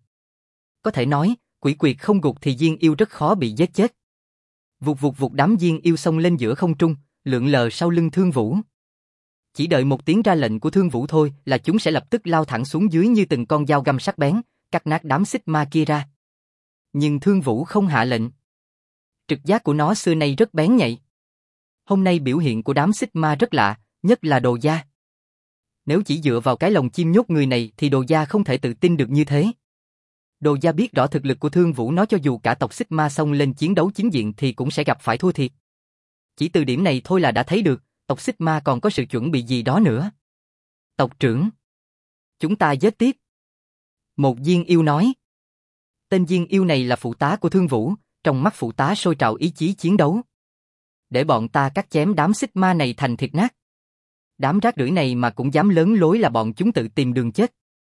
Có thể nói, quỷ quyệt không gục thì diên yêu rất khó bị giết chết. Vụt vụt vụt đám diên yêu xông lên giữa không trung, lượn lờ sau lưng Thương Vũ. Chỉ đợi một tiếng ra lệnh của Thương Vũ thôi là chúng sẽ lập tức lao thẳng xuống dưới như từng con dao găm sắc bén, cắt nát đám xích ma kia ra. Nhưng Thương Vũ không hạ lệnh. Trực giác của nó xưa nay rất bén nhạy. Hôm nay biểu hiện của đám xích ma rất lạ, nhất là Đồ Gia. Nếu chỉ dựa vào cái lồng chim nhốt người này thì Đồ Gia không thể tự tin được như thế. Đồ Gia biết rõ thực lực của Thương Vũ, nó cho dù cả tộc xích ma xông lên chiến đấu chính diện thì cũng sẽ gặp phải thua thiệt. Chỉ từ điểm này thôi là đã thấy được, tộc xích ma còn có sự chuẩn bị gì đó nữa. Tộc trưởng, chúng ta giết tiếp. Một diên yêu nói. Tên diên yêu này là phụ tá của Thương Vũ, trong mắt phụ tá sôi trào ý chí chiến đấu. Để bọn ta cắt chém đám xích ma này thành thịt nát. Đám rác rưởi này mà cũng dám lớn lối là bọn chúng tự tìm đường chết.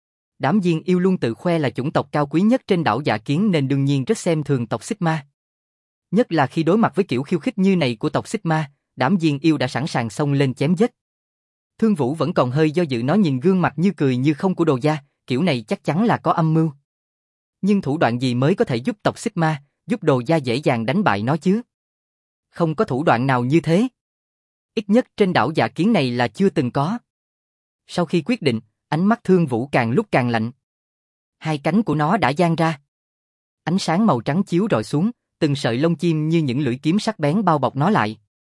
Đám diên yêu luôn tự khoe là chủng tộc cao quý nhất trên đảo Dạ Kiến nên đương nhiên rất xem thường tộc xích ma. Nhất là khi đối mặt với kiểu khiêu khích như này của tộc xích ma, đám diên yêu đã sẵn sàng xông lên chém giết. Thương Vũ vẫn còn hơi do dự, nó nhìn gương mặt như cười như không của Đồ Gia, kiểu này chắc chắn là có âm mưu. Nhưng thủ đoạn gì mới có thể giúp tộc xích ma, giúp Đồ Gia dễ dàng đánh bại nó chứ? Không có thủ đoạn nào như thế. Ít nhất trên đảo Dạ Kiến này là chưa từng có. Sau khi quyết định, ánh mắt Thương Vũ càng lúc càng lạnh. Hai cánh của nó đã dang ra. Ánh sáng màu trắng chiếu rọi xuống, từng sợi lông chim như những lưỡi kiếm sắc bén bao bọc nó lại.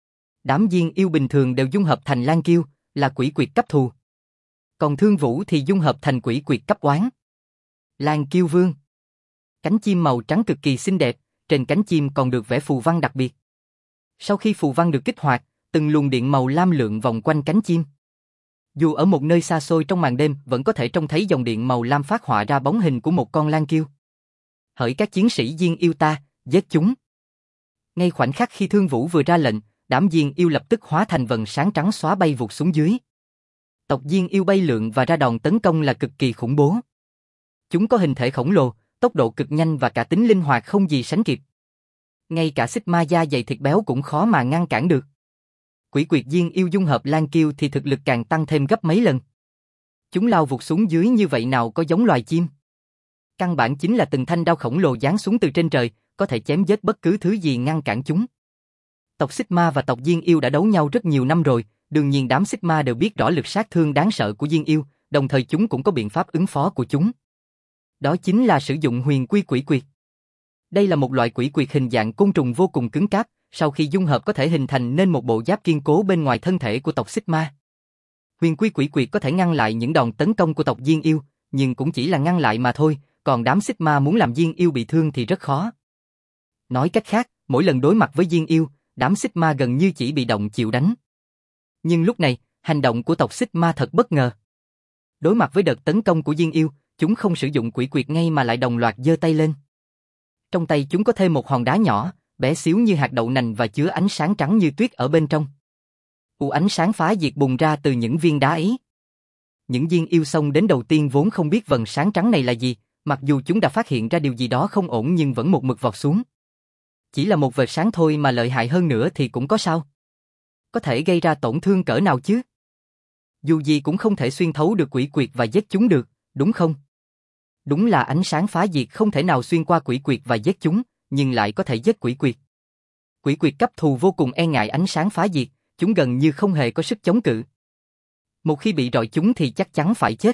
Đám diên yêu bình thường đều dung hợp thành lang kiêu, là quỷ quyệt cấp thù. Còn Thương Vũ thì dung hợp thành quỷ quyệt cấp oán. Lang kiêu vương. Cánh chim màu trắng cực kỳ xinh đẹp, trên cánh chim còn được vẽ phù văn đặc biệt. Sau khi phù văn được kích hoạt, từng luồng điện màu lam lượn vòng quanh cánh chim. Dù ở một nơi xa xôi trong màn đêm vẫn có thể trông thấy dòng điện màu lam phát họa ra bóng hình của một con lang kiêu. Hỡi các chiến sĩ diên yêu ta, giết chúng. Ngay khoảnh khắc khi Thương Vũ vừa ra lệnh, đám diên yêu lập tức hóa thành vầng sáng trắng xóa bay vụt xuống dưới. Tộc diên yêu bay lượn và ra đòn tấn công là cực kỳ khủng bố. Chúng có hình thể khổng lồ, tốc độ cực nhanh và cả tính linh hoạt không gì sánh kịp. Ngay cả xích ma da dày thịt béo cũng khó mà ngăn cản được. Quỷ quyệt diên yêu dung hợp lang kiêu thì thực lực càng tăng thêm gấp mấy lần. Chúng lao vụt xuống dưới như vậy nào có giống loài chim. Căn bản chính là từng thanh đao khổng lồ giáng xuống từ trên trời, có thể chém giết bất cứ thứ gì ngăn cản chúng. Tộc xích ma và tộc diên yêu đã đấu nhau rất nhiều năm rồi, đương nhiên đám xích ma đều biết rõ lực sát thương đáng sợ của diên yêu, đồng thời chúng cũng có biện pháp ứng phó của chúng. Đó chính là sử dụng huyền quy quỷ quyệt. Đây là một loại quỷ quyệt hình dạng côn trùng vô cùng cứng cáp, sau khi dung hợp có thể hình thành nên một bộ giáp kiên cố bên ngoài thân thể của tộc xích ma. Huyền quy quỷ quyệt có thể ngăn lại những đòn tấn công của tộc diên yêu, nhưng cũng chỉ là ngăn lại mà thôi, còn đám xích ma muốn làm diên yêu bị thương thì rất khó. Nói cách khác, mỗi lần đối mặt với diên yêu, đám xích ma gần như chỉ bị động chịu đánh. Nhưng lúc này, hành động của tộc xích ma thật bất ngờ. Đối mặt với đợt tấn công của diên yêu, chúng không sử dụng quỷ quyệt ngay mà lại đồng loạt giơ tay lên. Trong tay chúng có thêm một hòn đá nhỏ, bé xíu như hạt đậu nành và chứa ánh sáng trắng như tuyết ở bên trong. Ánh sáng phá diệt bùng ra từ những viên đá ấy. Những diên yêu xông đến đầu tiên vốn không biết vầng sáng trắng này là gì, mặc dù chúng đã phát hiện ra điều gì đó không ổn nhưng vẫn một mực vọt xuống. Chỉ là một vệt sáng thôi mà lợi hại hơn nữa thì cũng có sao? Có thể gây ra tổn thương cỡ nào chứ? Dù gì cũng không thể xuyên thấu được quỷ quyệt và giết chúng được, đúng không? Đúng là ánh sáng phá diệt không thể nào xuyên qua quỷ quyệt và giết chúng, nhưng lại có thể giết quỷ quyệt. Quỷ quyệt cấp thù vô cùng e ngại ánh sáng phá diệt, chúng gần như không hề có sức chống cự. Một khi bị rọi chúng thì chắc chắn phải chết.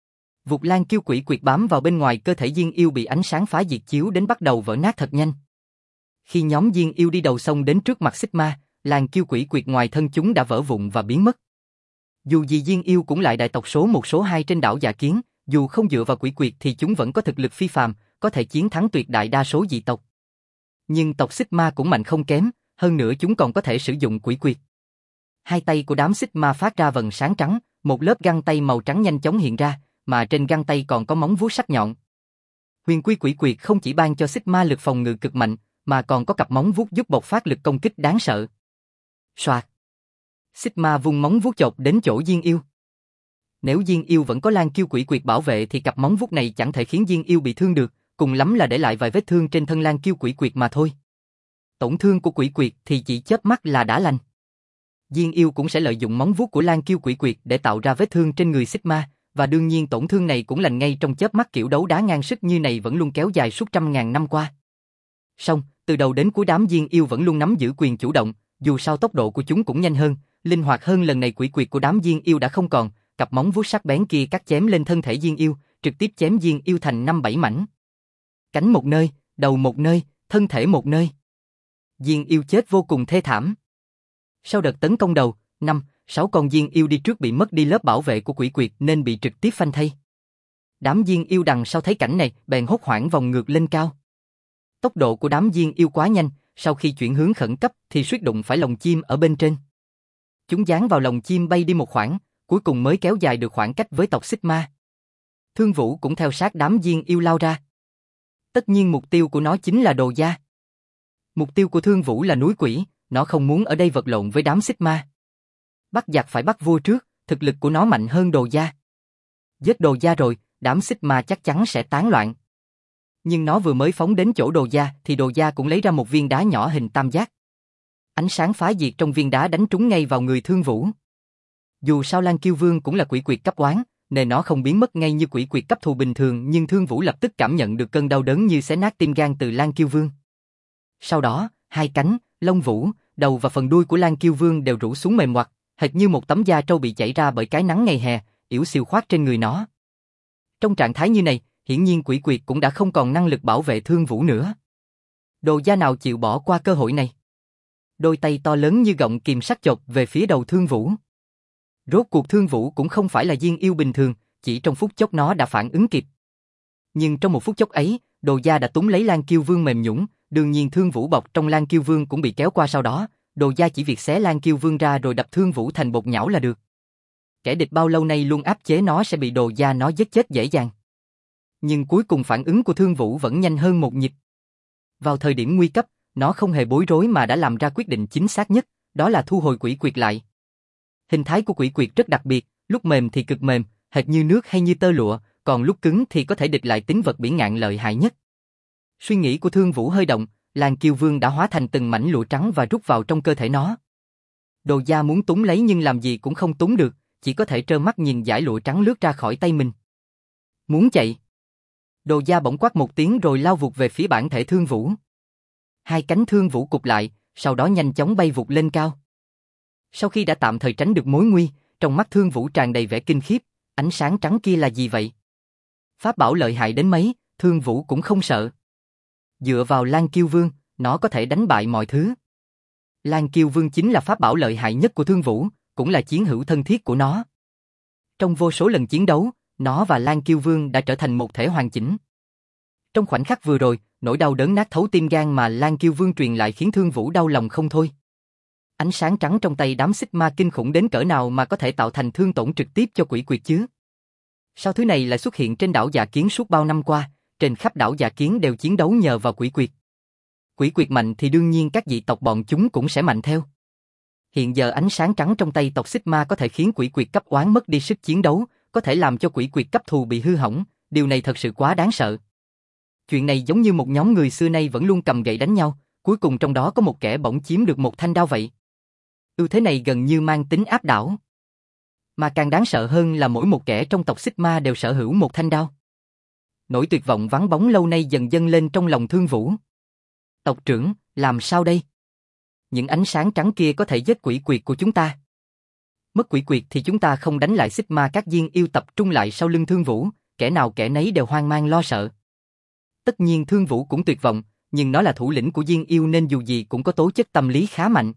Vụt lang kiêu quỷ quyệt bám vào bên ngoài cơ thể diên yêu bị ánh sáng phá diệt chiếu đến bắt đầu vỡ nát thật nhanh. Khi nhóm diên yêu đi đầu xông đến trước mặt xích ma, lang kiêu quỷ quyệt ngoài thân chúng đã vỡ vụn và biến mất. Dù gì diên yêu cũng lại đại tộc số 1 số 2 trên đảo Dạ Kiến, dù không dựa vào quỷ quyệt thì chúng vẫn có thực lực phi phàm, có thể chiến thắng tuyệt đại đa số dị tộc. Nhưng tộc xích ma cũng mạnh không kém, hơn nữa chúng còn có thể sử dụng quỷ quyệt. Hai tay của đám xích ma phát ra vầng sáng trắng, Một lớp găng tay màu trắng nhanh chóng hiện ra, mà trên găng tay còn có móng vuốt sắc nhọn. Huyền quy quỷ quyệt không chỉ ban cho Sigma lực phòng ngự cực mạnh, mà còn có cặp móng vuốt giúp bộc phát lực công kích đáng sợ. Soạt. Sigma vung móng vuốt chộp đến chỗ Diên Yêu. Nếu Diên Yêu vẫn có Lan Kiêu quỷ quyệt bảo vệ thì cặp móng vuốt này chẳng thể khiến Diên Yêu bị thương được, cùng lắm là để lại vài vết thương trên thân Lan Kiêu quỷ quyệt mà thôi. Tổn thương của quỷ quyệt thì chỉ chớp mắt là đã lành. Diên Yêu cũng sẽ lợi dụng móng vuốt của Lan Kiêu quỷ quyệt để tạo ra vết thương trên người Sigma, và đương nhiên tổn thương này cũng lành ngay trong chớp mắt. Kiểu đấu đá ngang sức như này vẫn luôn kéo dài suốt trăm ngàn năm qua. Song, từ đầu đến cuối đám Diên Yêu vẫn luôn nắm giữ quyền chủ động, dù sao tốc độ của chúng cũng nhanh hơn, linh hoạt hơn. Lần này quỷ quyệt của đám Diên Yêu đã không còn, cặp móng vuốt sắc bén kia cắt chém lên thân thể Diên Yêu, trực tiếp chém Diên Yêu thành 5-7 mảnh. Cánh một nơi, đầu một nơi, thân thể một nơi. Diên Yêu chết vô cùng thê thảm. Sau đợt tấn công đầu, 5-6 con Diên Yêu đi trước bị mất đi lớp bảo vệ của quỷ quyệt nên bị trực tiếp phanh thây. Đám Diên Yêu đằng sau thấy cảnh này, bèn hốt hoảng vòng ngược lên cao. Tốc độ của đám Diên Yêu quá nhanh, sau khi chuyển hướng khẩn cấp thì suýt đụng phải lồng chim ở bên trên. Chúng dán vào lồng chim bay đi một khoảng, cuối cùng mới kéo dài được khoảng cách với tộc Sigma. Thương Vũ cũng theo sát đám Diên Yêu lao ra. Tất nhiên mục tiêu của nó chính là Đồ Gia. Mục tiêu của Thương Vũ là núi quỷ, nó không muốn ở đây vật lộn với đám Sigma. Bắt giặc phải bắt vua trước, thực lực của nó mạnh hơn Đồ Gia. Giết Đồ Gia rồi, đám Sigma chắc chắn sẽ tán loạn. Nhưng nó vừa mới phóng đến chỗ Đồ Gia thì Đồ Gia cũng lấy ra một viên đá nhỏ hình tam giác. Ánh sáng phá diệt trong viên đá đánh trúng ngay vào người Thương Vũ. Dù sao Lan Kiêu Vương cũng là quỷ quyệt cấp oán, nên nó không biến mất ngay như quỷ quyệt cấp thù bình thường, nhưng Thương Vũ lập tức cảm nhận được cơn đau đớn như xé nát tim gan từ Lan Kiêu Vương. Sau đó, hai cánh, lông vũ, đầu và phần đuôi của Lan Kiêu Vương đều rũ xuống mềm oặt, hệt như một tấm da trâu bị chảy ra bởi cái nắng ngày hè, yểu xìu khoác trên người nó. Trong trạng thái như này, hiển nhiên quỷ quyệt cũng đã không còn năng lực bảo vệ Thương Vũ nữa. Đồ Gia nào chịu bỏ qua cơ hội này? Đôi tay to lớn như gọng kìm sắt chộp về phía đầu Thương Vũ. Rốt cuộc Thương Vũ cũng không phải là Diên Yêu bình thường, chỉ trong phút chốc nó đã phản ứng kịp. Nhưng trong một phút chốc ấy, Đồ Gia đã túm lấy Lan Kiêu Vương mềm nhũn, đương nhiên Thương Vũ bọc trong Lan Kiêu Vương cũng bị kéo qua sau đó, Đồ Gia chỉ việc xé Lan Kiêu Vương ra rồi đập Thương Vũ thành bột nhão là được. Kẻ địch bao lâu nay luôn áp chế nó sẽ bị Đồ Gia nó giết chết dễ dàng. Nhưng cuối cùng phản ứng của Thương Vũ vẫn nhanh hơn một nhịp. Vào thời điểm nguy cấp, nó không hề bối rối mà đã làm ra quyết định chính xác nhất, đó là thu hồi quỷ quyệt lại. Hình thái của quỷ quyệt rất đặc biệt, lúc mềm thì cực mềm, hệt như nước hay như tơ lụa, còn lúc cứng thì có thể địch lại tính vật biển ngạn lợi hại nhất. Suy nghĩ của Thương Vũ hơi động, Lan Kiêu Vương đã hóa thành từng mảnh lụa trắng và rút vào trong cơ thể nó. Đồ Gia muốn túm lấy nhưng làm gì cũng không túm được, chỉ có thể trơ mắt nhìn dải lụa trắng lướt ra khỏi tay mình. Muốn chạy. Đồ Gia bỗng quát một tiếng rồi lao vụt về phía bản thể Thương Vũ. Hai cánh Thương Vũ cụp lại, sau đó nhanh chóng bay vụt lên cao. Sau khi đã tạm thời tránh được mối nguy, trong mắt Thương Vũ tràn đầy vẻ kinh khiếp, ánh sáng trắng kia là gì vậy? Pháp bảo lợi hại đến mấy, Thương Vũ cũng không sợ. Dựa vào Lan Kiêu Vương, nó có thể đánh bại mọi thứ. Lan Kiêu Vương chính là pháp bảo lợi hại nhất của Thương Vũ, cũng là chiến hữu thân thiết của nó. Trong vô số lần chiến đấu, nó và Lan Kiêu Vương đã trở thành một thể hoàn chỉnh. Trong khoảnh khắc vừa rồi, nỗi đau đớn nát thấu tim gan mà Lan Kiêu Vương truyền lại khiến Thương Vũ đau lòng không thôi. Ánh sáng trắng trong tay đám Sigma kinh khủng đến cỡ nào mà có thể tạo thành thương tổn trực tiếp cho quỷ quyệt chứ? Sao thứ này lại xuất hiện trên đảo Dạ Kiến suốt bao năm qua, trên khắp đảo Dạ Kiến đều chiến đấu nhờ vào quỷ quyệt. Quỷ quyệt mạnh thì đương nhiên các dị tộc bọn chúng cũng sẽ mạnh theo. Hiện giờ ánh sáng trắng trong tay tộc Sigma có thể khiến quỷ quyệt cấp oán mất đi sức chiến đấu, có thể làm cho quỷ quyệt cấp thù bị hư hỏng, điều này thật sự quá đáng sợ. Chuyện này giống như một nhóm người xưa nay vẫn luôn cầm gậy đánh nhau, cuối cùng trong đó có một kẻ bỗng chiếm được một thanh đao vậy. Ưu thế này gần như mang tính áp đảo. Mà càng đáng sợ hơn là mỗi một kẻ trong tộc Sigma đều sở hữu một thanh đao. Nỗi tuyệt vọng vắng bóng lâu nay dần dâng lên trong lòng Thương Vũ. Tộc trưởng, làm sao đây? Những ánh sáng trắng kia có thể giết quỷ quyệt của chúng ta. Mất quỷ quyệt thì chúng ta không đánh lại Sigma. Các Diên Yêu tập trung lại sau lưng Thương Vũ, kẻ nào kẻ nấy đều hoang mang lo sợ. Tất nhiên Thương Vũ cũng tuyệt vọng, nhưng nó là thủ lĩnh của Diên Yêu nên dù gì cũng có tố chất tâm lý khá mạnh.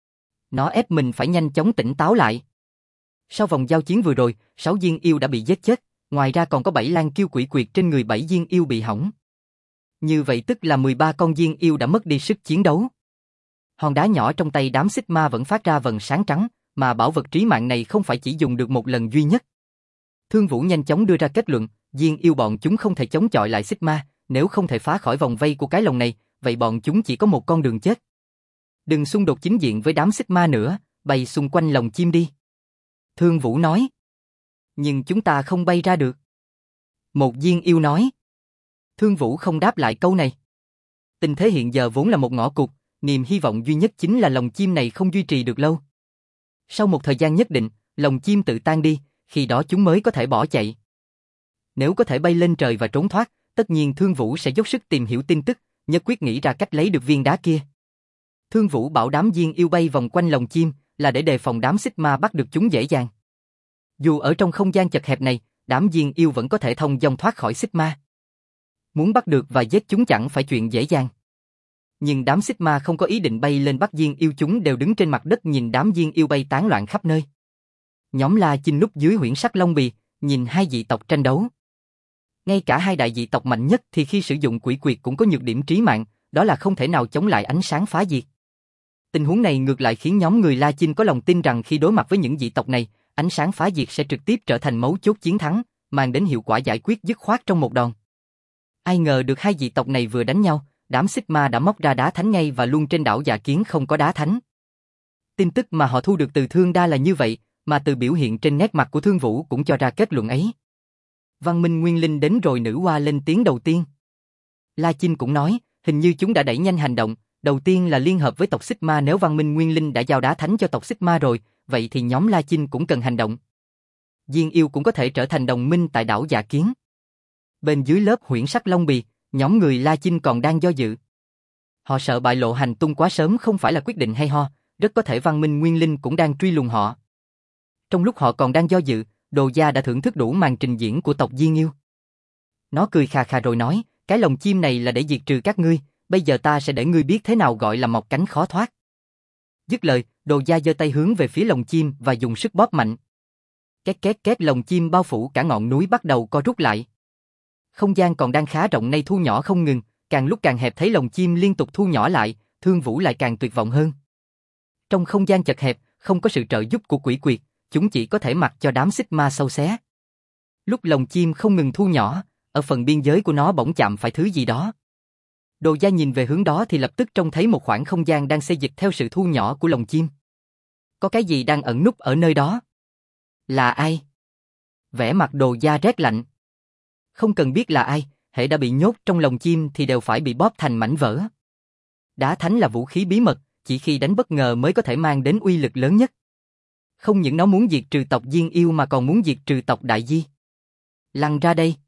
Nó ép mình phải nhanh chóng tỉnh táo lại. Sau vòng giao chiến vừa rồi, 6 Diên Yêu đã bị giết chết, ngoài ra còn có 7 Lan Kiêu quỷ quyệt trên người 7 Diên Yêu bị hỏng. Như vậy tức là 13 con Diên Yêu đã mất đi sức chiến đấu. Hòn đá nhỏ trong tay đám Sigma vẫn phát ra vầng sáng trắng, mà bảo vật trí mạng này không phải chỉ dùng được một lần duy nhất. Thương Vũ nhanh chóng đưa ra kết luận, Diên Yêu bọn chúng không thể chống chọi lại xích ma, nếu không thể phá khỏi vòng vây của cái lồng này, vậy bọn chúng chỉ có một con đường chết. Đừng xung đột chính diện với đám xích ma nữa, bay xung quanh lồng chim đi. Thương Vũ nói. Nhưng chúng ta không bay ra được. Một Diên Yêu nói. Thương Vũ không đáp lại câu này. Tình thế hiện giờ vốn là một ngõ cụt, niềm hy vọng duy nhất chính là lồng chim này không duy trì được lâu. Sau một thời gian nhất định, lồng chim tự tan đi, khi đó chúng mới có thể bỏ chạy. Nếu có thể bay lên trời và trốn thoát, tất nhiên Thương Vũ sẽ dốc sức tìm hiểu tin tức, nhất quyết nghĩ ra cách lấy được viên đá kia. Thương Vũ bảo đám Diên Yêu bay vòng quanh lồng chim, là để đề phòng đám xích ma bắt được chúng dễ dàng. Dù ở trong không gian chật hẹp này, đám Diên Yêu vẫn có thể thông dong thoát khỏi xích ma. Muốn bắt được và giết chúng chẳng phải chuyện dễ dàng. Nhưng đám xích ma không có ý định bay lên bắt Diên Yêu, chúng đều đứng trên mặt đất nhìn đám Diên Yêu bay tán loạn khắp nơi. Nhóm La Chinh núp dưới huyễn sắc long bì, nhìn hai dị tộc tranh đấu. Ngay cả hai đại dị tộc mạnh nhất thì khi sử dụng quỷ quyệt cũng có nhược điểm trí mạng, đó là không thể nào chống lại ánh sáng phá diệt. Tình huống này ngược lại khiến nhóm người La Chinh có lòng tin rằng khi đối mặt với những dị tộc này, ánh sáng phá diệt sẽ trực tiếp trở thành mấu chốt chiến thắng, mang đến hiệu quả giải quyết dứt khoát trong một đòn. Ai ngờ được hai dị tộc này vừa đánh nhau, đám xích ma đã móc ra đá thánh ngay và luôn trên đảo Dạ Kiến không có đá thánh. Tin tức mà họ thu được từ Thương Đa là như vậy, mà từ biểu hiện trên nét mặt của Thương Vũ cũng cho ra kết luận ấy. Văn Minh Nguyên Linh đến rồi, nữ hoa lên tiếng đầu tiên. La Chinh cũng nói, hình như chúng đã đẩy nhanh hành động, đầu tiên là liên hợp với tộc xích ma, nếu Văn Minh Nguyên Linh đã giao đá thánh cho tộc xích ma rồi, vậy thì nhóm La Chinh cũng cần hành động. Diên Yêu cũng có thể trở thành đồng minh tại đảo Dạ Kiến. Bên dưới lớp huyễn sắc long bì, nhóm người La Chinh còn đang do dự. Họ sợ bại lộ hành tung quá sớm không phải là quyết định hay ho, rất có thể Văn Minh Nguyên Linh cũng đang truy lùng họ. Trong lúc họ còn đang do dự, Đồ Gia đã thưởng thức đủ màn trình diễn của tộc Diên Yêu. Nó cười khà khà rồi nói, cái lồng chim này là để diệt trừ các ngươi, bây giờ ta sẽ để ngươi biết thế nào gọi là mọc cánh khó thoát. Dứt lời, Đồ Gia giơ tay hướng về phía lồng chim và dùng sức bóp mạnh. Két két két, lồng chim bao phủ cả ngọn núi bắt đầu co rút lại. Không gian còn đang khá rộng nay thu nhỏ không ngừng, càng lúc càng hẹp, thấy lồng chim liên tục thu nhỏ lại, Thương Vũ lại càng tuyệt vọng hơn. Trong không gian chật hẹp, không có sự trợ giúp của quỷ quyệt, chúng chỉ có thể mặc cho đám xích ma sâu xé. Lúc lồng chim không ngừng thu nhỏ, ở phần biên giới của nó bỗng chạm phải thứ gì đó. Đồ Gia nhìn về hướng đó thì lập tức trông thấy một khoảng không gian đang xê dịch theo sự thu nhỏ của lồng chim. Có cái gì đang ẩn núp ở nơi đó? Là ai? Vẻ mặt Đồ Gia rét lạnh. Không cần biết là ai, hễ đã bị nhốt trong lồng chim thì đều phải bị bóp thành mảnh vỡ. Đá thánh là vũ khí bí mật, chỉ khi đánh bất ngờ mới có thể mang đến uy lực lớn nhất. Không những nó muốn diệt trừ tộc Diên Yêu mà còn muốn diệt trừ tộc Đại Di. Lăn ra đây.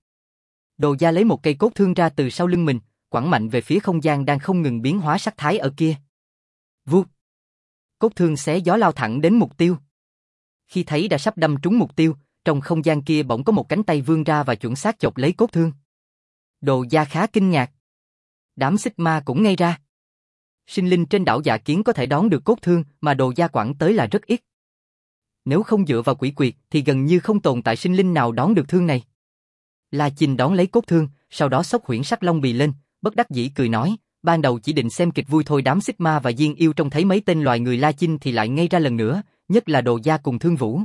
Đồ Gia lấy một cây cốt thương ra từ sau lưng mình, quẳng mạnh về phía không gian đang không ngừng biến hóa sắc thái ở kia. Vút. Cốt thương xé gió lao thẳng đến mục tiêu. Khi thấy đã sắp đâm trúng mục tiêu, trong không gian kia bỗng có một cánh tay vươn ra và chuẩn xác chộp lấy cốt thương. Đồ Gia khá kinh ngạc. Đám xích ma cũng ngây ra. Sinh linh trên đảo Dạ Kiến có thể đón được cốt thương mà Đồ Gia quẳng tới là rất ít. Nếu không dựa vào quỷ quyệt thì gần như không tồn tại sinh linh nào đón được thương này. La Chinh đón lấy cốt thương, sau đó xốc huyễn sắc long bì lên, bất đắc dĩ cười nói, ban đầu chỉ định xem kịch vui thôi. Đám xích ma và Diên Yêu trông thấy mấy tên loài người La Chinh thì lại ngây ra lần nữa, nhất là Đồ Gia cùng Thương Vũ.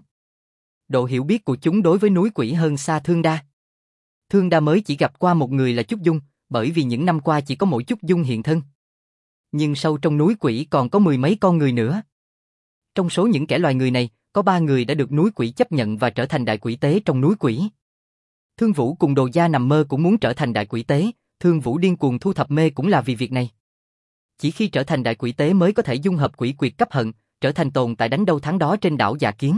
Độ hiểu biết của chúng đối với núi quỷ hơn xa Thương Đa. Thương Đa mới chỉ gặp qua một người là Trúc Dung, bởi vì những năm qua chỉ có mỗi Trúc Dung hiện thân. Nhưng sâu trong núi quỷ còn có mười mấy con người nữa. Trong số những kẻ loài người này, có 3 người đã được núi quỷ chấp nhận và trở thành đại quỷ tế trong núi quỷ. Thương Vũ cùng Đồ Gia nằm mơ cũng muốn trở thành đại quỷ tế, Thương Vũ điên cuồng thu thập mê cũng là vì việc này. Chỉ khi trở thành đại quỷ tế mới có thể dung hợp quỷ quyệt cấp hận, trở thành tồn tại đánh đâu thắng đó trên đảo Dạ Kiến.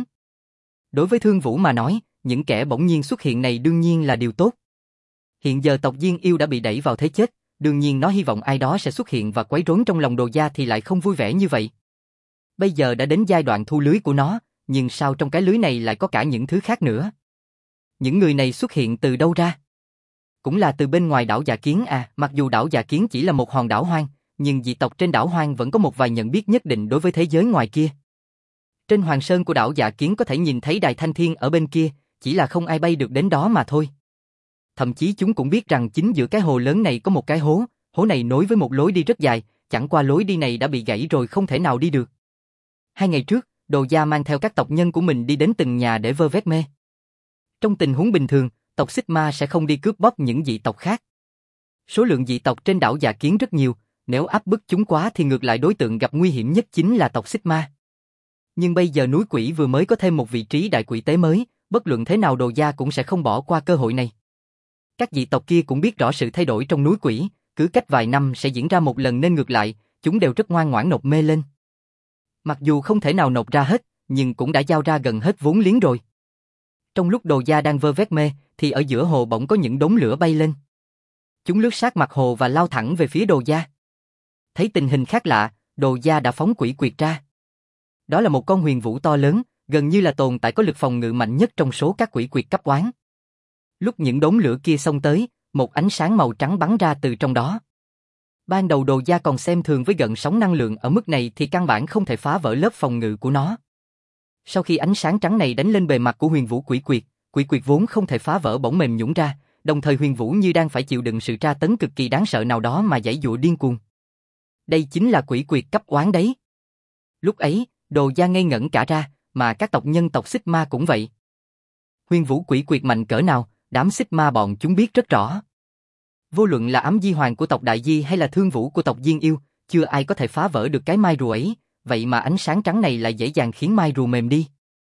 Đối với Thương Vũ mà nói, những kẻ bỗng nhiên xuất hiện này đương nhiên là điều tốt. Hiện giờ tộc Diên Yêu đã bị đẩy vào thế chết, đương nhiên nó hy vọng ai đó sẽ xuất hiện và quấy rối trong lòng Đồ Gia thì lại không vui vẻ như vậy. Bây giờ đã đến giai đoạn thu lưới của nó, nhưng sao trong cái lưới này lại có cả những thứ khác nữa? Những người này xuất hiện từ đâu ra? Cũng là từ bên ngoài đảo Dạ Kiến à, mặc dù đảo Dạ Kiến chỉ là một hòn đảo hoang, nhưng dị tộc trên đảo hoang vẫn có một vài nhận biết nhất định đối với thế giới ngoài kia. Trên hoàng sơn của đảo Dạ Kiến có thể nhìn thấy đài Thanh Thiên ở bên kia, chỉ là không ai bay được đến đó mà thôi. Thậm chí chúng cũng biết rằng chính giữa cái hồ lớn này có một cái hố, hố này nối với một lối đi rất dài, chẳng qua lối đi này đã bị gãy rồi không thể nào đi được. 2 ngày trước, Đồ Gia mang theo các tộc nhân của mình đi đến từng nhà để vơ vét mê. Trong tình huống bình thường, tộc Sigma sẽ không đi cướp bóc những dị tộc khác. Số lượng dị tộc trên đảo Dạ Kiến rất nhiều, nếu áp bức chúng quá thì ngược lại đối tượng gặp nguy hiểm nhất chính là tộc Sigma. Nhưng bây giờ núi quỷ vừa mới có thêm một vị trí đại quỷ tế mới, bất luận thế nào Đồ Gia cũng sẽ không bỏ qua cơ hội này. Các dị tộc kia cũng biết rõ sự thay đổi trong núi quỷ, cứ cách vài năm sẽ diễn ra một lần nên ngược lại, chúng đều rất ngoan ngoãn nộp mê lên. Mặc dù không thể nào nộp ra hết, nhưng cũng đã giao ra gần hết vốn liếng rồi. Trong lúc Đồ Gia đang vơ vét mê, thì ở giữa hồ bỗng có những đốm lửa bay lên. Chúng lướt sát mặt hồ và lao thẳng về phía Đồ Gia. Thấy tình hình khác lạ, Đồ Gia đã phóng quỷ quyệt ra. Đó là một con huyền vũ to lớn, gần như là tồn tại có lực phòng ngự mạnh nhất trong số các quỷ quyệt cấp oán. Lúc những đốm lửa kia xông tới, một ánh sáng màu trắng bắn ra từ trong đó. Ban đầu Đồ Gia còn xem thường với gợn sóng năng lượng ở mức này thì căn bản không thể phá vỡ lớp phòng ngự của nó. Sau khi ánh sáng trắng này đánh lên bề mặt của huyền vũ quỷ quyệt vốn không thể phá vỡ bỗng mềm nhũn ra, đồng thời huyền vũ như đang phải chịu đựng sự tra tấn cực kỳ đáng sợ nào đó mà giãy giụa điên cuồng. Đây chính là quỷ quyệt cấp oán đấy. Lúc ấy, Đồ Gia ngây ngẩn cả ra, mà các tộc nhân tộc Sigma cũng vậy. Huyền vũ quỷ quyệt mạnh cỡ nào, đám Sigma bọn chúng biết rất rõ. Vô luận là ám di hoàng của tộc Đại Di hay là thương vũ của tộc Diên Yêu, chưa ai có thể phá vỡ được cái mai rùa ấy, vậy mà ánh sáng trắng này lại dễ dàng khiến mai rùa mềm đi.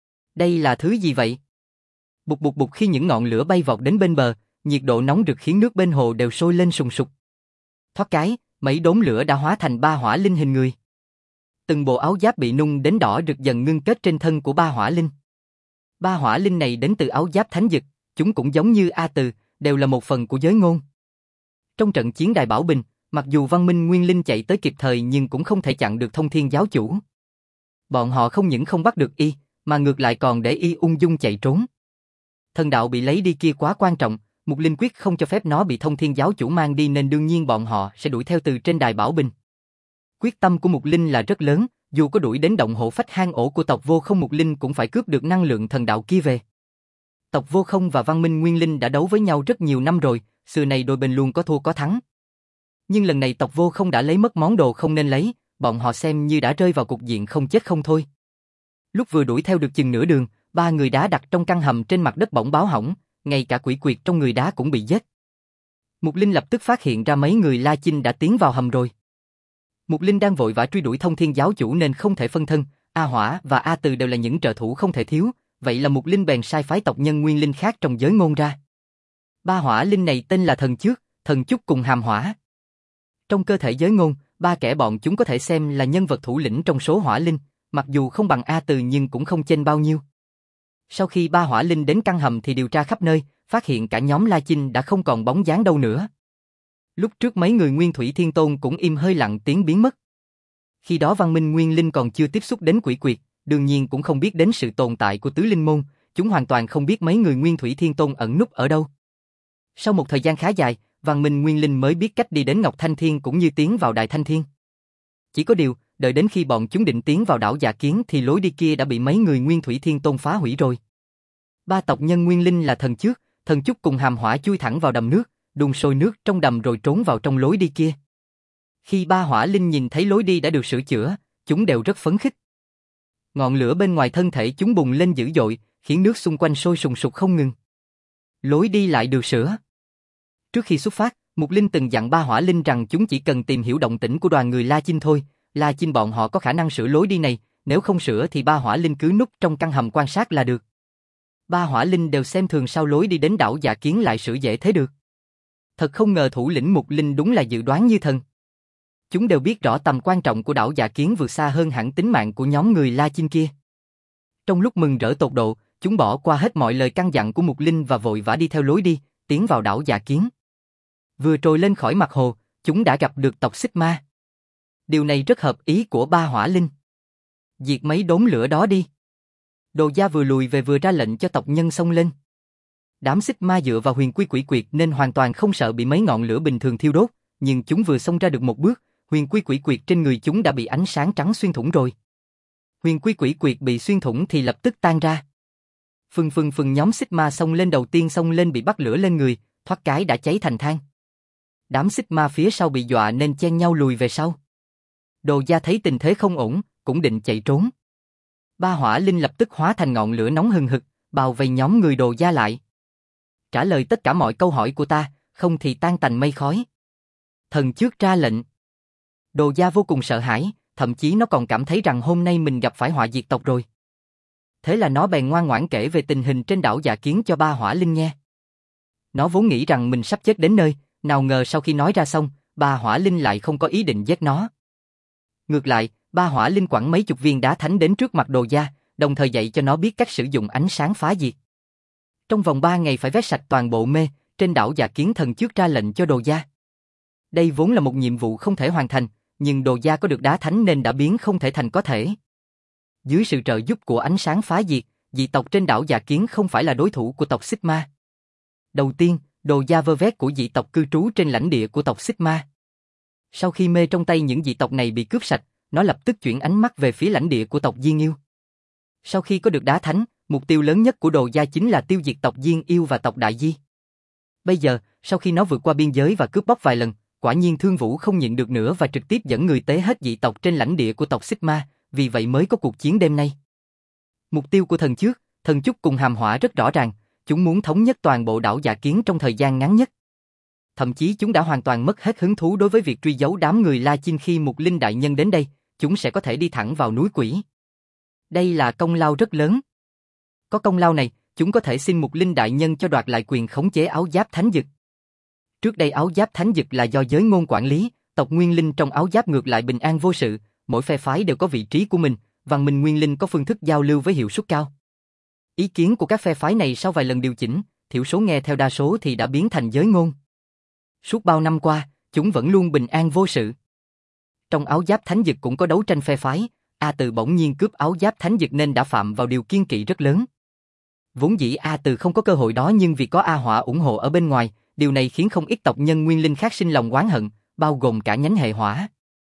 Đây là thứ gì vậy? Bụt bụt bụt khi những ngọn lửa bay vọt đến bên bờ, nhiệt độ nóng rực khiến nước bên hồ đều sôi lên sùng sục. Thoát cái, mấy đốm lửa đã hóa thành ba hỏa linh hình người. Từng bộ áo giáp bị nung đến đỏ rực dần ngưng kết trên thân của ba hỏa linh. Ba hỏa linh này đến từ áo giáp thánh dực, chúng cũng giống như A Từ, đều là một phần của giới ngôn. Trong trận chiến Đại Bảo Bình, mặc dù Văn Minh Nguyên Linh chạy tới kịp thời nhưng cũng không thể chặn được Thông Thiên giáo chủ. Bọn họ không những không bắt được y, mà ngược lại còn để y ung dung chạy trốn. Thần đạo bị lấy đi kia quá quan trọng, Mục Linh quyết không cho phép nó bị Thông Thiên giáo chủ mang đi nên đương nhiên bọn họ sẽ đuổi theo từ trên Đài Bảo Bình. Quyết tâm của Mục Linh là rất lớn, dù có đuổi đến động hộ phách hang ổ của tộc Vô Không Mục Linh cũng phải cướp được năng lượng thần đạo kia về. Tộc Vô Không và Văn Minh Nguyên Linh đã đấu với nhau rất nhiều năm rồi, xưa này đôi bên luôn có thua có thắng. Nhưng lần này tộc Vô Không đã lấy mất món đồ không nên lấy, bọn họ xem như đã rơi vào cục diện không chết không thôi. Lúc vừa đuổi theo được chừng nửa đường, ba người đá đặt trong căn hầm trên mặt đất bỗng báo hỏng, ngay cả quỷ quyệt trong người đá cũng bị giết. Mục Linh lập tức phát hiện ra mấy người La Chinh đã tiến vào hầm rồi. Mục Linh đang vội vã truy đuổi Thông Thiên giáo chủ nên không thể phân thân, A Hỏa và A Từ đều là những trợ thủ không thể thiếu, vậy là Mục Linh bèn sai phái tộc nhân nguyên linh khác trong giới ngôn ra. Ba hỏa linh này tên là Thần Chước, Thần Chúc cùng Hàm Hỏa. Trong cơ thể giới ngôn, ba kẻ bọn chúng có thể xem là nhân vật thủ lĩnh trong số hỏa linh, mặc dù không bằng A Từ nhưng cũng không chênh bao nhiêu. Sau khi ba hỏa linh đến căn hầm thì điều tra khắp nơi, phát hiện cả nhóm La Chinh đã không còn bóng dáng đâu nữa. Lúc trước mấy người Nguyên Thủy Thiên Tôn cũng im hơi lặng tiếng biến mất. Khi đó Văn Minh Nguyên Linh còn chưa tiếp xúc đến quỷ quyệt, đương nhiên cũng không biết đến sự tồn tại của Tứ Linh Môn, chúng hoàn toàn không biết mấy người Nguyên Thủy Thiên Tôn ẩn núp ở đâu. Sau một thời gian khá dài, Văn Minh Nguyên Linh mới biết cách đi đến Ngọc Thanh Thiên cũng như tiến vào Đại Thanh Thiên. Chỉ có điều, đợi đến khi bọn chúng định tiến vào đảo Dạ Kiến thì lối đi kia đã bị mấy người Nguyên Thủy Thiên Tôn phá hủy rồi. Ba tộc nhân Nguyên Linh là Thần Chước, Thần Chúc cùng Hàm Hỏa chui thẳng vào đầm nước, đun sôi nước trong đầm rồi trốn vào trong lối đi kia. Khi ba hỏa linh nhìn thấy lối đi đã được sửa chữa, chúng đều rất phấn khích. Ngọn lửa bên ngoài thân thể chúng bùng lên dữ dội, khiến nước xung quanh sôi sùng sục không ngừng. Lối đi lại được sửa. Trước khi xuất phát, Mục Linh từng dặn ba hỏa linh rằng chúng chỉ cần tìm hiểu động tĩnh của đoàn người La Chinh thôi, La Chinh bọn họ có khả năng sửa lối đi này, nếu không sửa thì ba hỏa linh cứ núp trong căn hầm quan sát là được. Ba hỏa linh đều xem thường sao lối đi đến đảo Dạ Kiến lại sửa dễ thế được. Thật không ngờ thủ lĩnh Mục Linh đúng là dự đoán như thần. Chúng đều biết rõ tầm quan trọng của đảo Dạ Kiến vượt xa hơn hẳn tính mạng của nhóm người La Chinh kia. Trong lúc mừng rỡ tột độ, chúng bỏ qua hết mọi lời căn dặn của Mục Linh và vội vã đi theo lối đi, tiến vào đảo Dạ Kiến. Vừa trồi lên khỏi mặt hồ, chúng đã gặp được tộc Sigma. Điều này rất hợp ý của ba hỏa linh. Diệt mấy đốm lửa đó đi. Đồ Gia vừa lùi về vừa ra lệnh cho tộc nhân xông lên. Đám Sigma dựa vào huyền quy quỷ quyệt nên hoàn toàn không sợ bị mấy ngọn lửa bình thường thiêu đốt, nhưng chúng vừa xông ra được một bước, huyền quy quỷ quyệt trên người chúng đã bị ánh sáng trắng xuyên thủng rồi. Huyền quy quỷ quyệt bị xuyên thủng thì lập tức tan ra. Phần nhóm Sigma xông lên đầu tiên xông lên bị bắt lửa lên người, thoát cái đã cháy thành than. Đám Sigma phía sau bị dọa nên chen nhau lùi về sau. Đồ Gia thấy tình thế không ổn, cũng định chạy trốn. Ba hỏa linh lập tức hóa thành ngọn lửa nóng hừng hực, bao vây nhóm người Đồ Gia lại. Trả lời tất cả mọi câu hỏi của ta, không thì tan tành mây khói. Thần trước ra lệnh. Đồ Gia vô cùng sợ hãi, thậm chí nó còn cảm thấy rằng hôm nay mình gặp phải họa diệt tộc rồi. Thế là nó bèn ngoan ngoãn kể về tình hình trên đảo Dạ Kiến cho ba hỏa linh nghe. Nó vốn nghĩ rằng mình sắp chết đến nơi, nào ngờ sau khi nói ra xong, ba hỏa linh lại không có ý định giết nó. Ngược lại, ba hỏa linh quẳng mấy chục viên đá thánh đến trước mặt Đồ Gia, đồng thời dạy cho nó biết cách sử dụng ánh sáng phá diệt. Trong vòng 3 ngày phải vét sạch toàn bộ mê, trên đảo Dạ Kiến thần trước ra lệnh cho Đồ Gia. Đây vốn là một nhiệm vụ không thể hoàn thành, nhưng Đồ Gia có được đá thánh nên đã biến không thể thành có thể. Dưới sự trợ giúp của ánh sáng phá diệt, dị tộc trên đảo Dạ Kiến không phải là đối thủ của tộc Sigma. Đầu tiên, Đồ Gia vơ vét của dị tộc cư trú trên lãnh địa của tộc Sigma. Sau khi mê trong tay những dị tộc này bị cướp sạch, nó lập tức chuyển ánh mắt về phía lãnh địa của tộc Diên Yêu. Sau khi có được đá thánh, mục tiêu lớn nhất của Đồ Gia chính là tiêu diệt tộc Diên Yêu và tộc Đại Di. Bây giờ, sau khi nó vượt qua biên giới và cướp bóc vài lần, quả nhiên Thương Vũ không nhịn được nữa và trực tiếp dẫn người tế hết dị tộc trên lãnh địa của tộc Sigma, vì vậy mới có cuộc chiến đêm nay. Mục tiêu của thần trước, thần chúc cùng hàm hỏa rất rõ ràng, chúng muốn thống nhất toàn bộ đảo Dạ Kiến trong thời gian ngắn nhất. Thậm chí chúng đã hoàn toàn mất hết hứng thú đối với việc truy giấu đám người La Chinh khi Mục Linh đại nhân đến đây, chúng sẽ có thể đi thẳng vào núi Quỷ. Đây là công lao rất lớn. Có công lao này, chúng có thể xin Mục Linh đại nhân cho đoạt lại quyền khống chế áo giáp thánh dực. Trước đây áo giáp thánh dực là do giới ngôn quản lý, tộc Nguyên Linh trong áo giáp ngược lại bình an vô sự, mỗi phe phái đều có vị trí của mình, văn minh Nguyên Linh có phương thức giao lưu với hiệu suất cao. Ý kiến của các phe phái này sau vài lần điều chỉnh, thiểu số nghe theo đa số thì đã biến thành giới ngôn. Suốt bao năm qua, chúng vẫn luôn bình an vô sự. Trong áo giáp thánh dực cũng có đấu tranh phe phái, A Từ bỗng nhiên cướp áo giáp thánh dực nên đã phạm vào điều kiêng kỵ rất lớn. Vốn dĩ A Từ không có cơ hội đó nhưng vì có A Hỏa ủng hộ ở bên ngoài, điều này khiến không ít tộc nhân Nguyên Linh khác sinh lòng oán hận, bao gồm cả nhánh hệ hỏa.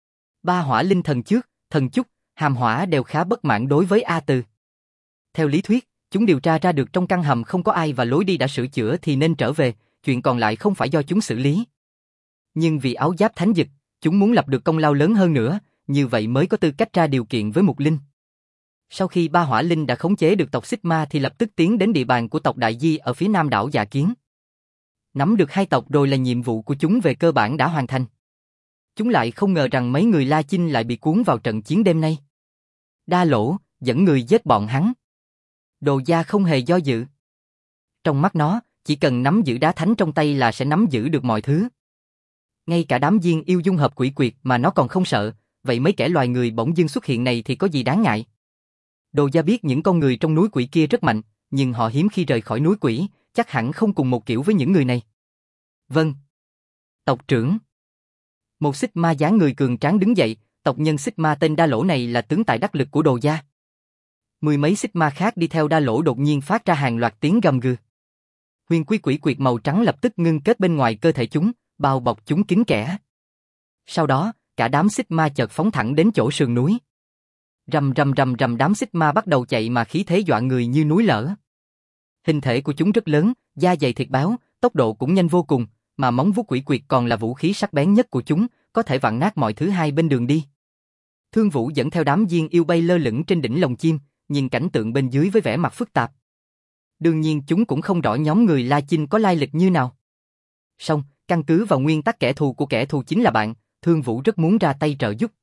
Ba hỏa linh thần trước, thần chúc, hàm hỏa đều khá bất mãn đối với A Từ. Theo lý thuyết, chúng điều tra ra được trong căn hầm không có ai và lối đi đã sửa chữa thì nên trở về, chuyện còn lại không phải do chúng xử lý. Nhưng vì áo giáp thánh dực, chúng muốn lập được công lao lớn hơn nữa, như vậy mới có tư cách ra điều kiện với Mục Linh. Sau khi ba hỏa linh đã khống chế được tộc Sigma thì lập tức tiến đến địa bàn của tộc Đại Di ở phía nam đảo Dạ Kiến. Nắm được hai tộc rồi là nhiệm vụ của chúng về cơ bản đã hoàn thành. Chúng lại không ngờ rằng mấy người La Chinh lại bị cuốn vào trận chiến đêm nay. Đa Lỗ, dẫn người giết bọn hắn. Đồ Gia không hề do dự. Trong mắt nó, chỉ cần nắm giữ đá thánh trong tay là sẽ nắm giữ được mọi thứ. Ngay cả đám Diên Yêu dung hợp quỷ quyệt mà nó còn không sợ, vậy mấy kẻ loài người bỗng dưng xuất hiện này thì có gì đáng ngại. Đồ Gia biết những con người trong núi quỷ kia rất mạnh, nhưng họ hiếm khi rời khỏi núi quỷ, chắc hẳn không cùng một kiểu với những người này. Vâng. Tộc trưởng. Một Sigma dáng người cường tráng đứng dậy, tộc nhân Sigma tên Đa Lỗ này là tướng tài đắc lực của Đồ Gia. Mười mấy Sigma khác đi theo Đa Lỗ đột nhiên phát ra hàng loạt tiếng gầm gừ. Huyền quy quỷ quyệt màu trắng lập tức ngưng kết bên ngoài cơ thể chúng, bao bọc chúng kín kẽ. Sau đó, cả đám Sigma chợt phóng thẳng đến chỗ sườn núi. Rầm rầm rầm rầm, đám Sigma bắt đầu chạy mà khí thế dọa người như núi lở. Hình thể của chúng rất lớn, da dày thịt béo, tốc độ cũng nhanh vô cùng, mà móng vuốt quỷ quyệt còn là vũ khí sắc bén nhất của chúng, có thể vặn nát mọi thứ hai bên đường đi. Thương Vũ dẫn theo đám Diên Yêu bay lơ lửng trên đỉnh lồng chim, nhìn cảnh tượng bên dưới với vẻ mặt phức tạp. Đương nhiên chúng cũng không rõ nhóm người La Chinh có lai lịch như nào. Song, căn cứ vào nguyên tắc kẻ thù của kẻ thù chính là bạn, Thương Vũ rất muốn ra tay trợ giúp.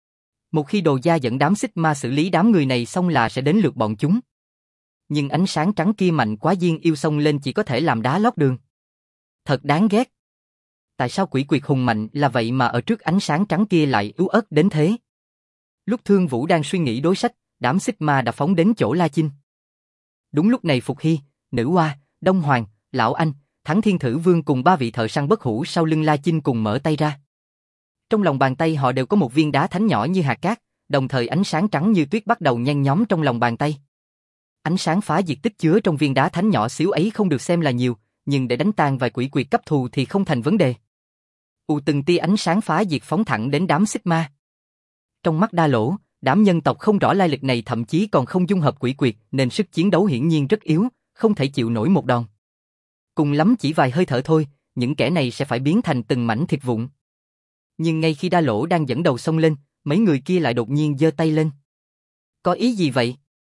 Một khi Đồ Gia dẫn đám Sigma xử lý đám người này xong là sẽ đến lượt bọn chúng. Nhưng ánh sáng trắng kia mạnh quá, Diên Yêu xông lên chỉ có thể làm đá lót đường. Thật đáng ghét. Tại sao quỷ quyệt hùng mạnh là vậy mà ở trước ánh sáng trắng kia lại yếu ớt đến thế? Lúc Thương Vũ đang suy nghĩ đối sách, đám Sigma đã phóng đến chỗ La Chinh. Đúng lúc này Phục Hy, Nữ Hoa, Đông Hoàng, Lão Anh, Thắng Thiên Thử Vương cùng ba vị thợ săn bất hủ sau lưng La Chinh cùng mở tay ra. Trong lòng bàn tay họ đều có một viên đá thánh nhỏ như hạt cát, đồng thời ánh sáng trắng như tuyết bắt đầu nhen nhóm trong lòng bàn tay. Ánh sáng phá diệt tích chứa trong viên đá thánh nhỏ xíu ấy không được xem là nhiều, nhưng để đánh tan vài quỷ quyệt cấp thù thì không thành vấn đề. Từng tia ánh sáng phá diệt phóng thẳng đến đám Sigma. Trong mắt Đa Lỗ, đám nhân tộc không rõ lai lịch này thậm chí còn không dung hợp quỷ quyệt nên sức chiến đấu hiển nhiên rất yếu, không thể chịu nổi một đòn. Cùng lắm chỉ vài hơi thở thôi, những kẻ này sẽ phải biến thành từng mảnh thịt vụn. Nhưng ngay khi Đa Lỗ đang dẫn đầu xông lên, mấy người kia lại đột nhiên giơ tay lên. Có ý gì vậy?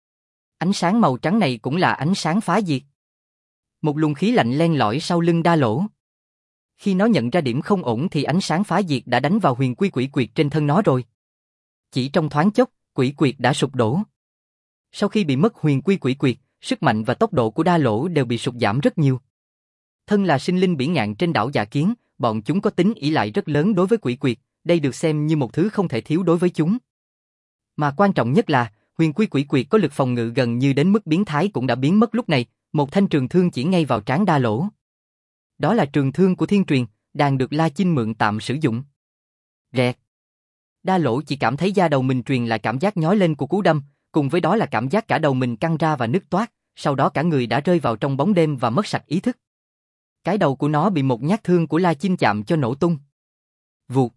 Ánh sáng màu trắng này cũng là ánh sáng phá diệt. Một luồng khí lạnh len lỏi sau lưng Đa Lỗ. Khi nó nhận ra điểm không ổn thì ánh sáng phá diệt đã đánh vào huyền quy quỷ quyệt trên thân nó rồi. Chỉ trong thoáng chốc, quỷ quyệt đã sụp đổ. Sau khi bị mất huyền quy quỷ quyệt, sức mạnh và tốc độ của Đa Lỗ đều bị sụt giảm rất nhiều. Thân là sinh linh bỉ ngạn trên đảo Dạ Kiến, bọn chúng có tính ỷ lại rất lớn đối với quỷ quyệt, đây được xem như một thứ không thể thiếu đối với chúng. Mà quan trọng nhất là, huyền quy quỷ quyệt có lực phòng ngự gần như đến mức biến thái cũng đã biến mất lúc này, một thanh trường thương chỉ ngay vào trán Đa Lỗ. Đó là trường thương của Thiên Truyền, đang được La Chinh mượn tạm sử dụng. Rẹt. Đa Lỗ chỉ cảm thấy da đầu mình truyền lại cảm giác nhói lên của cú đâm, cùng với đó là cảm giác cả đầu mình căng ra và nứt toát, sau đó cả người đã rơi vào trong bóng đêm và mất sạch ý thức. Cái đầu của nó bị một nhát thương của La Chinh chạm cho nổ tung. Vụt.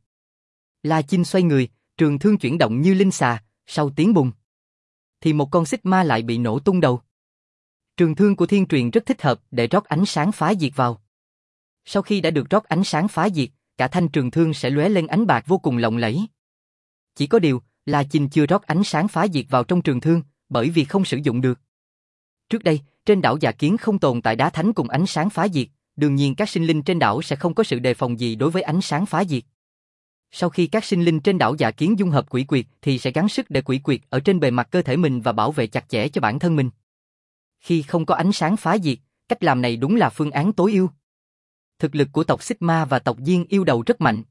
La Chinh xoay người, trường thương chuyển động như linh xà, sau tiếng bùng thì một con xích ma lại bị nổ tung đầu. Trường thương của Thiên Truyền rất thích hợp để rót ánh sáng phá diệt vào. Sau khi đã được rót ánh sáng phá diệt, cả thanh trường thương sẽ lóe lên ánh bạc vô cùng lộng lẫy. Chỉ có điều, La Chinh chưa rót ánh sáng phá diệt vào trong trường thương, bởi vì không sử dụng được. Trước đây, trên đảo Dạ Kiến không tồn tại đá thánh cùng ánh sáng phá diệt, đương nhiên các sinh linh trên đảo sẽ không có sự đề phòng gì đối với ánh sáng phá diệt. Sau khi các sinh linh trên đảo Dạ Kiến dung hợp quỷ quyệt thì sẽ gắng sức để quỷ quyệt ở trên bề mặt cơ thể mình và bảo vệ chặt chẽ cho bản thân mình. Khi không có ánh sáng phá diệt, cách làm này đúng là phương án tối ưu. Thực lực của tộc Xích Ma và tộc Diên Yêu Đầu rất mạnh.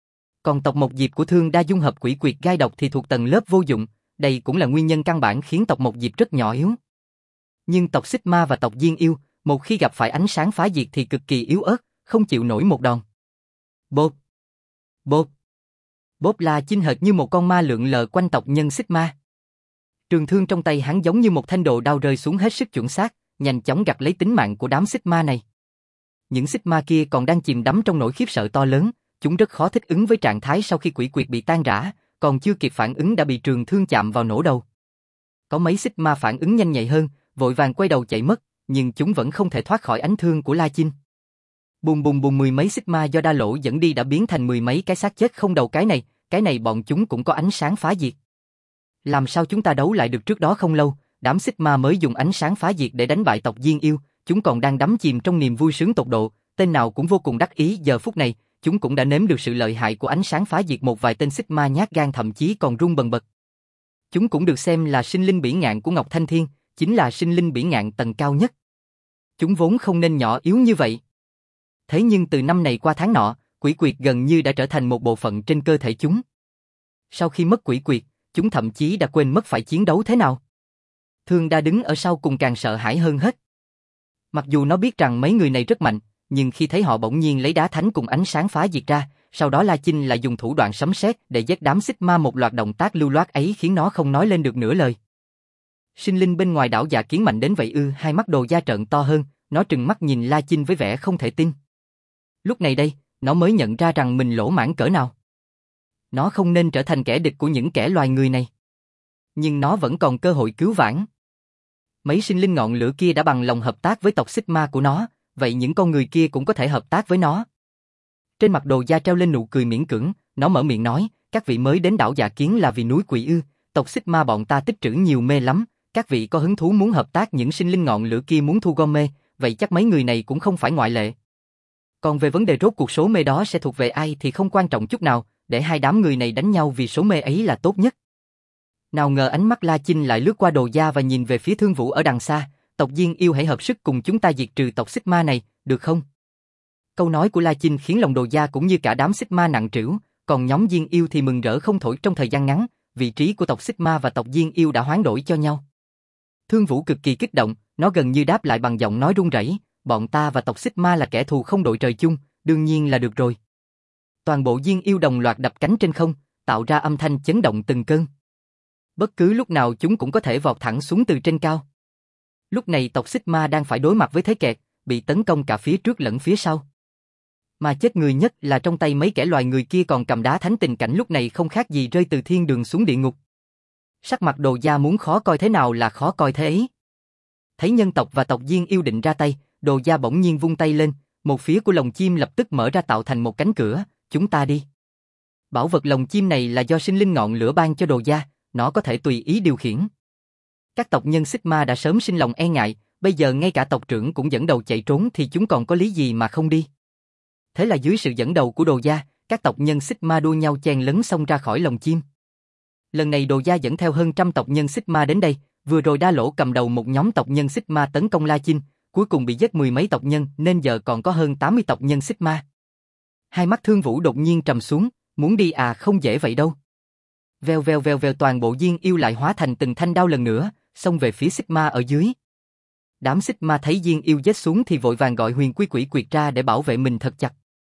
Còn tộc Mộc Diệp của Thương Đa dung hợp quỷ quyệt gai độc thì thuộc tầng lớp vô dụng, đây cũng là nguyên nhân căn bản khiến tộc Mộc Diệp rất nhỏ yếu. Nhưng tộc Xích Ma và tộc Diên Yêu, một khi gặp phải ánh sáng phá diệt thì cực kỳ yếu ớt, không chịu nổi một đòn. Bộp, bộp, bốp. La Chinh hệt như một con ma lượn lờ quanh tộc nhân Xích Ma. Trường thương trong tay hắn giống như một thanh đồ đao rơi xuống hết sức chuẩn xác, nhanh chóng gặt lấy tính mạng của đám Xích Ma này. Những Xích Ma kia còn đang chìm đắm trong nỗi khiếp sợ to lớn, chúng rất khó thích ứng với trạng thái sau khi quỷ quyệt bị tan rã, còn chưa kịp phản ứng đã bị trường thương chạm vào nổ đầu. Có mấy Xích Ma phản ứng nhanh nhạy hơn, vội vàng quay đầu chạy mất, nhưng chúng vẫn không thể thoát khỏi ánh thương của La Chinh. Bùm bùm bùm, mười mấy Xích Ma do Đa Lỗ dẫn đi đã biến thành mười mấy cái xác chết không đầu. Cái này bọn chúng cũng có ánh sáng phá diệt. Làm sao chúng ta đấu lại được? Trước đó không lâu, đám Xích Ma mới dùng ánh sáng phá diệt để đánh bại tộc Diên Yêu, chúng còn đang đắm chìm trong niềm vui sướng tột độ, tên nào cũng vô cùng đắc ý. Giờ phút này, chúng cũng đã nếm được sự lợi hại của ánh sáng phá diệt. Một vài tên Xích Ma nhát gan thậm chí còn run bần bật. Chúng cũng được xem là sinh linh bỉ ngạn của Ngọc Thanh Thiên, chính là sinh linh bỉ ngạn tầng cao nhất. Chúng vốn không nên nhỏ yếu như vậy. Thế nhưng từ năm này qua tháng nọ, quỷ quyệt gần như đã trở thành một bộ phận trên cơ thể chúng. Sau khi mất quỷ quyệt, chúng thậm chí đã quên mất phải chiến đấu thế nào. Thương Đa đứng ở sau cùng càng sợ hãi hơn hết. Mặc dù nó biết rằng mấy người này rất mạnh, nhưng khi thấy họ bỗng nhiên lấy đá thánh cùng ánh sáng phá diệt ra, sau đó La Chinh lại dùng thủ đoạn sấm sét để giết đám Xích Ma, một loạt động tác lưu loát ấy khiến nó không nói lên được nửa lời. Sinh linh bên ngoài đảo Dạ Kiến mạnh đến vậy ư? Hai mắt Đồ Da trợn to hơn, nó trừng mắt nhìn La Chinh với vẻ không thể tin. Lúc này đây, nó mới nhận ra rằng mình lỗ mãng cỡ nào. Nó không nên trở thành kẻ địch của những kẻ loài người này. Nhưng nó vẫn còn cơ hội cứu vãn. Mấy sinh linh ngọn lửa kia đã bằng lòng hợp tác với tộc Xích Ma của nó, vậy những con người kia cũng có thể hợp tác với nó. Trên mặt Đồ Da treo lên nụ cười miễn cưỡng, nó mở miệng nói, các vị mới đến đảo Dạ Kiến là vì núi quỷ ư? Tộc Xích Ma bọn ta tích trữ nhiều mê lắm, các vị có hứng thú muốn hợp tác? Những sinh linh ngọn lửa kia muốn thu gom mê, vậy chắc mấy người này cũng không phải ngoại lệ. Còn về vấn đề rốt cuộc số mê đó sẽ thuộc về ai thì không quan trọng chút nào, để hai đám người này đánh nhau vì số mê ấy là tốt nhất. Nào ngờ ánh mắt La Chinh lại lướt qua Đồ Da và nhìn về phía Thương Vũ ở đằng xa, tộc Diên Yêu hãy hợp sức cùng chúng ta diệt trừ tộc Xích Ma này, được không? Câu nói của La Chinh khiến lòng Đồ Da cũng như cả đám Xích Ma nặng trĩu, còn nhóm Diên Yêu thì mừng rỡ không thổi. Trong thời gian ngắn, vị trí của tộc Xích Ma và tộc Diên Yêu đã hoán đổi cho nhau. Thương Vũ cực kỳ kích động, nó gần như đáp lại bằng giọng nói run rẩy, bọn ta và tộc Xích Ma là kẻ thù không đội trời chung, đương nhiên là được rồi. Toàn bộ Diên Yêu đồng loạt đập cánh trên không, tạo ra âm thanh chấn động từng cơn. Bất cứ lúc nào chúng cũng có thể vọt thẳng xuống từ trên cao. Lúc này tộc Xích Ma đang phải đối mặt với thế kẹt, bị tấn công cả phía trước lẫn phía sau. Mà chết người nhất là trong tay mấy kẻ loài người kia còn cầm đá thánh, tình cảnh lúc này không khác gì rơi từ thiên đường xuống địa ngục. Sắc mặt Đồ Da muốn khó coi thế nào là khó coi thế ấy. Thấy nhân tộc và tộc Diên Yêu định ra tay, Đồ Da bỗng nhiên vung tay lên, một phía của lồng chim lập tức mở ra tạo thành một cánh cửa, chúng ta đi. Bảo vật lồng chim này là do sinh linh ngọn lửa ban cho Đồ Da, nó có thể tùy ý điều khiển. Các tộc nhân Sigma đã sớm sinh lòng e ngại, bây giờ ngay cả tộc trưởng cũng dẫn đầu chạy trốn thì chúng còn có lý gì mà không đi. Thế là dưới sự dẫn đầu của Đồ Gia, các tộc nhân Sigma đua nhau chen lấn xông ra khỏi lồng chim. Lần này Đồ Gia dẫn theo hơn trăm tộc nhân Sigma đến đây, vừa rồi Đa Lỗ cầm đầu một nhóm tộc nhân Sigma tấn công La Chinh, cuối cùng bị giết mười mấy tộc nhân nên giờ còn có hơn 80 tộc nhân Sigma. Hai mắt Thương Vũ đột nhiên trầm xuống, muốn đi à không dễ vậy đâu. Vèo vèo vèo vèo toàn bộ Diên Yêu lại hóa thành từng thanh đao lần nữa, xông về phía Sigma ở dưới. Đám Sigma thấy Diên Yêu giết xuống thì vội vàng gọi Huyền Quy Quỷ Quyệt ra để bảo vệ mình thật chặt.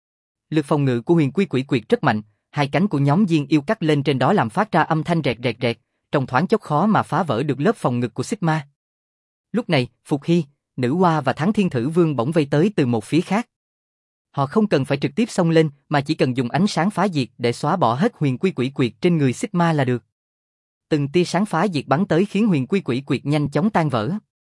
Lực phòng ngự của Huyền Quy Quỷ Quyệt rất mạnh, hai cánh của nhóm Diên Yêu cắt lên trên đó làm phát ra âm thanh rẹt rẹt rẹt, trong thoáng chốc khó mà phá vỡ được lớp phòng ngự của Sigma. Lúc này, Phục Hy, Nữ Hoa và Thắng Thiên Thử Vương bỗng vây tới từ một phía khác. Họ không cần phải trực tiếp xông lên mà chỉ cần dùng ánh sáng phá diệt để xóa bỏ hết Huyền Quy Quỷ Quyệt trên người Sigma là được. Từng tia sáng phá diệt bắn tới khiến Huyền Quy Quỷ Quyệt nhanh chóng tan vỡ.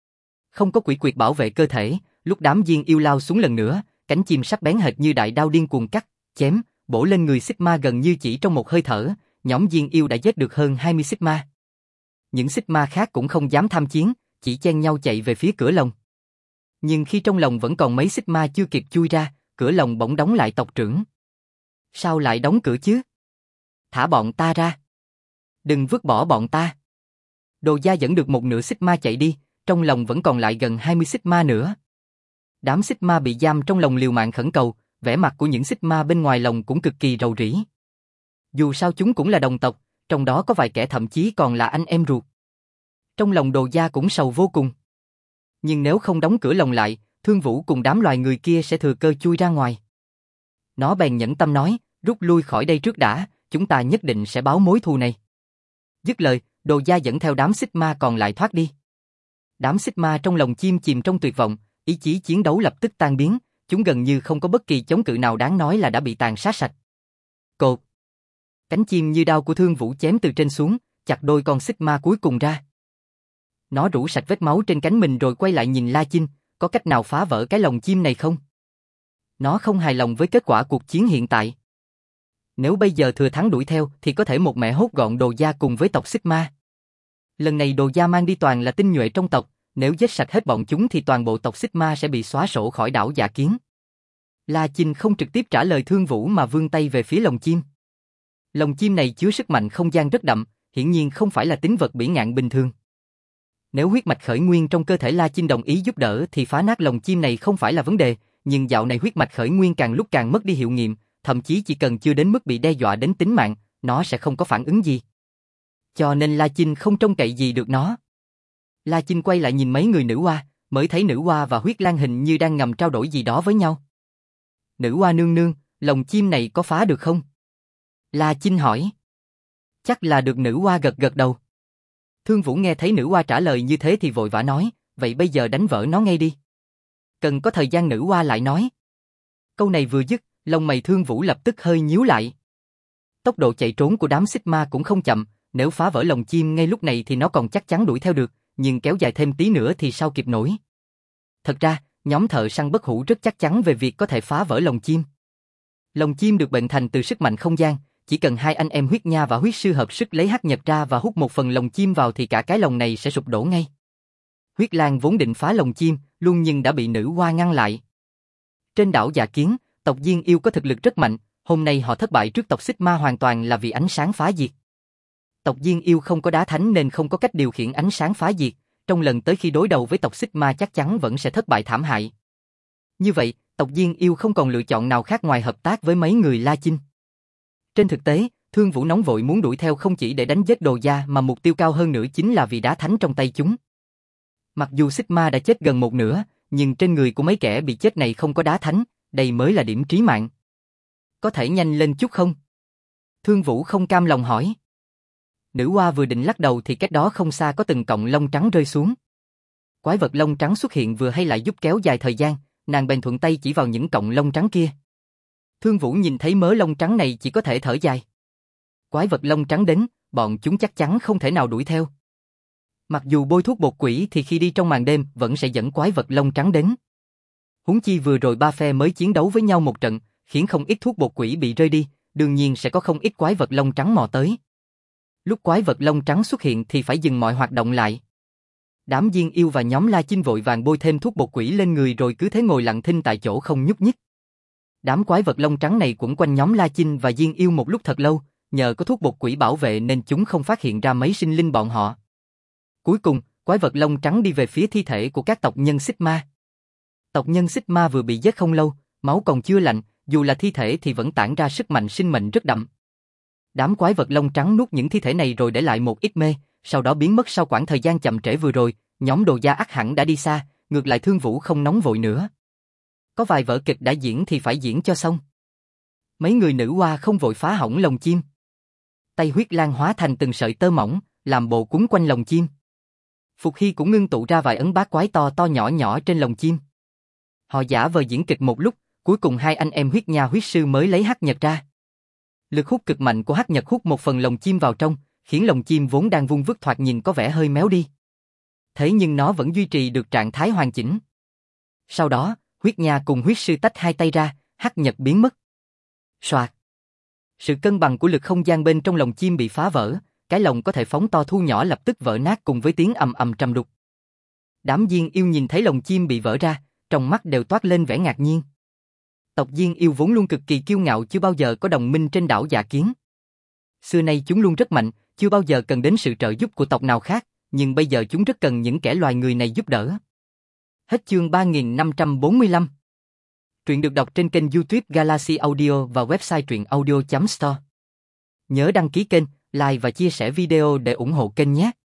Không có quỷ quyệt bảo vệ cơ thể, lúc đám Diên Yêu lao xuống lần nữa, cánh chim sắc bén hệt như đại đao điên cuồng cắt, chém, bổ lên người Sigma gần như chỉ trong một hơi thở, nhóm Diên Yêu đã giết được hơn 20 Sigma. Những Sigma khác cũng không dám tham chiến, chỉ chen nhau chạy về phía cửa lồng. Nhưng khi trong lồng vẫn còn mấy Sigma chưa kịp chui ra, cửa lồng bỗng đóng lại. Tộc trưởng. Sao lại đóng cửa chứ? Thả bọn ta ra. Đừng vứt bỏ bọn ta. Đồ Gia dẫn được một nửa Sigma chạy đi, trong lồng vẫn còn lại gần 20 Sigma nữa. Đám Sigma bị giam trong lồng liều mạng khẩn cầu, vẻ mặt của những Sigma bên ngoài lồng cũng cực kỳ rầu rĩ. Dù sao chúng cũng là đồng tộc, trong đó có vài kẻ thậm chí còn là anh em ruột. Trong lòng Đồ Gia cũng sầu vô cùng. Nhưng nếu không đóng cửa lồng lại, Thương Vũ cùng đám loài người kia sẽ thừa cơ chui ra ngoài. Nó bèn nhẫn tâm nói, rút lui khỏi đây trước đã, chúng ta nhất định sẽ báo mối thù này. Dứt lời, Đồ Gia dẫn theo đám Sigma còn lại thoát đi. Đám Sigma trong lồng chim chìm trong tuyệt vọng, ý chí chiến đấu lập tức tan biến, chúng gần như không có bất kỳ chống cự nào đáng nói là đã bị tàn sát sạch. Cột. Cánh chim như đao của Thương Vũ chém từ trên xuống, chặt đôi con Sigma cuối cùng ra. Nó rũ sạch vết máu trên cánh mình rồi quay lại nhìn La Chinh, có cách nào phá vỡ cái lồng chim này không? Nó không hài lòng với kết quả cuộc chiến hiện tại. Nếu bây giờ thừa thắng đuổi theo thì có thể một mẹ hốt gọn Đồ Gia cùng với tộc Sigma. Lần này Đồ Gia mang đi toàn là tinh nhuệ trong tộc, nếu giết sạch hết bọn chúng thì toàn bộ tộc Sigma sẽ bị xóa sổ khỏi đảo Dạ Kiến. La Chinh không trực tiếp trả lời Thương Vũ mà vươn tay về phía lồng chim. Lồng chim này chứa sức mạnh không gian rất đậm, hiển nhiên không phải là tính vật bỉ ngạn bình thường. Nếu huyết mạch khởi nguyên trong cơ thể La Chinh đồng ý giúp đỡ thì phá nát lồng chim này không phải là vấn đề, nhưng dạo này huyết mạch khởi nguyên càng lúc càng mất đi hiệu nghiệm, thậm chí chỉ cần chưa đến mức bị đe dọa đến tính mạng, nó sẽ không có phản ứng gì. Cho nên La Chinh không trông cậy gì được nó. La Chinh quay lại nhìn mấy người Nữ Hoa, mới thấy Nữ Hoa và Huyết Lang hình như đang ngầm trao đổi gì đó với nhau. Nữ Hoa nương nương, lồng chim này có phá được không? La Chinh hỏi. Chắc là được. Nữ Hoa gật gật đầu. Thương Vũ nghe thấy Nữ Hoa trả lời như thế thì vội vã nói, vậy bây giờ đánh vỡ nó ngay đi. Cần có thời gian. Nữ Hoa lại nói. Câu này vừa dứt, lông mày Thương Vũ lập tức hơi nhíu lại. Tốc độ chạy trốn của đám Sigma cũng không chậm, nếu phá vỡ lồng chim ngay lúc này thì nó còn chắc chắn đuổi theo được, nhưng kéo dài thêm tí nữa thì sao kịp nổi. Thật ra, nhóm thợ săn bất hủ rất chắc chắn về việc có thể phá vỡ lồng chim. Lồng chim được bệnh thành từ sức mạnh không gian, chỉ cần hai anh em Huyết Nha và Huyết Sư hợp sức lấy hắc nhật ra và hút một phần lồng chim vào thì cả cái lồng này sẽ sụp đổ ngay. Huyết Lang vốn định phá lồng chim, luôn nhưng đã bị Nữ Hoa ngăn lại. Trên đảo Dạ Kiến, tộc Diên Yêu có thực lực rất mạnh, hôm nay họ thất bại trước tộc Sigma hoàn toàn là vì ánh sáng phá diệt. Tộc Diên Yêu không có đá thánh nên không có cách điều khiển ánh sáng phá diệt, trong lần tới khi đối đầu với tộc Sigma chắc chắn vẫn sẽ thất bại thảm hại. Như vậy, tộc Diên Yêu không còn lựa chọn nào khác ngoài hợp tác với mấy người La Chinh. Trên thực tế, Thương Vũ nóng vội muốn đuổi theo không chỉ để đánh giết Đồ Gia mà mục tiêu cao hơn nữa chính là vì đá thánh trong tay chúng. Mặc dù Sigma đã chết gần một nửa, nhưng trên người của mấy kẻ bị chết này không có đá thánh, đây mới là điểm trí mạng. Có thể nhanh lên chút không? Thương Vũ không cam lòng hỏi. Nữ Hoa vừa định lắc đầu thì cách đó không xa có từng cọng lông trắng rơi xuống. Quái vật lông trắng xuất hiện vừa hay lại giúp kéo dài thời gian, nàng bèn thuận tay chỉ vào những cọng lông trắng kia. Thương Vũ nhìn thấy mớ lông trắng này chỉ có thể thở dài. Quái vật lông trắng đến, bọn chúng chắc chắn không thể nào đuổi theo. Mặc dù bôi thuốc bột quỷ thì khi đi trong màn đêm vẫn sẽ dẫn quái vật lông trắng đến. Huống chi vừa rồi ba phe mới chiến đấu với nhau một trận, khiến không ít thuốc bột quỷ bị rơi đi, đương nhiên sẽ có không ít quái vật lông trắng mò tới. Lúc quái vật lông trắng xuất hiện thì phải dừng mọi hoạt động lại. Đám Diên Yêu và nhóm La Chinh vội vàng bôi thêm thuốc bột quỷ lên người rồi cứ thế ngồi lặng thinh tại chỗ không nhúc nhích. Đám quái vật lông trắng này quẩn quanh nhóm La Chinh và Diên Yêu một lúc thật lâu, nhờ có thuốc bột quỷ bảo vệ nên chúng không phát hiện ra mấy sinh linh bọn họ. Cuối cùng, quái vật lông trắng đi về phía thi thể của các tộc nhân Xích Ma. Tộc nhân Xích Ma vừa bị giết không lâu, máu còn chưa lạnh, dù là thi thể thì vẫn tản ra sức mạnh sinh mệnh rất đậm. Đám quái vật lông trắng nuốt những thi thể này rồi để lại một ít mê, sau đó biến mất sau quãng thời gian chậm trễ vừa rồi, nhóm Đồ Gia ắt hẳn đã đi xa, ngược lại Thương Vũ không nóng vội nữa. Có vài vở kịch đã diễn thì phải diễn cho xong. Mấy người nữ hoa không vội phá hỏng lồng chim. Tay huyết lan hóa thành từng sợi tơ mỏng, làm bộ quấn quanh lồng chim. Phục Hy cũng ngưng tụ ra vài ấn bát quái to to nhỏ nhỏ trên lồng chim. Họ giả vờ diễn kịch một lúc, cuối cùng hai anh em huyết nha huyết sư mới lấy hắc nhật ra. Lực hút cực mạnh của hắc nhật hút một phần lồng chim vào trong, khiến lồng chim vốn đang vung vức thoạt nhìn có vẻ hơi méo đi. Thế nhưng nó vẫn duy trì được trạng thái hoàn chỉnh. Sau đó, huyết nha cùng huyết sư tách hai tay ra, hắc nhật biến mất. Soạt. Sự cân bằng của lực không gian bên trong lồng chim bị phá vỡ, cái lồng có thể phóng to thu nhỏ lập tức vỡ nát cùng với tiếng ầm ầm trầm đục. Đám Diên Yêu nhìn thấy lồng chim bị vỡ ra, trong mắt đều toát lên vẻ ngạc nhiên. Tộc Diên Yêu vốn luôn cực kỳ kiêu ngạo chưa bao giờ có đồng minh trên đảo Dạ Kiến. Xưa nay chúng luôn rất mạnh, chưa bao giờ cần đến sự trợ giúp của tộc nào khác, nhưng bây giờ chúng rất cần những kẻ loài người này giúp đỡ. Hết chương 3545. Truyện được đọc trên kênh YouTube Galaxy Audio và website truyệnaudio.store. Nhớ đăng ký kênh, like và chia sẻ video để ủng hộ kênh nhé.